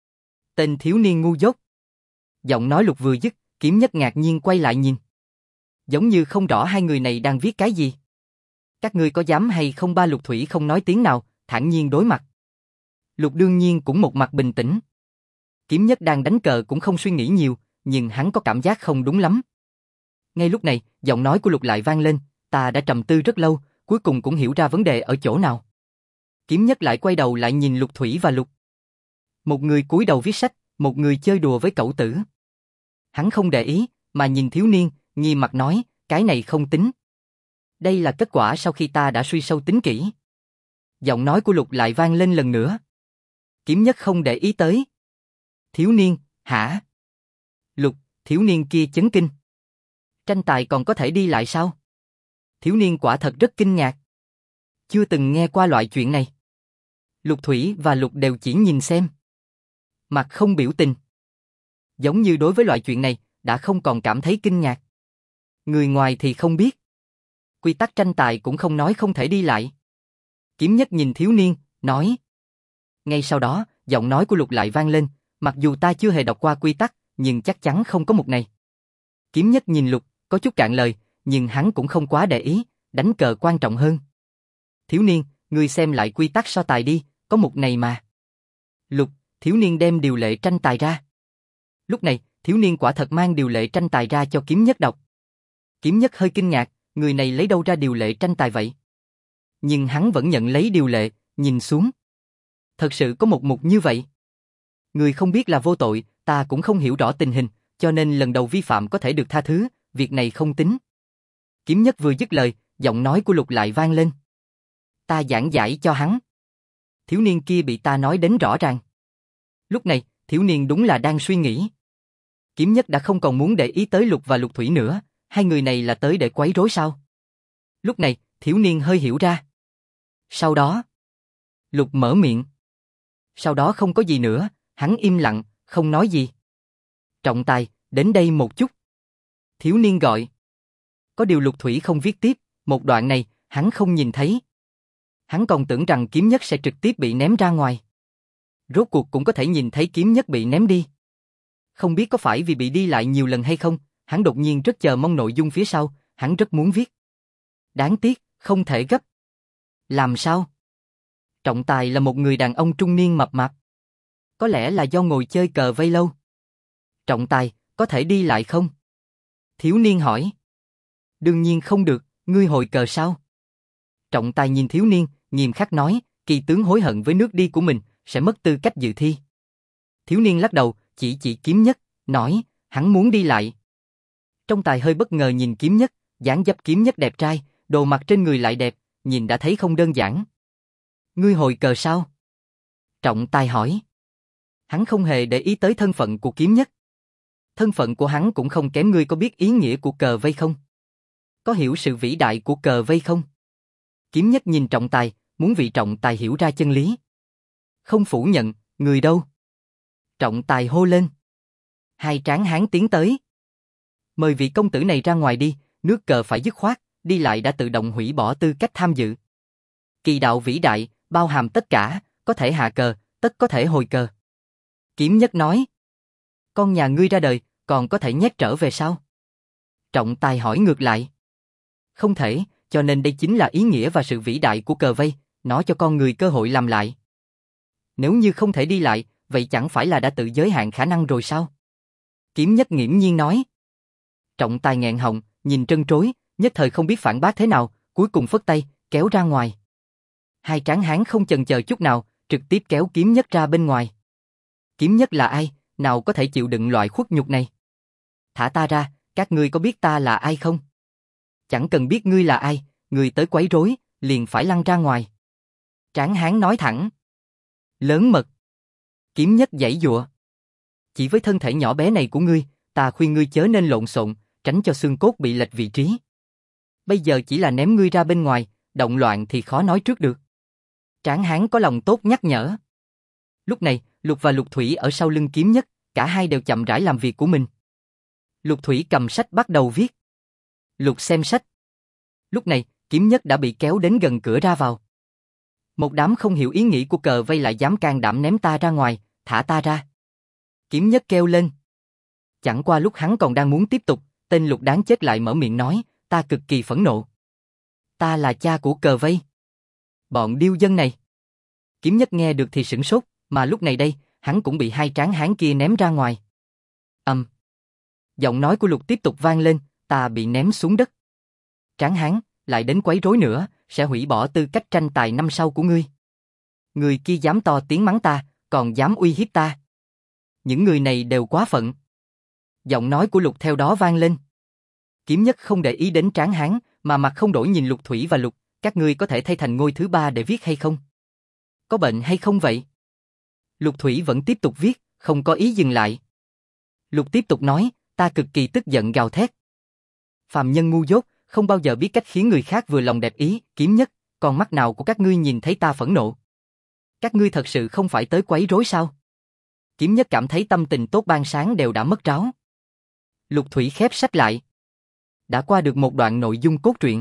Tên thiếu niên ngu dốt. Giọng nói Lục vừa dứt, kiếm nhất ngạc nhiên quay lại nhìn. Giống như không rõ hai người này đang viết cái gì. Các ngươi có dám hay không? Ba Lục Thủy không nói tiếng nào, thản nhiên đối mặt. Lục đương nhiên cũng một mặt bình tĩnh. Kiếm nhất đang đánh cờ cũng không suy nghĩ nhiều, nhưng hắn có cảm giác không đúng lắm. Ngay lúc này, giọng nói của Lục lại vang lên, ta đã trầm tư rất lâu, cuối cùng cũng hiểu ra vấn đề ở chỗ nào. Kiếm nhất lại quay đầu lại nhìn Lục Thủy và Lục. Một người cúi đầu viết sách, một người chơi đùa với cẩu tử. Hắn không để ý, mà nhìn thiếu niên, nghiêm mặt nói, cái này không tính. Đây là kết quả sau khi ta đã suy sâu tính kỹ. Giọng nói của Lục lại vang lên lần nữa. Kiếm nhất không để ý tới. Thiếu niên, hả? Lục, thiếu niên kia chấn kinh. Tranh tài còn có thể đi lại sao? Thiếu niên quả thật rất kinh ngạc. Chưa từng nghe qua loại chuyện này. Lục Thủy và Lục đều chỉ nhìn xem. Mặt không biểu tình. Giống như đối với loại chuyện này, đã không còn cảm thấy kinh ngạc. Người ngoài thì không biết. Quy tắc tranh tài cũng không nói không thể đi lại. Kiếm nhất nhìn thiếu niên, nói. Ngay sau đó, giọng nói của Lục lại vang lên, mặc dù ta chưa hề đọc qua quy tắc, nhưng chắc chắn không có một này. Kiếm nhất nhìn Lục, có chút cạn lời, nhưng hắn cũng không quá để ý, đánh cờ quan trọng hơn. Thiếu niên, ngươi xem lại quy tắc so tài đi, có một này mà. Lục, thiếu niên đem điều lệ tranh tài ra. Lúc này, thiếu niên quả thật mang điều lệ tranh tài ra cho kiếm nhất đọc. Kiếm nhất hơi kinh ngạc, người này lấy đâu ra điều lệ tranh tài vậy? Nhưng hắn vẫn nhận lấy điều lệ, nhìn xuống. Thật sự có một mục như vậy. Người không biết là vô tội, ta cũng không hiểu rõ tình hình, cho nên lần đầu vi phạm có thể được tha thứ, việc này không tính. Kiếm nhất vừa dứt lời, giọng nói của Lục lại vang lên. Ta giảng giải cho hắn. Thiếu niên kia bị ta nói đến rõ ràng. Lúc này, thiếu niên đúng là đang suy nghĩ. Kiếm nhất đã không còn muốn để ý tới Lục và Lục Thủy nữa, hai người này là tới để quấy rối sao? Lúc này, thiếu niên hơi hiểu ra. Sau đó, Lục mở miệng. Sau đó không có gì nữa, hắn im lặng, không nói gì. Trọng tài, đến đây một chút. Thiếu niên gọi. Có điều Lục Thủy không viết tiếp, một đoạn này, hắn không nhìn thấy. Hắn còn tưởng rằng kiếm nhất sẽ trực tiếp bị ném ra ngoài. Rốt cuộc cũng có thể nhìn thấy kiếm nhất bị ném đi. Không biết có phải vì bị đi lại nhiều lần hay không, hắn đột nhiên rất chờ mong nội dung phía sau, hắn rất muốn viết. Đáng tiếc, không thể gấp. Làm sao? Trọng tài là một người đàn ông trung niên mập mạp. Có lẽ là do ngồi chơi cờ vây lâu. Trọng tài, có thể đi lại không? Thiếu niên hỏi. Đương nhiên không được, ngươi hồi cờ sao? Trọng tài nhìn thiếu niên, nghiêm khắc nói, Kỳ tướng hối hận với nước đi của mình, sẽ mất tư cách dự thi. Thiếu niên lắc đầu, chỉ Kiếm Nhất, nói, hắn muốn đi lại. Trong tài hơi bất ngờ nhìn Kiếm Nhất, dáng dấp Kiếm Nhất đẹp trai, đồ mặc trên người lại đẹp, nhìn đã thấy không đơn giản. Ngươi hồi cờ sao? Trọng tài hỏi. Hắn không hề để ý tới thân phận của Kiếm Nhất. Thân phận của hắn cũng không kém, ngươi có biết ý nghĩa của cờ vây không? Có hiểu sự vĩ đại của cờ vây không? Kiếm Nhất nhìn trọng tài, muốn vị trọng tài hiểu ra chân lý. Không phủ nhận, người đâu? Trọng tài hô lên. Hai tráng hán tiến tới. Mời vị công tử này ra ngoài đi, nước cờ phải dứt khoát, đi lại đã tự động hủy bỏ tư cách tham dự. Kỳ đạo vĩ đại, bao hàm tất cả, có thể hạ cờ, tất có thể hồi cờ. Kiếm Nhất nói. Con nhà ngươi ra đời, còn có thể nhét trở về sao? Trọng tài hỏi ngược lại. Không thể, cho nên đây chính là ý nghĩa và sự vĩ đại của cờ vây, nó cho con người cơ hội làm lại. Nếu như không thể đi lại, vậy chẳng phải là đã tự giới hạn khả năng rồi sao? Kiếm Nhất nghiễm nhiên nói. Trọng tài nghẹn họng, nhìn trân trối, nhất thời không biết phản bác thế nào, cuối cùng phất tay, kéo ra ngoài. Hai tráng hán không chần chờ chút nào, trực tiếp kéo Kiếm Nhất ra bên ngoài. Kiếm Nhất là ai, nào có thể chịu đựng loại khuất nhục này? Thả ta ra, các ngươi có biết ta là ai không? Chẳng cần biết ngươi là ai, ngươi tới quấy rối, liền phải lăn ra ngoài. Tráng hán nói thẳng. Lớn mật. Kiếm Nhất giãy giụa. Chỉ với thân thể nhỏ bé này của ngươi, ta khuyên ngươi chớ nên lộn xộn, tránh cho xương cốt bị lệch vị trí. Bây giờ chỉ là ném ngươi ra bên ngoài, động loạn thì khó nói trước được. Tráng hán có lòng tốt nhắc nhở. Lúc này, Lục và Lục Thủy ở sau lưng Kiếm Nhất, cả hai đều chậm rãi làm việc của mình. Lục Thủy cầm sách bắt đầu viết. Lục xem sách. Lúc này, Kiếm Nhất đã bị kéo đến gần cửa ra vào. Một đám không hiểu ý nghĩ của cờ vây lại dám can đảm ném ta ra ngoài, thả ta ra. Kiếm Nhất kêu lên. Chẳng qua lúc hắn còn đang muốn tiếp tục, tên Lục đáng chết lại mở miệng nói, ta cực kỳ phẫn nộ. Ta là cha của cờ vây. Bọn điêu dân này. Kiếm Nhất nghe được thì sửng sốt, mà lúc này đây, hắn cũng bị hai tráng hán kia ném ra ngoài. Giọng nói của Lục tiếp tục vang lên, ta bị ném xuống đất. Tráng hán, lại đến quấy rối nữa, sẽ hủy bỏ tư cách tranh tài năm sau của ngươi. Người kia dám to tiếng mắng ta, còn dám uy hiếp ta. Những người này đều quá phận. Giọng nói của Lục theo đó vang lên. Kiếm Nhất không để ý đến tráng hán, mà mặt không đổi nhìn Lục Thủy và Lục, các ngươi có thể thay thành ngôi thứ ba để viết hay không? Có bệnh hay không vậy? Lục Thủy vẫn tiếp tục viết, không có ý dừng lại. Lục tiếp tục nói, ta cực kỳ tức giận gào thét. Phàm nhân ngu dốt, không bao giờ biết cách khiến người khác vừa lòng đẹp ý, Kiếm Nhất, còn mắt nào của các ngươi nhìn thấy ta phẫn nộ? Các ngươi thật sự không phải tới quấy rối sao? Kiếm Nhất cảm thấy tâm tình tốt ban sáng đều đã mất tráo. Lục Thủy khép sách lại. Đã qua được một đoạn nội dung cốt truyện.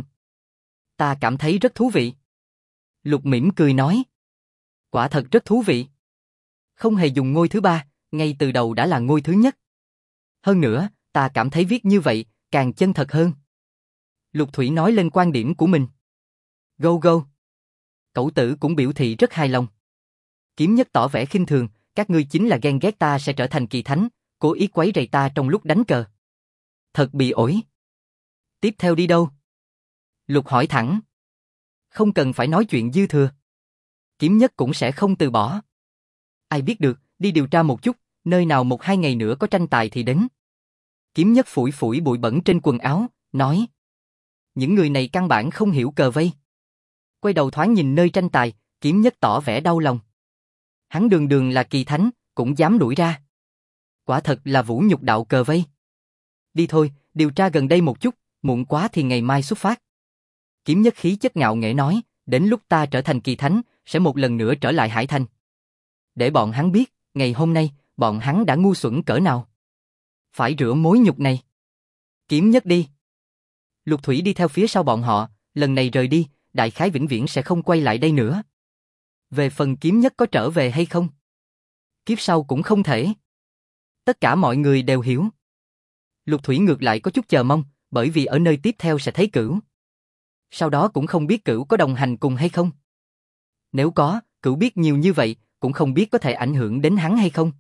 Ta cảm thấy rất thú vị. Lục mỉm cười nói. Quả thật rất thú vị. Không hề dùng ngôi thứ ba, ngay từ đầu đã là ngôi thứ nhất. Hơn nữa, ta cảm thấy viết như vậy, càng chân thật hơn. Lục Thủy nói lên quan điểm của mình. Gâu gâu. Cẩu tử cũng biểu thị rất hài lòng. Kiếm Nhất tỏ vẻ khinh thường, các ngươi chính là ghen ghét ta sẽ trở thành kỳ thánh, cố ý quấy rầy ta trong lúc đánh cờ. Thật bị ổi. Tiếp theo đi đâu? Lục hỏi thẳng. Không cần phải nói chuyện dư thừa. Kiếm Nhất cũng sẽ không từ bỏ. Ai biết được, đi điều tra một chút, nơi nào 1-2 ngày nữa có tranh tài thì đến. Kiếm Nhất phủi phủi bụi bẩn trên quần áo, nói. Những người này căn bản không hiểu cờ vây. Quay đầu thoáng nhìn nơi tranh tài, Kiếm Nhất tỏ vẻ đau lòng. Hắn đường đường là kỳ thánh, cũng dám đuổi ra. Quả thật là vũ nhục đạo cờ vây. Đi thôi, điều tra gần đây một chút, muộn quá thì ngày mai xuất phát. Kiếm Nhất khí chất ngạo nghễ nói, đến lúc ta trở thành kỳ thánh, sẽ một lần nữa trở lại Hải Thành. Để bọn hắn biết, ngày hôm nay, bọn hắn đã ngu xuẩn cỡ nào. Phải rửa mối nhục này. Kiếm Nhất đi. Lục Thủy đi theo phía sau bọn họ, lần này rời đi, đại khái vĩnh viễn sẽ không quay lại đây nữa. Về phần Kiếm Nhất có trở về hay không? Kiếp sau cũng không thể. Tất cả mọi người đều hiểu. Lục Thủy ngược lại có chút chờ mong, bởi vì ở nơi tiếp theo sẽ thấy Cửu. Sau đó cũng không biết Cửu có đồng hành cùng hay không. Nếu có, Cửu biết nhiều như vậy, cũng không biết có thể ảnh hưởng đến hắn hay không.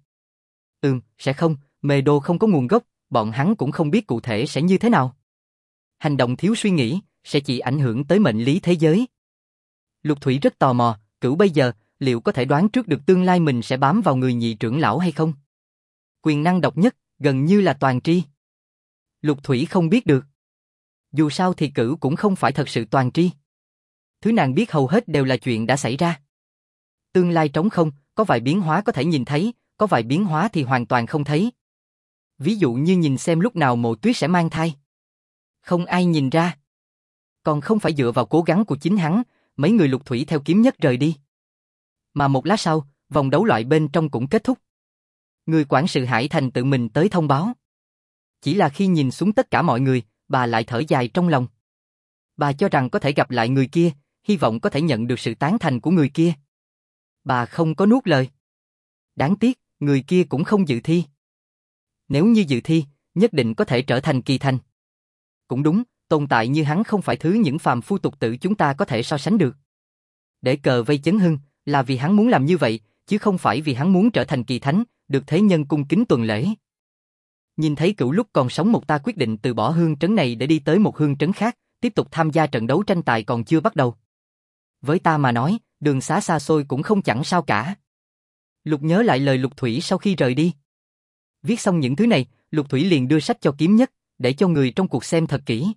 Sẽ không, mê đô không có nguồn gốc, bọn hắn cũng không biết cụ thể sẽ như thế nào. Hành động thiếu suy nghĩ, sẽ chỉ ảnh hưởng tới mệnh lý thế giới. Lục Thủy rất tò mò, Cửu bây giờ, liệu có thể đoán trước được tương lai mình sẽ bám vào người nhị trưởng lão hay không? Quyền năng độc nhất, gần như là toàn tri. Lục Thủy không biết được. Dù sao thì Cửu cũng không phải thật sự toàn tri. Thứ nàng biết hầu hết đều là chuyện đã xảy ra. Tương lai trống không, có vài biến hóa có thể nhìn thấy, có vài biến hóa thì hoàn toàn không thấy. Ví dụ như nhìn xem lúc nào Mộ Tuyết sẽ mang thai. Không ai nhìn ra. Còn không phải dựa vào cố gắng của chính hắn, mấy người Lục Thủy theo Kiếm Nhất rời đi. Mà một lát sau, vòng đấu loại bên trong cũng kết thúc. Người quản sự Hải Thành tự mình tới thông báo. Chỉ là khi nhìn xuống tất cả mọi người, bà lại thở dài trong lòng. Bà cho rằng có thể gặp lại người kia, hy vọng có thể nhận được sự tán thành của người kia. Bà không có nuốt lời. Đáng tiếc, người kia cũng không dự thi. Nếu như dự thi, nhất định có thể trở thành kỳ thành. Cũng đúng, tồn tại như hắn không phải thứ những phàm phu tục tử chúng ta có thể so sánh được. Để cờ vây chấn hưng, là vì hắn muốn làm như vậy, chứ không phải vì hắn muốn trở thành kỳ thánh, được thế nhân cung kính tuần lễ. Nhìn thấy Cửu lúc còn sống một ta quyết định từ bỏ hương trấn này để đi tới một hương trấn khác, tiếp tục tham gia trận đấu tranh tài còn chưa bắt đầu. Với ta mà nói, đường xá xa xôi cũng không chẳng sao cả. Lục nhớ lại lời Lục Thủy sau khi rời đi. Viết xong những thứ này, Lục Thủy liền đưa sách cho Kiếm Nhất, để cho người trong cuộc xem thật kỹ.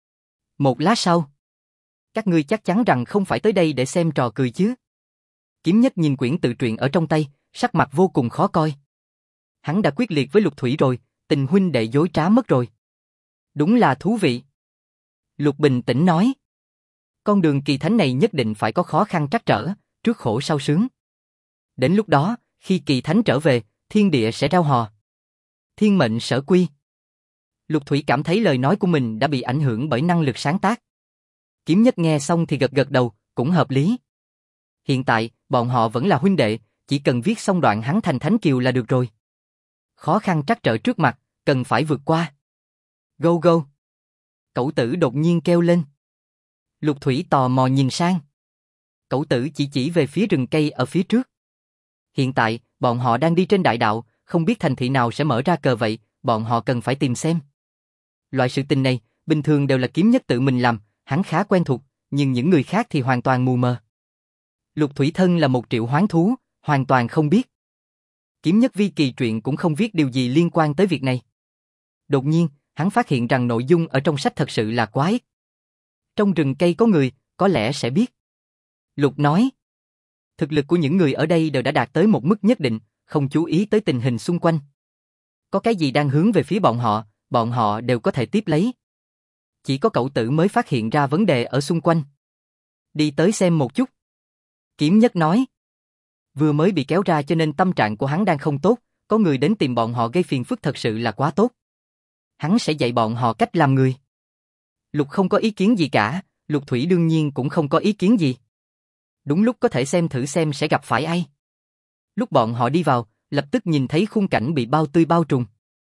Một lát sau, các ngươi chắc chắn rằng không phải tới đây để xem trò cười chứ? Kiếm Nhất nhìn quyển tự truyện ở trong tay, sắc mặt vô cùng khó coi. Hắn đã quyết liệt với Lục Thủy rồi, tình huynh đệ dối trá mất rồi. Đúng là thú vị. Lục bình tĩnh nói. Con đường kỳ thánh này nhất định phải có khó khăn trắc trở, trước khổ sau sướng. Đến lúc đó, khi kỳ thánh trở về, thiên địa sẽ rao hò. Thiên mệnh sở quy. Lục Thủy cảm thấy lời nói của mình đã bị ảnh hưởng bởi năng lực sáng tác. Kiếm Nhất nghe xong thì gật gật đầu, cũng hợp lý. Hiện tại, bọn họ vẫn là huynh đệ, chỉ cần viết xong đoạn hắn thành thánh kiều là được rồi. Khó khăn trắc trở trước mặt, cần phải vượt qua. Go go. Cẩu tử đột nhiên kêu lên. Lục Thủy tò mò nhìn sang. Cẩu tử chỉ về phía rừng cây ở phía trước. Hiện tại, bọn họ đang đi trên đại đạo, không biết thành thị nào sẽ mở ra cờ vậy, bọn họ cần phải tìm xem. Loại sự tình này, bình thường đều là Kiếm Nhất tự mình làm, hắn khá quen thuộc, nhưng những người khác thì hoàn toàn mù mờ. Lục Thủy thân là một triệu hoán thú, hoàn toàn không biết. Kiếm Nhất vi kỳ truyện cũng không viết điều gì liên quan tới việc này. Đột nhiên, hắn phát hiện rằng nội dung ở trong sách thật sự là quá ít. Trong rừng cây có người, có lẽ sẽ biết. Lục nói. Thực lực của những người ở đây đều đã đạt tới một mức nhất định, không chú ý tới tình hình xung quanh. Có cái gì đang hướng về phía bọn họ đều có thể tiếp lấy. Chỉ có cậu tử mới phát hiện ra vấn đề ở xung quanh. Đi tới xem một chút. Kiếm Nhất nói. Vừa mới bị kéo ra cho nên tâm trạng của hắn đang không tốt, có người đến tìm bọn họ gây phiền phức thật sự là quá tốt. Hắn sẽ dạy bọn họ cách làm người. Lục không có ý kiến gì cả, Lục Thủy đương nhiên cũng không có ý kiến gì. Đúng lúc có thể xem thử xem sẽ gặp phải ai. Lúc bọn họ đi vào, lập tức nhìn thấy khung cảnh bị bao trùm.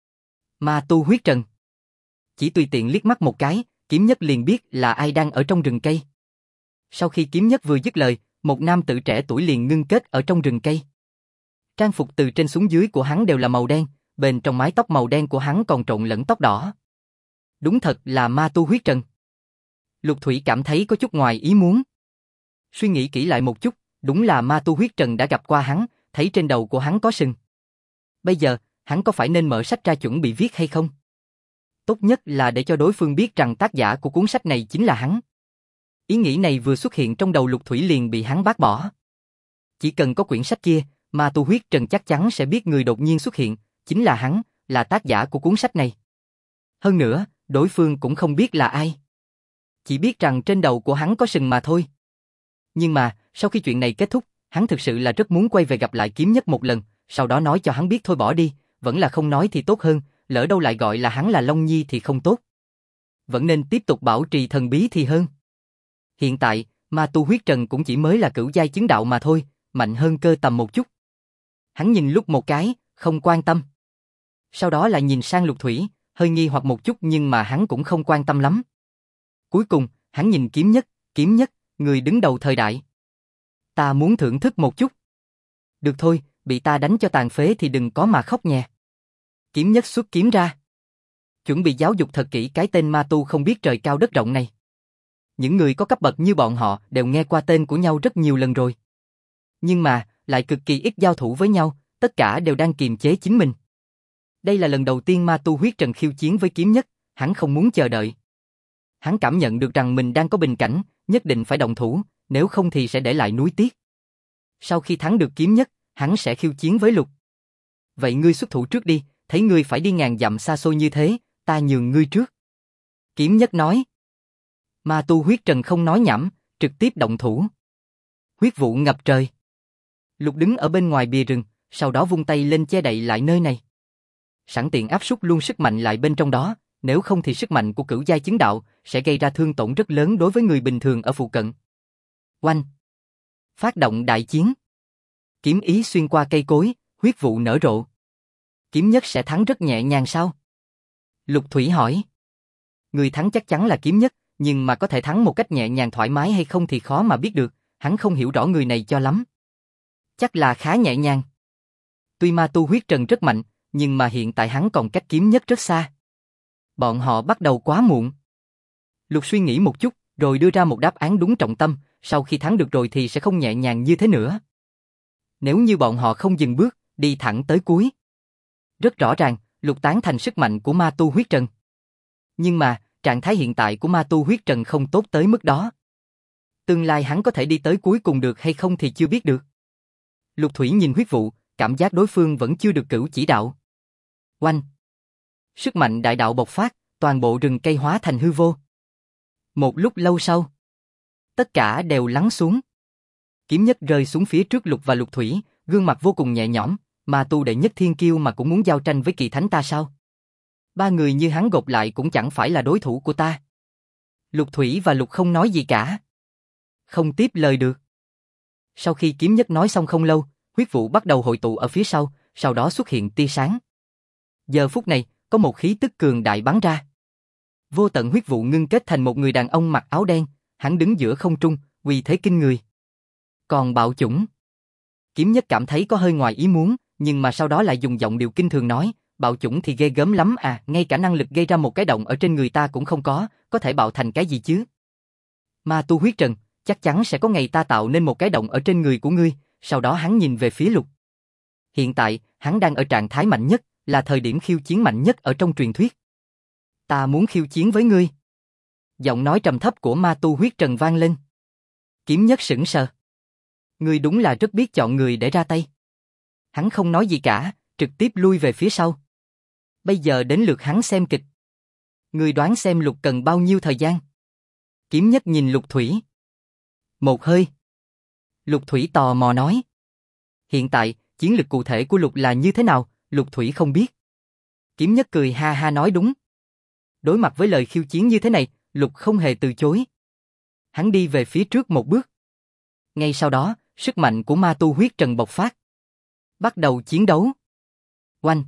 Ma tu huyết trần. Chỉ tùy tiện liếc mắt một cái, Kiếm Nhất liền biết là ai đang ở trong rừng cây. Sau khi Kiếm Nhất vừa dứt lời, một nam tử trẻ tuổi liền ngưng kết ở trong rừng cây. Trang phục từ trên xuống dưới của hắn đều là màu đen, bên trong mái tóc màu đen của hắn còn trộn lẫn tóc đỏ. Đúng thật là ma tu huyết trần. Lục Thủy cảm thấy có chút ngoài ý muốn. Suy nghĩ kỹ lại một chút, đúng là ma tu huyết trần đã gặp qua hắn, thấy trên đầu của hắn có sừng. Bây giờ, hắn có phải nên mở sách ra chuẩn bị viết hay không? Tốt nhất là để cho đối phương biết rằng tác giả của cuốn sách này chính là hắn. Ý nghĩ này vừa xuất hiện trong đầu Lục Thủy liền bị hắn bác bỏ. Chỉ cần có quyển sách kia, ma tu huyết trần chắc chắn sẽ biết người đột nhiên xuất hiện, chính là hắn, là tác giả của cuốn sách này. Hơn nữa, đối phương cũng không biết là ai. Chỉ biết rằng trên đầu của hắn có sừng mà thôi. Nhưng mà, sau khi chuyện này kết thúc, hắn thực sự là rất muốn quay về gặp lại Kiếm Nhất một lần, sau đó nói cho hắn biết thôi bỏ đi, vẫn là không nói thì tốt hơn, lỡ đâu lại gọi là hắn là Long Nhi thì không tốt. Vẫn nên tiếp tục bảo trì thần bí thì hơn. Hiện tại, ma tu huyết trần cũng chỉ mới là cửu giai chứng đạo mà thôi, mạnh hơn cơ tầm một chút. Hắn nhìn lúc một cái, không quan tâm. Sau đó lại nhìn sang Lục Thủy, hơi nghi hoặc một chút nhưng mà hắn cũng không quan tâm lắm. Cuối cùng, hắn nhìn Kiếm Nhất, người đứng đầu thời đại. Ta muốn thưởng thức một chút. Được thôi, bị ta đánh cho tàn phế thì đừng có mà khóc nhè. Kiếm Nhất xuất kiếm ra. Chuẩn bị giáo dục thật kỹ cái tên ma tu không biết trời cao đất rộng này. Những người có cấp bậc như bọn họ đều nghe qua tên của nhau rất nhiều lần rồi. Nhưng mà, lại cực kỳ ít giao thủ với nhau, tất cả đều đang kiềm chế chính mình. Đây là lần đầu tiên Ma Tu Huyết Trần khiêu chiến với Kiếm Nhất, hắn không muốn chờ đợi. Hắn cảm nhận được rằng mình đang có bình cảnh, nhất định phải động thủ, nếu không thì sẽ để lại nuối tiếc. Sau khi thắng được Kiếm Nhất, hắn sẽ khiêu chiến với Lục. Vậy ngươi xuất thủ trước đi, thấy ngươi phải đi ngàn dặm xa xôi như thế, ta nhường ngươi trước. Kiếm Nhất nói. Ma Tu Huyết Trần không nói nhảm, trực tiếp động thủ. Huyết vụ ngập trời. Lục đứng ở bên ngoài bìa rừng, sau đó vung tay lên che đậy lại nơi này. Sẵn tiện áp suất luôn sức mạnh lại bên trong đó, nếu không thì sức mạnh của cửu giai chứng đạo sẽ gây ra thương tổn rất lớn đối với người bình thường ở phụ cận. Oanh! Phát động đại chiến. Kiếm ý xuyên qua cây cối, huyết vụ nở rộ. Kiếm Nhất sẽ thắng rất nhẹ nhàng sao? Lục Thủy hỏi. Người thắng chắc chắn là Kiếm Nhất, nhưng mà có thể thắng một cách nhẹ nhàng thoải mái hay không thì khó mà biết được, hắn không hiểu rõ người này cho lắm. Chắc là khá nhẹ nhàng. Tuy Ma Tu Huyết Trần rất mạnh, nhưng mà hiện tại hắn còn cách Kiếm Nhất rất xa. Bọn họ bắt đầu quá muộn. Lục suy nghĩ một chút, rồi đưa ra một đáp án đúng trọng tâm, sau khi thắng được rồi thì sẽ không nhẹ nhàng như thế nữa. Nếu như bọn họ không dừng bước, đi thẳng tới cuối. Rất rõ ràng, Lục tán thành sức mạnh của Ma Tu Huyết Trần. Nhưng mà, trạng thái hiện tại của Ma Tu Huyết Trần không tốt tới mức đó. Tương lai hắn có thể đi tới cuối cùng được hay không thì chưa biết được. Lục Thủy nhìn huyết vụ, cảm giác đối phương vẫn chưa được cửu chỉ đạo. Oanh! Sức mạnh đại đạo bộc phát, toàn bộ rừng cây hóa thành hư vô. Một lúc lâu sau, tất cả đều lắng xuống. Kiếm Nhất rơi xuống phía trước Lục và Lục Thủy, gương mặt vô cùng nhẹ nhõm, Ma Tu đệ nhất thiên kiêu mà cũng muốn giao tranh với kỳ thánh ta sao? Ba người như hắn gộp lại cũng chẳng phải là đối thủ của ta. Lục Thủy và Lục không nói gì cả. Không tiếp lời được. Sau khi Kiếm Nhất nói xong không lâu, huyết vụ bắt đầu hội tụ ở phía sau đó xuất hiện tia sáng. Giờ phút này, có một khí tức cường đại bắn ra. Vô tận huyết vụ ngưng kết thành một người đàn ông mặc áo đen, hắn đứng giữa không trung, uy thế kinh người. Còn Bạo Chủng, Kiếm Nhất cảm thấy có hơi ngoài ý muốn, nhưng mà sau đó lại dùng giọng điệu kinh thường nói, Bạo Chủng thì ghê gớm lắm à, ngay cả năng lực gây ra một cái động ở trên người ta cũng không có thể bạo thành cái gì chứ? Ma Tu Huyết Trần, chắc chắn sẽ có ngày ta tạo nên một cái động ở trên người của ngươi. Sau đó hắn nhìn về phía Lục. Hiện tại, hắn đang ở trạng thái mạnh nhất, là thời điểm khiêu chiến mạnh nhất ở trong truyền thuyết. Ta muốn khiêu chiến với ngươi. Giọng nói trầm thấp của Ma Tu Huyết Trần vang lên. Kiếm Nhất sững sờ. Ngươi đúng là rất biết chọn người để ra tay. Hắn không nói gì cả, trực tiếp lui về phía sau. Bây giờ đến lượt hắn xem kịch. Ngươi đoán xem Lục cần bao nhiêu thời gian? Kiếm Nhất nhìn Lục Thủy. Một hơi. Lục Thủy tò mò nói. Hiện tại, chiến lực cụ thể của Lục là như thế nào, Lục Thủy không biết. Kiếm Nhất cười ha ha nói đúng. Đối mặt với lời khiêu chiến như thế này, Lục không hề từ chối. Hắn đi về phía trước một bước. Ngay sau đó, sức mạnh của Ma Tu Huyết Trần bộc phát. Bắt đầu chiến đấu. Oanh!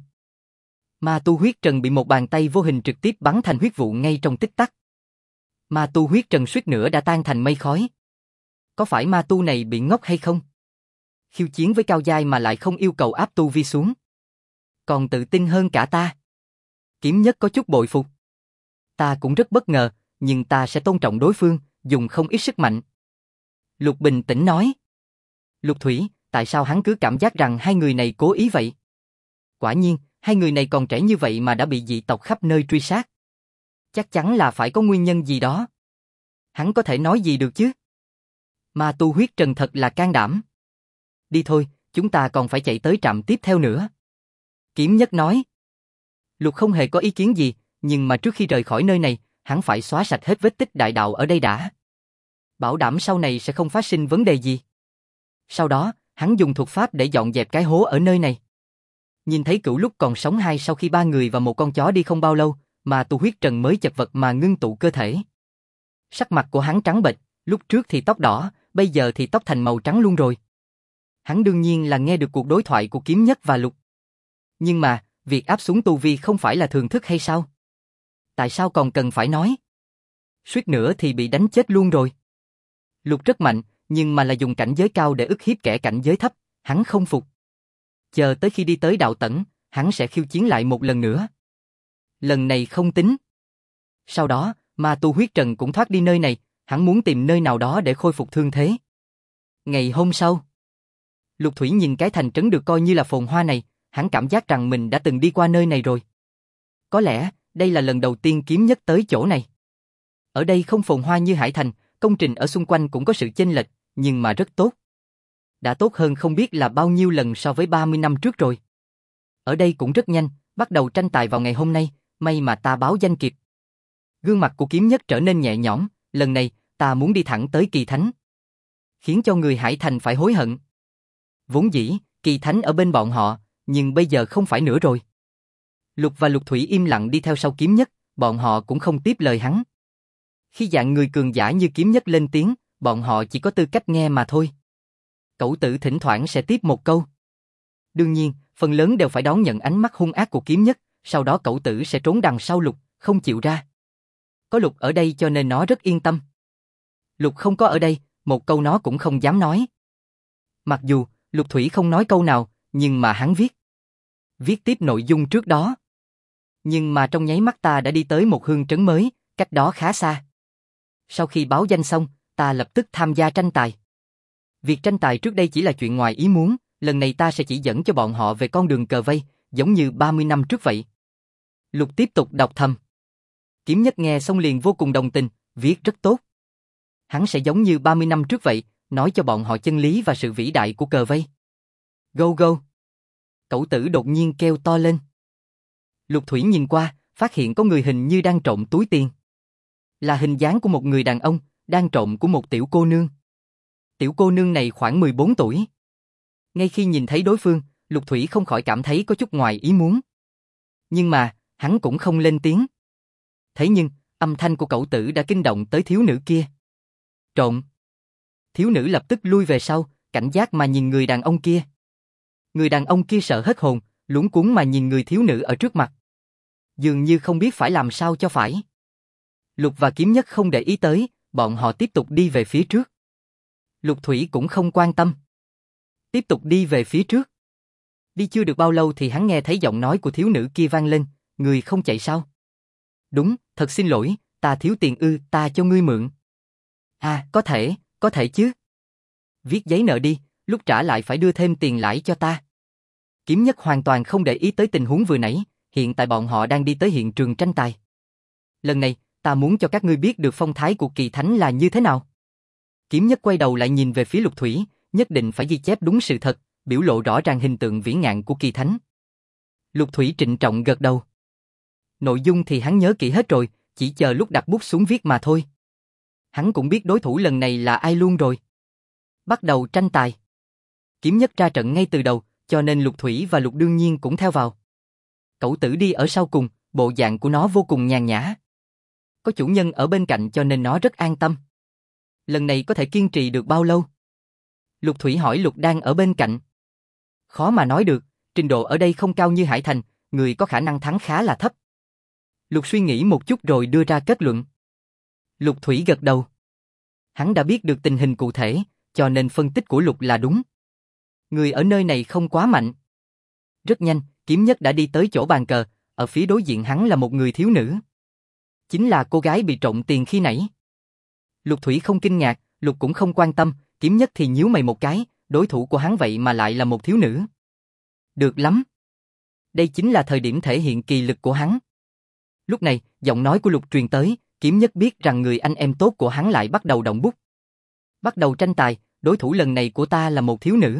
Ma Tu Huyết Trần bị một bàn tay vô hình trực tiếp bắn thành huyết vụ ngay trong tích tắc. Ma Tu Huyết Trần suýt nữa đã tan thành mây khói. Có phải ma tu này bị ngốc hay không? Khiêu chiến với cao giai mà lại không yêu cầu áp tu vi xuống. Còn tự tin hơn cả ta. Kiếm Nhất có chút bội phục. Ta cũng rất bất ngờ, nhưng ta sẽ tôn trọng đối phương, dùng không ít sức mạnh. Lục bình tĩnh nói. Lục Thủy, tại sao hắn cứ cảm giác rằng hai người này cố ý vậy? Quả nhiên, hai người này còn trẻ như vậy mà đã bị dị tộc khắp nơi truy sát. Chắc chắn là phải có nguyên nhân gì đó. Hắn có thể nói gì được chứ? Ma Tu Huyết Trần thật là can đảm. Đi thôi, chúng ta còn phải chạy tới trạm tiếp theo nữa. Kiếm Nhất nói. Lục không hề có ý kiến gì, nhưng mà trước khi rời khỏi nơi này, hắn phải xóa sạch hết vết tích đại đạo ở đây đã. Bảo đảm sau này sẽ không phát sinh vấn đề gì. Sau đó, hắn dùng thuật pháp để dọn dẹp cái hố ở nơi này. Nhìn thấy Cửu Lúc còn sống hai sau khi ba người và một con chó đi không bao lâu, mà Tu Huyết Trần mới chật vật mà ngưng tụ cơ thể. Sắc mặt của hắn trắng bệch, lúc trước thì tóc đỏ, bây giờ thì tóc thành màu trắng luôn rồi. Hắn đương nhiên là nghe được cuộc đối thoại của Kiếm Nhất và Lục. Nhưng mà, việc áp xuống tu vi không phải là thường thức hay sao? Tại sao còn cần phải nói? Suýt nữa thì bị đánh chết luôn rồi. Lục rất mạnh, nhưng mà là dùng cảnh giới cao để ức hiếp kẻ cảnh giới thấp, hắn không phục. Chờ tới khi đi tới đạo tẩn, hắn sẽ khiêu chiến lại một lần nữa. Lần này không tính. Sau đó, Ma Tu Huyết Trần cũng thoát đi nơi này, Hắn muốn tìm nơi nào đó để khôi phục thương thế. Ngày hôm sau, Lục Thủy nhìn cái thành trấn được coi như là phồn hoa này, hắn cảm giác rằng mình đã từng đi qua nơi này rồi. Có lẽ, đây là lần đầu tiên kiếm nhất tới chỗ này. Ở đây không phồn hoa như Hải Thành, công trình ở xung quanh cũng có sự chênh lệch, nhưng mà rất tốt. Đã tốt hơn không biết là bao nhiêu lần so với 30 năm trước rồi. Ở đây cũng rất nhanh, bắt đầu tranh tài vào ngày hôm nay, may mà ta báo danh kịp. Gương mặt của kiếm nhất trở nên nhẹ nhõm, lần này, ta muốn đi thẳng tới Kỳ Thánh. Khiến cho người Hải Thành phải hối hận. Vốn dĩ, Kỳ Thánh ở bên bọn họ, nhưng bây giờ không phải nữa rồi. Lục và Lục Thủy im lặng đi theo sau kiếm nhất, bọn họ cũng không tiếp lời hắn. Khi dạng người cường giả như kiếm nhất lên tiếng, bọn họ chỉ có tư cách nghe mà thôi. Cẩu tử thỉnh thoảng sẽ tiếp một câu. Đương nhiên, phần lớn đều phải đón nhận ánh mắt hung ác của kiếm nhất, sau đó cẩu tử sẽ trốn đằng sau Lục, không chịu ra. Có Lục ở đây cho nên nó rất yên tâm. Lục không có ở đây, một câu nó cũng không dám nói. Mặc dù, Lục Thủy không nói câu nào, nhưng mà hắn viết. Viết tiếp nội dung trước đó. Nhưng mà trong nháy mắt ta đã đi tới một hương trấn mới, cách đó khá xa. Sau khi báo danh xong, ta lập tức tham gia tranh tài. Việc tranh tài trước đây chỉ là chuyện ngoài ý muốn, lần này ta sẽ chỉ dẫn cho bọn họ về con đường cờ vây, giống như 30 năm trước vậy. Lục tiếp tục đọc thầm. Kiếm nhất nghe xong liền vô cùng đồng tình, viết rất tốt. Hắn sẽ giống như 30 năm trước vậy, nói cho bọn họ chân lý và sự vĩ đại của cờ vây. Go go! Cẩu tử đột nhiên kêu to lên. Lục Thủy nhìn qua, phát hiện có người hình như đang trộm túi tiền. Là hình dáng của một người đàn ông, đang trộm của một tiểu cô nương. Tiểu cô nương này khoảng 14 tuổi. Ngay khi nhìn thấy đối phương, Lục Thủy không khỏi cảm thấy có chút ngoài ý muốn. Nhưng mà, hắn cũng không lên tiếng. Thế nhưng, âm thanh của cẩu tử đã kinh động tới thiếu nữ kia. Trộm! Thiếu nữ lập tức lui về sau, cảnh giác mà nhìn người đàn ông kia. Người đàn ông kia sợ hết hồn, luống cuống mà nhìn người thiếu nữ ở trước mặt. Dường như không biết phải làm sao cho phải. Lục và kiếm nhất không để ý tới, bọn họ tiếp tục đi về phía trước. Lục Thủy cũng không quan tâm. Tiếp tục đi về phía trước. Đi chưa được bao lâu thì hắn nghe thấy giọng nói của thiếu nữ kia vang lên, người không chạy sao? Đúng, thật xin lỗi, ta thiếu tiền ta cho ngươi mượn. À, có thể chứ. Viết giấy nợ đi, lúc trả lại phải đưa thêm tiền lãi cho ta. Kiếm nhất hoàn toàn không để ý tới tình huống vừa nãy, hiện tại bọn họ đang đi tới hiện trường tranh tài. Lần này, ta muốn cho các ngươi biết được phong thái của Kỳ Thánh là như thế nào. Kiếm nhất quay đầu lại nhìn về phía Lục Thủy, nhất định phải ghi chép đúng sự thật, biểu lộ rõ ràng hình tượng vĩ ngạn của Kỳ Thánh. Lục Thủy trịnh trọng gật đầu. Nội dung thì hắn nhớ kỹ hết rồi, chỉ chờ lúc đặt bút xuống viết mà thôi. Hắn cũng biết đối thủ lần này là ai luôn rồi. Bắt đầu tranh tài. Kiếm nhất ra trận ngay từ đầu, cho nên Lục Thủy và Lục đương nhiên cũng theo vào. Cẩu tử đi ở sau cùng, bộ dạng của nó vô cùng nhàn nhã. Có chủ nhân ở bên cạnh cho nên nó rất an tâm. Lần này có thể kiên trì được bao lâu? Lục Thủy hỏi Lục đang ở bên cạnh. Khó mà nói được, trình độ ở đây không cao như Hải Thành, người có khả năng thắng khá là thấp. Lục suy nghĩ một chút rồi đưa ra kết luận. Lục Thủy gật đầu. Hắn đã biết được tình hình cụ thể, cho nên phân tích của Lục là đúng. Người ở nơi này không quá mạnh. Rất nhanh, kiếm nhất đã đi tới chỗ bàn cờ, ở phía đối diện hắn là một người thiếu nữ. Chính là cô gái bị trộm tiền khi nãy. Lục Thủy không kinh ngạc, Lục cũng không quan tâm, kiếm nhất thì nhíu mày một cái, đối thủ của hắn vậy mà lại là một thiếu nữ. Được lắm. Đây chính là thời điểm thể hiện kỳ lực của hắn. Lúc này, giọng nói của Lục truyền tới, kiếm nhất biết rằng người anh em tốt của hắn lại bắt đầu động bút. Bắt đầu tranh tài, đối thủ lần này của ta là một thiếu nữ.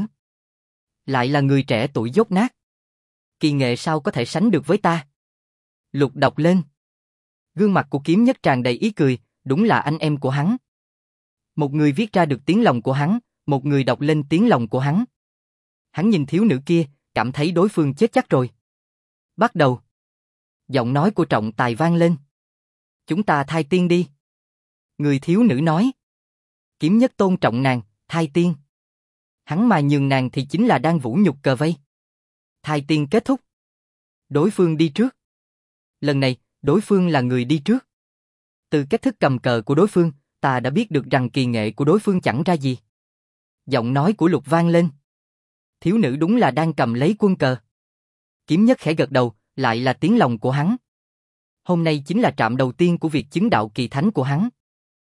Lại là người trẻ tuổi dốt nát. Kỳ nghệ sao có thể sánh được với ta? Lục đọc lên. Gương mặt của kiếm nhất tràn đầy ý cười, đúng là anh em của hắn. Một người viết ra được tiếng lòng của hắn, một người đọc lên tiếng lòng của hắn. Hắn nhìn thiếu nữ kia, cảm thấy đối phương chết chắc rồi. Bắt đầu. Giọng nói của trọng tài vang lên. Chúng ta thay tiên đi. Người thiếu nữ nói. Kiếm nhất tôn trọng nàng, thay tiên. Hắn mà nhường nàng thì chính là đang vũ nhục cờ vây. Thay tiên kết thúc. Đối phương đi trước. Lần này, đối phương là người đi trước. Từ cách thức cầm cờ của đối phương, ta đã biết được rằng kỳ nghệ của đối phương chẳng ra gì. Giọng nói của Lục vang lên. Thiếu nữ đúng là đang cầm lấy quân cờ. Kiếm nhất khẽ gật đầu, lại là tiếng lòng của hắn. Hôm nay chính là trạm đầu tiên của việc chứng đạo kỳ thánh của hắn.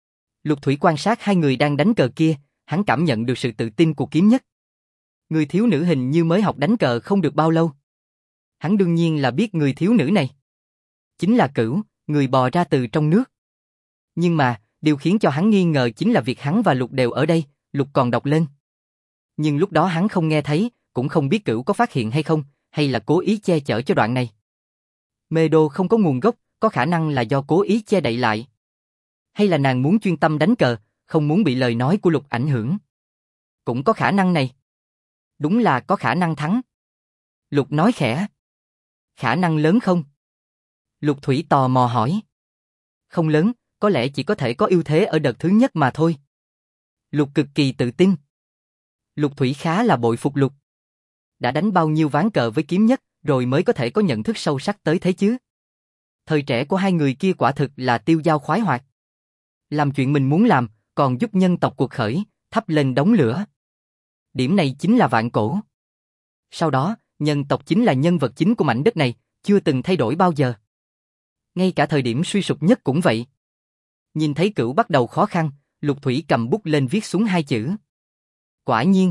Lục Thủy quan sát hai người đang đánh cờ kia, hắn cảm nhận được sự tự tin của Kiếm Nhất. Người thiếu nữ hình như mới học đánh cờ không được bao lâu. Hắn đương nhiên là biết người thiếu nữ này chính là Cửu, người bò ra từ trong nước. Nhưng mà, điều khiến cho hắn nghi ngờ chính là việc hắn và Lục đều ở đây, Lục còn đọc lên. Nhưng lúc đó hắn không nghe thấy, cũng không biết Cửu có phát hiện hay không, hay là cố ý che chở cho đoạn này. Mê đô không có nguồn gốc, có khả năng là do cố ý che đậy lại. Hay là nàng muốn chuyên tâm đánh cờ, không muốn bị lời nói của Lục ảnh hưởng. Cũng có khả năng này. Đúng là có khả năng thắng. Lục nói khẽ. Khả năng lớn không? Lục Thủy tò mò hỏi. Không lớn, có lẽ chỉ có thể có ưu thế ở đợt thứ nhất mà thôi. Lục cực kỳ tự tin. Lục Thủy khá là bội phục Lục. Đã đánh bao nhiêu ván cờ với Kiếm Nhất, rồi mới có thể có nhận thức sâu sắc tới thế chứ. Thời trẻ của hai người kia quả thực là tiêu dao khoái hoạt. Làm chuyện mình muốn làm, còn giúp nhân tộc cuộc khởi, thắp lên đống lửa. Điểm này chính là vạn cổ. Sau đó, nhân tộc chính là nhân vật chính của mảnh đất này, chưa từng thay đổi bao giờ. Ngay cả thời điểm suy sụp nhất cũng vậy. Nhìn thấy Cửu bắt đầu khó khăn, Lục Thủy cầm bút lên viết xuống hai chữ. Quả nhiên.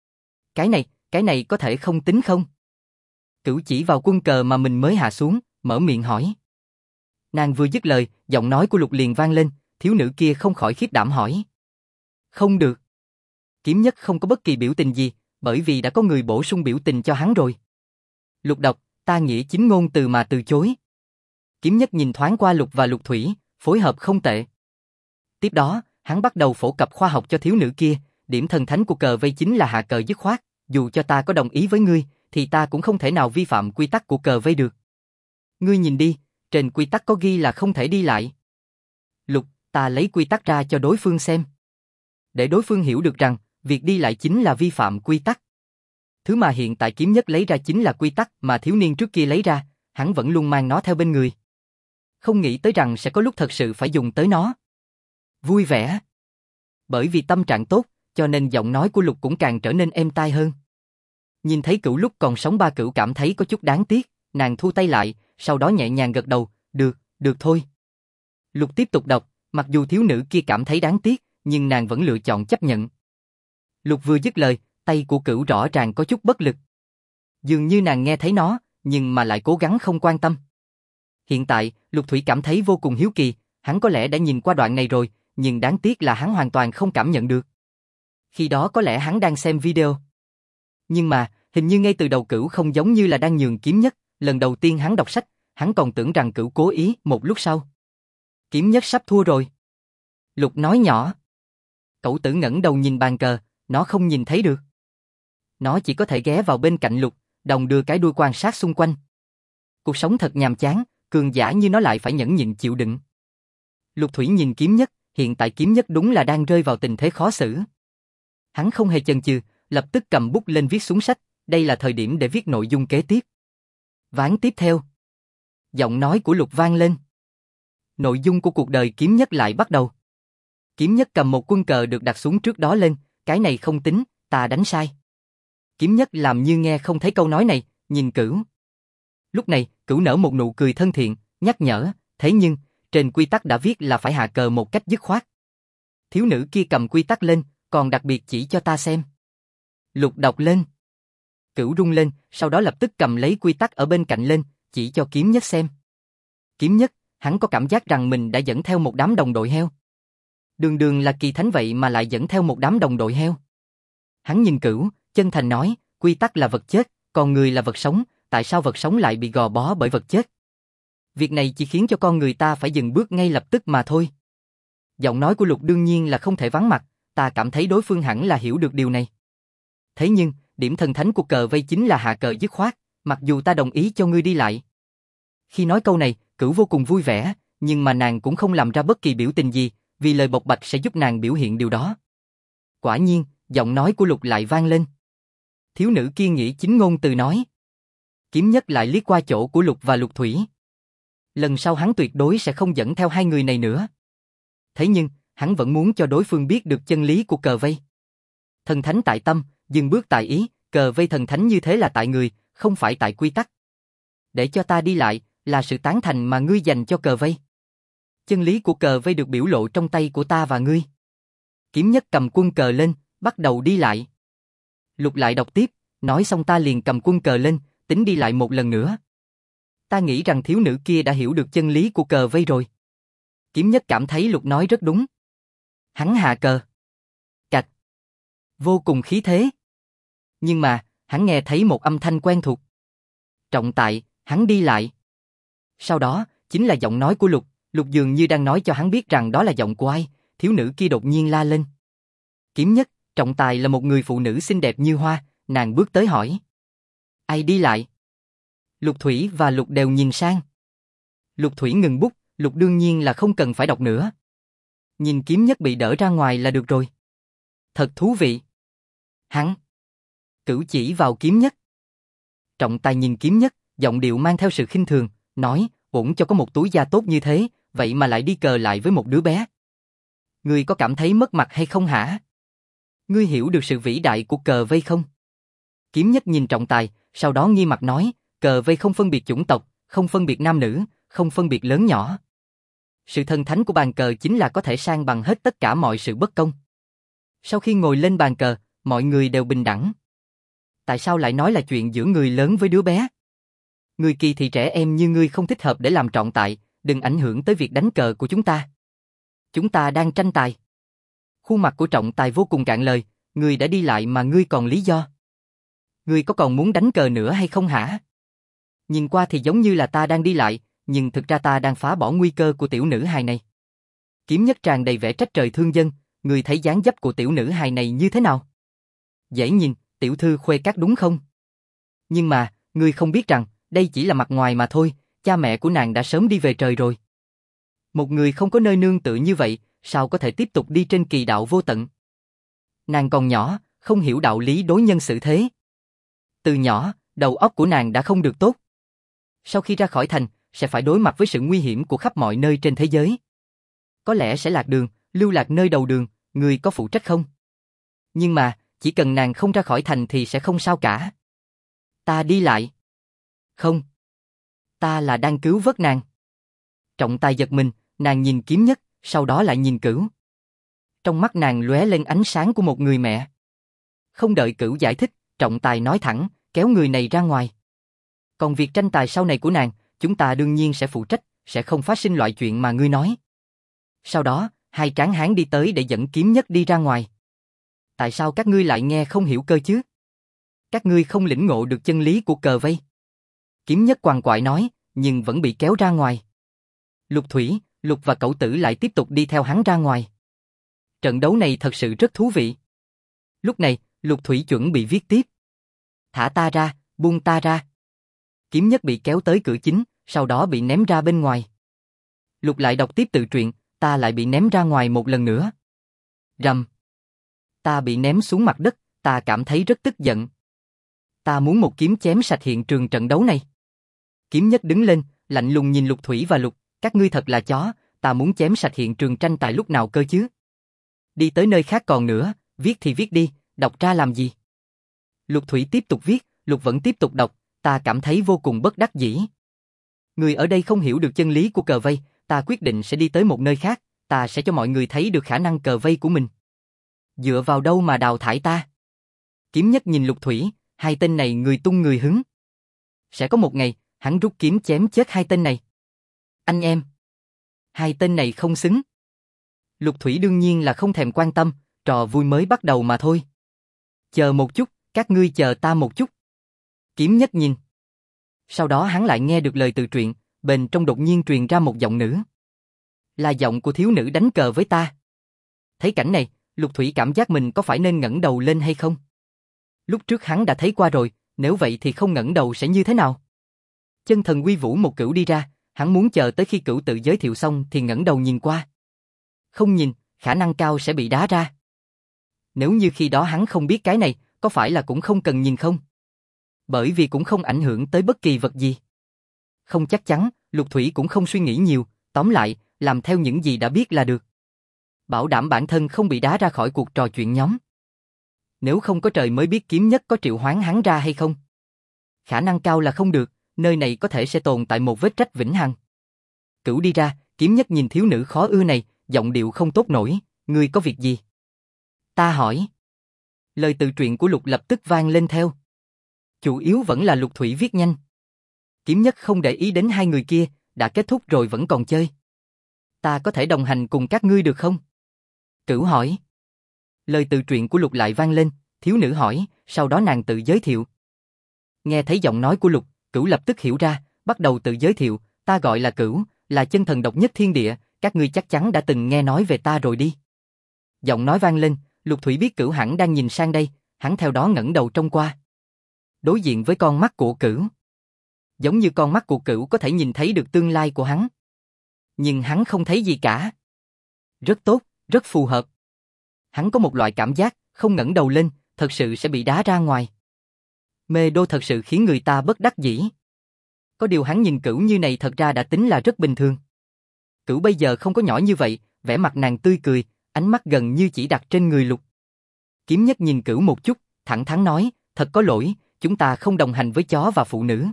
Cái này có thể không tính không? Cửu chỉ vào quân cờ mà mình mới hạ xuống, mở miệng hỏi. Nàng vừa dứt lời, giọng nói của Lục liền vang lên, thiếu nữ kia không khỏi khiếp đảm hỏi. Không được. Kiếm Nhất không có bất kỳ biểu tình gì, bởi vì đã có người bổ sung biểu tình cho hắn rồi. Lục đọc, ta nghĩa chính ngôn từ mà từ chối. Kiếm Nhất nhìn thoáng qua Lục và Lục Thủy, phối hợp không tệ. Tiếp đó, hắn bắt đầu phổ cập khoa học cho thiếu nữ kia, điểm thần thánh của cờ vây chính là hạ cờ dứt khoát, dù cho ta có đồng ý với ngươi, thì ta cũng không thể nào vi phạm quy tắc của cờ vây được. Ngươi nhìn đi, trên quy tắc có ghi là không thể đi lại. Lục, ta lấy quy tắc ra cho đối phương xem. Để đối phương hiểu được rằng, việc đi lại chính là vi phạm quy tắc. Thứ mà hiện tại Kiếm Nhất lấy ra chính là quy tắc mà thiếu niên trước kia lấy ra, hắn vẫn luôn mang nó theo bên người. Không nghĩ tới rằng sẽ có lúc thật sự phải dùng tới nó. Vui vẻ. Bởi vì tâm trạng tốt, cho nên giọng nói của Lục cũng càng trở nên êm tai hơn. Nhìn thấy Cửu lúc còn sống ba Cửu cảm thấy có chút đáng tiếc, nàng thu tay lại, sau đó nhẹ nhàng gật đầu, được thôi. Lục tiếp tục đọc, mặc dù thiếu nữ kia cảm thấy đáng tiếc, nhưng nàng vẫn lựa chọn chấp nhận. Lục vừa dứt lời, tay của Cửu rõ ràng có chút bất lực. Dường như nàng nghe thấy nó, nhưng mà lại cố gắng không quan tâm. Hiện tại, Lục Thủy cảm thấy vô cùng hiếu kỳ, hắn có lẽ đã nhìn qua đoạn này rồi, nhưng đáng tiếc là hắn hoàn toàn không cảm nhận được. Khi đó có lẽ hắn đang xem video. Nhưng mà, hình như ngay từ đầu Cửu không giống như là đang nhường Kiếm Nhất, lần đầu tiên hắn đọc sách, hắn còn tưởng rằng Cửu cố ý, một lúc sau. Kiếm Nhất sắp thua rồi. Lục nói nhỏ. Cẩu tử ngẩng đầu nhìn bàn cờ, nó không nhìn thấy được. Nó chỉ có thể ghé vào bên cạnh Lục, đồng đưa cái đuôi quan sát xung quanh. Cuộc sống thật nhàm chán, cường giả như nó lại phải nhẫn nhịn chịu đựng. Lục Thủy nhìn Kiếm Nhất, hiện tại Kiếm Nhất đúng là đang rơi vào tình thế khó xử. Hắn không hề chần chừ, lập tức cầm bút lên viết xuống sách, đây là thời điểm để viết nội dung kế tiếp. Ván tiếp theo. Giọng nói của Lục vang lên. Nội dung của cuộc đời Kiếm Nhất lại bắt đầu. Kiếm Nhất cầm một quân cờ được đặt xuống trước đó lên, cái này không tính, ta đánh sai. Kiếm Nhất làm như nghe không thấy câu nói này, nhìn Cửu. Lúc này, Cửu nở một nụ cười thân thiện, nhắc nhở, thế nhưng, trên quy tắc đã viết là phải hạ cờ một cách dứt khoát. Thiếu nữ kia cầm quy tắc lên, còn đặc biệt chỉ cho ta xem. Lục đọc lên. Cửu rung lên, sau đó lập tức cầm lấy quy tắc ở bên cạnh lên, chỉ cho Kiếm Nhất xem. Kiếm Nhất, hắn có cảm giác rằng mình đã dẫn theo một đám đồng đội heo. Đường đường là kỳ thánh vậy mà lại dẫn theo một đám đồng đội heo. Hắn nhìn Cửu, chân thành nói, quy tắc là vật chết, còn người là vật sống, tại sao vật sống lại bị gò bó bởi vật chết? Việc này chỉ khiến cho con người ta phải dừng bước ngay lập tức mà thôi. Giọng nói của Lục đương nhiên là không thể vắng mặt, ta cảm thấy đối phương hẳn là hiểu được điều này. Thế nhưng, điểm thần thánh của cờ vây chính là hạ cờ dứt khoát, mặc dù ta đồng ý cho ngươi đi lại. Khi nói câu này, Cửu vô cùng vui vẻ, nhưng mà nàng cũng không làm ra bất kỳ biểu tình gì, vì lời bộc bạch sẽ giúp nàng biểu hiện điều đó. Quả nhiên, giọng nói của Lục lại vang lên. Thiếu nữ kia nghĩa chính ngôn từ nói. Kiếm Nhất lại liếc qua chỗ của Lục và Lục Thủy. Lần sau hắn tuyệt đối sẽ không dẫn theo hai người này nữa. Thế nhưng, hắn vẫn muốn cho đối phương biết được chân lý của cờ vây. Thần thánh tại tâm, dừng bước tại ý, cờ vây thần thánh như thế là tại người, không phải tại quy tắc. Để cho ta đi lại, là sự tán thành mà ngươi dành cho cờ vây. Chân lý của cờ vây được biểu lộ trong tay của ta và ngươi. Kiếm Nhất cầm quân cờ lên, bắt đầu đi lại. Lục lại đọc tiếp, nói xong ta liền cầm quân cờ lên, tính đi lại một lần nữa. Ta nghĩ rằng thiếu nữ kia đã hiểu được chân lý của cờ vây rồi. Kiếm Nhất cảm thấy Lục nói rất đúng. Hắn hạ cờ. Cạch. Vô cùng khí thế. Nhưng mà, hắn nghe thấy một âm thanh quen thuộc. Trọng tại, hắn đi lại. Sau đó, chính là giọng nói của Lục. Lục dường như đang nói cho hắn biết rằng đó là giọng của ai. Thiếu nữ kia đột nhiên la lên. Kiếm Nhất, Trọng tài là một người phụ nữ xinh đẹp như hoa, nàng bước tới hỏi. Ai đi lại? Lục Thủy và Lục đều nhìn sang. Lục Thủy ngừng bút, Lục đương nhiên là không cần phải đọc nữa. Nhìn Kiếm Nhất bị đỡ ra ngoài là được rồi. Thật thú vị. Hắn cửu chỉ vào Kiếm Nhất. Trọng tài nhìn Kiếm Nhất, giọng điệu mang theo sự khinh thường, nói, ổn cho có một túi da tốt như thế, vậy mà lại đi cờ lại với một đứa bé. Ngươi có cảm thấy mất mặt hay không hả? Ngươi hiểu được sự vĩ đại của cờ vây không? Kiếm Nhất nhìn trọng tài, sau đó nghiêm mặt nói, cờ vây không phân biệt chủng tộc, không phân biệt nam nữ, không phân biệt lớn nhỏ. Sự thần thánh của bàn cờ chính là có thể san bằng hết tất cả mọi sự bất công. Sau khi ngồi lên bàn cờ, mọi người đều bình đẳng. Tại sao lại nói là chuyện giữa người lớn với đứa bé? Người kỳ thị trẻ em như ngươi không thích hợp để làm trọng tài, đừng ảnh hưởng tới việc đánh cờ của chúng ta. Chúng ta đang tranh tài. Khuôn mặt của trọng tài vô cùng cạn lời, ngươi đã đi lại mà ngươi còn lý do. Ngươi có còn muốn đánh cờ nữa hay không hả? Nhìn qua thì giống như là ta đang đi lại, nhưng thực ra ta đang phá bỏ nguy cơ của tiểu nữ hài này. Kiếm Nhất tràn đầy vẻ trách trời thương dân, ngươi thấy dáng dấp của tiểu nữ hài này như thế nào? Dễ nhìn, tiểu thư khuê các đúng không? Nhưng mà, ngươi không biết rằng, đây chỉ là mặt ngoài mà thôi, cha mẹ của nàng đã sớm đi về trời rồi. Một người không có nơi nương tựa như vậy, sao có thể tiếp tục đi trên kỳ đạo vô tận? Nàng còn nhỏ, không hiểu đạo lý đối nhân xử thế. Từ nhỏ, đầu óc của nàng đã không được tốt. Sau khi ra khỏi thành, sẽ phải đối mặt với sự nguy hiểm của khắp mọi nơi trên thế giới. Có lẽ sẽ lạc đường, lưu lạc nơi đầu đường, người có phụ trách không? Nhưng mà, chỉ cần nàng không ra khỏi thành thì sẽ không sao cả. Ta đi lại. Không. Ta là đang cứu vớt nàng. Trọng tài giật mình, nàng nhìn Kiếm Nhất, sau đó lại nhìn Cửu. Trong mắt nàng lóe lên ánh sáng của một người mẹ. Không đợi Cửu giải thích, trọng tài nói thẳng, kéo người này ra ngoài. Còn việc tranh tài sau này của nàng, chúng ta đương nhiên sẽ phụ trách, sẽ không phát sinh loại chuyện mà ngươi nói. Sau đó, hai tráng hán đi tới để dẫn Kiếm Nhất đi ra ngoài. Tại sao các ngươi lại nghe không hiểu cơ chứ? Các ngươi không lĩnh ngộ được chân lý của cờ vây. Kiếm Nhất quằn quại nói, nhưng vẫn bị kéo ra ngoài. Lục Thủy, Lục và Cẩu Tử lại tiếp tục đi theo hắn ra ngoài. Trận đấu này thật sự rất thú vị. Lúc này, Lục Thủy chuẩn bị viết tiếp. Thả ta ra, buông ta ra. Kiếm Nhất bị kéo tới cửa chính, sau đó bị ném ra bên ngoài. Lục lại đọc tiếp tự truyện, ta lại bị ném ra ngoài một lần nữa. Rầm. Ta bị ném xuống mặt đất, ta cảm thấy rất tức giận. Ta muốn một kiếm chém sạch hiện trường trận đấu này. Kiếm Nhất đứng lên, lạnh lùng nhìn Lục Thủy và Lục, các ngươi thật là chó, ta muốn chém sạch hiện trường tranh tài lúc nào cơ chứ? Đi tới nơi khác còn nữa, viết thì viết đi, đọc ra làm gì? Lục Thủy tiếp tục viết, Lục vẫn tiếp tục đọc, ta cảm thấy vô cùng bất đắc dĩ. Người ở đây không hiểu được chân lý của cờ vây, ta quyết định sẽ đi tới một nơi khác, ta sẽ cho mọi người thấy được khả năng cờ vây của mình. Dựa vào đâu mà đào thải ta? Kiếm Nhất nhìn Lục Thủy, hai tên này người tung người hứng. Sẽ có một ngày, hắn rút kiếm chém chết hai tên này. Anh em. Hai tên này không xứng. Lục Thủy đương nhiên là không thèm quan tâm, trò vui mới bắt đầu mà thôi. Chờ một chút, các ngươi chờ ta một chút. Kiếm Nhất nhìn. Sau đó hắn lại nghe được lời tự truyện, bên trong đột nhiên truyền ra một giọng nữ. Là giọng của thiếu nữ đánh cờ với ta. Thấy cảnh này, Lục Thủy cảm giác mình có phải nên ngẩng đầu lên hay không? Lúc trước hắn đã thấy qua rồi, nếu vậy thì không ngẩng đầu sẽ như thế nào? Chân thần uy vũ một Cửu đi ra, hắn muốn chờ tới khi Cửu tự giới thiệu xong thì ngẩng đầu nhìn qua. Không nhìn, khả năng cao sẽ bị đá ra. Nếu như khi đó hắn không biết cái này, có phải là cũng không cần nhìn không? Bởi vì cũng không ảnh hưởng tới bất kỳ vật gì. Không chắc chắn, Lục Thủy cũng không suy nghĩ nhiều, tóm lại, làm theo những gì đã biết là được. Bảo đảm bản thân không bị đá ra khỏi cuộc trò chuyện nhóm. Nếu không có trời mới biết Kiếm Nhất có triệu hoán hắn ra hay không. Khả năng cao là không được, nơi này có thể sẽ tồn tại một vết rách vĩnh hằng. Cửu đi ra, Kiếm Nhất nhìn thiếu nữ khó ưa này, giọng điệu không tốt nổi, ngươi có việc gì? Ta hỏi. Lời tự truyện của Lục lập tức vang lên theo. Chủ yếu vẫn là Lục Thủy viết nhanh. Kiếm Nhất không để ý đến hai người kia, đã kết thúc rồi vẫn còn chơi. Ta có thể đồng hành cùng các ngươi được không? Cửu hỏi. Lời tự truyện của Lục lại vang lên, thiếu nữ hỏi, sau đó nàng tự giới thiệu. Nghe thấy giọng nói của Lục, Cửu lập tức hiểu ra, bắt đầu tự giới thiệu, ta gọi là Cửu, là chân thần độc nhất thiên địa, các ngươi chắc chắn đã từng nghe nói về ta rồi đi. Giọng nói vang lên, Lục Thủy biết Cửu hẳn đang nhìn sang đây, hắn theo đó ngẩng đầu trông qua. Đối diện với con mắt của Cửu. Giống như con mắt của Cửu có thể nhìn thấy được tương lai của hắn. Nhưng hắn không thấy gì cả. Rất tốt, rất phù hợp. Hắn có một loại cảm giác, không ngẩng đầu lên, thật sự sẽ bị đá ra ngoài. Mê đô thật sự khiến người ta bất đắc dĩ. Có điều hắn nhìn Cửu như này thật ra đã tính là rất bình thường. Cửu bây giờ không có nhỏ như vậy, vẻ mặt nàng tươi cười, ánh mắt gần như chỉ đặt trên người Lục. Kiếm Nhất nhìn Cửu một chút, thẳng thắn nói, thật có lỗi, chúng ta không đồng hành với chó và phụ nữ.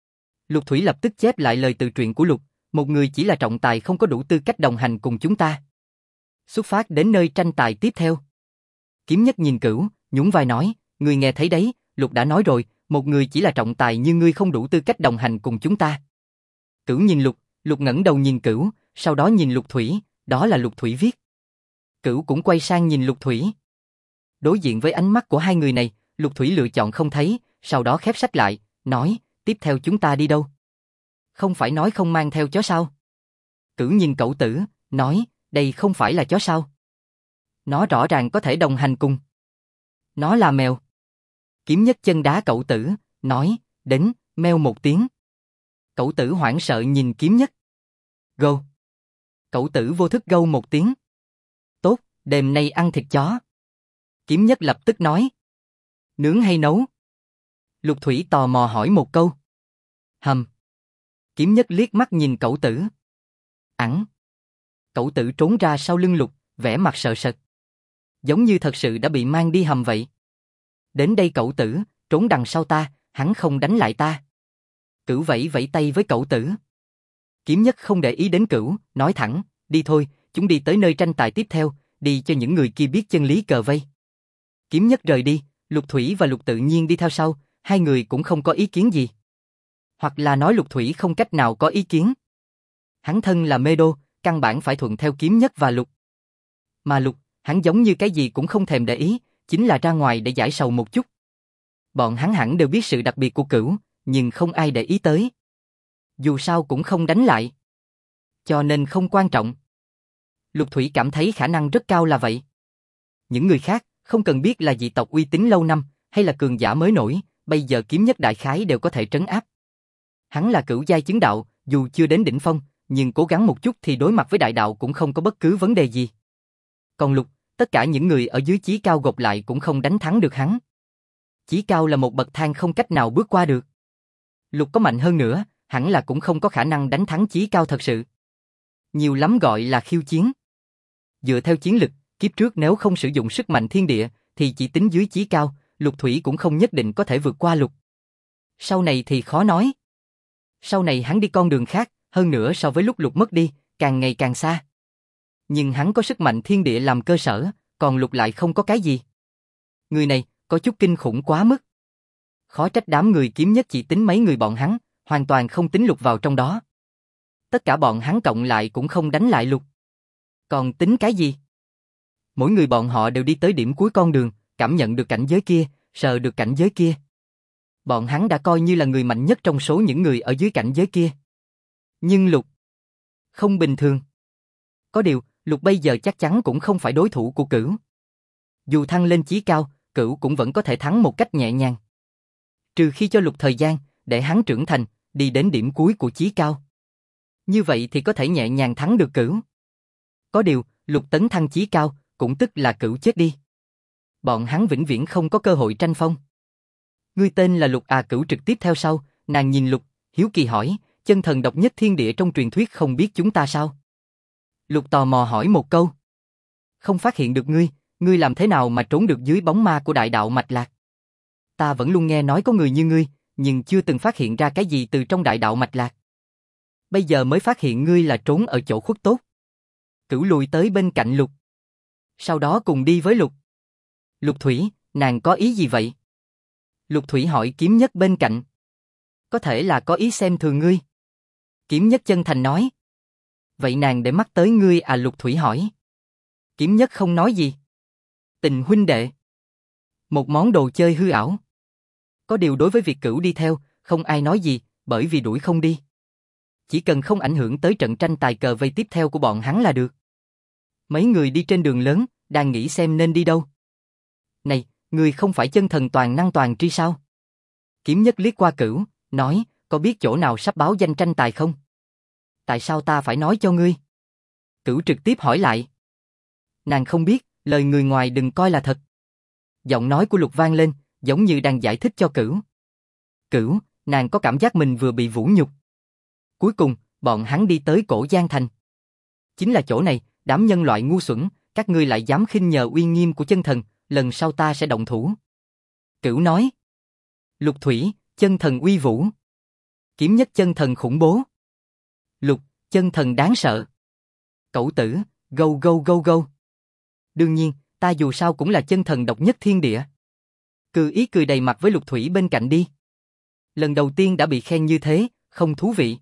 Lục Thủy lập tức chép lại lời tự truyện của Lục, một người chỉ là trọng tài không có đủ tư cách đồng hành cùng chúng ta. Xuất phát đến nơi tranh tài tiếp theo. Kiếm Nhất nhìn Cửu, nhún vai nói, ngươi nghe thấy đấy, Lục đã nói rồi, một người chỉ là trọng tài nhưng ngươi không đủ tư cách đồng hành cùng chúng ta. Cửu nhìn Lục, Lục ngẩng đầu nhìn Cửu, sau đó nhìn Lục Thủy, đó là Lục Thủy viết. Cửu cũng quay sang nhìn Lục Thủy. Đối diện với ánh mắt của hai người này, Lục Thủy lựa chọn không thấy, sau đó khép sách lại, nói, tiếp theo chúng ta đi đâu? Không phải nói không mang theo chó sao? Cửu nhìn Cẩu Tử, nói, đây không phải là chó sao? Nó rõ ràng có thể đồng hành cùng. Nó là mèo. Kiếm Nhất chân đá Cẩu Tử, nói, đến, meo một tiếng. Cẩu Tử hoảng sợ nhìn Kiếm Nhất. Gâu. Cẩu Tử vô thức gâu một tiếng. Tốt, đêm nay ăn thịt chó. Kiếm Nhất lập tức nói. Nướng hay nấu? Lục Thủy tò mò hỏi một câu. Hầm. Kiếm Nhất liếc mắt nhìn Cẩu Tử. Ẵng. Cẩu Tử trốn ra sau lưng Lục, vẻ mặt sợ sệt. Giống như thật sự đã bị mang đi hầm vậy. Đến đây Cẩu Tử, trốn đằng sau ta, hắn không đánh lại ta. Cửu vẫy vẫy tay với Cẩu Tử. Kiếm Nhất không để ý đến Cửu, nói thẳng, đi thôi, chúng đi tới nơi tranh tài tiếp theo, đi cho những người kia biết chân lý cờ vây. Kiếm Nhất rời đi, Lục Thủy và Lục tự nhiên đi theo sau, hai người cũng không có ý kiến gì. Hoặc là nói Lục Thủy không cách nào có ý kiến. Hắn thân là mê đô, căn bản phải thuận theo Kiếm Nhất và Lục. Mà Lục, hắn giống như cái gì cũng không thèm để ý, chính là ra ngoài để giải sầu một chút. Bọn hắn hẳn đều biết sự đặc biệt của Cửu, nhưng không ai để ý tới. Dù sao cũng không đánh lại. Cho nên không quan trọng. Lục Thủy cảm thấy khả năng rất cao là vậy. Những người khác, không cần biết là dị tộc uy tín lâu năm, hay là cường giả mới nổi, bây giờ Kiếm Nhất đại khái đều có thể trấn áp. Hắn là cửu giai chứng đạo, dù chưa đến đỉnh phong, nhưng cố gắng một chút thì đối mặt với đại đạo cũng không có bất cứ vấn đề gì. Còn Lục, tất cả những người ở dưới chí cao gộp lại cũng không đánh thắng được hắn. Chí cao là một bậc thang không cách nào bước qua được. Lục có mạnh hơn nữa, hẳn là cũng không có khả năng đánh thắng chí cao thật sự. Nhiều lắm gọi là khiêu chiến. Dựa theo chiến lực, kiếp trước nếu không sử dụng sức mạnh thiên địa, thì chỉ tính dưới chí cao, Lục Thủy cũng không nhất định có thể vượt qua Lục. Sau này thì khó nói. Sau này hắn đi con đường khác, hơn nữa so với lúc Lục mất đi, càng ngày càng xa. Nhưng hắn có sức mạnh thiên địa làm cơ sở, còn Lục lại không có cái gì. Người này, có chút kinh khủng quá mức. Khó trách đám người Kiếm Nhất chỉ tính mấy người bọn hắn, hoàn toàn không tính Lục vào trong đó. Tất cả bọn hắn cộng lại cũng không đánh lại Lục. Còn tính cái gì? Mỗi người bọn họ đều đi tới điểm cuối con đường, cảm nhận được cảnh giới kia, sờ được cảnh giới kia. Bọn hắn đã coi như là người mạnh nhất trong số những người ở dưới cảnh giới kia. Nhưng Lục không bình thường. Có điều, Lục bây giờ chắc chắn cũng không phải đối thủ của Cửu. Dù thăng lên chí cao, Cửu cũng vẫn có thể thắng một cách nhẹ nhàng. Trừ khi cho Lục thời gian, để hắn trưởng thành, đi đến điểm cuối của chí cao. Như vậy thì có thể nhẹ nhàng thắng được Cửu. Có điều, Lục tấn thăng chí cao, cũng tức là Cửu chết đi. Bọn hắn vĩnh viễn không có cơ hội tranh phong. Ngươi tên là Lục à? Cửu trực tiếp theo sau, nàng nhìn Lục, hiếu kỳ hỏi, chân thần độc nhất thiên địa trong truyền thuyết không biết chúng ta sao? Lục tò mò hỏi một câu. Không phát hiện được ngươi làm thế nào mà trốn được dưới bóng ma của đại đạo mạch lạc? Ta vẫn luôn nghe nói có người như ngươi, nhưng chưa từng phát hiện ra cái gì từ trong đại đạo mạch lạc. bây giờ mới phát hiện ngươi là trốn ở chỗ khuất tốt. Cửu lùi tới bên cạnh Lục. Sau đó cùng đi với Lục. Lục Thủy, nàng có ý gì vậy? Lục Thủy hỏi Kiếm Nhất bên cạnh. Có thể là có ý xem thường ngươi. Kiếm Nhất chân thành nói. Vậy nàng để mắt tới ngươi à? Lục Thủy hỏi. Kiếm Nhất không nói gì. Tình huynh đệ. Một món đồ chơi hư ảo. Có điều đối với việc Cửu đi theo, không ai nói gì, bởi vì đuổi không đi. Chỉ cần không ảnh hưởng tới trận tranh tài cờ vây tiếp theo của bọn hắn là được. Mấy người đi trên đường lớn, đang nghĩ xem nên đi đâu. Này, ngươi không phải chân thần toàn năng toàn tri sao? Kiếm Nhất liếc qua Cửu, nói, có biết chỗ nào sắp báo danh tranh tài không? Tại sao ta phải nói cho ngươi? Cửu trực tiếp hỏi lại. Nàng không biết, lời người ngoài đừng coi là thật. Giọng nói của Lục vang lên, giống như đang giải thích cho Cửu. Cửu, nàng có cảm giác mình vừa bị vũ nhục. Cuối cùng, bọn hắn đi tới Cổ Giang Thành. Chính là chỗ này, đám nhân loại ngu xuẩn, các ngươi lại dám khinh nhờ uy nghiêm của chân thần, lần sau ta sẽ động thủ. Cửu nói. Lục Thủy, chân thần uy vũ. Kiếm Nhất, chân thần khủng bố. Lục, chân thần đáng sợ. Cẩu tử, gâu gâu gâu gâu. Đương nhiên, ta dù sao cũng là chân thần độc nhất thiên địa. Cười ý cười đầy mặt với Lục Thủy bên cạnh đi. Lần đầu tiên đã bị khen như thế, không thú vị.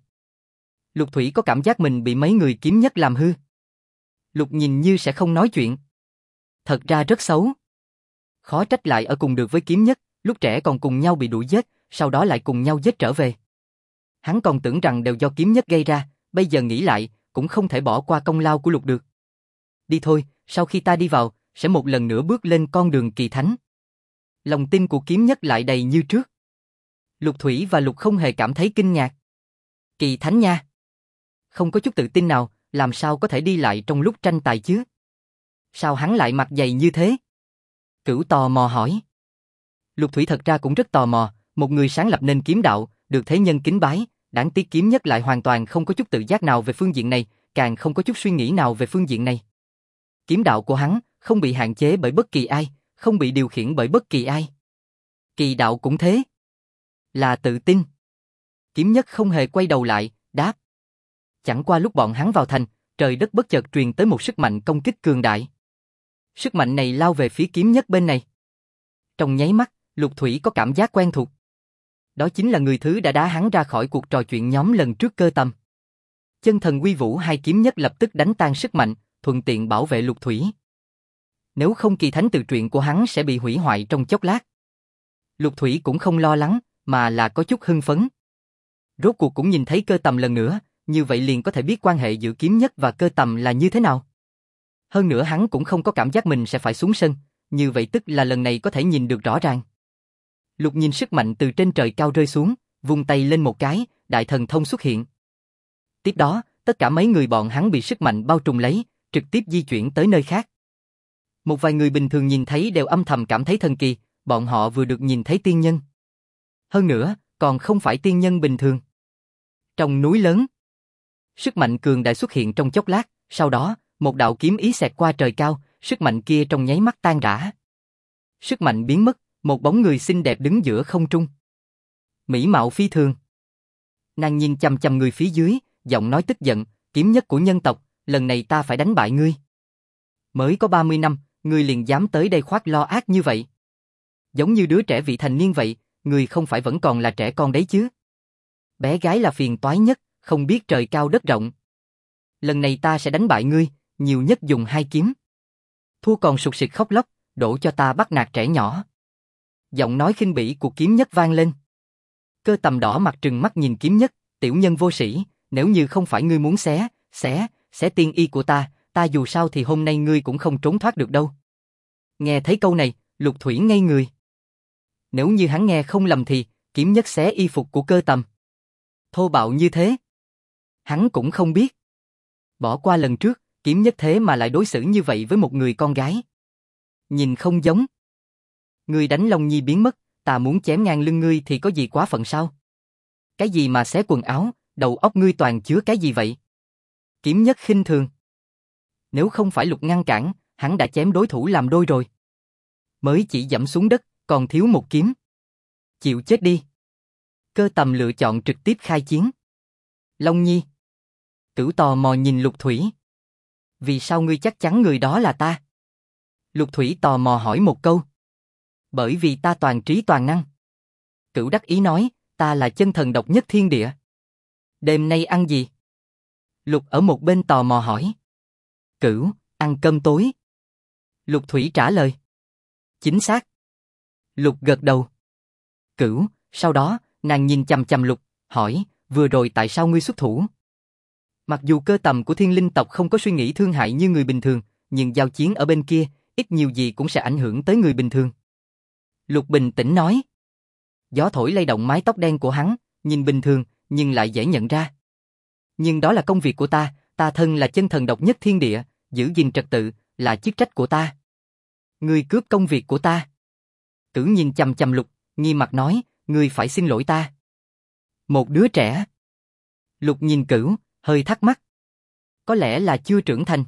Lục Thủy có cảm giác mình bị mấy người Kiếm Nhất làm hư. Lục nhìn như sẽ không nói chuyện. Thật ra rất xấu. Khó trách lại ở cùng được với Kiếm Nhất, lúc trẻ còn cùng nhau bị đuổi giết, sau đó lại cùng nhau giết trở về. Hắn còn tưởng rằng đều do Kiếm Nhất gây ra, bây giờ nghĩ lại, cũng không thể bỏ qua công lao của Lục được. Đi thôi, sau khi ta đi vào, sẽ một lần nữa bước lên con đường kỳ thánh. Lòng tin của Kiếm Nhất lại đầy như trước. Lục Thủy và Lục không hề cảm thấy kinh ngạc. Kỳ thánh nha. Không có chút tự tin nào, làm sao có thể đi lại trong lúc tranh tài chứ? Sao hắn lại mặt dày như thế? Cửu tò mò hỏi. Lục Thủy thật ra cũng rất tò mò, một người sáng lập nên kiếm đạo, được thế nhân kính bái, đáng tiếc Kiếm Nhất lại hoàn toàn không có chút tự giác nào về phương diện này, càng không có chút suy nghĩ nào về phương diện này. Kiếm đạo của hắn không bị hạn chế bởi bất kỳ ai, không bị điều khiển bởi bất kỳ ai. Kỳ đạo cũng thế. Là tự tin. Kiếm Nhất không hề quay đầu lại, đáp. Chẳng qua lúc bọn hắn vào thành, trời đất bất chợt truyền tới một sức mạnh công kích cường đại. Sức mạnh này lao về phía Kiếm Nhất bên này. Trong nháy mắt, Lục Thủy có cảm giác quen thuộc. Đó chính là người thứ đã đá hắn ra khỏi cuộc trò chuyện nhóm lần trước Cơ Tầm. Chân thần uy vũ hai Kiếm Nhất lập tức đánh tan sức mạnh, thuận tiện bảo vệ Lục Thủy. Nếu không kỳ thánh tự truyện của hắn sẽ bị hủy hoại trong chốc lát. Lục Thủy cũng không lo lắng, mà là có chút hưng phấn. Rốt cuộc cũng nhìn thấy Cơ Tầm lần nữa, như vậy liền có thể biết quan hệ giữa Kiếm Nhất và Cơ Tầm là như thế nào. Hơn nữa hắn cũng không có cảm giác mình sẽ phải xuống sân, như vậy tức là lần này có thể nhìn được rõ ràng. Lục nhìn sức mạnh từ trên trời cao rơi xuống, vung tay lên một cái, đại thần thông xuất hiện. Tiếp đó, tất cả mấy người bọn hắn bị sức mạnh bao trùm lấy, trực tiếp di chuyển tới nơi khác. Một vài người bình thường nhìn thấy đều âm thầm cảm thấy thần kỳ, bọn họ vừa được nhìn thấy tiên nhân. Hơn nữa, còn không phải tiên nhân bình thường. Trong núi lớn, sức mạnh cường đại xuất hiện trong chốc lát, sau đó, một đạo kiếm ý xẹt qua trời cao, sức mạnh kia trong nháy mắt tan rã. Sức mạnh biến mất, một bóng người xinh đẹp đứng giữa không trung. Mỹ mạo phi thường. Nàng nhìn chằm chằm người phía dưới, giọng nói tức giận, Kiếm Nhất của nhân tộc, lần này ta phải đánh bại ngươi. Mới có 30 năm, ngươi liền dám tới đây khoác lo ác như vậy. Giống như đứa trẻ vị thành niên vậy, ngươi không phải vẫn còn là trẻ con đấy chứ. Bé gái là phiền toái nhất, không biết trời cao đất rộng. Lần này ta sẽ đánh bại ngươi, nhiều nhất dùng 2 kiếm. Thua còn sụt sịt khóc lóc, đổ cho ta bắt nạt trẻ nhỏ. Giọng nói khinh bỉ của Kiếm Nhất vang lên. Cơ Tầm đỏ mặt trừng mắt nhìn Kiếm Nhất, tiểu nhân vô sĩ, nếu như không phải ngươi muốn xé tiên y của ta dù sao thì hôm nay ngươi cũng không trốn thoát được đâu. Nghe thấy câu này, Lục Thủy ngây người. Nếu như hắn nghe không lầm thì, Kiếm Nhất xé y phục của Cơ Tầm. Thô bạo như thế. Hắn cũng không biết. Bỏ qua lần trước, Kiếm Nhất thế mà lại đối xử như vậy với một người con gái. Nhìn không giống. Ngươi đánh Long Nhi biến mất, ta muốn chém ngang lưng ngươi thì có gì quá phận sao? Cái gì mà xé quần áo, đầu óc ngươi toàn chứa cái gì vậy? Kiếm Nhất khinh thường. Nếu không phải Lục ngăn cản, hắn đã chém đối thủ làm đôi rồi. Mới chỉ dẫm xuống đất, còn thiếu một kiếm. Chịu chết đi. Cơ Tầm lựa chọn trực tiếp khai chiến. Long Nhi, Cửu tò mò nhìn Lục Thủy. Vì sao ngươi chắc chắn người đó là ta? Lục Thủy tò mò hỏi một câu. Bởi vì ta toàn trí toàn năng. Cửu đắc ý nói, ta là chân thần độc nhất thiên địa. Đêm nay ăn gì? Lục ở một bên tò mò hỏi. Cửu, ăn cơm tối. Lục Thủy trả lời. Chính xác. Lục gật đầu. Cửu, sau đó, nàng nhìn chằm chằm Lục, hỏi, vừa rồi tại sao ngươi xuất thủ? Mặc dù cơ tầm của thiên linh tộc không có suy nghĩ thương hại như người bình thường, nhưng giao chiến ở bên kia, ít nhiều gì cũng sẽ ảnh hưởng tới người bình thường. Lục bình tĩnh nói. Gió thổi lay động mái tóc đen của hắn, nhìn bình thường, nhưng lại dễ nhận ra. Nhưng đó là công việc của ta, ta thân là chân thần độc nhất thiên địa, giữ gìn trật tự, là chức trách của ta. Ngươi cướp công việc của ta. Cửu nhìn chằm chằm Lục, nghiêm mặt nói, ngươi phải xin lỗi ta. Một đứa trẻ. Lục nhìn Cửu, hơi thắc mắc. Có lẽ là chưa trưởng thành.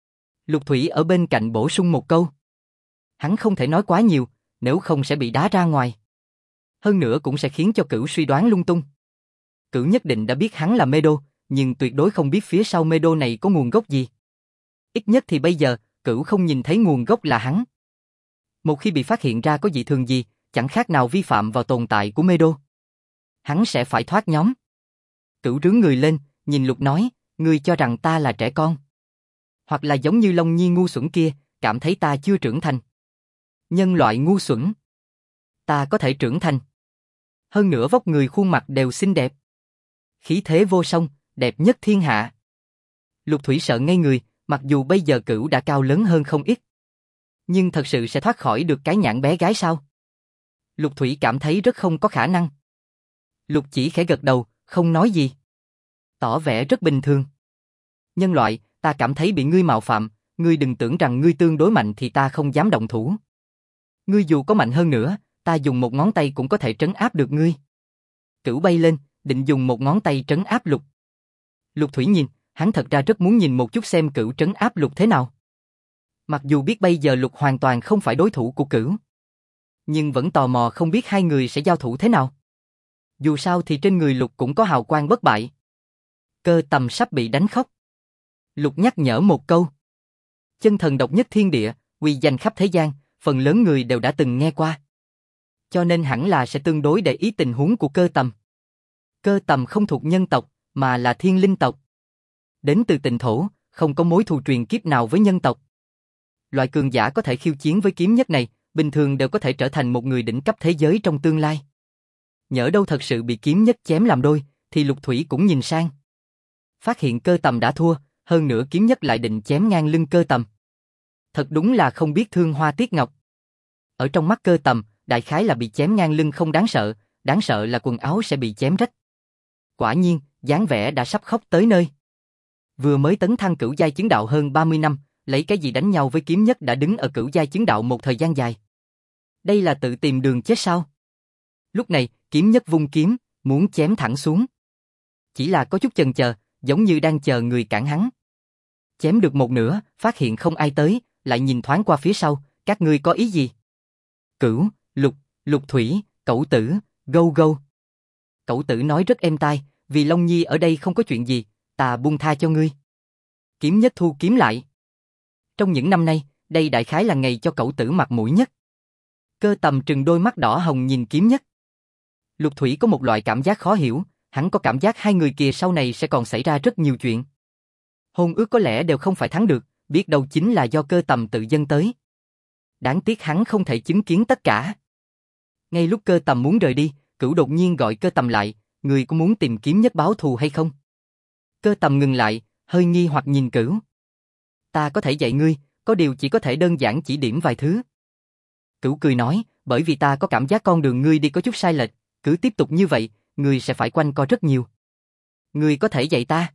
Lục Thủy ở bên cạnh bổ sung một câu. Hắn không thể nói quá nhiều, nếu không sẽ bị đá ra ngoài. Hơn nữa cũng sẽ khiến cho Cửu suy đoán lung tung. Cửu nhất định đã biết hắn là Mê Đô, nhưng tuyệt đối không biết phía sau Mê Đô này có nguồn gốc gì. Ít nhất thì bây giờ, Cửu không nhìn thấy nguồn gốc là hắn. Một khi bị phát hiện ra có dị thường gì, chẳng khác nào vi phạm vào tồn tại của Mê Đô. Hắn sẽ phải thoát nhóm. Cửu rướn người lên, nhìn Lục nói, ngươi cho rằng ta là trẻ con. Hoặc là giống như Long Nhi ngu xuẩn kia, cảm thấy ta chưa trưởng thành. Nhân loại ngu xuẩn. Ta có thể trưởng thành. Hơn nữa vóc người khuôn mặt đều xinh đẹp. Khí thế vô song, đẹp nhất thiên hạ. Lục Thủy sợ ngây người, mặc dù bây giờ Cửu đã cao lớn hơn không ít. Nhưng thật sự sẽ thoát khỏi được cái nhãn bé gái sao? Lục Thủy cảm thấy rất không có khả năng. Lục chỉ khẽ gật đầu, không nói gì. Tỏ vẻ rất bình thường. Nhân loại, ta cảm thấy bị ngươi mạo phạm, ngươi đừng tưởng rằng ngươi tương đối mạnh thì ta không dám động thủ. Ngươi dù có mạnh hơn nữa, ta dùng một ngón tay cũng có thể trấn áp được ngươi. Cửu bay lên, định dùng một ngón tay trấn áp Lục. Lục Thủy nhìn, hắn thật ra rất muốn nhìn một chút xem Cửu trấn áp Lục thế nào. Mặc dù biết bây giờ Lục hoàn toàn không phải đối thủ của Cửu, nhưng vẫn tò mò không biết hai người sẽ giao thủ thế nào. Dù sao thì trên người Lục cũng có hào quang bất bại. Cơ tầm sắp bị đánh khóc. Lục nhắc nhở một câu. Chân thần độc nhất thiên địa, uy danh khắp thế gian, phần lớn người đều đã từng nghe qua. Cho nên hẳn là sẽ tương đối để ý tình huống của cơ tầm. Cơ tầm không thuộc nhân tộc, mà là thiên linh tộc. Đến từ Tịnh Thổ, không có mối thù truyền kiếp nào với nhân tộc. Loại cường giả có thể khiêu chiến với kiếm nhất này, bình thường đều có thể trở thành một người đỉnh cấp thế giới trong tương lai. Nhỡ đâu thật sự bị kiếm nhất chém làm đôi, thì Lục Thủy cũng nhìn sang. Phát hiện cơ tầm đã thua, hơn nữa kiếm nhất lại định chém ngang lưng cơ tầm. Thật đúng là không biết thương hoa tiếc ngọc. Ở trong mắt cơ tầm, đại khái là bị chém ngang lưng không đáng sợ là quần áo sẽ bị chém rách. Quả nhiên, dáng vẻ đã sắp khóc tới nơi. Vừa mới tấn thăng cửu giai chứng đạo hơn 30 năm, lấy cái gì đánh nhau với kiếm nhất đã đứng ở cửu giai chứng đạo một thời gian dài. Đây là tự tìm đường chết sao? Lúc này, kiếm nhất vung kiếm, muốn chém thẳng xuống. Chỉ là có chút chần chờ, giống như đang chờ người cản hắn. Chém được một nửa, phát hiện không ai tới, lại nhìn thoáng qua phía sau, các ngươi có ý gì? Cửu, Lục, Lục Thủy, Cẩu Tử, Gâu Gâu. Cẩu Tử nói rất êm tai, vì Long Nhi ở đây không có chuyện gì, ta buông tha cho ngươi. Kiếm nhất thu kiếm lại. Trong những năm nay, đây đại khái là ngày cho Cẩu Tử mặt mũi nhất. Cơ tầm trừng đôi mắt đỏ hồng nhìn kiếm nhất. Lục Thủy có một loại cảm giác khó hiểu, hắn có cảm giác hai người kia sau này sẽ còn xảy ra rất nhiều chuyện. Hôn ước có lẽ đều không phải thắng được, biết đâu chính là do cơ tầm tự dâng tới. Đáng tiếc hắn không thể chứng kiến tất cả. Ngay lúc cơ tầm muốn rời đi, Cửu đột nhiên gọi cơ tầm lại, người có muốn tìm kiếm nhất báo thù hay không? Cơ tầm ngừng lại, hơi nghi hoặc nhìn Cửu. Ta có thể dạy ngươi, có điều chỉ có thể đơn giản chỉ điểm vài thứ. Cửu cười nói, bởi vì ta có cảm giác con đường ngươi đi có chút sai lệch, cứ tiếp tục như vậy, ngươi sẽ phải quanh co rất nhiều. Ngươi có thể dạy ta?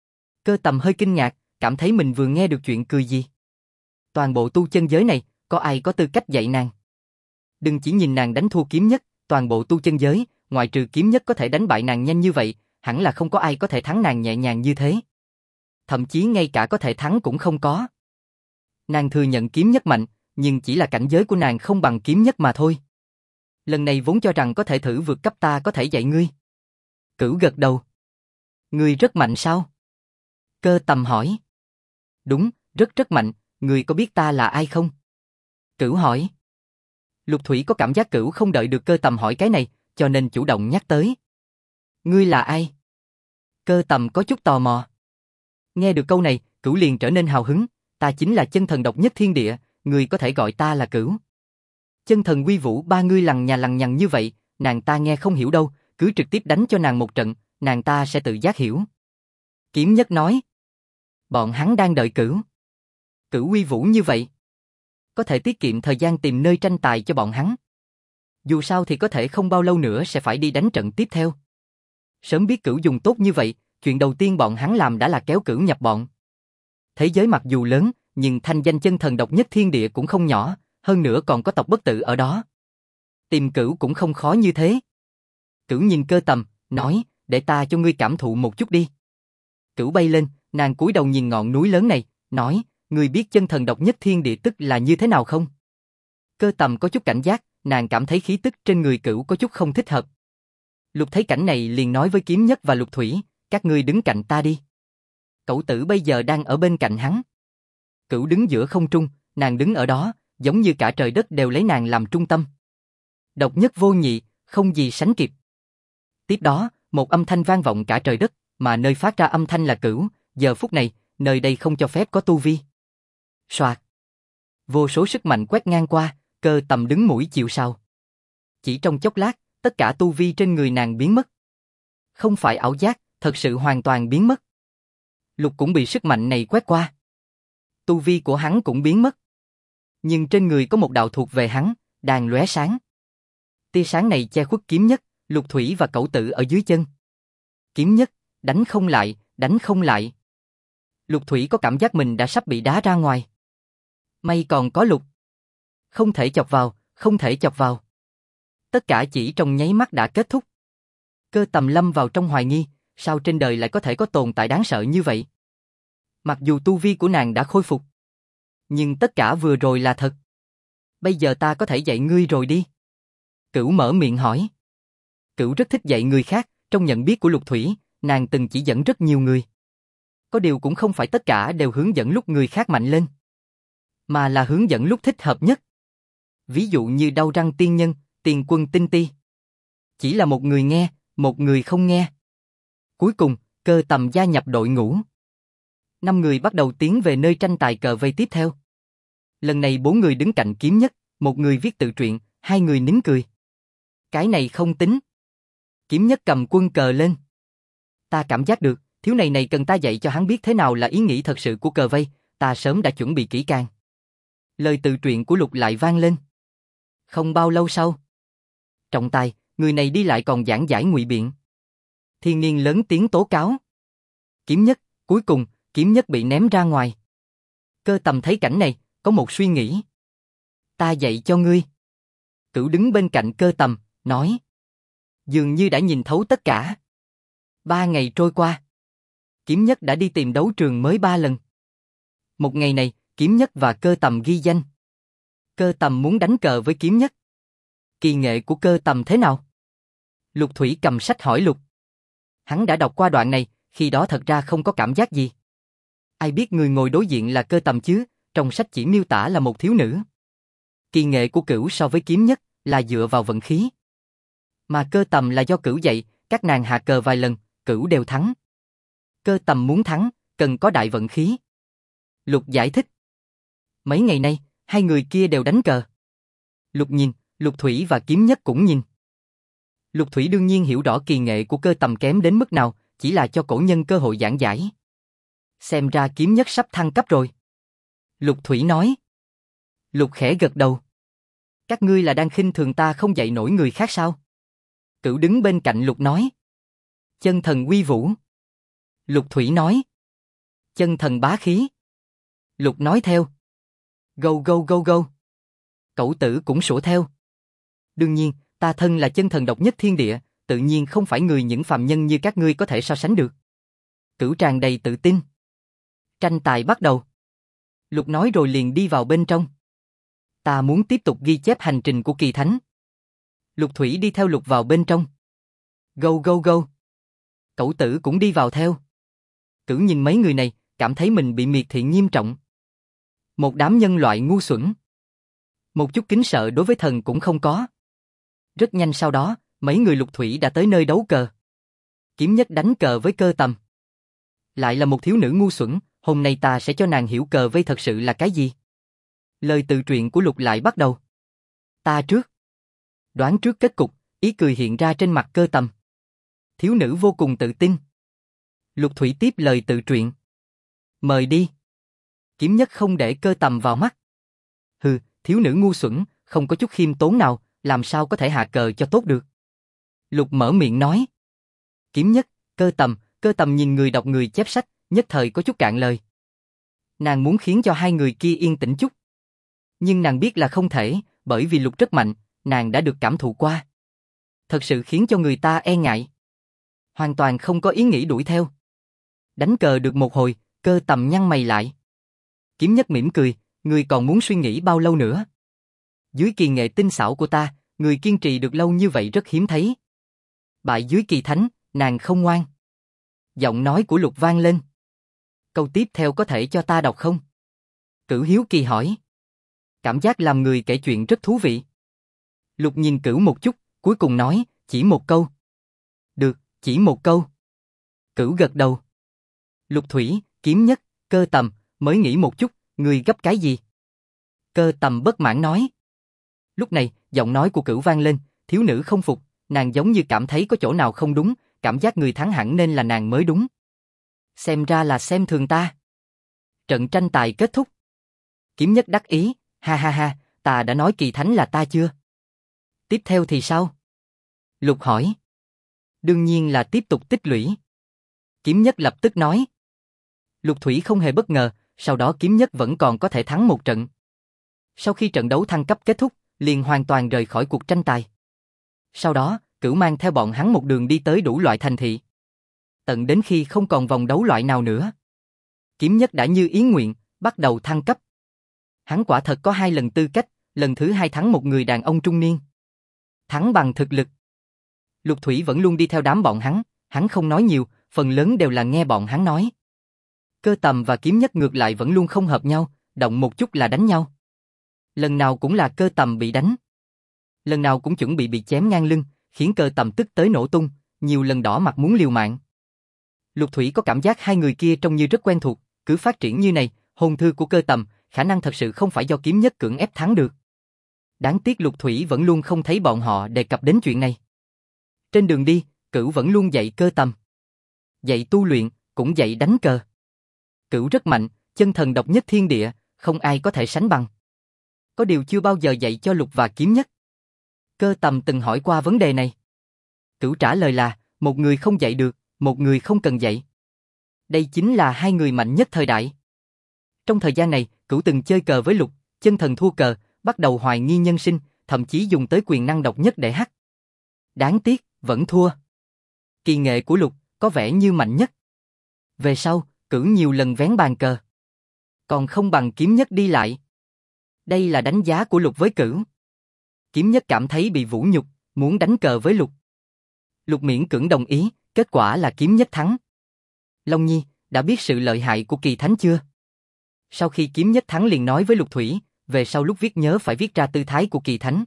Cơ tầm hơi kinh ngạc, cảm thấy mình vừa nghe được chuyện cười gì. Toàn bộ tu chân giới này, có ai có tư cách dạy nàng? Đừng chỉ nhìn nàng đánh thua kiếm nhất, toàn bộ tu chân giới, ngoại trừ kiếm nhất có thể đánh bại nàng nhanh như vậy, hẳn là không có ai có thể thắng nàng nhẹ nhàng như thế. Thậm chí ngay cả có thể thắng cũng không có. Nàng thừa nhận kiếm nhất mạnh, nhưng chỉ là cảnh giới của nàng không bằng kiếm nhất mà thôi. Lần này vốn cho rằng có thể thử vượt cấp ta có thể dạy ngươi. Cửu gật đầu. Ngươi rất mạnh sao? Cơ Tầm hỏi. Đúng, rất rất mạnh, người có biết ta là ai không? Cửu hỏi. Lục Thủy có cảm giác Cửu không đợi được Cơ Tầm hỏi cái này, cho nên chủ động nhắc tới. Ngươi là ai? Cơ Tầm có chút tò mò. Nghe được câu này, Cửu liền trở nên hào hứng, ta chính là chân thần độc nhất thiên địa, ngươi có thể gọi ta là Cửu. Chân thần uy vũ ba ngươi lằng nhằng như vậy, nàng ta nghe không hiểu đâu, cứ trực tiếp đánh cho nàng một trận, nàng ta sẽ tự giác hiểu. Kiếm Nhất nói. Bọn hắn đang đợi Cửu. Cửu uy vũ như vậy. Có thể tiết kiệm thời gian tìm nơi tranh tài cho bọn hắn. Dù sao thì có thể không bao lâu nữa sẽ phải đi đánh trận tiếp theo. Sớm biết Cửu dùng tốt như vậy, chuyện đầu tiên bọn hắn làm đã là kéo Cửu nhập bọn. Thế giới mặc dù lớn, nhưng thanh danh chân thần độc nhất thiên địa cũng không nhỏ, hơn nữa còn có tộc bất tử ở đó. Tìm Cửu cũng không khó như thế. Cửu nhìn Cơ Tầm, nói, để ta cho ngươi cảm thụ một chút đi. Cửu bay lên, nàng cúi đầu nhìn ngọn núi lớn này, nói, ngươi biết chân thần độc nhất thiên địa tức là như thế nào không? Cơ Tầm có chút cảnh giác, nàng cảm thấy khí tức trên người Cửu có chút không thích hợp. Lục thấy cảnh này liền nói với Kiếm Nhất và Lục Thủy, các ngươi đứng cạnh ta đi. Cẩu Tử bây giờ đang ở bên cạnh hắn. Cửu đứng giữa không trung, nàng đứng ở đó, giống như cả trời đất đều lấy nàng làm trung tâm. Độc nhất vô nhị, không gì sánh kịp. Tiếp đó, một âm thanh vang vọng cả trời đất, mà nơi phát ra âm thanh là Cửu, giờ phút này, nơi đây không cho phép có tu vi. Soạt. Vô số sức mạnh quét ngang qua, Cơ Tầm đứng mũi chịu sào. Chỉ trong chốc lát, tất cả tu vi trên người nàng biến mất. Không phải ảo giác, thật sự hoàn toàn biến mất. Lục cũng bị sức mạnh này quét qua. Tu vi của hắn cũng biến mất. Nhưng trên người có một đạo thuộc về hắn, đang lóe sáng. Tia sáng này che khuất Kiếm Nhất, Lục Thủy và Cẩu Tử ở dưới chân. Kiếm Nhất, đánh không lại, đánh không lại. Lục Thủy có cảm giác mình đã sắp bị đá ra ngoài. May còn có Lục. Không thể chọc vào, không thể chọc vào. Tất cả chỉ trong nháy mắt đã kết thúc. Cơ Tầm lâm vào trong hoài nghi, sao trên đời lại có thể có tồn tại đáng sợ như vậy? Mặc dù tu vi của nàng đã khôi phục, nhưng tất cả vừa rồi là thật. Bây giờ ta có thể dạy ngươi rồi đi. Cửu mở miệng hỏi. Cửu rất thích dạy người khác, trong nhận biết của Lục Thủy, nàng từng chỉ dẫn rất nhiều người. Có điều cũng không phải tất cả đều hướng dẫn lúc người khác mạnh lên, mà là hướng dẫn lúc thích hợp nhất. Ví dụ như Đau Răng Tiên Nhân, Tiền Quân Tinh Ti. Chỉ là một người nghe, một người không nghe. Cuối cùng, Cơ Tầm gia nhập đội ngũ. 5 người bắt đầu tiến về nơi tranh tài cờ vây tiếp theo. Lần này 4 người đứng cạnh Kiếm Nhất, 1 người viết tự truyện, 2 người nín cười. Cái này không tính. Kiếm Nhất cầm quân cờ lên. Ta cảm giác được, thiếu này cần ta dạy cho hắn biết thế nào là ý nghĩ thật sự của cờ vây, ta sớm đã chuẩn bị kỹ càng. Lời tự truyện của Lục lại vang lên. Không bao lâu sau, trọng tài, người này đi lại còn giảng giải ngụy biện. Thiên Niên lớn tiếng tố cáo. Kiếm Nhất, cuối cùng, Kiếm Nhất bị ném ra ngoài. Cơ Tầm thấy cảnh này, có một suy nghĩ. Ta dạy cho ngươi. Cửu đứng bên cạnh Cơ Tầm, nói. Dường như đã nhìn thấu tất cả. 3 ngày trôi qua. Kiếm Nhất đã đi tìm đấu trường mới 3 lần. Một ngày này, Kiếm Nhất và Cơ Tầm ghi danh. Cơ Tầm muốn đánh cờ với Kiếm Nhất. Kỳ nghệ của Cơ Tầm thế nào? Lục Thủy cầm sách hỏi Lục. Hắn đã đọc qua đoạn này, khi đó thật ra không có cảm giác gì. Ai biết người ngồi đối diện là Cơ Tầm chứ, trong sách chỉ miêu tả là một thiếu nữ. Kỳ nghệ của Cửu so với Kiếm Nhất là dựa vào vận khí. Mà Cơ Tầm là do Cửu dạy, các nàng hạ cờ vài lần, Cửu đều thắng. Cơ Tầm muốn thắng, cần có đại vận khí. Lục giải thích. Mấy ngày nay, 2 người kia đều đánh cờ. Lục nhìn, Lục Thủy và Kiếm Nhất cũng nhìn. Lục Thủy đương nhiên hiểu rõ kỳ nghệ của Cơ Tầm kém đến mức nào, chỉ là cho cổ nhân cơ hội giảng giải. Xem ra Kiếm Nhất sắp thăng cấp rồi. Lục Thủy nói. Lục khẽ gật đầu. Các ngươi là đang khinh thường ta không dạy nổi người khác sao? Cửu đứng bên cạnh Lục nói. Chân thần uy vũ. Lục Thủy nói. Chân thần bá khí. Lục nói theo. Go go go go. Cẩu Tử cũng sủa theo. Đương nhiên, ta thân là chân thần độc nhất thiên địa, tự nhiên không phải người những phàm nhân như các ngươi có thể so sánh được. Cửu tràn đầy tự tin. Tranh tài bắt đầu. Lục nói rồi liền đi vào bên trong. Ta muốn tiếp tục ghi chép hành trình của kỳ thánh. Lục Thủy đi theo Lục vào bên trong. Go go go. Cẩu Tử cũng đi vào theo. Cửu nhìn mấy người này, cảm thấy mình bị miệt thị nghiêm trọng. Một đám nhân loại ngu xuẩn. Một chút kính sợ đối với thần cũng không có. Rất nhanh sau đó, mấy người Lục Thủy đã tới nơi đấu cờ. Kiếm Nhất đánh cờ với Cơ Tầm. Lại là một thiếu nữ ngu xuẩn, hôm nay ta sẽ cho nàng hiểu cờ vây thật sự là cái gì. Lời tự truyện của Lục lại bắt đầu. Ta trước. Đoán trước kết cục, ý cười hiện ra trên mặt Cơ Tầm. Thiếu nữ vô cùng tự tin. Lục Thủy tiếp lời tự truyện. Mời đi. Kiếm Nhất không để Cơ Tầm vào mắt. Hừ, thiếu nữ ngu xuẩn, không có chút khiêm tốn nào, làm sao có thể hạ cờ cho tốt được. Lục mở miệng nói. Kiếm Nhất, Cơ Tầm nhìn người đọc người chép sách, nhất thời có chút cạn lời. Nàng muốn khiến cho hai người kia yên tĩnh chút. Nhưng nàng biết là không thể, bởi vì Lục rất mạnh, nàng đã được cảm thụ qua. Thật sự khiến cho người ta e ngại. Hoàn toàn không có ý nghĩ đuổi theo. Đánh cờ được một hồi, Cơ Tầm nhăn mày lại. Kiếm Nhất mỉm cười, người còn muốn suy nghĩ bao lâu nữa? Dưới kỳ nghệ tinh xảo của ta, người kiên trì được lâu như vậy rất hiếm thấy. Bại dưới kỳ thánh, nàng không ngoan. Giọng nói của Lục vang lên. Câu tiếp theo có thể cho ta đọc không? Cửu hiếu kỳ hỏi. Cảm giác làm người kể chuyện rất thú vị. Lục nhìn Cửu một chút, cuối cùng nói, chỉ một câu. Được, chỉ một câu. Cửu gật đầu. Lục Thủy, Kiếm Nhất, Cơ Tầm, mới nghĩ một chút, người gấp cái gì? Cơ Tầm bất mãn nói. Lúc này, giọng nói của Cửu vang lên, thiếu nữ không phục, nàng giống như cảm thấy có chỗ nào không đúng, cảm giác người thắng hẳn nên là nàng mới đúng. Xem ra là xem thường ta. Trận tranh tài kết thúc. Kiếm Nhất đắc ý, ha ha ha, ta đã nói kỳ thánh là ta chưa? Tiếp theo thì sao? Lục hỏi. Đương nhiên là tiếp tục tích lũy. Kiếm Nhất lập tức nói. Lục Thủy không hề bất ngờ, sau đó Kiếm Nhất vẫn còn có thể thắng một trận. Sau khi trận đấu thăng cấp kết thúc, liền hoàn toàn rời khỏi cuộc tranh tài. Sau đó, Cửu mang theo bọn hắn một đường đi tới đủ loại thành thị. Tận đến khi không còn vòng đấu loại nào nữa. Kiếm Nhất đã như ý nguyện, bắt đầu thăng cấp. Hắn quả thật có 2 lần tư cách, lần thứ 2 thắng một người đàn ông trung niên. Thắng bằng thực lực. Lục Thủy vẫn luôn đi theo đám bọn hắn không nói nhiều, phần lớn đều là nghe bọn hắn nói. Cơ Tầm và Kiếm Nhất ngược lại vẫn luôn không hợp nhau, động một chút là đánh nhau. Lần nào cũng là Cơ Tầm bị đánh. Lần nào cũng chuẩn bị chém ngang lưng, khiến Cơ Tầm tức tới nổ tung, nhiều lần đỏ mặt muốn liều mạng. Lục Thủy có cảm giác hai người kia trông như rất quen thuộc, cứ phát triển như này, hồn thư của Cơ Tầm, khả năng thật sự không phải do Kiếm Nhất cưỡng ép thắng được. Đáng tiếc Lục Thủy vẫn luôn không thấy bọn họ đề cập đến chuyện này. Trên đường đi, Cửu vẫn luôn dạy Cơ Tầm. Dạy tu luyện, cũng dạy đánh cờ. Cửu rất mạnh, chân thần độc nhất thiên địa, không ai có thể sánh bằng. Có điều chưa bao giờ dạy cho Lục và Kiếm Nhất. Cơ Tầm từng hỏi qua vấn đề này. Cửu trả lời là, một người không dạy được, một người không cần dạy. Đây chính là hai người mạnh nhất thời đại. Trong thời gian này, Cửu từng chơi cờ với Lục, chân thần thua cờ, bắt đầu hoài nghi nhân sinh, thậm chí dùng tới quyền năng độc nhất để hắc. Đáng tiếc, vẫn thua. Kỳ nghệ của Lục, có vẻ như mạnh nhất. Về sau, Cửu nhiều lần vén bàn cờ. Còn không bằng Kiếm Nhất đi lại. Đây là đánh giá của Lục với Cửu. Kiếm Nhất cảm thấy bị vũ nhục, muốn đánh cờ với Lục. Lục miễn cưỡng đồng ý, kết quả là Kiếm Nhất thắng. Long Nhi, đã biết sự lợi hại của kỳ thánh chưa? Sau khi Kiếm Nhất thắng liền nói với Lục Thủy, về sau lúc viết nhớ phải viết ra tư thái của kỳ thánh.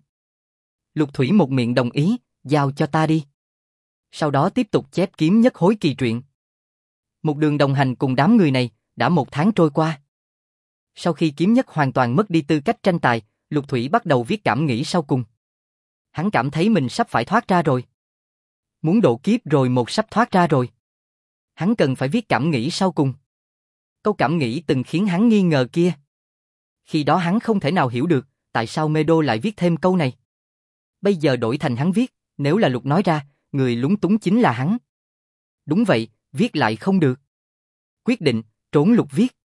Lục Thủy một miệng đồng ý, giao cho ta đi. Sau đó tiếp tục chép Kiếm Nhất hối kỳ truyện. Một đường đồng hành cùng đám người này, đã 1 tháng trôi qua. Sau khi Kiếm Nhất hoàn toàn mất đi tư cách tranh tài, Lục Thủy bắt đầu viết cảm nghĩ sau cùng. Hắn cảm thấy mình sắp phải thoát ra rồi. Muốn độ kiếp rồi một sắp thoát ra rồi. Hắn cần phải viết cảm nghĩ sau cùng. Câu cảm nghĩ từng khiến hắn nghi ngờ kia. Khi đó hắn không thể nào hiểu được, tại sao Medo lại viết thêm câu này. Bây giờ đổi thành hắn viết, nếu là Lục nói ra, người lúng túng chính là hắn. Đúng vậy, viết lại không được. Quyết định, trốn Lục viết.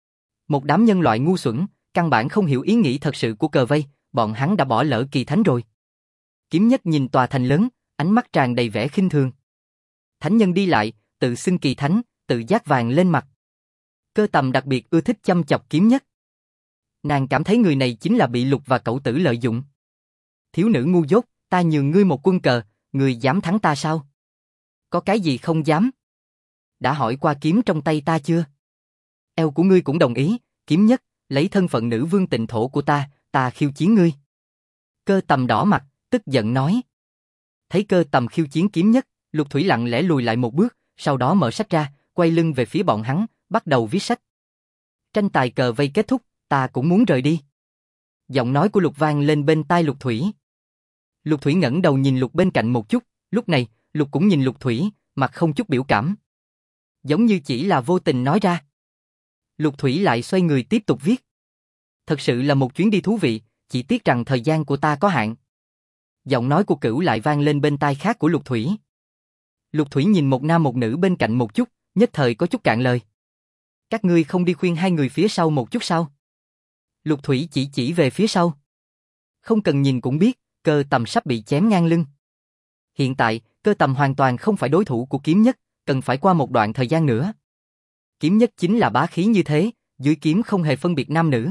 Một đám nhân loại ngu xuẩn, căn bản không hiểu ý nghĩ thật sự của cờ vây, bọn hắn đã bỏ lỡ kỳ thánh rồi. Kiếm Nhất nhìn tòa thành lớn, ánh mắt tràn đầy vẻ khinh thường. Thánh nhân đi lại, tự xưng kỳ thánh, tự giác vàng lên mặt. Cơ Tầm đặc biệt ưa thích chăm chọc Kiếm Nhất. Nàng cảm thấy người này chính là bị Lục và cậu tử lợi dụng. Thiếu nữ ngu dốt, ta nhường ngươi một quân cờ, ngươi dám thắng ta sao? Có cái gì không dám? đã hỏi qua kiếm trong tay ta chưa? Eo của ngươi cũng đồng ý, kiếm nhất, lấy thân phận nữ vương tịnh thổ của ta khiêu chiến ngươi. Cơ Tầm đỏ mặt, tức giận nói. Thấy Cơ Tầm khiêu chiến kiếm nhất, Lục Thủy lặng lẽ lùi lại một bước, sau đó mở sách ra, quay lưng về phía bọn hắn, bắt đầu viết sách. Tranh tài cờ vây kết thúc, ta cũng muốn rời đi. Giọng nói của Lục vang lên bên tai Lục Thủy. Lục Thủy ngẩng đầu nhìn Lục bên cạnh một chút, lúc này, Lục cũng nhìn Lục Thủy, mặt không chút biểu cảm. Giống như chỉ là vô tình nói ra. Lục Thủy lại xoay người tiếp tục viết. Thật sự là một chuyến đi thú vị, chỉ tiếc rằng thời gian của ta có hạn. Giọng nói của Cửu lại vang lên bên tai khác của Lục Thủy. Lục Thủy nhìn một nam một nữ bên cạnh một chút, nhất thời có chút cạn lời. Các ngươi không đi khuyên hai người phía sau một chút sao? Lục Thủy chỉ về phía sau. Không cần nhìn cũng biết, Cơ Tầm sắp bị chém ngang lưng. Hiện tại, Cơ Tầm hoàn toàn không phải đối thủ của kiếm nhất, cần phải qua một đoạn thời gian nữa. Kiếm nhất chính là bá khí như thế, dưới kiếm không hề phân biệt nam nữ.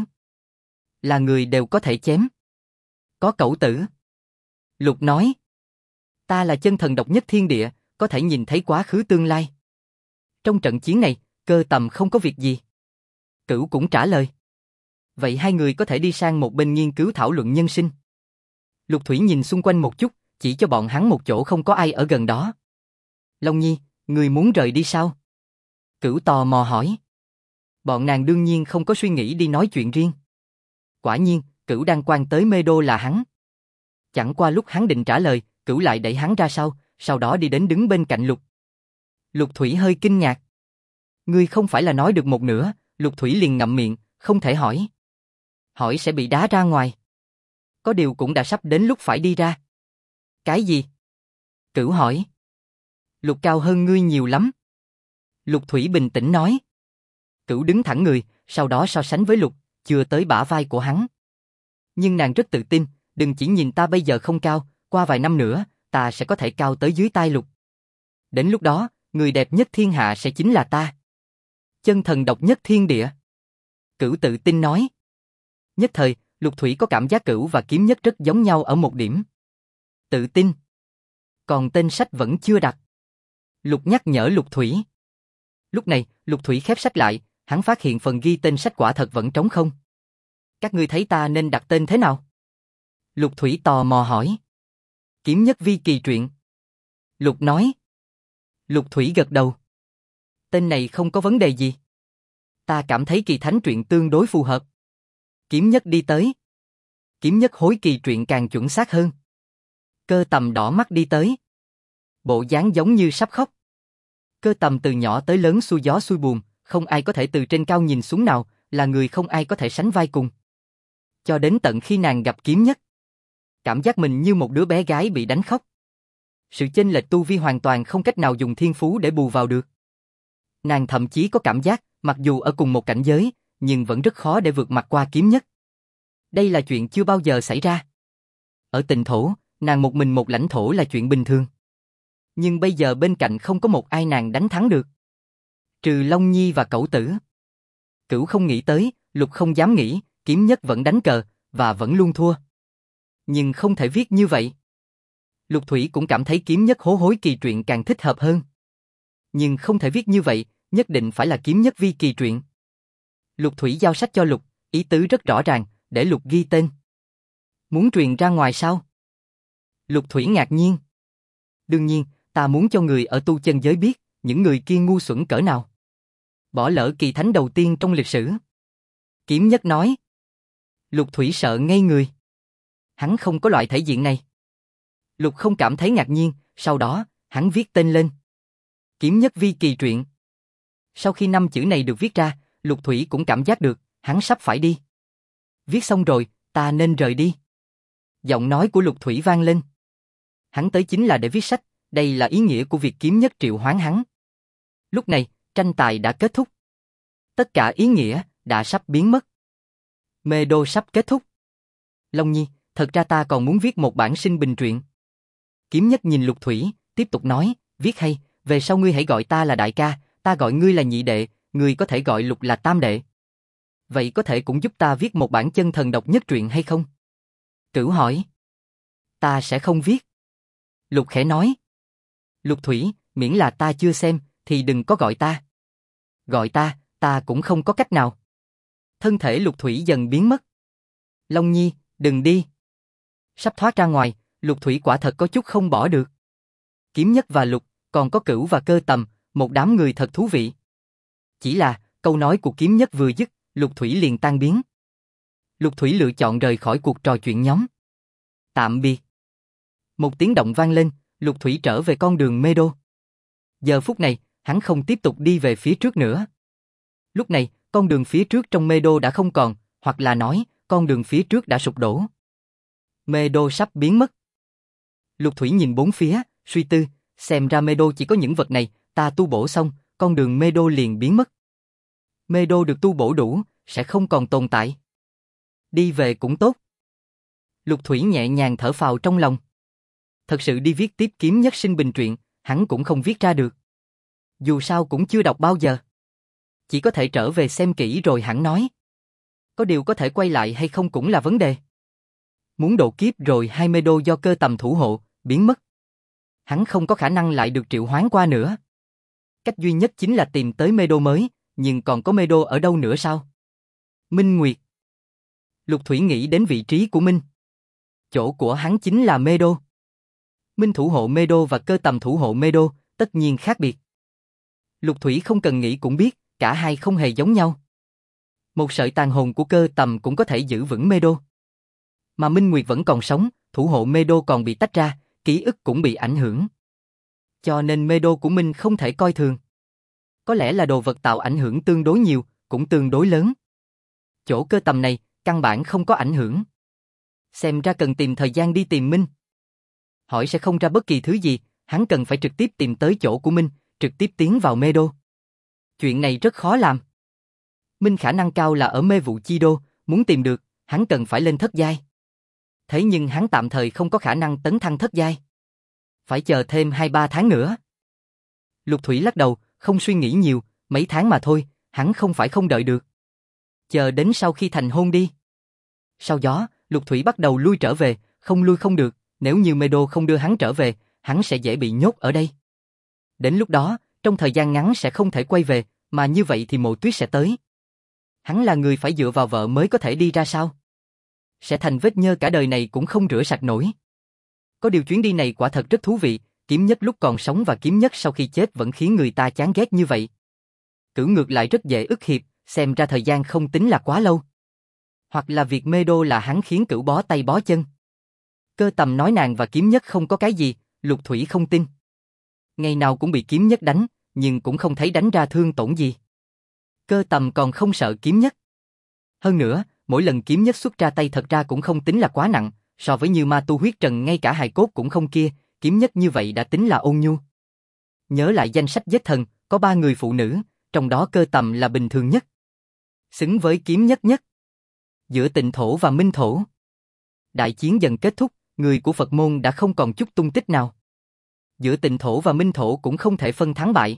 Là người đều có thể chém. Có cẩu tử. Lục nói. Ta là chân thần độc nhất thiên địa, có thể nhìn thấy quá khứ tương lai. Trong trận chiến này, Cơ Tầm không có việc gì. Cửu cũng trả lời. Vậy hai người có thể đi sang một bên nghiên cứu thảo luận nhân sinh. Lục Thủy nhìn xung quanh một chút, chỉ cho bọn hắn một chỗ không có ai ở gần đó. Long Nhi, người muốn rời đi sao? Cửu tò mò hỏi. Bọn nàng đương nhiên không có suy nghĩ đi nói chuyện riêng. Quả nhiên, Cửu đang quan tới mê đô là hắn. Chẳng qua lúc hắn định trả lời, Cửu lại đẩy hắn ra sau đó đi đến đứng bên cạnh Lục. Lục Thủy hơi kinh ngạc. Ngươi không phải là nói được một nửa, Lục Thủy liền ngậm miệng, không thể hỏi. Hỏi sẽ bị đá ra ngoài. Có điều cũng đã sắp đến lúc phải đi ra. Cái gì? Cửu hỏi. Lục cao hơn ngươi nhiều lắm. Lục Thủy bình tĩnh nói. Cửu đứng thẳng người, sau đó so sánh với Lục, chưa tới bả vai của hắn. Nhưng nàng rất tự tin, đừng chỉ nhìn ta bây giờ không cao, qua vài năm nữa, ta sẽ có thể cao tới dưới tai Lục. Đến lúc đó, người đẹp nhất thiên hạ sẽ chính là ta. Chân thần độc nhất thiên địa. Cửu tự tin nói. Nhất thời, Lục Thủy có cảm giác Cửu và kiếm nhất rất giống nhau ở một điểm. Tự tin. Còn tên sách vẫn chưa đặt. Lục nhắc nhở Lục Thủy. Lúc này, Lục Thủy khép sách lại, hắn phát hiện phần ghi tên sách quả thật vẫn trống không. Các ngươi thấy ta nên đặt tên thế nào? Lục Thủy tò mò hỏi. Kiếm nhất vi kỳ truyện. Lục nói. Lục Thủy gật đầu. Tên này không có vấn đề gì. Ta cảm thấy kỳ thánh truyện tương đối phù hợp. Kiếm nhất đi tới. Kiếm nhất hối kỳ truyện càng chuẩn xác hơn. Cơ Tầm đỏ mắt đi tới. Bộ dáng giống như sắp khóc. Cơ Tầm từ nhỏ tới lớn xuôi gió xuôi buồm, không ai có thể từ trên cao nhìn xuống nào, là người không ai có thể sánh vai cùng. Cho đến tận khi nàng gặp kiếm nhất. Cảm giác mình như một đứa bé gái bị đánh khóc. Sự chênh lệch tu vi hoàn toàn không cách nào dùng thiên phú để bù vào được. Nàng thậm chí có cảm giác, mặc dù ở cùng một cảnh giới, nhưng vẫn rất khó để vượt mặt qua kiếm nhất. Đây là chuyện chưa bao giờ xảy ra. Ở Tịnh thổ, nàng một mình một lãnh thổ là chuyện bình thường. Nhưng bây giờ bên cạnh không có một ai nàng đánh thắng được. Trừ Long Nhi và Cẩu Tử. Cửu không nghĩ tới, Lục không dám nghĩ, kiếm nhất vẫn đánh cờ, và vẫn luôn thua. Nhưng không thể viết như vậy. Lục Thủy cũng cảm thấy kiếm nhất hố hối kỳ truyện càng thích hợp hơn. Nhưng không thể viết như vậy, nhất định phải là kiếm nhất vi kỳ truyện. Lục Thủy giao sách cho Lục, ý tứ rất rõ ràng, để Lục ghi tên. Muốn truyền ra ngoài sao? Lục Thủy ngạc nhiên. Đương nhiên, ta muốn cho người ở tu chân giới biết, những người kia ngu xuẩn cỡ nào. Bỏ lỡ kỳ thánh đầu tiên trong lịch sử. Kiếm nhất nói. Lục Thủy sợ ngây người. Hắn không có loại thể diện này. Lục không cảm thấy ngạc nhiên, sau đó, hắn viết tên lên. Kiếm nhất vi kỳ truyện. Sau khi 5 chữ này được viết ra, Lục Thủy cũng cảm giác được, hắn sắp phải đi. Viết xong rồi, ta nên rời đi. Giọng nói của Lục Thủy vang lên. Hắn tới chính là để viết sách, đây là ý nghĩa của việc kiếm nhất triệu hoán hắn. Lúc này, tranh tài đã kết thúc. Tất cả ý nghĩa đã sắp biến mất. Mê đô sắp kết thúc. Long Nhi, thật ra ta còn muốn viết một bản sinh bình truyện. Kiếm nhất nhìn Lục Thủy, tiếp tục nói, viết hay, về sau ngươi hãy gọi ta là đại ca, ta gọi ngươi là nhị đệ, ngươi có thể gọi Lục là tam đệ. Vậy có thể cũng giúp ta viết một bản chân thần độc nhất truyện hay không? Cửu hỏi. Ta sẽ không viết. Lục khẽ nói. Lục Thủy, miễn là ta chưa xem, thì đừng có gọi ta. Gọi ta cũng không có cách nào. Thân thể Lục Thủy dần biến mất. Long Nhi, đừng đi. Sắp thoát ra ngoài, Lục Thủy quả thật có chút không bỏ được. Kiếm Nhất và Lục, còn có Cửu và Cơ Tầm, một đám người thật thú vị. Chỉ là, câu nói của Kiếm Nhất vừa dứt, Lục Thủy liền tan biến. Lục Thủy lựa chọn rời khỏi cuộc trò chuyện nhóm. Tạm biệt. Một tiếng động vang lên, Lục Thủy trở về con đường Mê Đô. Giờ phút này, hắn không tiếp tục đi về phía trước nữa. Lúc này, con đường phía trước trong Mê Đô đã không còn, hoặc là nói, con đường phía trước đã sụp đổ. Mê Đô sắp biến mất. Lục Thủy nhìn bốn phía, suy tư, xem ra Mê Đô chỉ có những vật này, ta tu bổ xong, con đường Mê Đô liền biến mất. Mê Đô được tu bổ đủ, sẽ không còn tồn tại. Đi về cũng tốt. Lục Thủy nhẹ nhàng thở phào trong lòng. Thật sự đi viết tiếp Kiếm Nhất sinh bình truyện, hắn cũng không viết ra được. Dù sao cũng chưa đọc bao giờ. Chỉ có thể trở về xem kỹ rồi hẳn nói. Có điều có thể quay lại hay không cũng là vấn đề. Muốn độ kiếp rồi hai Mê Đô do Cơ Tầm thủ hộ, biến mất. Hắn không có khả năng lại được triệu hoán qua nữa. Cách duy nhất chính là tìm tới Mê Đô mới, nhưng còn có Mê Đô ở đâu nữa sao? Minh Nguyệt. Lục Thủy nghĩ đến vị trí của Minh. Chỗ của hắn chính là Mê Đô. Minh thủ hộ Mê Đô và Cơ Tầm thủ hộ Mê Đô, tất nhiên khác biệt. Lục Thủy không cần nghĩ cũng biết, cả hai không hề giống nhau. Một sợi tàn hồn của Cơ Tầm cũng có thể giữ vững Mê Đô. Mà Minh Nguyệt vẫn còn sống, thủ hộ Mê Đô còn bị tách ra, ký ức cũng bị ảnh hưởng. Cho nên Mê Đô của Minh không thể coi thường. Có lẽ là đồ vật tạo ảnh hưởng tương đối nhiều, cũng tương đối lớn. Chỗ Cơ Tầm này, căn bản không có ảnh hưởng. Xem ra cần tìm thời gian đi tìm Minh. Hỏi sẽ không ra bất kỳ thứ gì, hắn cần phải trực tiếp tìm tới chỗ của Minh, trực tiếp tiến vào Mê Đô. Chuyện này rất khó làm. Minh khả năng cao là ở Mê Vụ Chi Đô, muốn tìm được, hắn cần phải lên thất giai. Thế nhưng hắn tạm thời không có khả năng tấn thăng thất giai. Phải chờ thêm 2-3 tháng nữa. Lục Thủy lắc đầu, không suy nghĩ nhiều, mấy tháng mà thôi, hắn không phải không đợi được. Chờ đến sau khi thành hôn đi. Sau đó, Lục Thủy bắt đầu lui trở về, không lui không được, nếu như Mê Đô không đưa hắn trở về, hắn sẽ dễ bị nhốt ở đây. Đến lúc đó, trong thời gian ngắn sẽ không thể quay về, mà như vậy thì Mộ Tuyết sẽ tới. Hắn là người phải dựa vào vợ mới có thể đi ra sao? Sẽ thành vết nhơ cả đời này cũng không rửa sạch nổi. Có điều chuyến đi này quả thật rất thú vị, Kiếm Nhất lúc còn sống và Kiếm Nhất sau khi chết vẫn khiến người ta chán ghét như vậy. Cửu ngược lại rất dễ ức hiệp, xem ra thời gian không tính là quá lâu. Hoặc là việc Mê Đô là hắn khiến Cửu bó tay bó chân. Cơ Tầm nói nàng và Kiếm Nhất không có cái gì, Lục Thủy không tin. Ngày nào cũng bị Kiếm Nhất đánh, nhưng cũng không thấy đánh ra thương tổn gì. Cơ Tầm còn không sợ Kiếm Nhất. Hơn nữa, mỗi lần Kiếm Nhất xuất ra tay thật ra cũng không tính là quá nặng, so với Như Ma Tu Huyết Trần ngay cả hài cốt cũng không kia, Kiếm Nhất như vậy đã tính là ôn nhu. Nhớ lại danh sách giết thần, có 3 người phụ nữ, trong đó Cơ Tầm là bình thường nhất. Xứng với Kiếm Nhất nhất. Giữa Tịnh Thổ và Minh Thổ. Đại chiến dần kết thúc, người của Phật môn đã không còn chút tung tích nào. Giữa Tịnh Thổ và Minh Thổ cũng không thể phân thắng bại.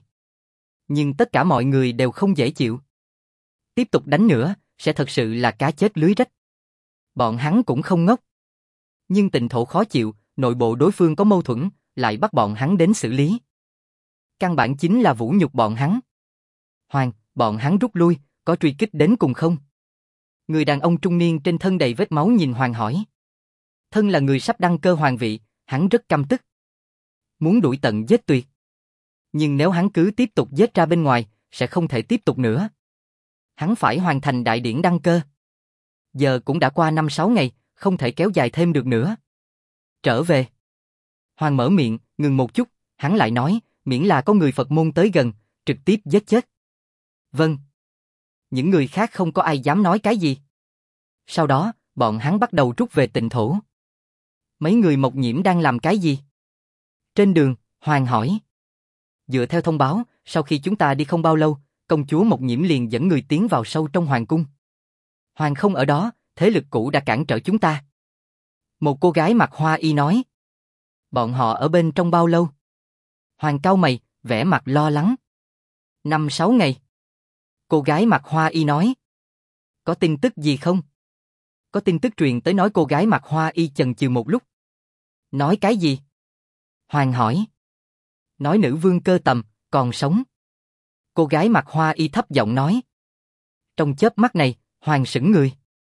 Nhưng tất cả mọi người đều không dễ chịu. Tiếp tục đánh nữa, sẽ thật sự là cá chết lưới rách. Bọn hắn cũng không ngốc. Nhưng Tịnh Thổ khó chịu, nội bộ đối phương có mâu thuẫn, lại bắt bọn hắn đến xử lý. Căn bản chính là vũ nhục bọn hắn. Hoàng, bọn hắn rút lui, có truy kích đến cùng không? Người đàn ông trung niên trên thân đầy vết máu nhìn Hoàng hỏi. Thân là người sắp đăng cơ hoàng vị, hắn rất căm tức. Muốn đuổi tận giết tuyệt. Nhưng nếu hắn cứ tiếp tục giết ra bên ngoài, sẽ không thể tiếp tục nữa. Hắn phải hoàn thành đại điển đăng cơ. Giờ cũng đã qua 5-6 ngày, không thể kéo dài thêm được nữa. Trở về. Hoàng mở miệng, ngừng một chút, hắn lại nói, miễn là có người Phật môn tới gần, trực tiếp giết chết. Vâng. Những người khác không có ai dám nói cái gì. Sau đó, bọn hắn bắt đầu rút về Tịnh Thổ. Mấy người Mộc Nhiễm đang làm cái gì? Trên đường, Hoàng hỏi. Dựa theo thông báo, sau khi chúng ta đi không bao lâu, công chúa Mộc Nhiễm liền dẫn người tiến vào sâu trong hoàng cung. Hoàng không ở đó, thế lực cũ đã cản trở chúng ta. Một cô gái mặc hoa y nói. Bọn họ ở bên trong bao lâu? Hoàng cau mày, vẻ mặt lo lắng. 5-6 ngày. Cô gái mặc hoa y nói. Có tin tức gì không? Có tin tức truyền tới nói cô gái mặc hoa y chần chừ một lúc. Nói cái gì? Hoàng hỏi. Nói nữ vương Cơ Tầm, còn sống. Cô gái mặc hoa y thấp giọng nói. Trong chớp mắt này, Hoàng sững người.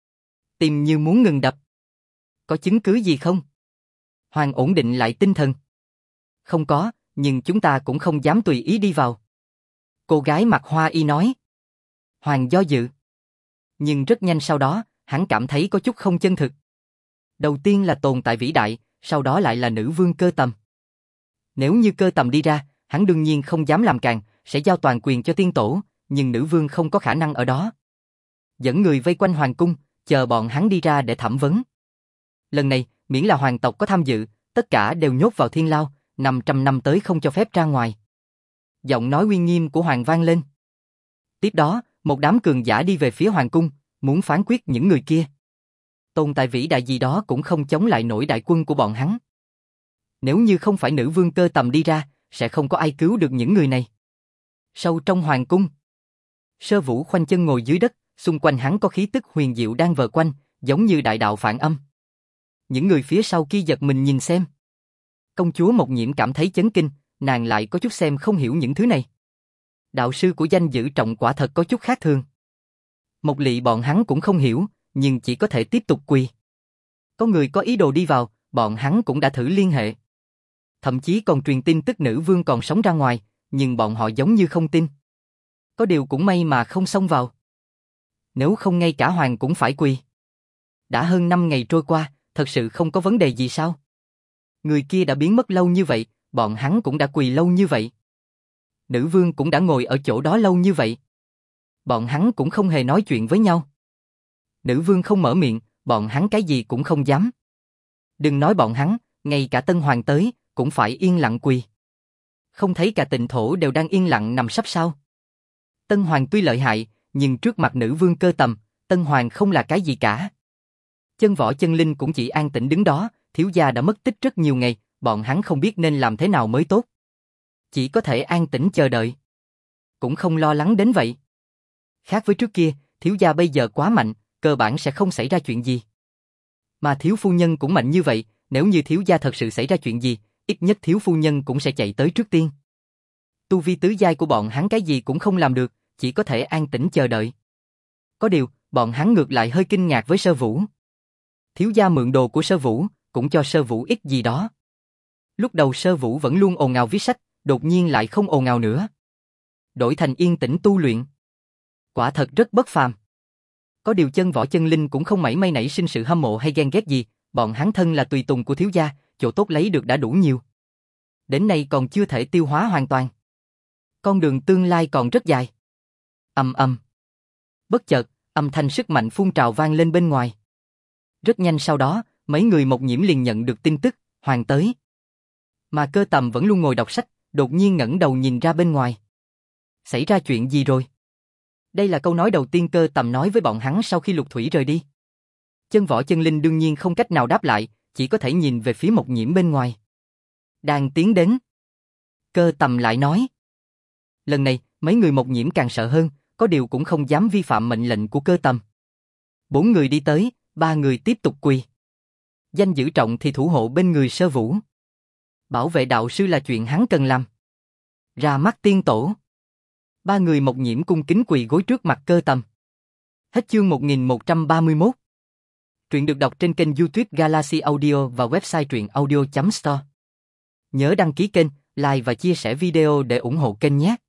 Tim như muốn ngừng đập. Có chứng cứ gì không? Hoàng ổn định lại tinh thần. Không có, nhưng chúng ta cũng không dám tùy ý đi vào. Cô gái mặc hoa y nói. Hoàng do dự. Nhưng rất nhanh sau đó, hắn cảm thấy có chút không chân thực. Đầu tiên là tồn tại vĩ đại, sau đó lại là nữ vương Cơ Tầm. Nếu như Cơ Tầm đi ra, hắn đương nhiên không dám làm càn, sẽ giao toàn quyền cho tiên tổ, nhưng nữ vương không có khả năng ở đó. Dẫn người vây quanh hoàng cung, chờ bọn hắn đi ra để thẩm vấn. Lần này, miễn là hoàng tộc có tham dự, tất cả đều nhốt vào thiên lao, 500 năm tới không cho phép ra ngoài. Giọng nói uy nghiêm của hoàng vang lên. Tiếp đó, một đám cường giả đi về phía hoàng cung, muốn phán quyết những người kia. Tồn tại vĩ đại gì đó cũng không chống lại nổi đại quân của bọn hắn. Nếu như không phải nữ vương Cơ Tầm đi ra, sẽ không có ai cứu được những người này. Sâu trong hoàng cung, Sơ Vũ khoanh chân ngồi dưới đất, xung quanh hắn có khí tức huyền diệu đang vờn quanh, giống như đại đạo phản âm. Những người phía sau kia giật mình nhìn xem. Công chúa Mộc Nhiễm cảm thấy chấn kinh, nàng lại có chút xem không hiểu những thứ này. Đạo sư của danh giữ trọng quả thật có chút khác thường. Mộc Lị bọn hắn cũng không hiểu, nhưng chỉ có thể tiếp tục quỳ. Có người có ý đồ đi vào, bọn hắn cũng đã thử liên hệ. Thậm chí còn truyền tin tức nữ vương còn sống ra ngoài, nhưng bọn họ giống như không tin. Có điều cũng may mà không xông vào. Nếu không ngay cả hoàng cũng phải quỳ. Đã hơn 5 ngày trôi qua, thật sự không có vấn đề gì sao? Người kia đã biến mất lâu như vậy, bọn hắn cũng đã quỳ lâu như vậy. Nữ vương cũng đã ngồi ở chỗ đó lâu như vậy. Bọn hắn cũng không hề nói chuyện với nhau. Nữ vương không mở miệng, bọn hắn cái gì cũng không dám. Đừng nói bọn hắn, ngay cả tân hoàng tới, cũng phải yên lặng quỳ. Không thấy cả Tịnh Thổ đều đang yên lặng nằm sấp sao? Tân hoàng tuy lợi hại, nhưng trước mặt nữ vương Cơ Tầm, tân hoàng không là cái gì cả. Chân Võ Chân Linh cũng chỉ an tĩnh đứng đó, thiếu gia đã mất tích rất nhiều ngày, bọn hắn không biết nên làm thế nào mới tốt. Chỉ có thể an tĩnh chờ đợi. Cũng không lo lắng đến vậy. Khác với trước kia, thiếu gia bây giờ quá mạnh, cơ bản sẽ không xảy ra chuyện gì. Mà thiếu phu nhân cũng mạnh như vậy, nếu như thiếu gia thật sự xảy ra chuyện gì, ít nhất thiếu phu nhân cũng sẽ chạy tới trước tiên. Tu vi tứ giai của bọn hắn cái gì cũng không làm được, chỉ có thể an tĩnh chờ đợi. Có điều, bọn hắn ngược lại hơi kinh ngạc với Sơ Vũ. Thiếu gia mượn đồ của Sơ Vũ, cũng cho Sơ Vũ ít gì đó. Lúc đầu Sơ Vũ vẫn luôn ồn ào viết sách, đột nhiên lại không ồn ào nữa. Đổi thành yên tĩnh tu luyện. Quả thật rất bất phàm. Có điều Chân Võ Chân Linh cũng không mảy may nảy sinh sự hâm mộ hay ghen ghét gì, bọn hắn thân là tùy tùng của thiếu gia, chỗ tốt lấy được đã đủ nhiều. Đến nay còn chưa thể tiêu hóa hoàn toàn. Con đường tương lai còn rất dài. Ầm ầm. Bất chợt, âm thanh sức mạnh phun trào vang lên bên ngoài. Rất nhanh sau đó, mấy người Mộc Nhiễm liền nhận được tin tức, hoàng tới. Mà Cơ Tầm vẫn luôn ngồi đọc sách, đột nhiên ngẩng đầu nhìn ra bên ngoài. Xảy ra chuyện gì rồi? Đây là câu nói đầu tiên Cơ Tầm nói với bọn hắn sau khi Lục Thủy rời đi. Chân Võ Chân Linh đương nhiên không cách nào đáp lại, chỉ có thể nhìn về phía Mộc Nhiễm bên ngoài. Đang tiến đến. Cơ Tầm lại nói. Lần này, mấy người Mộc Nhiễm càng sợ hơn, có điều cũng không dám vi phạm mệnh lệnh của Cơ Tầm. 4 người đi tới, 3 người tiếp tục quỳ. Danh giữ trọng thì thủ hộ bên người Sơ Vũ. Bảo vệ đạo sư là chuyện hắn cần làm. Ra mắt tiên tổ. 3 người Mộc Nhiễm cung kính quỳ gối trước mặt Cơ Tầm. Hết chương 1131. Truyện được đọc trên kênh YouTube Galaxy Audio và website truyệnaudio.store. Nhớ đăng ký kênh, like và chia sẻ video để ủng hộ kênh nhé.